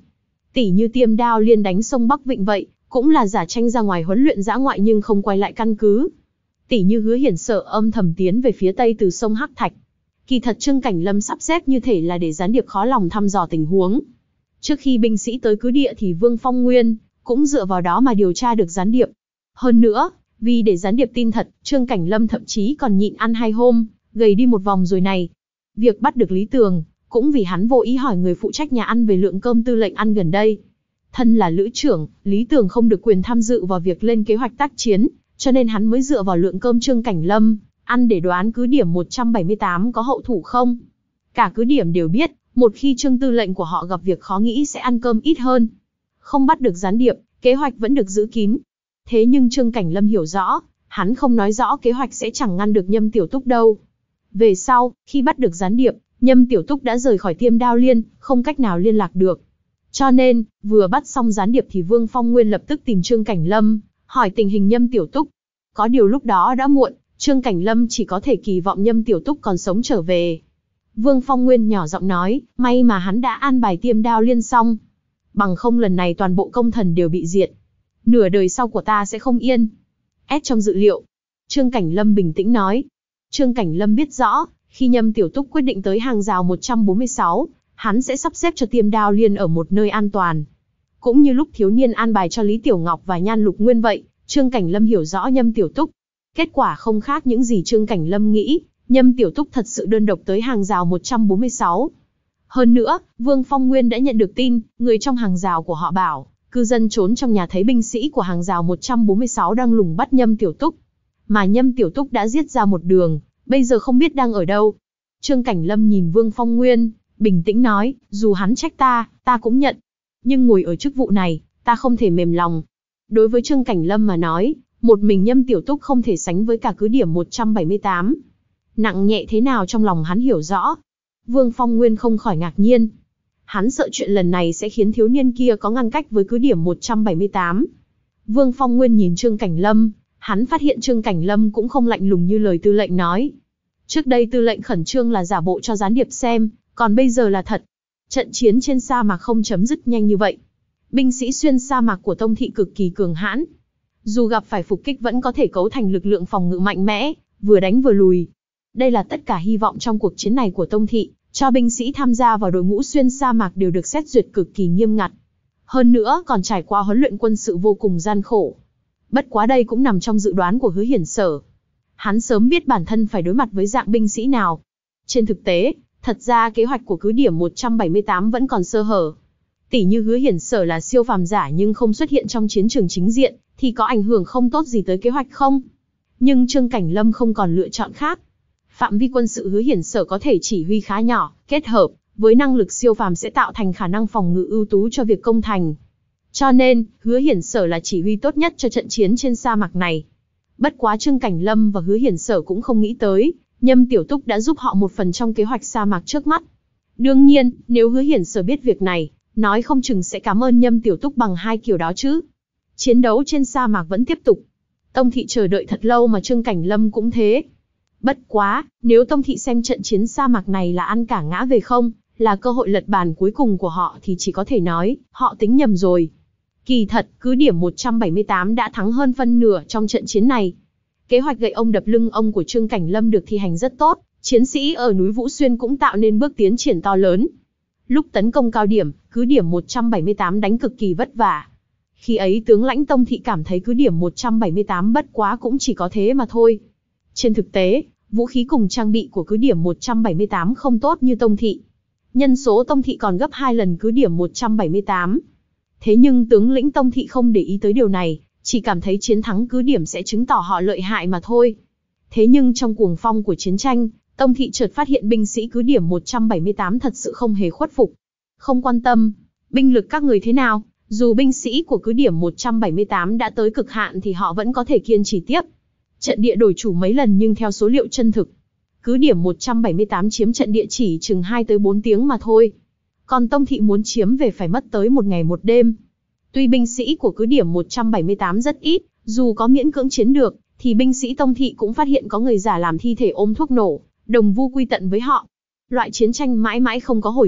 Tỉ như Tiêm Đao Liên đánh sông Bắc Vịnh vậy, cũng là giả tranh ra ngoài huấn luyện dã ngoại nhưng không quay lại căn cứ. Tỉ như Hứa Hiển Sở âm thầm tiến về phía tây từ sông Hắc Thạch. Kỳ thật Trương Cảnh Lâm sắp xếp như thể là để gián điệp khó lòng thăm dò tình huống. Trước khi binh sĩ tới cứ địa thì Vương Phong Nguyên cũng dựa vào đó mà điều tra được gián điệp. Hơn nữa, vì để gián điệp tin thật, Trương Cảnh Lâm thậm chí còn nhịn ăn hai hôm, gầy đi một vòng rồi này. Việc bắt được Lý Tường, cũng vì hắn vô ý hỏi người phụ trách nhà ăn về lượng cơm tư lệnh ăn gần đây. Thân là lữ trưởng, Lý Tường không được quyền tham dự vào việc lên kế hoạch tác chiến, cho nên hắn mới dựa vào lượng cơm Trương Cảnh Lâm ăn để đoán cứ điểm một trăm bảy mươi tám có hậu thủ không. Cả cứ điểm đều biết, một khi Trương tư lệnh của họ gặp việc khó nghĩ sẽ ăn cơm ít hơn. Không bắt được gián điệp, kế hoạch vẫn được giữ kín. Thế nhưng Trương Cảnh Lâm hiểu rõ, hắn không nói rõ kế hoạch sẽ chẳng ngăn được Nhâm Tiểu Túc đâu. Về sau, khi bắt được gián điệp, Nhâm Tiểu Túc đã rời khỏi Tiêm Đao Liên, không cách nào liên lạc được. Cho nên, vừa bắt xong gián điệp thì Vương Phong Nguyên lập tức tìm Trương Cảnh Lâm, hỏi tình hình Nhâm Tiểu Túc. Có điều lúc đó đã muộn, Trương Cảnh Lâm chỉ có thể kỳ vọng Nhâm Tiểu Túc còn sống trở về. Vương Phong Nguyên nhỏ giọng nói, may mà hắn đã an bài Tiêm Đao Liên xong. Bằng không lần này toàn bộ công thần đều bị diệt. Nửa đời sau của ta sẽ không yên. Ép trong dự liệu. Trương Cảnh Lâm bình tĩnh nói. Trương Cảnh Lâm biết rõ, khi Nhâm Tiểu Túc quyết định tới hàng rào một trăm bốn mươi sáu, hắn sẽ sắp xếp cho Tiêm Đao Liên ở một nơi an toàn. Cũng như lúc thiếu niên an bài cho Lý Tiểu Ngọc và Nhan Lục Nguyên vậy, Trương Cảnh Lâm hiểu rõ Nhâm Tiểu Túc. Kết quả không khác những gì Trương Cảnh Lâm nghĩ, Nhâm Tiểu Túc thật sự đơn độc tới hàng rào một trăm bốn mươi sáu. Hơn nữa, Vương Phong Nguyên đã nhận được tin, người trong hàng rào của họ bảo, cư dân trốn trong nhà thấy binh sĩ của hàng rào một trăm bốn mươi sáu đang lùng bắt Nhâm Tiểu Túc. Mà Nhâm Tiểu Túc đã giết ra một đường, bây giờ không biết đang ở đâu. Trương Cảnh Lâm nhìn Vương Phong Nguyên, bình tĩnh nói, dù hắn trách ta, ta cũng nhận. Nhưng ngồi ở chức vụ này, ta không thể mềm lòng. Đối với Trương Cảnh Lâm mà nói, một mình Nhâm Tiểu Túc không thể sánh với cả cứ điểm một trăm bảy mươi tám. Nặng nhẹ thế nào trong lòng hắn hiểu rõ. Vương Phong Nguyên không khỏi ngạc nhiên. Hắn sợ chuyện lần này sẽ khiến thiếu niên kia có ngăn cách với cứ điểm một trăm bảy mươi tám. Vương Phong Nguyên nhìn Trương Cảnh Lâm, hắn phát hiện Trương Cảnh Lâm cũng không lạnh lùng như lời tư lệnh nói. Trước đây tư lệnh khẩn trương là giả bộ cho gián điệp xem, còn bây giờ là thật. Trận chiến trên sa mạc không chấm dứt nhanh như vậy. Binh sĩ xuyên sa mạc của Tông Thị cực kỳ cường hãn. Dù gặp phải phục kích vẫn có thể cấu thành lực lượng phòng ngự mạnh mẽ, vừa đánh vừa lùi. Đây là tất cả hy vọng trong cuộc chiến này của Tông Thị, cho binh sĩ tham gia vào đội ngũ xuyên sa mạc đều được xét duyệt cực kỳ nghiêm ngặt. Hơn nữa còn trải qua huấn luyện quân sự vô cùng gian khổ. Bất quá đây cũng nằm trong dự đoán của Hứa Hiển Sở. Hắn sớm biết bản thân phải đối mặt với dạng binh sĩ nào. Trên thực tế, thật ra kế hoạch của cứ điểm một trăm bảy mươi tám vẫn còn sơ hở. Tỷ như Hứa Hiển Sở là siêu phàm giả nhưng không xuất hiện trong chiến trường chính diện, thì có ảnh hưởng không tốt gì tới kế hoạch không? Nhưng Trương Cảnh Lâm không còn lựa chọn khác. Phạm vi quân sự Hứa Hiển Sở có thể chỉ huy khá nhỏ, kết hợp với năng lực siêu phàm sẽ tạo thành khả năng phòng ngự ưu tú cho việc công thành. Cho nên, Hứa Hiển Sở là chỉ huy tốt nhất cho trận chiến trên sa mạc này. Bất quá Trương Cảnh Lâm và Hứa Hiển Sở cũng không nghĩ tới, Nhâm Tiểu Túc đã giúp họ một phần trong kế hoạch sa mạc trước mắt. Đương nhiên, nếu Hứa Hiển Sở biết việc này, nói không chừng sẽ cảm ơn Nhâm Tiểu Túc bằng hai kiểu đó chứ. Chiến đấu trên sa mạc vẫn tiếp tục. Tông Thị chờ đợi thật lâu mà Trương Cảnh Lâm cũng thế. Bất quá, nếu Tông Thị xem trận chiến sa mạc này là ăn cả ngã về không, là cơ hội lật bàn cuối cùng của họ thì chỉ có thể nói, họ tính nhầm rồi. Kỳ thật, cứ điểm một trăm bảy mươi tám đã thắng hơn phân nửa trong trận chiến này. Kế hoạch gậy ông đập lưng ông của Trương Cảnh Lâm được thi hành rất tốt, chiến sĩ ở núi Vũ Xuyên cũng tạo nên bước tiến triển to lớn. Lúc tấn công cao điểm, cứ điểm một trăm bảy mươi tám đánh cực kỳ vất vả. Khi ấy tướng lãnh Tông Thị cảm thấy cứ điểm một trăm bảy mươi tám bất quá cũng chỉ có thế mà thôi. Trên thực tế, vũ khí cùng trang bị của cứ điểm một trăm bảy mươi tám không tốt như Tông Thị. Nhân số Tông Thị còn gấp hai lần cứ điểm một trăm bảy mươi tám. Thế nhưng tướng lĩnh Tông Thị không để ý tới điều này, chỉ cảm thấy chiến thắng cứ điểm sẽ chứng tỏ họ lợi hại mà thôi. Thế nhưng trong cuồng phong của chiến tranh, Tông Thị chợt phát hiện binh sĩ cứ điểm một trăm bảy mươi tám thật sự không hề khuất phục. Không quan tâm, binh lực các người thế nào, dù binh sĩ của cứ điểm một trăm bảy mươi tám đã tới cực hạn thì họ vẫn có thể kiên trì tiếp. Trận địa đổi chủ mấy lần nhưng theo số liệu chân thực, cứ điểm một trăm bảy mươi tám chiếm trận địa chỉ chừng hai tới bốn tiếng mà thôi. Còn Tông Thị muốn chiếm về phải mất tới một ngày một đêm. Tuy binh sĩ của cứ điểm một trăm bảy mươi tám rất ít, dù có miễn cưỡng chiến được, thì binh sĩ Tông Thị cũng phát hiện có người giả làm thi thể ôm thuốc nổ, đồng vu quy tận với họ. Loại chiến tranh mãi mãi không có hồi kết,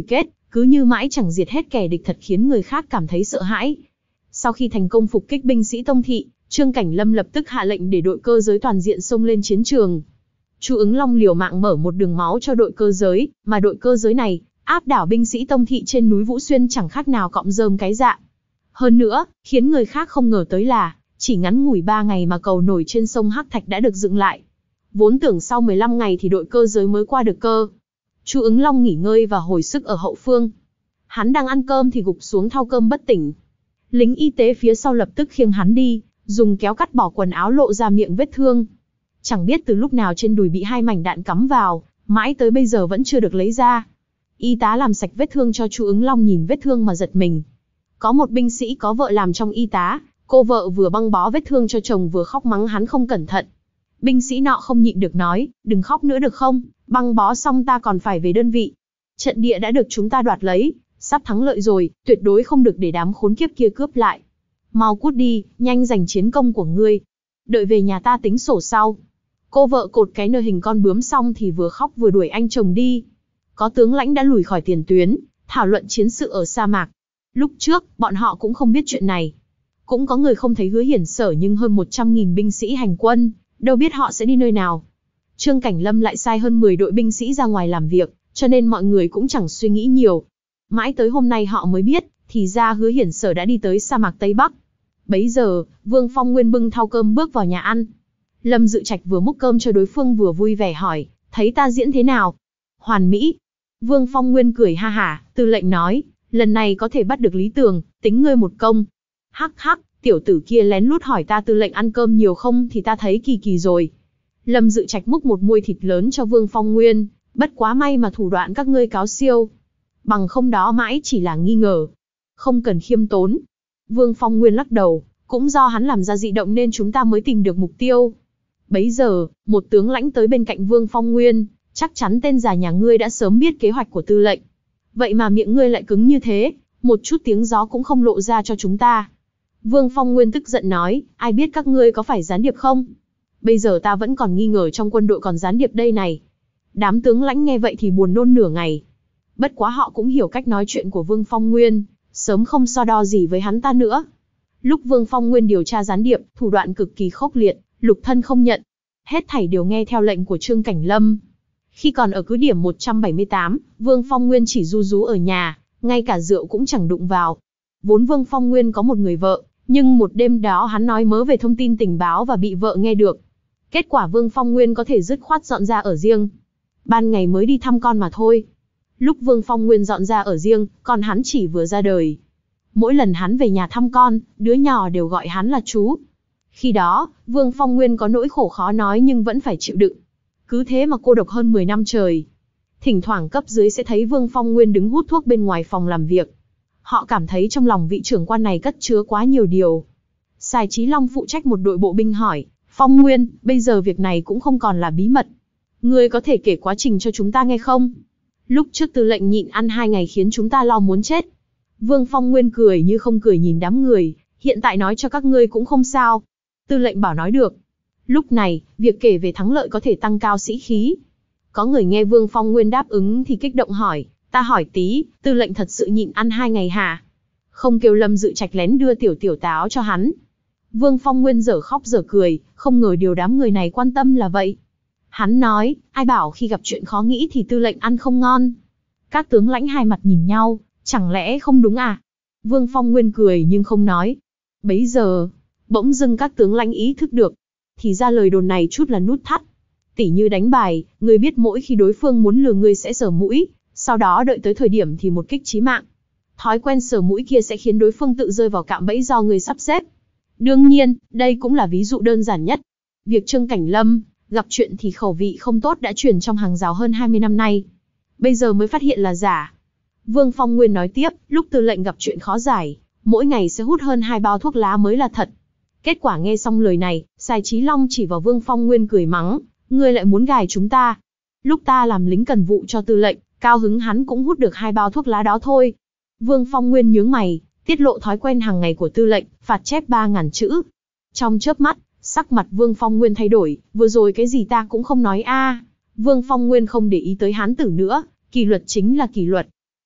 cứ như mãi chẳng diệt hết kẻ địch thật khiến người khác cảm thấy sợ hãi. Sau khi thành công phục kích binh sĩ Tông Thị, Trương Cảnh Lâm lập tức hạ lệnh để đội cơ giới toàn diện xông lên chiến trường. Chu Ứng Long liều mạng mở một đường máu cho đội cơ giới, mà đội cơ giới này áp đảo binh sĩ Tông Thị trên núi Vũ Xuyên chẳng khác nào cọng rơm cái dạ. Hơn nữa, khiến người khác không ngờ tới là, chỉ ngắn ngủi ba ngày mà cầu nổi trên sông Hắc Thạch đã được dựng lại. Vốn tưởng sau mười lăm ngày thì đội cơ giới mới qua được cơ. Chu Ứng Long nghỉ ngơi và hồi sức ở hậu phương. Hắn đang ăn cơm thì gục xuống thau cơm bất tỉnh. Lính y tế phía sau lập tức khiêng hắn đi, dùng kéo cắt bỏ quần áo lộ ra miệng vết thương. Chẳng biết từ lúc nào trên đùi bị hai mảnh đạn cắm vào, mãi tới bây giờ vẫn chưa được lấy ra. Y tá làm sạch vết thương cho Chu Ứng Long nhìn vết thương mà giật mình. Có một binh sĩ có vợ làm trong y tá, cô vợ vừa băng bó vết thương cho chồng vừa khóc mắng hắn không cẩn thận. Binh sĩ nọ không nhịn được nói, đừng khóc nữa được không, băng bó xong ta còn phải về đơn vị. Trận địa đã được chúng ta đoạt lấy, sắp thắng lợi rồi, tuyệt đối không được để đám khốn kiếp kia cướp lại. Mau cút đi, nhanh giành chiến công của ngươi. Đợi về nhà ta tính sổ sau. Cô vợ cột cái nơ hình con bướm xong thì vừa khóc vừa đuổi anh chồng đi. Có tướng lãnh đã lùi khỏi tiền tuyến, thảo luận chiến sự ở sa mạc. Lúc trước, bọn họ cũng không biết chuyện này. Cũng có người không thấy Hứa Hiển Sở nhưng hơn một trăm nghìn binh sĩ hành quân, đâu biết họ sẽ đi nơi nào. Trương Cảnh Lâm lại sai hơn mười đội binh sĩ ra ngoài làm việc, cho nên mọi người cũng chẳng suy nghĩ nhiều. Mãi tới hôm nay họ mới biết, thì ra Hứa Hiển Sở đã đi tới sa mạc Tây Bắc. Bấy giờ, Vương Phong Nguyên bưng thau cơm bước vào nhà ăn. Lâm Dự Trạch vừa múc cơm cho đối phương vừa vui vẻ hỏi, thấy ta diễn thế nào? Hoàn mỹ. Vương Phong Nguyên cười ha hả, tư lệnh nói, lần này có thể bắt được Lý Tường, tính ngươi một công. Hắc hắc, tiểu tử kia lén lút hỏi ta tư lệnh ăn cơm nhiều không thì ta thấy kỳ kỳ rồi. Lâm Dự Trạch múc một muôi thịt lớn cho Vương Phong Nguyên, bất quá may mà thủ đoạn các ngươi cáo siêu. Bằng không đó mãi chỉ là nghi ngờ. Không cần khiêm tốn. Vương Phong Nguyên lắc đầu, cũng do hắn làm ra dị động nên chúng ta mới tìm được mục tiêu. Bấy giờ, một tướng lãnh tới bên cạnh Vương Phong Nguyên, chắc chắn tên già nhà ngươi đã sớm biết kế hoạch của tư lệnh. Vậy mà miệng ngươi lại cứng như thế, một chút tiếng gió cũng không lộ ra cho chúng ta. Vương Phong Nguyên tức giận nói, ai biết các ngươi có phải gián điệp không? Bây giờ ta vẫn còn nghi ngờ trong quân đội còn gián điệp đây này. Đám tướng lãnh nghe vậy thì buồn nôn nửa ngày. Bất quá họ cũng hiểu cách nói chuyện của Vương Phong Nguyên, sớm không so đo gì với hắn ta nữa. Lúc Vương Phong Nguyên điều tra gián điệp, thủ đoạn cực kỳ khốc liệt, lục thân không nhận. Hết thảy đều nghe theo lệnh của Trương Cảnh Lâm. Khi còn ở cứ điểm một trăm bảy mươi tám, Vương Phong Nguyên chỉ ru rú ở nhà, ngay cả rượu cũng chẳng đụng vào. Vốn Vương Phong Nguyên có một người vợ, nhưng một đêm đó hắn nói mớ về thông tin tình báo và bị vợ nghe được. Kết quả Vương Phong Nguyên có thể dứt khoát dọn ra ở riêng. Ban ngày mới đi thăm con mà thôi. Lúc Vương Phong Nguyên dọn ra ở riêng, con hắn chỉ vừa ra đời. Mỗi lần hắn về nhà thăm con, đứa nhỏ đều gọi hắn là chú. Khi đó, Vương Phong Nguyên có nỗi khổ khó nói nhưng vẫn phải chịu đựng. Cứ thế mà cô độc hơn mười năm trời. Thỉnh thoảng cấp dưới sẽ thấy Vương Phong Nguyên đứng hút thuốc bên ngoài phòng làm việc. Họ cảm thấy trong lòng vị trưởng quan này cất chứa quá nhiều điều. Sài Chí Long phụ trách một đội bộ binh hỏi, Phong Nguyên, bây giờ việc này cũng không còn là bí mật. Ngươi có thể kể quá trình cho chúng ta nghe không? Lúc trước tư lệnh nhịn ăn hai ngày khiến chúng ta lo muốn chết. Vương Phong Nguyên cười như không cười nhìn đám người, hiện tại nói cho các ngươi cũng không sao. Tư lệnh bảo nói được. Lúc này, việc kể về thắng lợi có thể tăng cao sĩ khí. Có người nghe Vương Phong Nguyên đáp ứng thì kích động hỏi, ta hỏi tí, tư lệnh thật sự nhịn ăn hai ngày hả? Không kêu Lâm Dự Trạch lén đưa tiểu tiểu táo cho hắn. Vương Phong Nguyên dở khóc dở cười, không ngờ điều đám người này quan tâm là vậy. Hắn nói, ai bảo khi gặp chuyện khó nghĩ thì tư lệnh ăn không ngon. Các tướng lãnh hai mặt nhìn nhau, chẳng lẽ không đúng à? Vương Phong Nguyên cười nhưng không nói. Bấy giờ, bỗng dưng các tướng lãnh ý thức được. Thì ra lời đồn này chút là nút thắt. Tỉ như đánh bài, người biết mỗi khi đối phương muốn lừa người sẽ sờ mũi, sau đó đợi tới thời điểm thì một kích chí mạng. Thói quen sờ mũi kia sẽ khiến đối phương tự rơi vào cạm bẫy do người sắp xếp. Đương nhiên, đây cũng là ví dụ đơn giản nhất. Việc Trương Cảnh Lâm gặp chuyện thì khẩu vị không tốt đã truyền trong hàng rào hơn hai mươi năm nay. Bây giờ mới phát hiện là giả. Vương Phong Nguyên nói tiếp, lúc tư lệnh gặp chuyện khó giải, mỗi ngày sẽ hút hơn hai bao thuốc lá mới là thật. Kết quả nghe xong lời này, Sài Chí Long chỉ vào Vương Phong Nguyên cười mắng, ngươi lại muốn gài chúng ta. Lúc ta làm lính cần vụ cho tư lệnh, cao hứng hắn cũng hút được hai bao thuốc lá đó thôi. Vương Phong Nguyên nhướng mày, tiết lộ thói quen hàng ngày của tư lệnh, phạt chép ba ngàn chữ. Trong chớp mắt, sắc mặt Vương Phong Nguyên thay đổi, vừa rồi cái gì ta cũng không nói a. À. Vương Phong Nguyên không để ý tới hán tử nữa, kỷ luật chính là kỷ luật.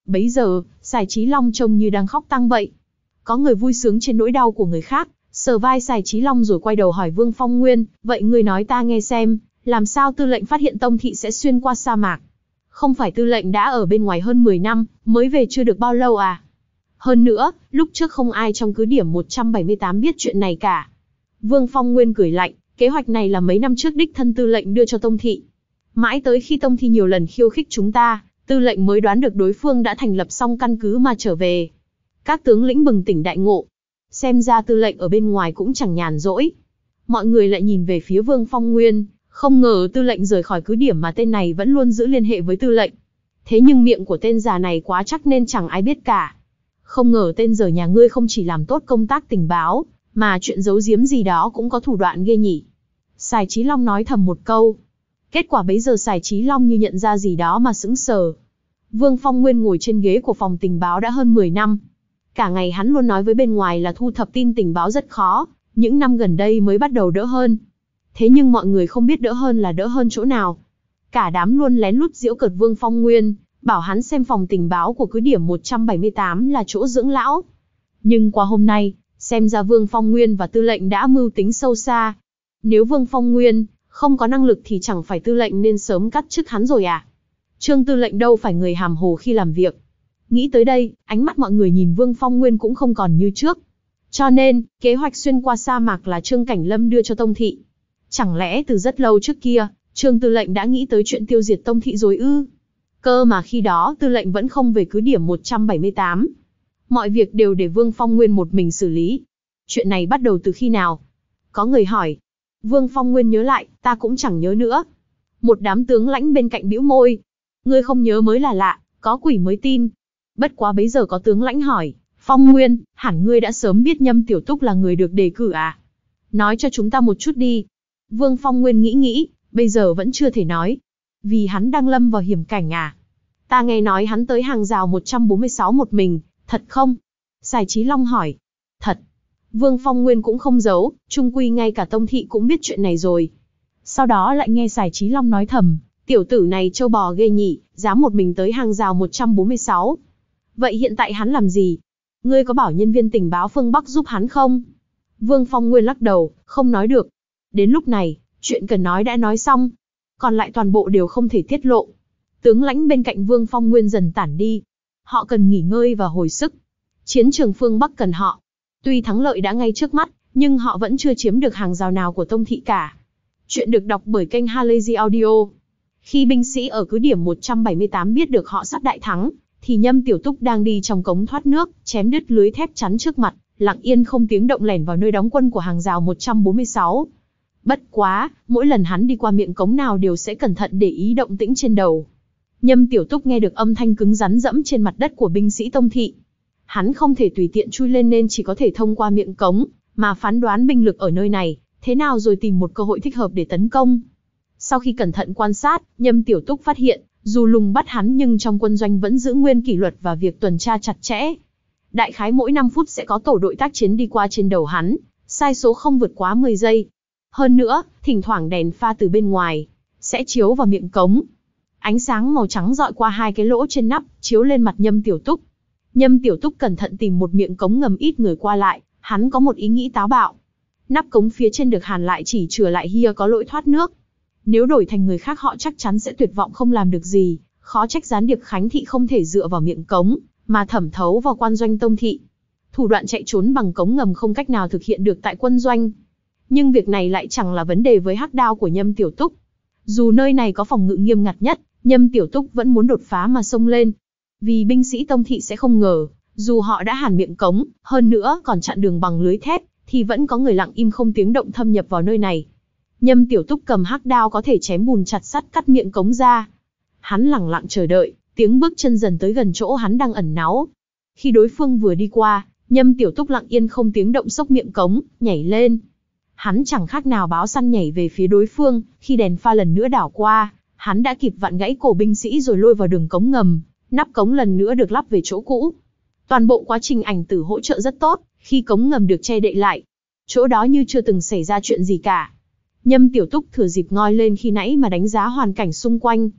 Bấy giờ, Sài Chí Long trông như đang khóc tang vậy. Có người vui sướng trên nỗi đau của người khác, sờ vai Sài Chí Long rồi quay đầu hỏi Vương Phong Nguyên, vậy ngươi nói ta nghe xem, làm sao tư lệnh phát hiện Tông thị sẽ xuyên qua sa mạc? Không phải tư lệnh đã ở bên ngoài hơn mười năm, mới về chưa được bao lâu à? Hơn nữa, lúc trước không ai trong cứ điểm một trăm bảy mươi tám biết chuyện này cả. Vương Phong Nguyên cười lạnh, kế hoạch này là mấy năm trước đích thân tư lệnh đưa cho Tông thị. Mãi tới khi Tông thị nhiều lần khiêu khích chúng ta, tư lệnh mới đoán được đối phương đã thành lập xong căn cứ mà trở về. Các tướng lĩnh bừng tỉnh đại ngộ. Xem ra tư lệnh ở bên ngoài cũng chẳng nhàn rỗi. Mọi người lại nhìn về phía Vương Phong Nguyên, không ngờ tư lệnh rời khỏi cứ điểm mà tên này vẫn luôn giữ liên hệ với tư lệnh. Thế nhưng miệng của tên già này quá chắc nên chẳng ai biết cả. Không ngờ tên giở nhà ngươi không chỉ làm tốt công tác tình báo, mà chuyện giấu giếm gì đó cũng có thủ đoạn ghê nhỉ. Sài Chí Long nói thầm một câu. Kết quả bấy giờ Sài Chí Long như nhận ra gì đó mà sững sờ. Vương Phong Nguyên ngồi trên ghế của phòng tình báo đã hơn mười năm. Cả ngày hắn luôn nói với bên ngoài là thu thập tin tình báo rất khó, những năm gần đây mới bắt đầu đỡ hơn. Thế nhưng mọi người không biết đỡ hơn là đỡ hơn chỗ nào. Cả đám luôn lén lút giễu cợt Vương Phong Nguyên, bảo hắn xem phòng tình báo của cứ điểm một trăm bảy mươi tám là chỗ dưỡng lão. Nhưng qua hôm nay, xem ra Vương Phong Nguyên và tư lệnh đã mưu tính sâu xa. Nếu Vương Phong Nguyên không có năng lực thì chẳng phải tư lệnh nên sớm cắt chức hắn rồi à? Trương tư lệnh đâu phải người hàm hồ khi làm việc. Nghĩ tới đây, ánh mắt mọi người nhìn Vương Phong Nguyên cũng không còn như trước. Cho nên, kế hoạch xuyên qua sa mạc là Trương Cảnh Lâm đưa cho Tông thị. Chẳng lẽ từ rất lâu trước kia, Trương tư lệnh đã nghĩ tới chuyện tiêu diệt Tông thị rồi ư? Cơ mà khi đó tư lệnh vẫn không về cứ điểm một trăm bảy mươi tám. Mọi việc đều để Vương Phong Nguyên một mình xử lý. Chuyện này bắt đầu từ khi nào? Có người hỏi. Vương Phong Nguyên nhớ lại, ta cũng chẳng nhớ nữa. Một đám tướng lãnh bên cạnh bĩu môi. Ngươi không nhớ mới là lạ, có quỷ mới tin. Bất quá bấy giờ có tướng lãnh hỏi, Phong Nguyên, hẳn ngươi đã sớm biết Nhâm Tiểu Túc là người được đề cử à? Nói cho chúng ta một chút đi. Vương Phong Nguyên nghĩ nghĩ, bây giờ vẫn chưa thể nói. Vì hắn đang lâm vào hiểm cảnh à? Ta nghe nói hắn tới hàng rào một trăm bốn mươi sáu một mình, thật không? Sài Chí Long hỏi. Thật. Vương Phong Nguyên cũng không giấu, chung quy ngay cả Tông thị cũng biết chuyện này rồi. Sau đó lại nghe Sài Chí Long nói thầm, tiểu tử này trâu bò ghê nhỉ, dám một mình tới hàng rào một trăm bốn mươi sáu. Vậy hiện tại hắn làm gì? Ngươi có bảo nhân viên tình báo phương Bắc giúp hắn không? Vương Phong Nguyên lắc đầu, không nói được. Đến lúc này, chuyện cần nói đã nói xong. Còn lại toàn bộ đều không thể tiết lộ. Tướng lãnh bên cạnh Vương Phong Nguyên dần tản đi. Họ cần nghỉ ngơi và hồi sức. Chiến trường phương Bắc cần họ. Tuy thắng lợi đã ngay trước mắt, nhưng họ vẫn chưa chiếm được hàng rào nào của Tông thị cả. Chuyện được đọc bởi kênh Halazy Audio. Khi binh sĩ ở cứ điểm một trăm bảy mươi tám biết được họ sắp đại thắng, thì Nhâm Tiểu Túc đang đi trong cống thoát nước, chém đứt lưới thép chắn trước mặt, lặng yên không tiếng động lẻn vào nơi đóng quân của hàng rào một trăm bốn mươi sáu. Bất quá, mỗi lần hắn đi qua miệng cống nào đều sẽ cẩn thận để ý động tĩnh trên đầu. Nhâm Tiểu Túc nghe được âm thanh cứng rắn dẫm trên mặt đất của binh sĩ Tông thị. Hắn không thể tùy tiện chui lên nên chỉ có thể thông qua miệng cống, mà phán đoán binh lực ở nơi này, thế nào rồi tìm một cơ hội thích hợp để tấn công. Sau khi cẩn thận quan sát, Nhâm Tiểu Túc phát hiện, dù lùng bắt hắn nhưng trong quân doanh vẫn giữ nguyên kỷ luật và việc tuần tra chặt chẽ. Đại khái mỗi năm phút sẽ có tổ đội tác chiến đi qua trên đầu hắn, sai số không vượt quá mười giây. Hơn nữa, thỉnh thoảng đèn pha từ bên ngoài sẽ chiếu vào miệng cống. Ánh sáng màu trắng dọi qua hai cái lỗ trên nắp, chiếu lên mặt Nhâm Tiểu Túc. Nhâm Tiểu Túc cẩn thận tìm một miệng cống ngầm ít người qua lại, hắn có một ý nghĩ táo bạo. Nắp cống phía trên được hàn lại chỉ chừa lại hia có lỗ thoát nước. Nếu đổi thành người khác họ chắc chắn sẽ tuyệt vọng không làm được gì, khó trách gián điệp Khánh thị không thể dựa vào miệng cống, mà thẩm thấu vào quan doanh Tông thị. Thủ đoạn chạy trốn bằng cống ngầm không cách nào thực hiện được tại quân doanh. Nhưng việc này lại chẳng là vấn đề với hắc đao của Nhâm Tiểu Túc. Dù nơi này có phòng ngự nghiêm ngặt nhất, Nhâm Tiểu Túc vẫn muốn đột phá mà xông lên. Vì binh sĩ Tông thị sẽ không ngờ, dù họ đã hàn miệng cống, hơn nữa còn chặn đường bằng lưới thép, thì vẫn có người lặng im không tiếng động thâm nhập vào nơi này. Nhâm Tiểu Túc cầm hắc đao có thể chém bùn chặt sắt cắt miệng cống ra. Hắn lẳng lặng chờ đợi, tiếng bước chân dần tới gần chỗ hắn đang ẩn náu. Khi đối phương vừa đi qua, Nhâm Tiểu Túc lặng yên không tiếng động xốc miệng cống, nhảy lên. Hắn chẳng khác nào báo săn nhảy về phía đối phương, khi đèn pha lần nữa đảo qua, hắn đã kịp vặn gãy cổ binh sĩ rồi lôi vào đường cống ngầm, nắp cống lần nữa được lắp về chỗ cũ. Toàn bộ quá trình ảnh tử hỗ trợ rất tốt, khi cống ngầm được che đậy lại. Chỗ đó như chưa từng xảy ra chuyện gì cả. Nhâm Tiểu Túc thừa dịp ngoi lên khi nãy mà đánh giá hoàn cảnh xung quanh.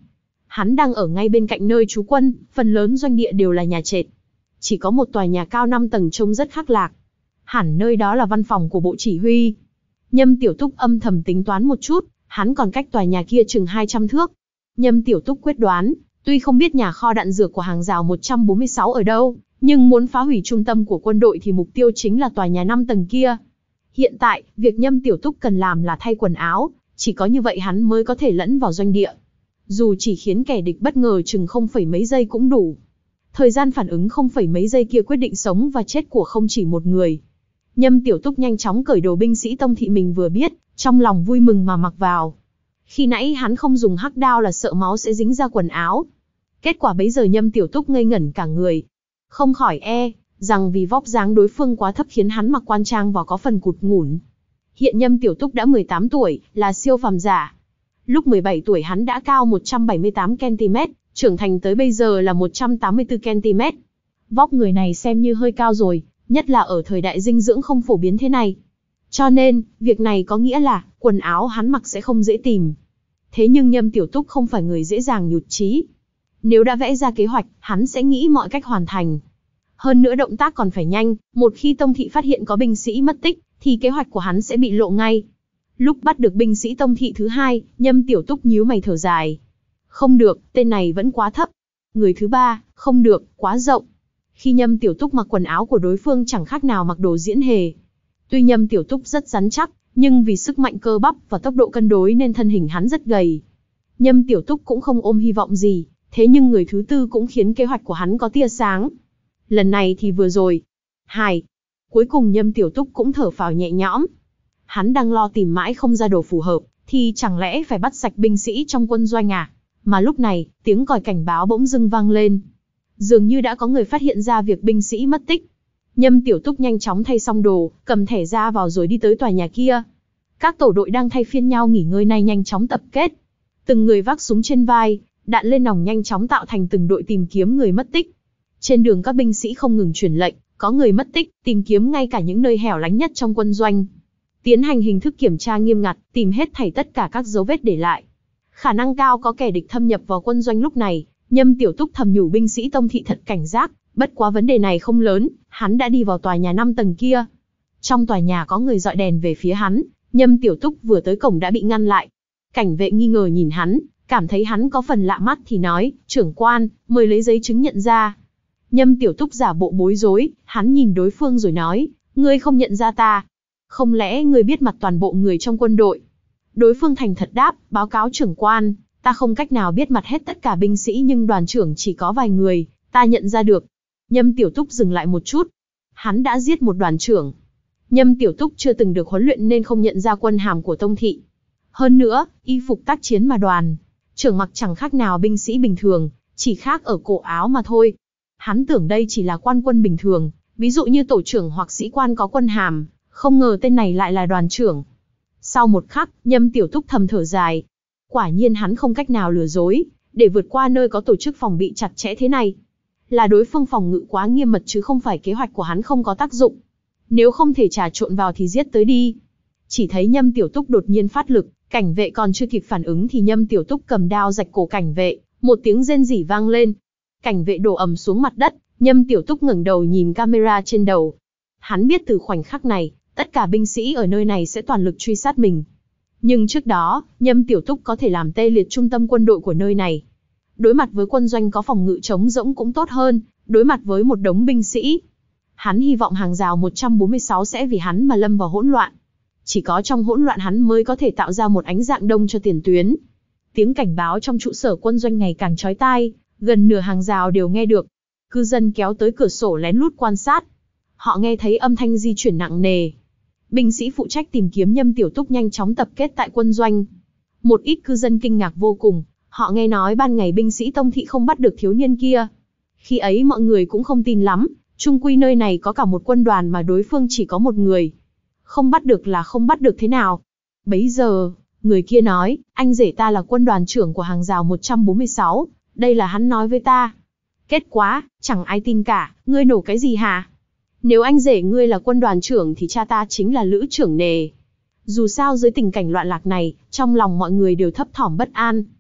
Hắn đang ở ngay bên cạnh nơi trú quân, phần lớn doanh địa đều là nhà trệt. Chỉ có một tòa nhà cao năm tầng trông rất khác lạc. Hẳn nơi đó là văn phòng của bộ chỉ huy. Nhâm Tiểu Túc âm thầm tính toán một chút, hắn còn cách tòa nhà kia chừng hai trăm thước. Nhâm Tiểu Túc quyết đoán, tuy không biết nhà kho đạn dược của hàng rào một trăm bốn mươi sáu ở đâu, nhưng muốn phá hủy trung tâm của quân đội thì mục tiêu chính là tòa nhà năm tầng kia. Hiện tại, việc Nhâm Tiểu Túc cần làm là thay quần áo, chỉ có như vậy hắn mới có thể lẫn vào doanh địa. Dù chỉ khiến kẻ địch bất ngờ chừng không phẩy mấy giây cũng đủ. Thời gian phản ứng không phẩy mấy giây kia quyết định sống và chết của không chỉ một người. Nhâm Tiểu Túc nhanh chóng cởi đồ binh sĩ tông thị mình vừa biết, trong lòng vui mừng mà mặc vào. Khi nãy hắn không dùng hắc đao là sợ máu sẽ dính ra quần áo. Kết quả bấy giờ Nhâm Tiểu Túc ngây ngẩn cả người. Không khỏi e, rằng vì vóc dáng đối phương quá thấp khiến hắn mặc quan trang vào có phần cụt ngủn. Hiện Nhâm Tiểu Túc đã mười tám tuổi, là siêu phàm giả. Lúc mười bảy tuổi hắn đã cao một trăm bảy mươi tám ki-lô-mét, trưởng thành tới bây giờ là một trăm tám mươi tư ki-lô-mét. Vóc người này xem như hơi cao rồi, nhất là ở thời đại dinh dưỡng không phổ biến thế này. Cho nên, việc này có nghĩa là, quần áo hắn mặc sẽ không dễ tìm. Thế nhưng Nhâm Tiểu Túc không phải người dễ dàng nhụt chí. Nếu đã vẽ ra kế hoạch, hắn sẽ nghĩ mọi cách hoàn thành. Hơn nữa động tác còn phải nhanh, một khi tông thị phát hiện có binh sĩ mất tích, thì kế hoạch của hắn sẽ bị lộ ngay. Lúc bắt được binh sĩ tông thị thứ hai, Nhâm Tiểu Túc nhíu mày thở dài. Không được, tên này vẫn quá thấp. Người thứ ba, không được, quá rộng. Khi Nhâm Tiểu Túc mặc quần áo của đối phương chẳng khác nào mặc đồ diễn hề. Tuy Nhâm Tiểu Túc rất rắn chắc, nhưng vì sức mạnh cơ bắp và tốc độ cân đối nên thân hình hắn rất gầy. Nhâm Tiểu Túc cũng không ôm hy vọng gì, thế nhưng người thứ tư cũng khiến kế hoạch của hắn có tia sáng. Lần này thì vừa rồi. Hài. Cuối cùng Nhâm Tiểu Túc cũng thở phào nhẹ nhõm. Hắn đang lo tìm mãi không ra đồ phù hợp, thì chẳng lẽ phải bắt sạch binh sĩ trong quân doanh à? Mà lúc này, tiếng còi cảnh báo bỗng dưng vang lên. Dường như đã có người phát hiện ra việc binh sĩ mất tích. Nhâm Tiểu Túc nhanh chóng thay xong đồ, cầm thẻ ra vào rồi đi tới tòa nhà kia. Các tổ đội đang thay phiên nhau nghỉ ngơi này nhanh chóng tập kết. Từng người vác súng trên vai, đạn lên nòng nhanh chóng tạo thành từng đội tìm kiếm người mất tích. Trên đường các binh sĩ không ngừng truyền lệnh, có người mất tích, tìm kiếm ngay cả những nơi hẻo lánh nhất trong quân doanh. Tiến hành hình thức kiểm tra nghiêm ngặt, tìm hết thảy tất cả các dấu vết để lại. Khả năng cao có kẻ địch thâm nhập vào quân doanh lúc này, Nhâm Tiểu Túc thầm nhủ binh sĩ tông thị thật cảnh giác, bất quá vấn đề này không lớn, hắn đã đi vào tòa nhà năm tầng kia. Trong tòa nhà có người dọi đèn về phía hắn, Nhâm Tiểu Túc vừa tới cổng đã bị ngăn lại. Cảnh vệ nghi ngờ nhìn hắn, cảm thấy hắn có phần lạ mắt thì nói, trưởng quan, mời lấy giấy chứng nhận ra. Nhâm Tiểu Túc giả bộ bối rối, hắn nhìn đối phương rồi nói, ngươi không nhận ra ta. Không lẽ ngươi biết mặt toàn bộ người trong quân đội? Đối phương thành thật đáp, báo cáo trưởng quan, ta không cách nào biết mặt hết tất cả binh sĩ nhưng đoàn trưởng chỉ có vài người, ta nhận ra được. Nhâm Tiểu Túc dừng lại một chút. Hắn đã giết một đoàn trưởng. Nhâm Tiểu Túc chưa từng được huấn luyện nên không nhận ra quân hàm của tông thị. Hơn nữa, y phục tác chiến mà đoàn trưởng mặc chẳng khác nào binh sĩ bình thường, chỉ khác ở cổ áo mà thôi. Hắn tưởng đây chỉ là quan quân bình thường, ví dụ như tổ trưởng hoặc sĩ quan có quân hàm, không ngờ tên này lại là đoàn trưởng. Sau một khắc, Nhâm Tiểu Túc thầm thở dài. Quả nhiên hắn không cách nào lừa dối, để vượt qua nơi có tổ chức phòng bị chặt chẽ thế này. Là đối phương phòng ngự quá nghiêm mật chứ không phải kế hoạch của hắn không có tác dụng. Nếu không thể trà trộn vào thì giết tới đi. Chỉ thấy Nhâm Tiểu Túc đột nhiên phát lực, cảnh vệ còn chưa kịp phản ứng thì Nhâm Tiểu Túc cầm đao rạch cổ cảnh vệ, một tiếng rên rỉ vang lên. Cảnh vệ đổ ầm xuống mặt đất, Nhâm Tiểu Túc ngẩng đầu nhìn camera trên đầu. Hắn biết từ khoảnh khắc này, tất cả binh sĩ ở nơi này sẽ toàn lực truy sát mình. Nhưng trước đó, Nhâm Tiểu Túc có thể làm tê liệt trung tâm quân đội của nơi này. Đối mặt với quân doanh có phòng ngự trống rỗng cũng tốt hơn, đối mặt với một đống binh sĩ. Hắn hy vọng hàng rào một trăm bốn mươi sáu sẽ vì hắn mà lâm vào hỗn loạn. Chỉ có trong hỗn loạn hắn mới có thể tạo ra một ánh dạng đông cho tiền tuyến. Tiếng cảnh báo trong trụ sở quân doanh ngày càng chói tai, gần nửa hàng rào đều nghe được. Cư dân kéo tới cửa sổ lén lút quan sát. Họ nghe thấy âm thanh di chuyển nặng nề. Binh sĩ phụ trách tìm kiếm Nhâm Tiểu Túc nhanh chóng tập kết tại quân doanh. Một ít cư dân kinh ngạc vô cùng, họ nghe nói ban ngày binh sĩ tông thị không bắt được thiếu niên kia. Khi ấy mọi người cũng không tin lắm, chung quy nơi này có cả một quân đoàn mà đối phương chỉ có một người. Không bắt được là không bắt được thế nào. Bấy giờ, người kia nói, anh rể ta là quân đoàn trưởng của hàng rào một trăm bốn mươi sáu, đây là hắn nói với ta. Kết quả, chẳng ai tin cả, ngươi nổ cái gì hả? Nếu anh rể ngươi là quân đoàn trưởng thì cha ta chính là lữ trưởng nề. Dù sao dưới tình cảnh loạn lạc này, trong lòng mọi người đều thấp thỏm bất an.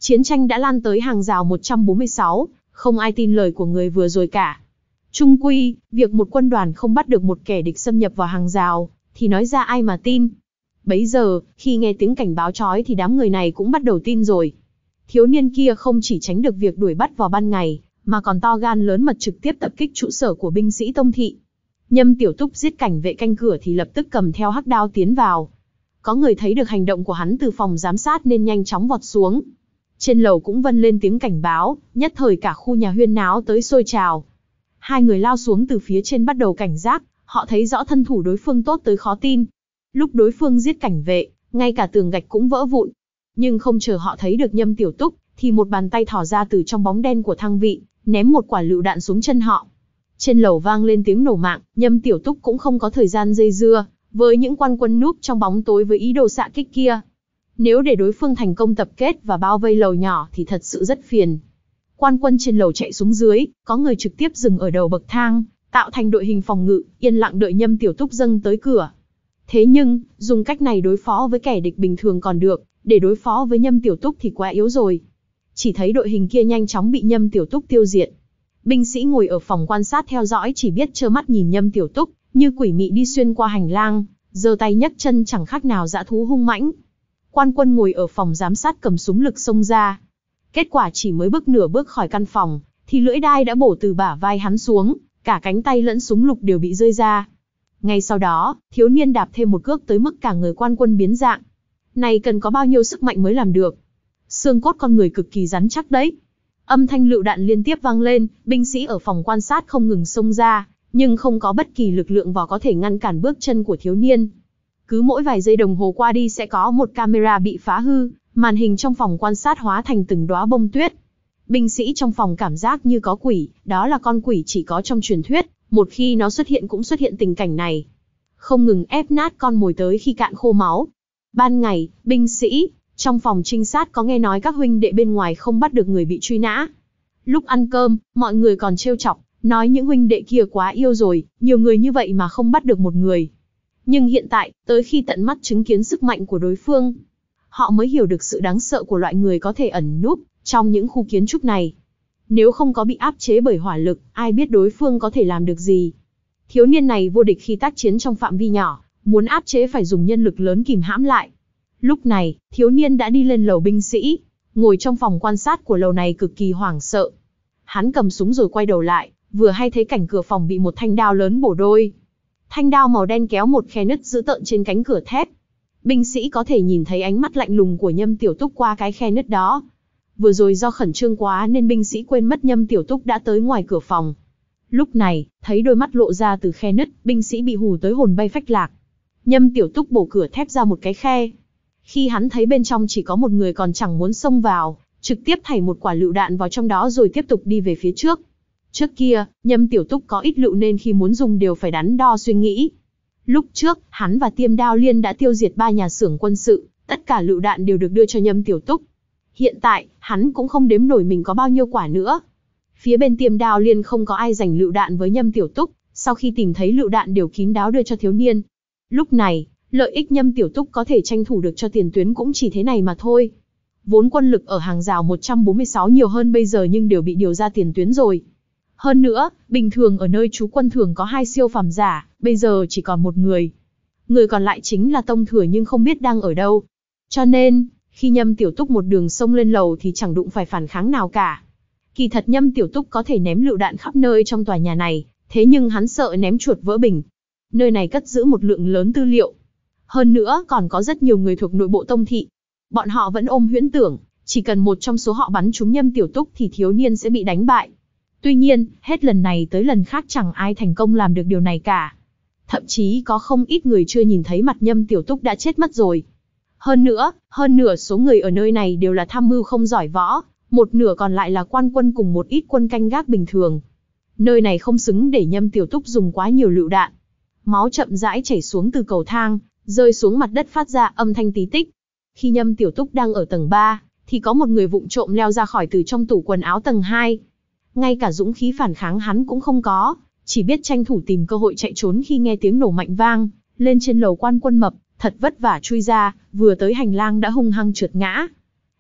Chiến tranh đã lan tới hàng rào một trăm bốn mươi sáu, không ai tin lời của người vừa rồi cả. Chung quy, việc một quân đoàn không bắt được một kẻ địch xâm nhập vào hàng rào, thì nói ra ai mà tin. Bấy giờ, khi nghe tiếng cảnh báo chói thì đám người này cũng bắt đầu tin rồi. Thiếu niên kia không chỉ tránh được việc đuổi bắt vào ban ngày, mà còn to gan lớn mật trực tiếp tập kích trụ sở của binh sĩ Tông Thị. Nhâm Tiểu Túc giết cảnh vệ canh cửa thì lập tức cầm theo hắc đao tiến vào. Có người thấy được hành động của hắn từ phòng giám sát nên nhanh chóng vọt xuống. Trên lầu cũng vân lên tiếng cảnh báo, nhất thời cả khu nhà huyên náo tới sôi trào. Hai người lao xuống từ phía trên bắt đầu cảnh giác, họ thấy rõ thân thủ đối phương tốt tới khó tin. Lúc đối phương giết cảnh vệ, ngay cả tường gạch cũng vỡ vụn. Nhưng không chờ họ thấy được Nhâm Tiểu Túc, thì một bàn tay thò ra từ trong bóng đen của thang vị, ném một quả lựu đạn xuống chân họ. Trên lầu vang lên tiếng nổ mạng, Nhâm Tiểu Túc cũng không có thời gian dây dưa với những quan quân núp trong bóng tối với ý đồ xạ kích kia. Nếu để đối phương thành công tập kết và bao vây lầu nhỏ thì thật sự rất phiền. Quan quân trên lầu chạy xuống dưới, có người trực tiếp dừng ở đầu bậc thang, tạo thành đội hình phòng ngự, yên lặng đợi Nhâm Tiểu Túc dâng tới cửa. Thế nhưng, dùng cách này đối phó với kẻ địch bình thường còn được, để đối phó với Nhâm Tiểu Túc thì quá yếu rồi. Chỉ thấy đội hình kia nhanh chóng bị Nhâm Tiểu Túc tiêu diệt. Binh sĩ ngồi ở phòng quan sát theo dõi chỉ biết trơ mắt nhìn Nhâm Tiểu Túc, như quỷ mị đi xuyên qua hành lang, giơ tay nhấc chân chẳng khác nào dã thú hung mãnh. Quan quân ngồi ở phòng giám sát cầm súng lực xông ra. Kết quả chỉ mới bước nửa bước khỏi căn phòng, thì lưỡi đai đã bổ từ bả vai hắn xuống, cả cánh tay lẫn súng lục đều bị rơi ra. Ngay sau đó, thiếu niên đạp thêm một cước tới mức cả người quan quân biến dạng. Này cần có bao nhiêu sức mạnh mới làm được. Xương cốt con người cực kỳ rắn chắc đấy. Âm thanh lựu đạn liên tiếp vang lên, binh sĩ ở phòng quan sát không ngừng xông ra, nhưng không có bất kỳ lực lượng vào có thể ngăn cản bước chân của thiếu niên. Cứ mỗi vài giây đồng hồ qua đi sẽ có một camera bị phá hư, màn hình trong phòng quan sát hóa thành từng đóa bông tuyết. Binh sĩ trong phòng cảm giác như có quỷ, đó là con quỷ chỉ có trong truyền thuyết, một khi nó xuất hiện cũng xuất hiện tình cảnh này. Không ngừng ép nát con mồi tới khi cạn khô máu. Ban ngày, binh sĩ trong phòng trinh sát có nghe nói các huynh đệ bên ngoài không bắt được người bị truy nã. Lúc ăn cơm, mọi người còn trêu chọc, nói những huynh đệ kia quá yêu rồi, nhiều người như vậy mà không bắt được một người. Nhưng hiện tại, tới khi tận mắt chứng kiến sức mạnh của đối phương, họ mới hiểu được sự đáng sợ của loại người có thể ẩn núp trong những khu kiến trúc này. Nếu không có bị áp chế bởi hỏa lực, ai biết đối phương có thể làm được gì. Thiếu niên này vô địch khi tác chiến trong phạm vi nhỏ, muốn áp chế phải dùng nhân lực lớn kìm hãm lại. Lúc này, thiếu niên đã đi lên lầu binh sĩ, ngồi trong phòng quan sát của lầu này cực kỳ hoảng sợ. Hắn cầm súng rồi quay đầu lại, vừa hay thấy cảnh cửa phòng bị một thanh đao lớn bổ đôi. Thanh đao màu đen kéo một khe nứt dữ tợn trên cánh cửa thép. Binh sĩ có thể nhìn thấy ánh mắt lạnh lùng của Nhâm Tiểu Túc qua cái khe nứt đó. Vừa rồi do khẩn trương quá nên binh sĩ quên mất Nhâm Tiểu Túc đã tới ngoài cửa phòng. Lúc này, thấy đôi mắt lộ ra từ khe nứt, binh sĩ bị hù tới hồn bay phách lạc. Nhâm Tiểu Túc bổ cửa thép ra một cái khe. Khi hắn thấy bên trong chỉ có một người còn chẳng muốn xông vào, trực tiếp thảy một quả lựu đạn vào trong đó rồi tiếp tục đi về phía trước. Trước kia, Nhâm Tiểu Túc có ít lựu nên khi muốn dùng đều phải đắn đo suy nghĩ. Lúc trước, hắn và Tiêm Đao Liên đã tiêu diệt ba nhà xưởng quân sự, tất cả lựu đạn đều được đưa cho Nhâm Tiểu Túc. Hiện tại, hắn cũng không đếm nổi mình có bao nhiêu quả nữa. Phía bên Tiêm Đao Liên không có ai giành lựu đạn với Nhâm Tiểu Túc, sau khi tìm thấy lựu đạn đều kín đáo đưa cho thiếu niên. Lúc này, lợi ích Nhâm Tiểu Túc có thể tranh thủ được cho tiền tuyến cũng chỉ thế này mà thôi. Vốn quân lực ở hàng rào một trăm bốn mươi sáu nhiều hơn bây giờ nhưng đều bị điều ra tiền tuyến rồi. Hơn nữa, bình thường ở nơi trú quân thường có hai siêu phàm giả, bây giờ chỉ còn một người. Người còn lại chính là Tông Thừa nhưng không biết đang ở đâu. Cho nên, khi Nhâm Tiểu Túc một đường xông lên lầu thì chẳng đụng phải phản kháng nào cả. Kỳ thật Nhâm Tiểu Túc có thể ném lựu đạn khắp nơi trong tòa nhà này, thế nhưng hắn sợ ném chuột vỡ bình. Nơi này cất giữ một lượng lớn tư liệu. Hơn nữa còn có rất nhiều người thuộc nội bộ Tông Thị. Bọn họ vẫn ôm huyễn tưởng, chỉ cần một trong số họ bắn trúng Nhâm Tiểu Túc thì thiếu niên sẽ bị đánh bại. Tuy nhiên, hết lần này tới lần khác chẳng ai thành công làm được điều này cả. Thậm chí có không ít người chưa nhìn thấy mặt Nhâm Tiểu Túc đã chết mất rồi. Hơn nữa, hơn nửa số người ở nơi này đều là tham mưu không giỏi võ, một nửa còn lại là quan quân cùng một ít quân canh gác bình thường. Nơi này không xứng để Nhâm Tiểu Túc dùng quá nhiều lựu đạn. Máu chậm rãi chảy xuống từ cầu thang, rơi xuống mặt đất phát ra âm thanh tí tích. Khi Nhâm Tiểu Túc đang ở tầng ba, thì có một người vụng trộm leo ra khỏi từ trong tủ quần áo tầng hai. Ngay cả dũng khí phản kháng hắn cũng không có, chỉ biết tranh thủ tìm cơ hội chạy trốn khi nghe tiếng nổ mạnh vang, lên trên lầu quan quân mập, thật vất vả chui ra, vừa tới hành lang đã hung hăng trượt ngã.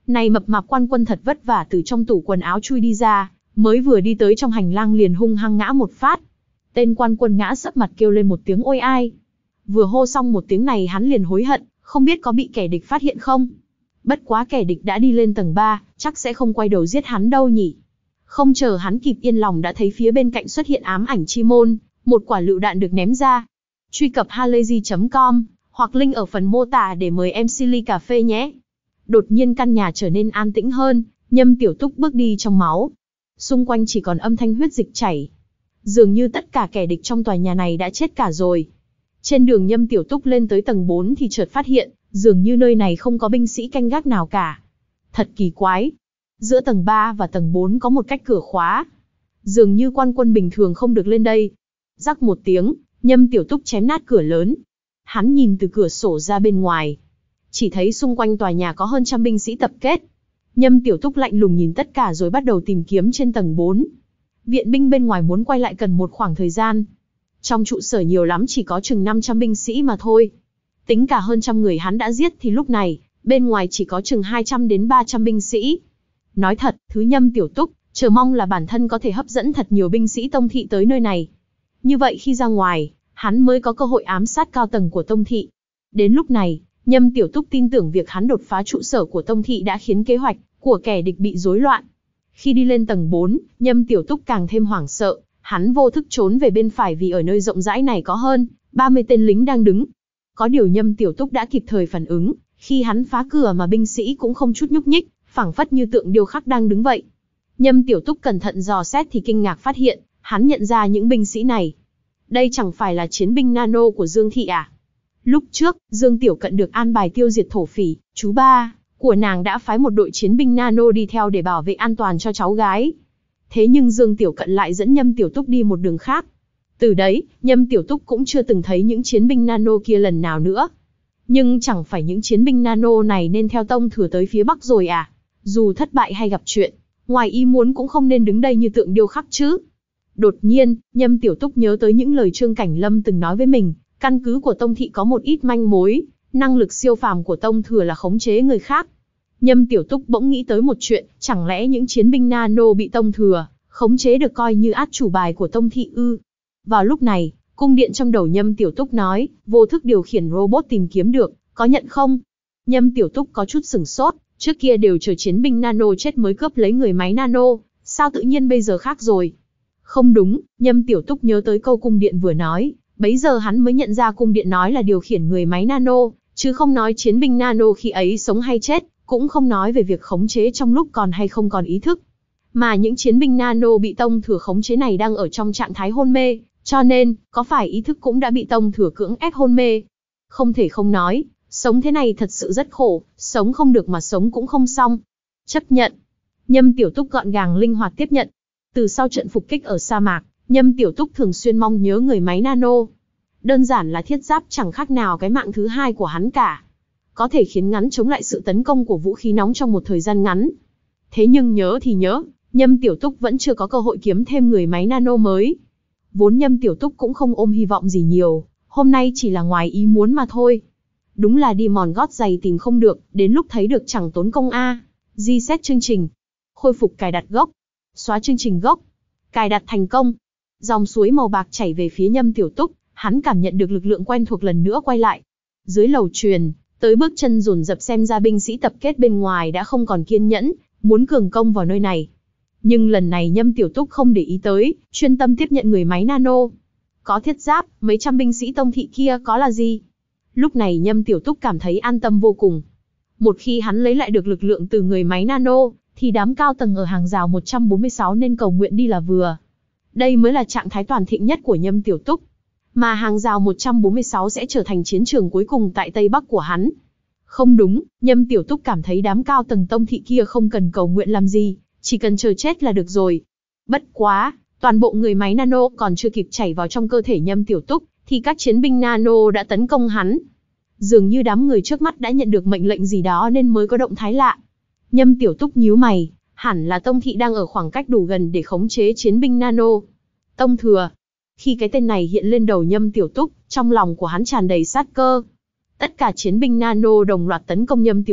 Này mập mạp quan quân thật vất vả từ trong tủ quần áo chui đi ra, mới vừa đi tới trong hành lang liền hung hăng ngã một phát. Tên quan quân ngã sấp mặt kêu lên một tiếng ôi ai. Vừa hô xong một tiếng này hắn liền hối hận, không biết có bị kẻ địch phát hiện không. Bất quá kẻ địch đã đi lên tầng ba, chắc sẽ không quay đầu giết hắn đâu nhỉ. Không chờ hắn kịp yên lòng đã thấy phía bên cạnh xuất hiện ám ảnh chi môn, một quả lựu đạn được ném ra. Truy cập halayzi chấm com hoặc link ở phần mô tả để mời em xê ly cà phê nhé. Đột nhiên căn nhà trở nên an tĩnh hơn, Nhâm Tiểu Túc bước đi trong máu. Xung quanh chỉ còn âm thanh huyết dịch chảy. Dường như tất cả kẻ địch trong tòa nhà này đã chết cả rồi. Trên đường Nhâm Tiểu Túc lên tới tầng bốn thì chợt phát hiện, dường như nơi này không có binh sĩ canh gác nào cả. Thật kỳ quái. Giữa tầng ba và tầng bốn có một cách cửa khóa. Dường như quan quân bình thường không được lên đây. Rắc một tiếng, Nhâm Tiểu Túc chém nát cửa lớn. Hắn nhìn từ cửa sổ ra bên ngoài. Chỉ thấy xung quanh tòa nhà có hơn trăm binh sĩ tập kết. Nhâm Tiểu Túc lạnh lùng nhìn tất cả rồi bắt đầu tìm kiếm trên tầng bốn. Viện binh bên ngoài muốn quay lại cần một khoảng thời gian. Trong trụ sở nhiều lắm chỉ có chừng năm trăm binh sĩ mà thôi. Tính cả hơn trăm người hắn đã giết thì lúc này, bên ngoài chỉ có chừng hai trăm đến ba trăm binh sĩ. Nói thật, thứ Nhâm Tiểu Túc chờ mong là bản thân có thể hấp dẫn thật nhiều binh sĩ Tông Thị tới nơi này. Như vậy khi ra ngoài, hắn mới có cơ hội ám sát cao tầng của Tông Thị. Đến lúc này, Nhâm Tiểu Túc tin tưởng việc hắn đột phá trụ sở của Tông Thị đã khiến kế hoạch của kẻ địch bị rối loạn. Khi đi lên tầng bốn, Nhâm Tiểu Túc càng thêm hoảng sợ, hắn vô thức trốn về bên phải vì ở nơi rộng rãi này có hơn ba mươi tên lính đang đứng. Có điều Nhâm Tiểu Túc đã kịp thời phản ứng, khi hắn phá cửa mà binh sĩ cũng không chút nhúc nhích, phảng phất như tượng điêu khắc đang đứng vậy. Nhâm Tiểu Túc cẩn thận dò xét thì kinh ngạc phát hiện, hắn nhận ra những binh sĩ này. Đây chẳng phải là chiến binh nano của Dương Thị à? Lúc trước, Dương Tiểu Cận được an bài tiêu diệt thổ phỉ, chú ba của nàng đã phái một đội chiến binh nano đi theo để bảo vệ an toàn cho cháu gái. Thế nhưng Dương Tiểu Cận lại dẫn Nhâm Tiểu Túc đi một đường khác. Từ đấy, Nhâm Tiểu Túc cũng chưa từng thấy những chiến binh nano kia lần nào nữa. Nhưng chẳng phải những chiến binh nano này nên theo Tông Thừa tới phía Bắc rồi à? Dù thất bại hay gặp chuyện, ngoài ý muốn cũng không nên đứng đây như tượng điêu khắc chứ. Đột nhiên, Nhâm Tiểu Túc nhớ tới những lời Trương Cảnh Lâm từng nói với mình, căn cứ của Tông Thị có một ít manh mối, năng lực siêu phàm của Tông Thừa là khống chế người khác. Nhâm Tiểu Túc bỗng nghĩ tới một chuyện, chẳng lẽ những chiến binh nano bị Tông Thừa khống chế được coi như át chủ bài của Tông Thị ư? Vào lúc này, cung điện trong đầu Nhâm Tiểu Túc nói, vô thức điều khiển robot tìm kiếm được, có nhận không? Nhâm Tiểu Túc có chút sửng sốt, trước kia đều chờ chiến binh nano chết mới cướp lấy người máy nano, sao tự nhiên bây giờ khác rồi? Không đúng, Nhâm Tiểu Túc nhớ tới câu cung điện vừa nói, bấy giờ hắn mới nhận ra cung điện nói là điều khiển người máy nano, chứ không nói chiến binh nano khi ấy sống hay chết, cũng không nói về việc khống chế trong lúc còn hay không còn ý thức. Mà những chiến binh nano bị Tông Thừa khống chế này đang ở trong trạng thái hôn mê, cho nên, có phải ý thức cũng đã bị Tông Thừa cưỡng ép hôn mê? Không thể không nói, sống thế này thật sự rất khổ, sống không được mà sống cũng không xong. Chấp nhận. Nhâm Tiểu Túc gọn gàng linh hoạt tiếp nhận. Từ sau trận phục kích ở sa mạc, Nhâm Tiểu Túc thường xuyên mong nhớ người máy nano. Đơn giản là thiết giáp chẳng khác nào cái mạng thứ hai của hắn cả. Có thể khiến ngắn chống lại sự tấn công của vũ khí nóng trong một thời gian ngắn. Thế nhưng nhớ thì nhớ, Nhâm Tiểu Túc vẫn chưa có cơ hội kiếm thêm người máy nano mới. Vốn Nhâm Tiểu Túc cũng không ôm hy vọng gì nhiều, hôm nay chỉ là ngoài ý muốn mà thôi. Đúng là đi mòn gót giày tìm không được, đến lúc thấy được chẳng tốn công a. Reset chương trình. Khôi phục cài đặt gốc. Xóa chương trình gốc. Cài đặt thành công. Dòng suối màu bạc chảy về phía Nhâm Tiểu Túc, hắn cảm nhận được lực lượng quen thuộc lần nữa quay lại. Dưới lầu truyền, tới bước chân dồn dập xem ra binh sĩ tập kết bên ngoài đã không còn kiên nhẫn, muốn cường công vào nơi này. Nhưng lần này Nhâm Tiểu Túc không để ý tới, chuyên tâm tiếp nhận người máy nano. Có thiết giáp, mấy trăm binh sĩ Tông Thị kia có là gì? Lúc này Nhâm Tiểu Túc cảm thấy an tâm vô cùng. Một khi hắn lấy lại được lực lượng từ người máy nano, thì đám cao tầng ở hàng rào một trăm bốn mươi sáu nên cầu nguyện đi là vừa. Đây mới là trạng thái toàn thịnh nhất của Nhâm Tiểu Túc. Mà hàng rào một trăm bốn mươi sáu sẽ trở thành chiến trường cuối cùng tại Tây Bắc của hắn. Không đúng, Nhâm Tiểu Túc cảm thấy đám cao tầng Tông Thị kia không cần cầu nguyện làm gì, chỉ cần chờ chết là được rồi. Bất quá, toàn bộ người máy nano còn chưa kịp chảy vào trong cơ thể Nhâm Tiểu Túc, thì các chiến binh nano đã tấn công hắn. Dường như đám người trước mắt đã nhận được mệnh lệnh gì đó nên mới có động thái lạ. Nhâm Tiểu Túc nhíu mày, hẳn là Tông Thị đang ở khoảng cách đủ gần để khống chế chiến binh nano. Tông Thừa. Khi cái tên này hiện lên đầu Nhâm Tiểu Túc, trong lòng của hắn tràn đầy sát cơ. Tất cả chiến binh nano đồng loạt tấn công Nhâm Tiểu Túc,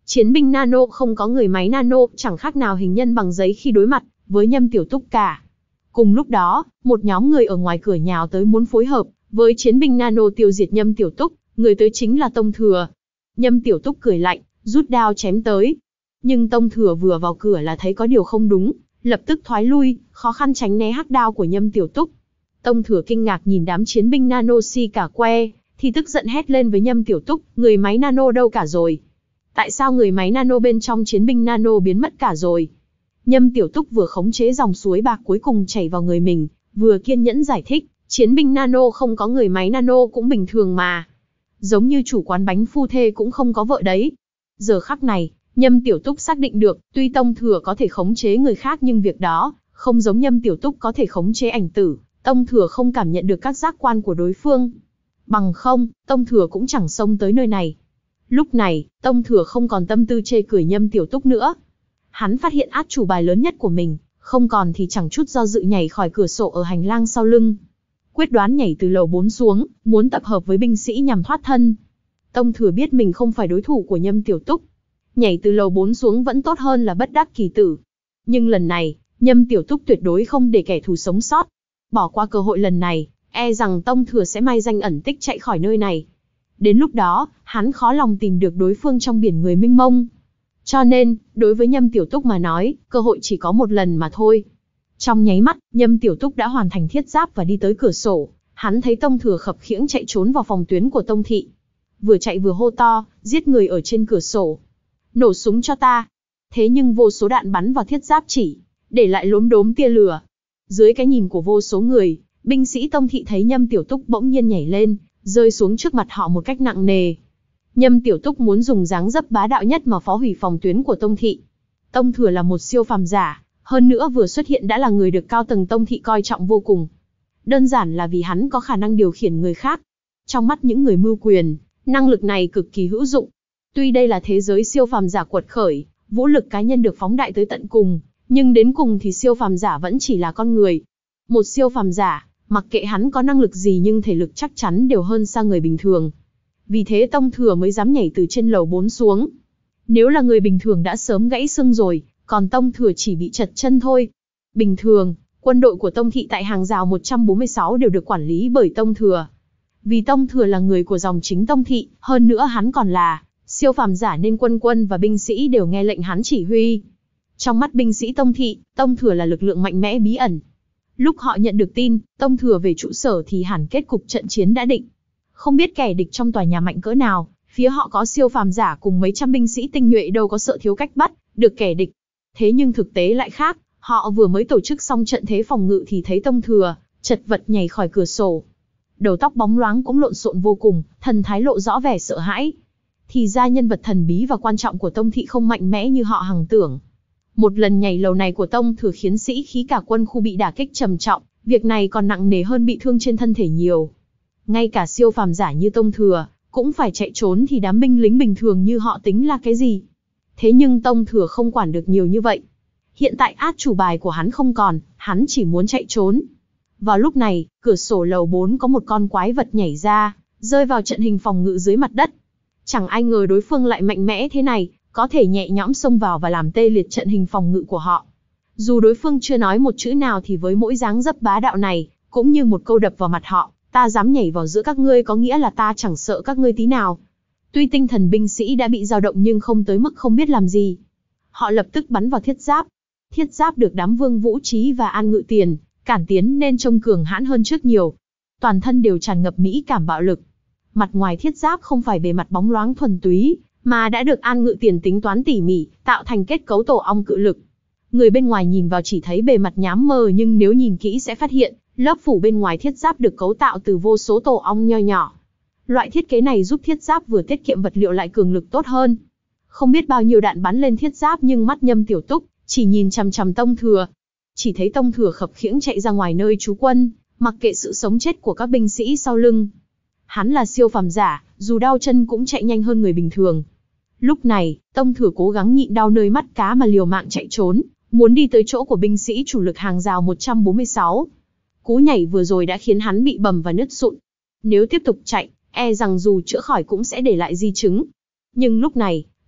Chiến binh nano không có người máy nano, chẳng khác nào hình nhân bằng giấy khi đối mặt với Nhâm Tiểu Túc cả. Cùng lúc đó, một nhóm người ở ngoài cửa nhào tới muốn phối hợp với chiến binh nano tiêu diệt Nhâm Tiểu Túc, người tới chính là Tông Thừa. Nhâm Tiểu Túc cười lạnh, rút đao chém tới. Nhưng Tông Thừa vừa vào cửa là thấy có điều không đúng, lập tức thoái lui, khó khăn tránh né hắc đao của Nhâm Tiểu Túc. Tông Thừa kinh ngạc nhìn đám chiến binh nano si cả que, thì tức giận hét lên với Nhâm Tiểu Túc, người máy nano đâu cả rồi? Tại sao người máy nano bên trong chiến binh nano biến mất cả rồi? Nhâm Tiểu Túc vừa khống chế dòng suối bạc cuối cùng chảy vào người mình, vừa kiên nhẫn giải thích, chiến binh nano không có người máy nano cũng bình thường mà. Giống như chủ quán bánh phu thê cũng không có vợ đấy. Giờ khắc này, Nhâm Tiểu Túc xác định được, tuy Tông Thừa có thể khống chế người khác nhưng việc đó, không giống Nhâm Tiểu Túc có thể khống chế ảnh tử, Tông Thừa không cảm nhận được các giác quan của đối phương. Bằng không, Tông Thừa cũng chẳng xông tới nơi này. Lúc này, Tông Thừa không còn tâm tư chê cười Nhâm Tiểu Túc nữa. Hắn phát hiện át chủ bài lớn nhất của mình, không còn thì chẳng chút do dự nhảy khỏi cửa sổ ở hành lang sau lưng. Quyết đoán nhảy từ lầu bốn xuống, muốn tập hợp với binh sĩ nhằm thoát thân. Tông Thừa biết mình không phải đối thủ của Nhâm Tiểu Túc. Nhảy từ lầu bốn xuống vẫn tốt hơn là bất đắc kỳ tử. Nhưng lần này, Nhâm Tiểu Túc tuyệt đối không để kẻ thù sống sót. Bỏ qua cơ hội lần này, e rằng Tông Thừa sẽ mai danh ẩn tích chạy khỏi nơi này. Đến lúc đó, hắn khó lòng tìm được đối phương trong biển người mênh mông. Cho nên, đối với Nhâm Tiểu Túc mà nói, cơ hội chỉ có một lần mà thôi. Trong nháy mắt, Nhâm Tiểu Túc đã hoàn thành thiết giáp và đi tới cửa sổ. Hắn thấy Tông Thừa khập khiễng chạy trốn vào phòng tuyến của Tông Thị. Vừa chạy vừa hô to, giết người ở trên cửa sổ. Nổ súng cho ta. Thế nhưng vô số đạn bắn vào thiết giáp chỉ, để lại lốm đốm tia lửa. Dưới cái nhìn của vô số người, binh sĩ Tông Thị thấy Nhâm Tiểu Túc bỗng nhiên nhảy lên, rơi xuống trước mặt họ một cách nặng nề. Nhâm Tiểu Túc muốn dùng dáng dấp bá đạo nhất mà phá hủy phòng tuyến của Tông Thị. Tông Thừa là một siêu phàm giả, hơn nữa vừa xuất hiện đã là người được cao tầng Tông Thị coi trọng vô cùng. Đơn giản là vì hắn có khả năng điều khiển người khác. Trong mắt những người mưu quyền, năng lực này cực kỳ hữu dụng. Tuy đây là thế giới siêu phàm giả quật khởi, vũ lực cá nhân được phóng đại tới tận cùng, nhưng đến cùng thì siêu phàm giả vẫn chỉ là con người. Một siêu phàm giả, mặc kệ hắn có năng lực gì nhưng thể lực chắc chắn đều hơn xa người bình thường. Vì thế Tông Thừa mới dám nhảy từ trên lầu bốn xuống. Nếu là người bình thường đã sớm gãy xương rồi, còn Tông Thừa chỉ bị trật chân thôi. Bình thường, quân đội của Tông Thị tại hàng rào một trăm bốn mươi sáu đều được quản lý bởi Tông Thừa. Vì Tông Thừa là người của dòng chính Tông Thị, hơn nữa hắn còn là siêu phàm giả nên quân quân và binh sĩ đều nghe lệnh hắn chỉ huy. Trong mắt binh sĩ Tông Thị, Tông Thừa là lực lượng mạnh mẽ bí ẩn. Lúc họ nhận được tin, Tông Thừa về trụ sở thì hẳn kết cục trận chiến đã định. Không biết kẻ địch trong tòa nhà mạnh cỡ nào, phía họ có siêu phàm giả cùng mấy trăm binh sĩ tinh nhuệ đâu có sợ thiếu cách bắt được kẻ địch. Thế nhưng thực tế lại khác, họ vừa mới tổ chức xong trận thế phòng ngự thì thấy Tông Thừa chật vật nhảy khỏi cửa sổ. Đầu tóc bóng loáng cũng lộn xộn vô cùng, thần thái lộ rõ vẻ sợ hãi. Thì ra nhân vật thần bí và quan trọng của Tông Thị không mạnh mẽ như họ hằng tưởng. Một lần nhảy lầu này của Tông Thừa khiến sĩ khí cả quân khu bị đả kích trầm trọng, việc này còn nặng nề hơn bị thương trên thân thể nhiều. Ngay cả siêu phàm giả như Tông Thừa cũng phải chạy trốn thì đám binh lính bình thường như họ tính là cái gì? Thế nhưng Tông Thừa không quản được nhiều như vậy. Hiện tại át chủ bài của hắn không còn, hắn chỉ muốn chạy trốn. Vào lúc này, cửa sổ lầu bốn có một con quái vật nhảy ra, rơi vào trận hình phòng ngự dưới mặt đất. Chẳng ai ngờ đối phương lại mạnh mẽ thế này, có thể nhẹ nhõm xông vào và làm tê liệt trận hình phòng ngự của họ. Dù đối phương chưa nói một chữ nào thì với mỗi dáng dấp bá đạo này, cũng như một câu đập vào mặt họ, ta dám nhảy vào giữa các ngươi có nghĩa là ta chẳng sợ các ngươi tí nào. Tuy tinh thần binh sĩ đã bị dao động nhưng không tới mức không biết làm gì. Họ lập tức bắn vào thiết giáp. Thiết giáp được đám Vương Vũ Trí và An Ngự Tiền cản tiến nên trông cường hãn hơn trước nhiều. Toàn thân đều tràn ngập mỹ cảm bạo lực. Mặt ngoài thiết giáp không phải bề mặt bóng loáng thuần túy, mà đã được An Ngự Tiền tính toán tỉ mỉ, tạo thành kết cấu tổ ong cự lực. Người bên ngoài nhìn vào chỉ thấy bề mặt nhám mờ nhưng nếu nhìn kỹ sẽ phát hiện, lớp phủ bên ngoài thiết giáp được cấu tạo từ vô số tổ ong nho nhỏ. Loại thiết kế này giúp thiết giáp vừa tiết kiệm vật liệu lại cường lực tốt hơn. Không biết bao nhiêu đạn bắn lên thiết giáp nhưng mắt Nhâm Tiểu Túc chỉ nhìn chằm chằm Tông Thừa. Chỉ thấy Tông Thừa khập khiễng chạy ra ngoài nơi trú quân, mặc kệ sự sống chết của các binh sĩ sau lưng. Hắn là siêu phàm giả, dù đau chân cũng chạy nhanh hơn người bình thường. Lúc này, Tông Thừa cố gắng nhịn đau nơi mắt cá mà liều mạng chạy trốn, muốn đi tới chỗ của binh sĩ chủ lực hàng rào một trăm bốn mươi sáu. Cú nhảy vừa rồi đã khiến hắn bị bầm và nứt sụn. Nếu tiếp tục chạy, e rằng dù chữa khỏi cũng sẽ để lại di chứng. Nhưng lúc này,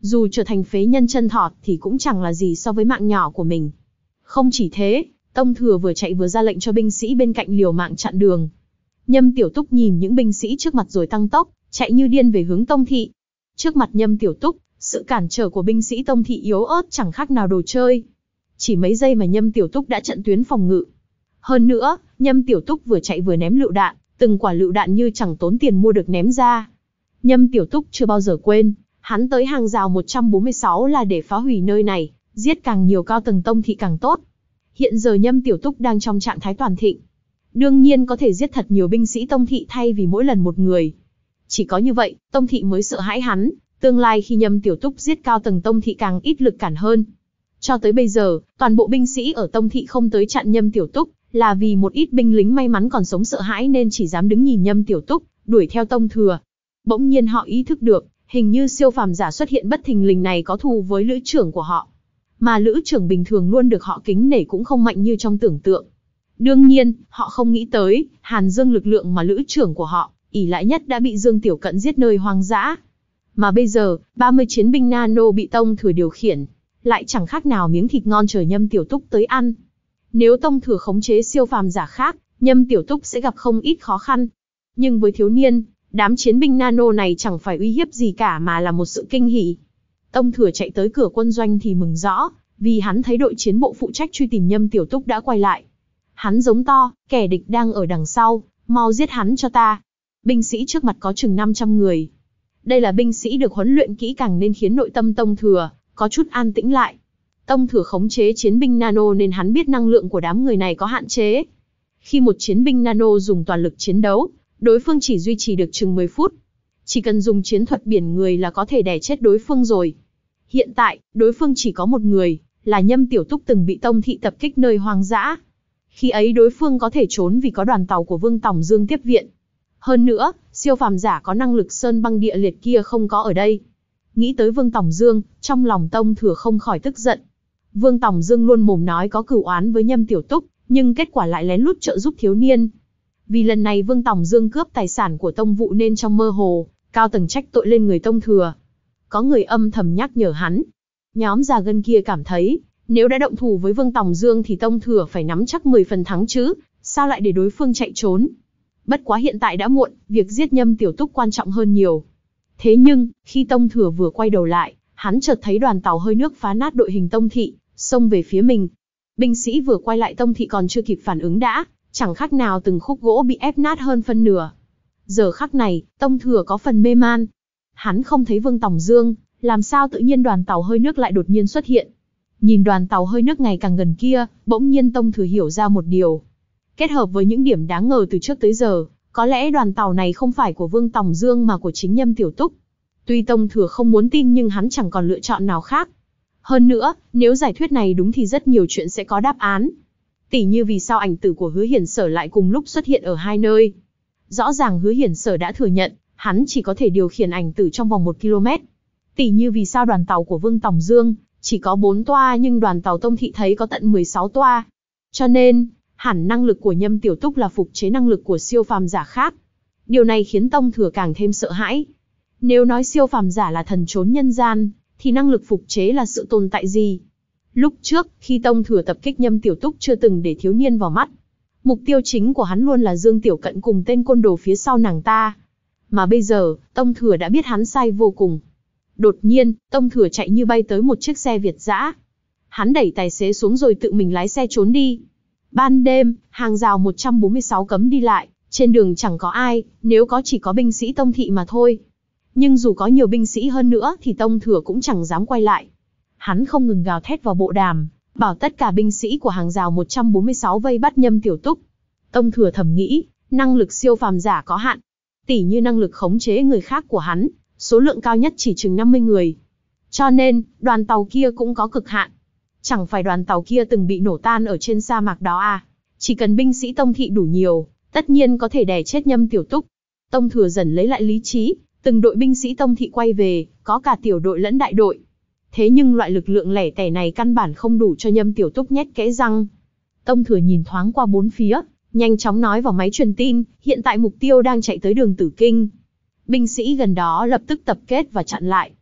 dù trở thành phế nhân chân thọt thì cũng chẳng là gì so với mạng nhỏ của mình. Không chỉ thế, Tông Thừa vừa chạy vừa ra lệnh cho binh sĩ bên cạnh liều mạng chặn đường. Nhâm Tiểu Túc nhìn những binh sĩ trước mặt rồi tăng tốc, chạy như điên về hướng Tông thị. Trước mặt Nhâm Tiểu Túc, sự cản trở của binh sĩ Tông thị yếu ớt chẳng khác nào đồ chơi. Chỉ mấy giây mà Nhâm Tiểu Túc đã trận tuyến phòng ngự. Hơn nữa, Nhâm Tiểu Túc vừa chạy vừa ném lựu đạn, từng quả lựu đạn như chẳng tốn tiền mua được ném ra. Nhâm Tiểu Túc chưa bao giờ quên, hắn tới hàng rào một trăm bốn mươi sáu là để phá hủy nơi này, giết càng nhiều cao tầng Tông thị càng tốt. Hiện giờ Nhâm Tiểu Túc đang trong trạng thái toàn thịnh. Đương nhiên có thể giết thật nhiều binh sĩ Tông thị thay vì mỗi lần một người. Chỉ có như vậy, Tông thị mới sợ hãi hắn, tương lai khi Nhâm Tiểu Túc giết cao tầng Tông thị càng ít lực cản hơn. Cho tới bây giờ, toàn bộ binh sĩ ở Tông thị không tới chặn Nhâm Tiểu Túc, là vì một ít binh lính may mắn còn sống sợ hãi nên chỉ dám đứng nhìn Nhâm Tiểu Túc đuổi theo Tông Thừa. Bỗng nhiên họ ý thức được, hình như siêu phàm giả xuất hiện bất thình lình này có thù với lữ trưởng của họ. Mà lữ trưởng bình thường luôn được họ kính nể cũng không mạnh như trong tưởng tượng. Đương nhiên, họ không nghĩ tới, Hàn Dương lực lượng mà lữ trưởng của họ ỷ lại nhất đã bị Dương Tiểu Cận giết nơi hoang dã. Mà bây giờ, ba mươi chiến binh nano bị Tông Thừa điều khiển, lại chẳng khác nào miếng thịt ngon chờ Nhâm Tiểu Túc tới ăn. Nếu Tông Thừa khống chế siêu phàm giả khác, Nhâm Tiểu Túc sẽ gặp không ít khó khăn. Nhưng với thiếu niên, đám chiến binh nano này chẳng phải uy hiếp gì cả mà là một sự kinh hỉ. Tông Thừa chạy tới cửa quân doanh thì mừng rõ, vì hắn thấy đội chiến bộ phụ trách truy tìm Nhâm Tiểu Túc đã quay lại. Hắn giống to, kẻ địch đang ở đằng sau, mau giết hắn cho ta. Binh sĩ trước mặt có chừng năm trăm người. Đây là binh sĩ được huấn luyện kỹ càng nên khiến nội tâm Tông Thừa có chút an tĩnh lại. Tông Thừa khống chế chiến binh nano nên hắn biết năng lượng của đám người này có hạn chế. Khi một chiến binh nano dùng toàn lực chiến đấu, đối phương chỉ duy trì được chừng mười phút. Chỉ cần dùng chiến thuật biển người là có thể đè chết đối phương rồi. Hiện tại, đối phương chỉ có một người, là Nhâm Tiểu Túc từng bị Tông thị tập kích nơi hoang dã. Khi ấy đối phương có thể trốn vì có đoàn tàu của Vương Tòng Dương tiếp viện. Hơn nữa, siêu phàm giả có năng lực sơn băng địa liệt kia không có ở đây. Nghĩ tới Vương Tòng Dương, trong lòng Tông Thừa không khỏi tức giận. Vương Tòng Dương luôn mồm nói có cửu oán với Nhâm Tiểu Túc, nhưng kết quả lại lén lút trợ giúp thiếu niên. Vì lần này Vương Tòng Dương cướp tài sản của Tông vụ nên trong mơ hồ, cao tầng trách tội lên người Tông Thừa. Có người âm thầm nhắc nhở hắn. Nhóm già gân kia cảm thấy, nếu đã động thủ với Vương Tòng Dương thì Tông Thừa phải nắm chắc mười phần thắng chứ, sao lại để đối phương chạy trốn. Bất quá hiện tại đã muộn, việc giết Nhâm Tiểu Túc quan trọng hơn nhiều. Thế nhưng, khi Tông Thừa vừa quay đầu lại, hắn chợt thấy đoàn tàu hơi nước phá nát đội hình Tông thị, xông về phía mình. Binh sĩ vừa quay lại Tông thị còn chưa kịp phản ứng đã, chẳng khác nào từng khúc gỗ bị ép nát hơn phân nửa. Giờ khắc này, Tông Thừa có phần mê man. Hắn không thấy Vương Tòng Dương, làm sao tự nhiên đoàn tàu hơi nước lại đột nhiên xuất hiện. Nhìn đoàn tàu hơi nước ngày càng gần kia, bỗng nhiên Tông Thừa hiểu ra một điều. Kết hợp với những điểm đáng ngờ từ trước tới giờ, có lẽ đoàn tàu này không phải của Vương Tòng Dương mà của chính Nhâm Tiểu Túc. Tuy Tông Thừa không muốn tin nhưng hắn chẳng còn lựa chọn nào khác. Hơn nữa, nếu giải thuyết này đúng thì rất nhiều chuyện sẽ có đáp án. Tỉ như vì sao ảnh tử của Hứa Hiển Sở lại cùng lúc xuất hiện ở hai nơi. Rõ ràng Hứa Hiển Sở đã thừa nhận, hắn chỉ có thể điều khiển ảnh tử trong vòng một ki lô mét. Tỉ như vì sao đoàn tàu của Vương Tòng Dương chỉ có bốn toa nhưng đoàn tàu Tông thị thấy có tận mười sáu toa. Cho nên, hẳn năng lực của Nhâm Tiểu Túc là phục chế năng lực của siêu phàm giả khác. Điều này khiến Tông Thừa càng thêm sợ hãi. Nếu nói siêu phàm giả là thần trốn nhân gian, thì năng lực phục chế là sự tồn tại gì? Lúc trước, khi Tông Thừa tập kích Nhâm Tiểu Túc chưa từng để thiếu niên vào mắt. Mục tiêu chính của hắn luôn là Dương Tiểu Cận cùng tên côn đồ phía sau nàng ta. Mà bây giờ, Tông Thừa đã biết hắn sai vô cùng. Đột nhiên, Tông Thừa chạy như bay tới một chiếc xe Việt dã. Hắn đẩy tài xế xuống rồi tự mình lái xe trốn đi. Ban đêm, hàng rào một trăm bốn mươi sáu cấm đi lại, trên đường chẳng có ai, nếu có chỉ có binh sĩ Tông thị mà thôi. Nhưng dù có nhiều binh sĩ hơn nữa thì Tông Thừa cũng chẳng dám quay lại. Hắn không ngừng gào thét vào bộ đàm, bảo tất cả binh sĩ của hàng rào một trăm bốn mươi sáu vây bắt Nhâm Tiểu Túc. Tông Thừa thầm nghĩ, năng lực siêu phàm giả có hạn. Tỉ như năng lực khống chế người khác của hắn, số lượng cao nhất chỉ chừng năm mươi người. Cho nên, đoàn tàu kia cũng có cực hạn. Chẳng phải đoàn tàu kia từng bị nổ tan ở trên sa mạc đó à? Chỉ cần binh sĩ Tông thị đủ nhiều, tất nhiên có thể đè chết Nhâm Tiểu Túc. Tông Thừa dần lấy lại lý trí, từng đội binh sĩ Tông thị quay về, có cả tiểu đội lẫn đại đội. Thế nhưng loại lực lượng lẻ tẻ này căn bản không đủ cho Nhâm Tiểu Túc nhét kẽ răng. Tông Thừa nhìn thoáng qua bốn phía, nhanh chóng nói vào máy truyền tin, hiện tại mục tiêu đang chạy tới đường Tử Kinh. Binh sĩ gần đó lập tức tập kết và chặn lại.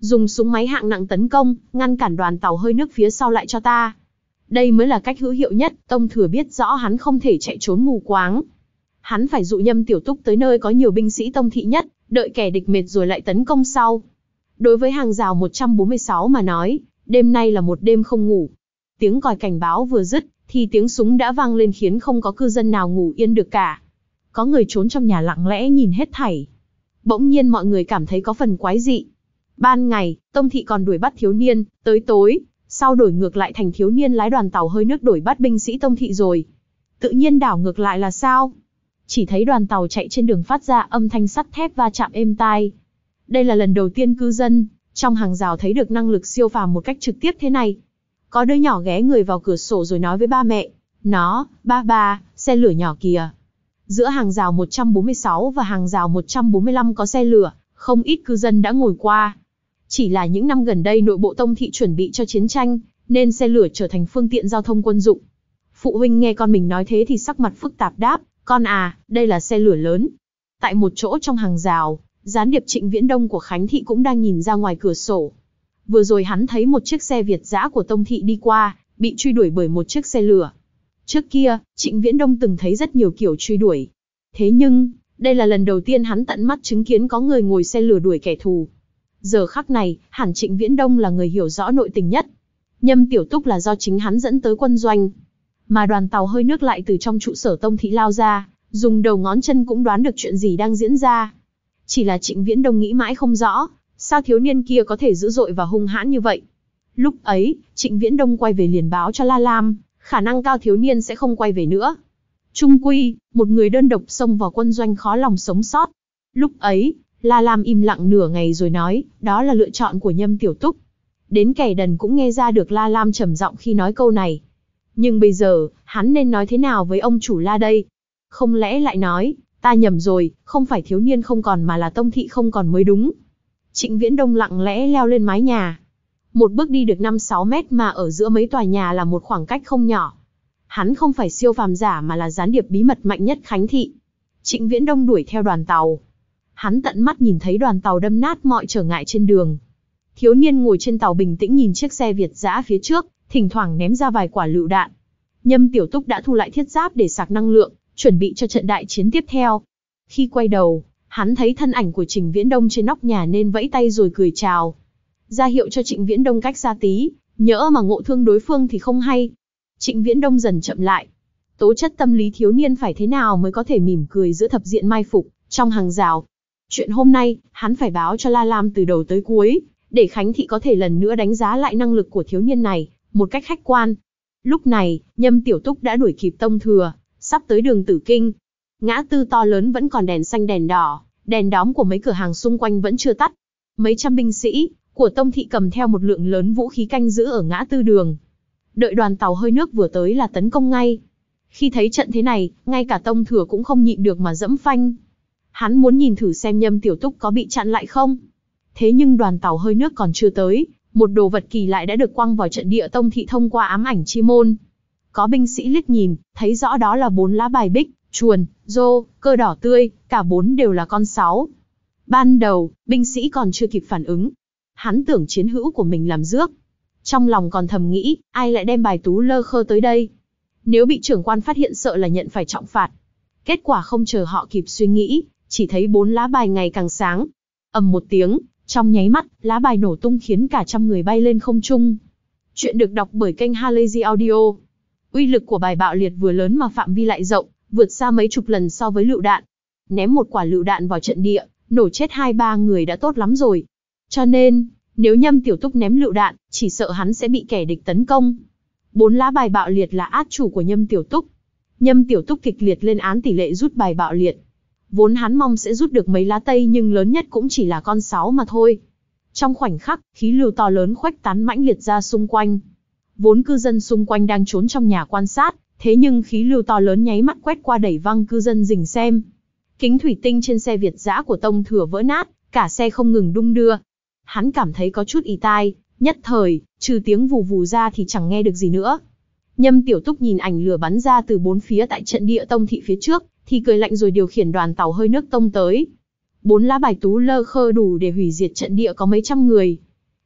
dùng súng máy hạng nặng tấn công, ngăn cản đoàn tàu hơi nước phía sau lại cho ta. Đây mới là cách hữu hiệu nhất. Tông Thừa biết rõ hắn không thể chạy trốn mù quáng. Hắn phải dụ Nhâm Tiểu Túc tới nơi có nhiều binh sĩ Tông thị nhất, đợi kẻ địch mệt rồi lại tấn công sau. Đối với hàng rào một trăm bốn mươi sáu mà nói, đêm nay là một đêm không ngủ. Tiếng còi cảnh báo vừa dứt, thì tiếng súng đã vang lên khiến không có cư dân nào ngủ yên được cả. Có người trốn trong nhà lặng lẽ nhìn hết thảy. Bỗng nhiên mọi người cảm thấy có phần quái dị. Ban ngày, Tông thị còn đuổi bắt thiếu niên, tới tối, sau đổi ngược lại thành thiếu niên lái đoàn tàu hơi nước đuổi bắt binh sĩ Tông thị rồi. Tự nhiên đảo ngược lại là sao? Chỉ thấy đoàn tàu chạy trên đường phát ra âm thanh sắt thép va chạm êm tai. Đây là lần đầu tiên cư dân trong hàng rào thấy được năng lực siêu phàm một cách trực tiếp thế này. Có đứa nhỏ ghé người vào cửa sổ rồi nói với ba mẹ, nó, ba ba, xe lửa nhỏ kìa. Giữa hàng rào một trăm bốn mươi sáu và hàng rào một trăm bốn mươi lăm có xe lửa, không ít cư dân đã ngồi qua. Chỉ là những năm gần đây nội bộ Tông thị chuẩn bị cho chiến tranh, nên xe lửa trở thành phương tiện giao thông quân dụng. Phụ huynh nghe con mình nói thế thì sắc mặt phức tạp đáp, con à, đây là xe lửa lớn. Tại một chỗ trong hàng rào, gián điệp Trịnh Viễn Đông của Khánh thị cũng đang nhìn ra ngoài cửa sổ. Vừa rồi hắn thấy một chiếc xe Việt dã của Tông thị đi qua, bị truy đuổi bởi một chiếc xe lửa. Trước kia, Trịnh Viễn Đông từng thấy rất nhiều kiểu truy đuổi. Thế nhưng, đây là lần đầu tiên hắn tận mắt chứng kiến có người ngồi xe lửa đuổi kẻ thù. Giờ khắc này, hẳn Trịnh Viễn Đông là người hiểu rõ nội tình nhất. Nhâm Tiểu Túc là do chính hắn dẫn tới quân doanh. Mà đoàn tàu hơi nước lại từ trong trụ sở Tông thị lao ra, dùng đầu ngón chân cũng đoán được chuyện gì đang diễn ra. Chỉ là Trịnh Viễn Đông nghĩ mãi không rõ, sao thiếu niên kia có thể dữ dội và hung hãn như vậy. Lúc ấy, Trịnh Viễn Đông quay về liền báo cho La Lam, khả năng cao thiếu niên sẽ không quay về nữa. Trung quy, một người đơn độc xông vào quân doanh khó lòng sống sót. Lúc ấy, La Lam im lặng nửa ngày rồi nói, đó là lựa chọn của Nhâm Tiểu Túc. Đến kẻ đần cũng nghe ra được La Lam trầm giọng khi nói câu này. Nhưng bây giờ, hắn nên nói thế nào với ông chủ La đây? Không lẽ lại nói, ta nhầm rồi, không phải thiếu niên không còn mà là Tông thị không còn mới đúng. Trịnh Viễn Đông lặng lẽ leo lên mái nhà. Một bước đi được năm sáu mét mà ở giữa mấy tòa nhà là một khoảng cách không nhỏ. Hắn không phải siêu phàm giả mà là gián điệp bí mật mạnh nhất Khánh thị. Trịnh Viễn Đông đuổi theo đoàn tàu. Hắn tận mắt nhìn thấy đoàn tàu đâm nát mọi trở ngại trên đường. Thiếu niên ngồi trên tàu bình tĩnh nhìn chiếc xe Việt dã phía trước, thỉnh thoảng ném ra vài quả lựu đạn. Nhâm Tiểu Túc đã thu lại thiết giáp để sạc năng lượng, chuẩn bị cho trận đại chiến tiếp theo. Khi quay đầu, hắn thấy thân ảnh của Trịnh Viễn Đông trên nóc nhà nên vẫy tay rồi cười chào. Ra hiệu cho Trịnh Viễn Đông cách xa tí, nhỡ mà ngộ thương đối phương thì không hay. Trịnh Viễn Đông dần chậm lại. Tố chất tâm lý thiếu niên phải thế nào mới có thể mỉm cười giữa thập diện mai phục, trong hàng rào. Chuyện hôm nay, hắn phải báo cho La Lam từ đầu tới cuối, để Khánh thị có thể lần nữa đánh giá lại năng lực của thiếu niên này, một cách khách quan. Lúc này, Nhâm Tiểu Túc đã đuổi kịp Tông Thừa, sắp tới đường Tử Kinh. Ngã tư to lớn vẫn còn đèn xanh đèn đỏ, đèn đóm của mấy cửa hàng xung quanh vẫn chưa tắt. Mấy trăm binh sĩ của Tông thị cầm theo một lượng lớn vũ khí canh giữ ở ngã tư đường. Đợi đoàn tàu hơi nước vừa tới là tấn công ngay. Khi thấy trận thế này, ngay cả Tông Thừa cũng không nhịn được mà dẫm phanh. Hắn muốn nhìn thử xem Nhâm Tiểu Túc có bị chặn lại không. Thế nhưng đoàn tàu hơi nước còn chưa tới, một đồ vật kỳ lại đã được quăng vào trận địa Tông thị thông qua ám ảnh chi môn. Có binh sĩ liếc nhìn, thấy rõ đó là bốn lá bài bích, chuồn, rô, cơ đỏ tươi, cả bốn đều là con sáu. Ban đầu, binh sĩ còn chưa kịp phản ứng. Hắn tưởng chiến hữu của mình làm rước. Trong lòng còn thầm nghĩ, ai lại đem bài tú lơ khơ tới đây? Nếu bị trưởng quan phát hiện sợ là nhận phải trọng phạt. Kết quả không chờ họ kịp suy nghĩ, chỉ thấy bốn lá bài ngày càng sáng. Ầm một tiếng, trong nháy mắt, lá bài nổ tung khiến cả trăm người bay lên không trung. Chuyện được đọc bởi kênh Halazy Audio. Uy lực của bài bạo liệt vừa lớn mà phạm vi lại rộng, vượt xa mấy chục lần so với lựu đạn. Ném một quả lựu đạn vào trận địa, nổ chết hai ba người đã tốt lắm rồi. Cho nên, nếu Nhâm Tiểu Túc ném lựu đạn, chỉ sợ hắn sẽ bị kẻ địch tấn công. Bốn lá bài bạo liệt là át chủ của Nhâm Tiểu Túc. Nhâm Tiểu Túc kịch liệt lên án tỷ lệ rút bài bạo liệt. Vốn hắn mong sẽ rút được mấy lá tây nhưng lớn nhất cũng chỉ là con sáu mà thôi. Trong khoảnh khắc, khí lưu to lớn khuếch tán mãnh liệt ra xung quanh. Vốn cư dân xung quanh đang trốn trong nhà quan sát, thế nhưng khí lưu to lớn nháy mắt quét qua đẩy văng cư dân rình xem. Kính thủy tinh trên xe Việt dã của Tông Thừa vỡ nát, cả xe không ngừng đung đưa. Hắn cảm thấy có chút ì tai, nhất thời, trừ tiếng vù vù ra thì chẳng nghe được gì nữa. Nhâm Tiểu Túc nhìn ảnh lửa bắn ra từ bốn phía tại trận địa Tông thị phía trước, thì cười lạnh rồi điều khiển đoàn tàu hơi nước tông tới. Bốn lá bài tú lơ khơ đủ để hủy diệt trận địa có mấy trăm người.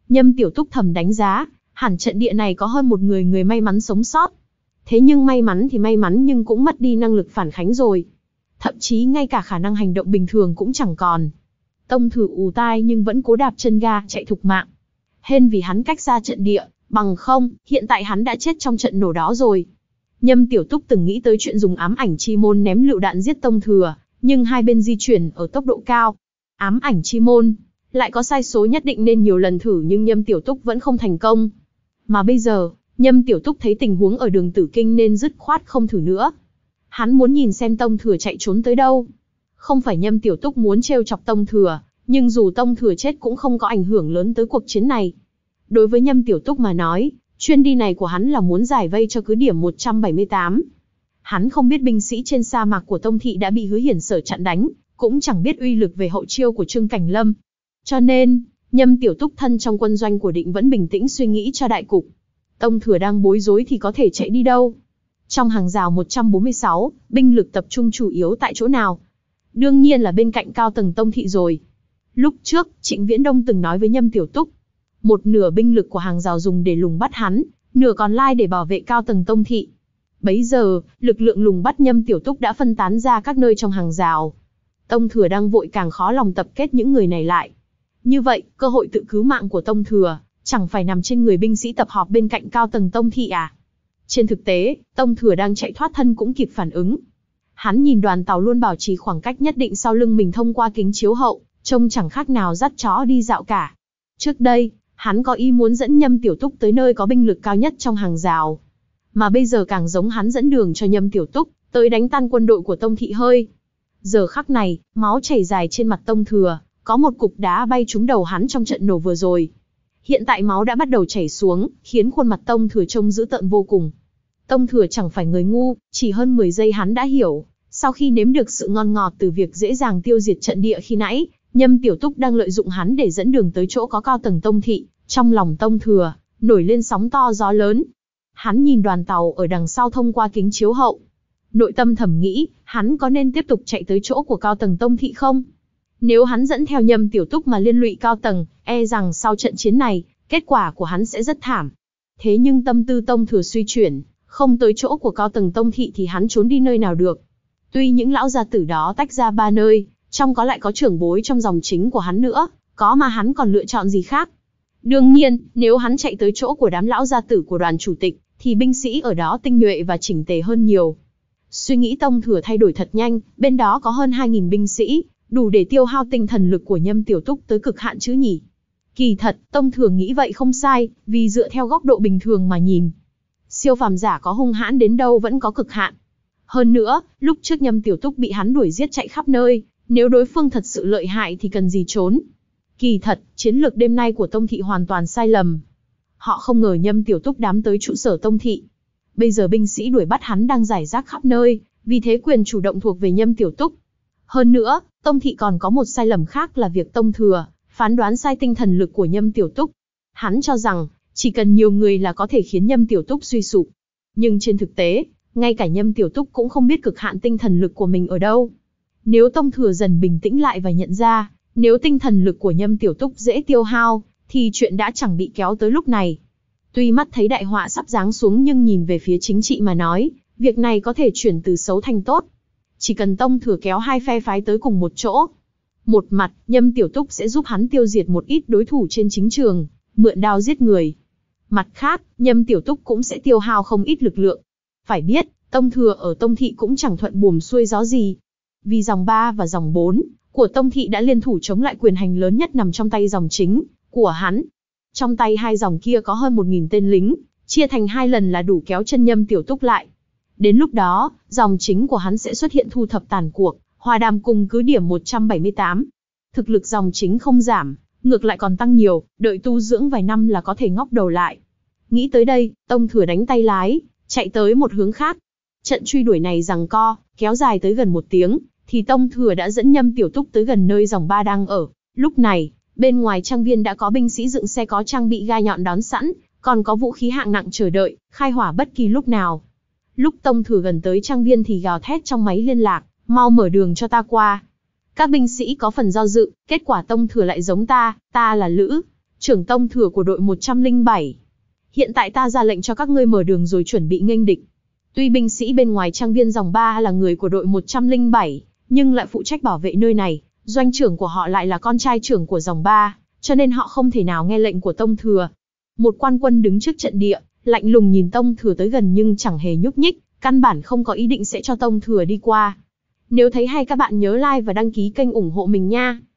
Nhâm Tiểu Túc thầm đánh giá, hẳn trận địa này có hơn một người người may mắn sống sót. Thế nhưng may mắn thì may mắn nhưng cũng mất đi năng lực phản kháng rồi. Thậm chí ngay cả khả năng hành động bình thường cũng chẳng còn. Tông Thừa ù tai nhưng vẫn cố đạp chân ga chạy thục mạng. Hên vì hắn cách xa trận địa, bằng không, hiện tại hắn đã chết trong trận nổ đó rồi. Nhâm Tiểu Túc từng nghĩ tới chuyện dùng ám ảnh chi môn ném lựu đạn giết Tông Thừa, nhưng hai bên di chuyển ở tốc độ cao. Ám ảnh chi môn lại có sai số nhất định nên nhiều lần thử nhưng Nhâm Tiểu Túc vẫn không thành công. Mà bây giờ, Nhâm Tiểu Túc thấy tình huống ở đường Tử Kinh nên dứt khoát không thử nữa. Hắn muốn nhìn xem Tông Thừa chạy trốn tới đâu. Không phải Nhâm Tiểu Túc muốn trêu chọc Tông Thừa, nhưng dù Tông Thừa chết cũng không có ảnh hưởng lớn tới cuộc chiến này. Đối với Nhâm Tiểu Túc mà nói, chuyến đi này của hắn là muốn giải vây cho cứ điểm một trăm bảy mươi tám. Hắn không biết binh sĩ trên sa mạc của Tông Thị đã bị Hứa Hiển Sở chặn đánh, cũng chẳng biết uy lực về hậu chiêu của Trương Cảnh Lâm. Cho nên, Nhâm Tiểu Túc thân trong quân doanh của Định vẫn bình tĩnh suy nghĩ cho đại cục. Tông Thừa đang bối rối thì có thể chạy đi đâu? Trong hàng rào một trăm bốn mươi sáu, binh lực tập trung chủ yếu tại chỗ nào? Đương nhiên là bên cạnh cao tầng Tông Thị rồi. Lúc trước, Trịnh Viễn Đông từng nói với Nhâm Tiểu Túc, một nửa binh lực của hàng rào dùng để lùng bắt hắn, nửa còn lại để bảo vệ cao tầng Tông Thị. Bấy giờ, lực lượng lùng bắt Nhâm Tiểu Túc đã phân tán ra các nơi trong hàng rào. Tông Thừa đang vội càng khó lòng tập kết những người này lại. Như vậy, cơ hội tự cứu mạng của Tông Thừa chẳng phải nằm trên người binh sĩ tập họp bên cạnh cao tầng Tông Thị à? Trên thực tế, Tông Thừa đang chạy thoát thân cũng kịp phản ứng. Hắn nhìn đoàn tàu luôn bảo trì khoảng cách nhất định sau lưng mình thông qua kính chiếu hậu, trông chẳng khác nào dắt chó đi dạo cả. Trước đây, hắn có ý muốn dẫn Nhâm Tiểu Túc tới nơi có binh lực cao nhất trong hàng rào. Mà bây giờ càng giống hắn dẫn đường cho Nhâm Tiểu Túc tới đánh tan quân đội của Tông Thị hơi. Giờ khắc này, máu chảy dài trên mặt Tông Thừa, có một cục đá bay trúng đầu hắn trong trận nổ vừa rồi. Hiện tại máu đã bắt đầu chảy xuống, khiến khuôn mặt Tông Thừa trông dữ tợn vô cùng. Tông Thừa chẳng phải người ngu, chỉ hơn mười giây hắn đã hiểu. Sau khi nếm được sự ngon ngọt từ việc dễ dàng tiêu diệt trận địa khi nãy, Nhâm Tiểu Túc đang lợi dụng hắn để dẫn đường tới chỗ có cao tầng Tông Thị. Trong lòng Tông Thừa nổi lên sóng to gió lớn. Hắn nhìn đoàn tàu ở đằng sau thông qua kính chiếu hậu. Nội tâm thầm nghĩ, hắn có nên tiếp tục chạy tới chỗ của cao tầng Tông Thị không? Nếu hắn dẫn theo Nhâm Tiểu Túc mà liên lụy cao tầng, e rằng sau trận chiến này, kết quả của hắn sẽ rất thảm. Thế nhưng tâm tư Tông Thừa suy chuyển, không tới chỗ của cao tầng Tông Thị thì hắn trốn đi nơi nào được. Tuy những lão gia tử đó tách ra ba nơi, trong có lại có trưởng bối trong dòng chính của hắn nữa, có mà hắn còn lựa chọn gì khác. Đương nhiên, nếu hắn chạy tới chỗ của đám lão gia tử của đoàn chủ tịch, thì binh sĩ ở đó tinh nhuệ và chỉnh tề hơn nhiều. Suy nghĩ Tông Thừa thay đổi thật nhanh, bên đó có hơn hai nghìn binh sĩ, đủ để tiêu hao tinh thần lực của Nhâm Tiểu Túc tới cực hạn chứ nhỉ. Kỳ thật, Tông Thừa nghĩ vậy không sai, vì dựa theo góc độ bình thường mà nhìn, siêu phàm giả có hung hãn đến đâu vẫn có cực hạn. Hơn nữa, lúc trước Nhâm Tiểu Túc bị hắn đuổi giết chạy khắp nơi, nếu đối phương thật sự lợi hại thì cần gì trốn. Kỳ thật, chiến lược đêm nay của Tông Thị hoàn toàn sai lầm. Họ không ngờ Nhâm Tiểu Túc đám tới trụ sở Tông Thị. Bây giờ binh sĩ đuổi bắt hắn đang rải rác khắp nơi, vì thế quyền chủ động thuộc về Nhâm Tiểu Túc. Hơn nữa, Tông Thị còn có một sai lầm khác là việc Tông Thừa phán đoán sai tinh thần lực của Nhâm Tiểu Túc. Hắn cho rằng, chỉ cần nhiều người là có thể khiến Nhâm Tiểu Túc suy sụp. Nhưng trên thực tế, ngay cả Nhâm Tiểu Túc cũng không biết cực hạn tinh thần lực của mình ở đâu. Nếu Tông Thừa dần bình tĩnh lại và nhận ra, nếu tinh thần lực của Nhâm Tiểu Túc dễ tiêu hao, thì chuyện đã chẳng bị kéo tới lúc này. Tuy mắt thấy đại họa sắp giáng xuống nhưng nhìn về phía chính trị mà nói, việc này có thể chuyển từ xấu thành tốt. Chỉ cần Tông Thừa kéo hai phe phái tới cùng một chỗ. Một mặt, Nhâm Tiểu Túc sẽ giúp hắn tiêu diệt một ít đối thủ trên chính trường, mượn đao giết người. Mặt khác, Nhâm Tiểu Túc cũng sẽ tiêu hao không ít lực lượng. Phải biết, Tông Thừa ở Tông Thị cũng chẳng thuận buồm xuôi gió gì. Vì dòng ba và dòng bốn của Tông Thị đã liên thủ chống lại quyền hành lớn nhất nằm trong tay dòng chính của hắn. Trong tay hai dòng kia có hơn một nghìn tên lính, chia thành hai lần là đủ kéo chân Nhâm Tiểu Túc lại. Đến lúc đó, dòng chính của hắn sẽ xuất hiện thu thập tàn cuộc, hòa đàm cùng cứ điểm một trăm bảy mươi tám. Thực lực dòng chính không giảm, ngược lại còn tăng nhiều, đợi tu dưỡng vài năm là có thể ngóc đầu lại. Nghĩ tới đây, Tông Thừa đánh tay lái, chạy tới một hướng khác. Trận truy đuổi này giằng co, kéo dài tới gần một tiếng, thì Tông Thừa đã dẫn Nhâm Tiểu Túc tới gần nơi dòng ba đang ở. Lúc này, bên ngoài trang viên đã có binh sĩ dựng xe có trang bị gai nhọn đón sẵn, còn có vũ khí hạng nặng chờ đợi, khai hỏa bất kỳ lúc nào. Lúc Tông Thừa gần tới trang viên thì gào thét trong máy liên lạc, mau mở đường cho ta qua. Các binh sĩ có phần do dự, kết quả Tông Thừa lại giống ta, ta là Lữ. trưởng tông thừa của đội một trăm linh bảy. Hiện tại ta ra lệnh cho các ngươi mở đường rồi chuẩn bị nghênh địch. Tuy binh sĩ bên ngoài trang viên dòng ba là người của đội một trăm linh bảy, nhưng lại phụ trách bảo vệ nơi này, doanh trưởng của họ lại là con trai trưởng của dòng ba, cho nên họ không thể nào nghe lệnh của tông thừa. Một quan quân đứng trước trận địa, lạnh lùng nhìn tông thừa tới gần nhưng chẳng hề nhúc nhích, căn bản không có ý định sẽ cho tông thừa đi qua. Nếu thấy hay các bạn nhớ like và đăng ký kênh ủng hộ mình nha.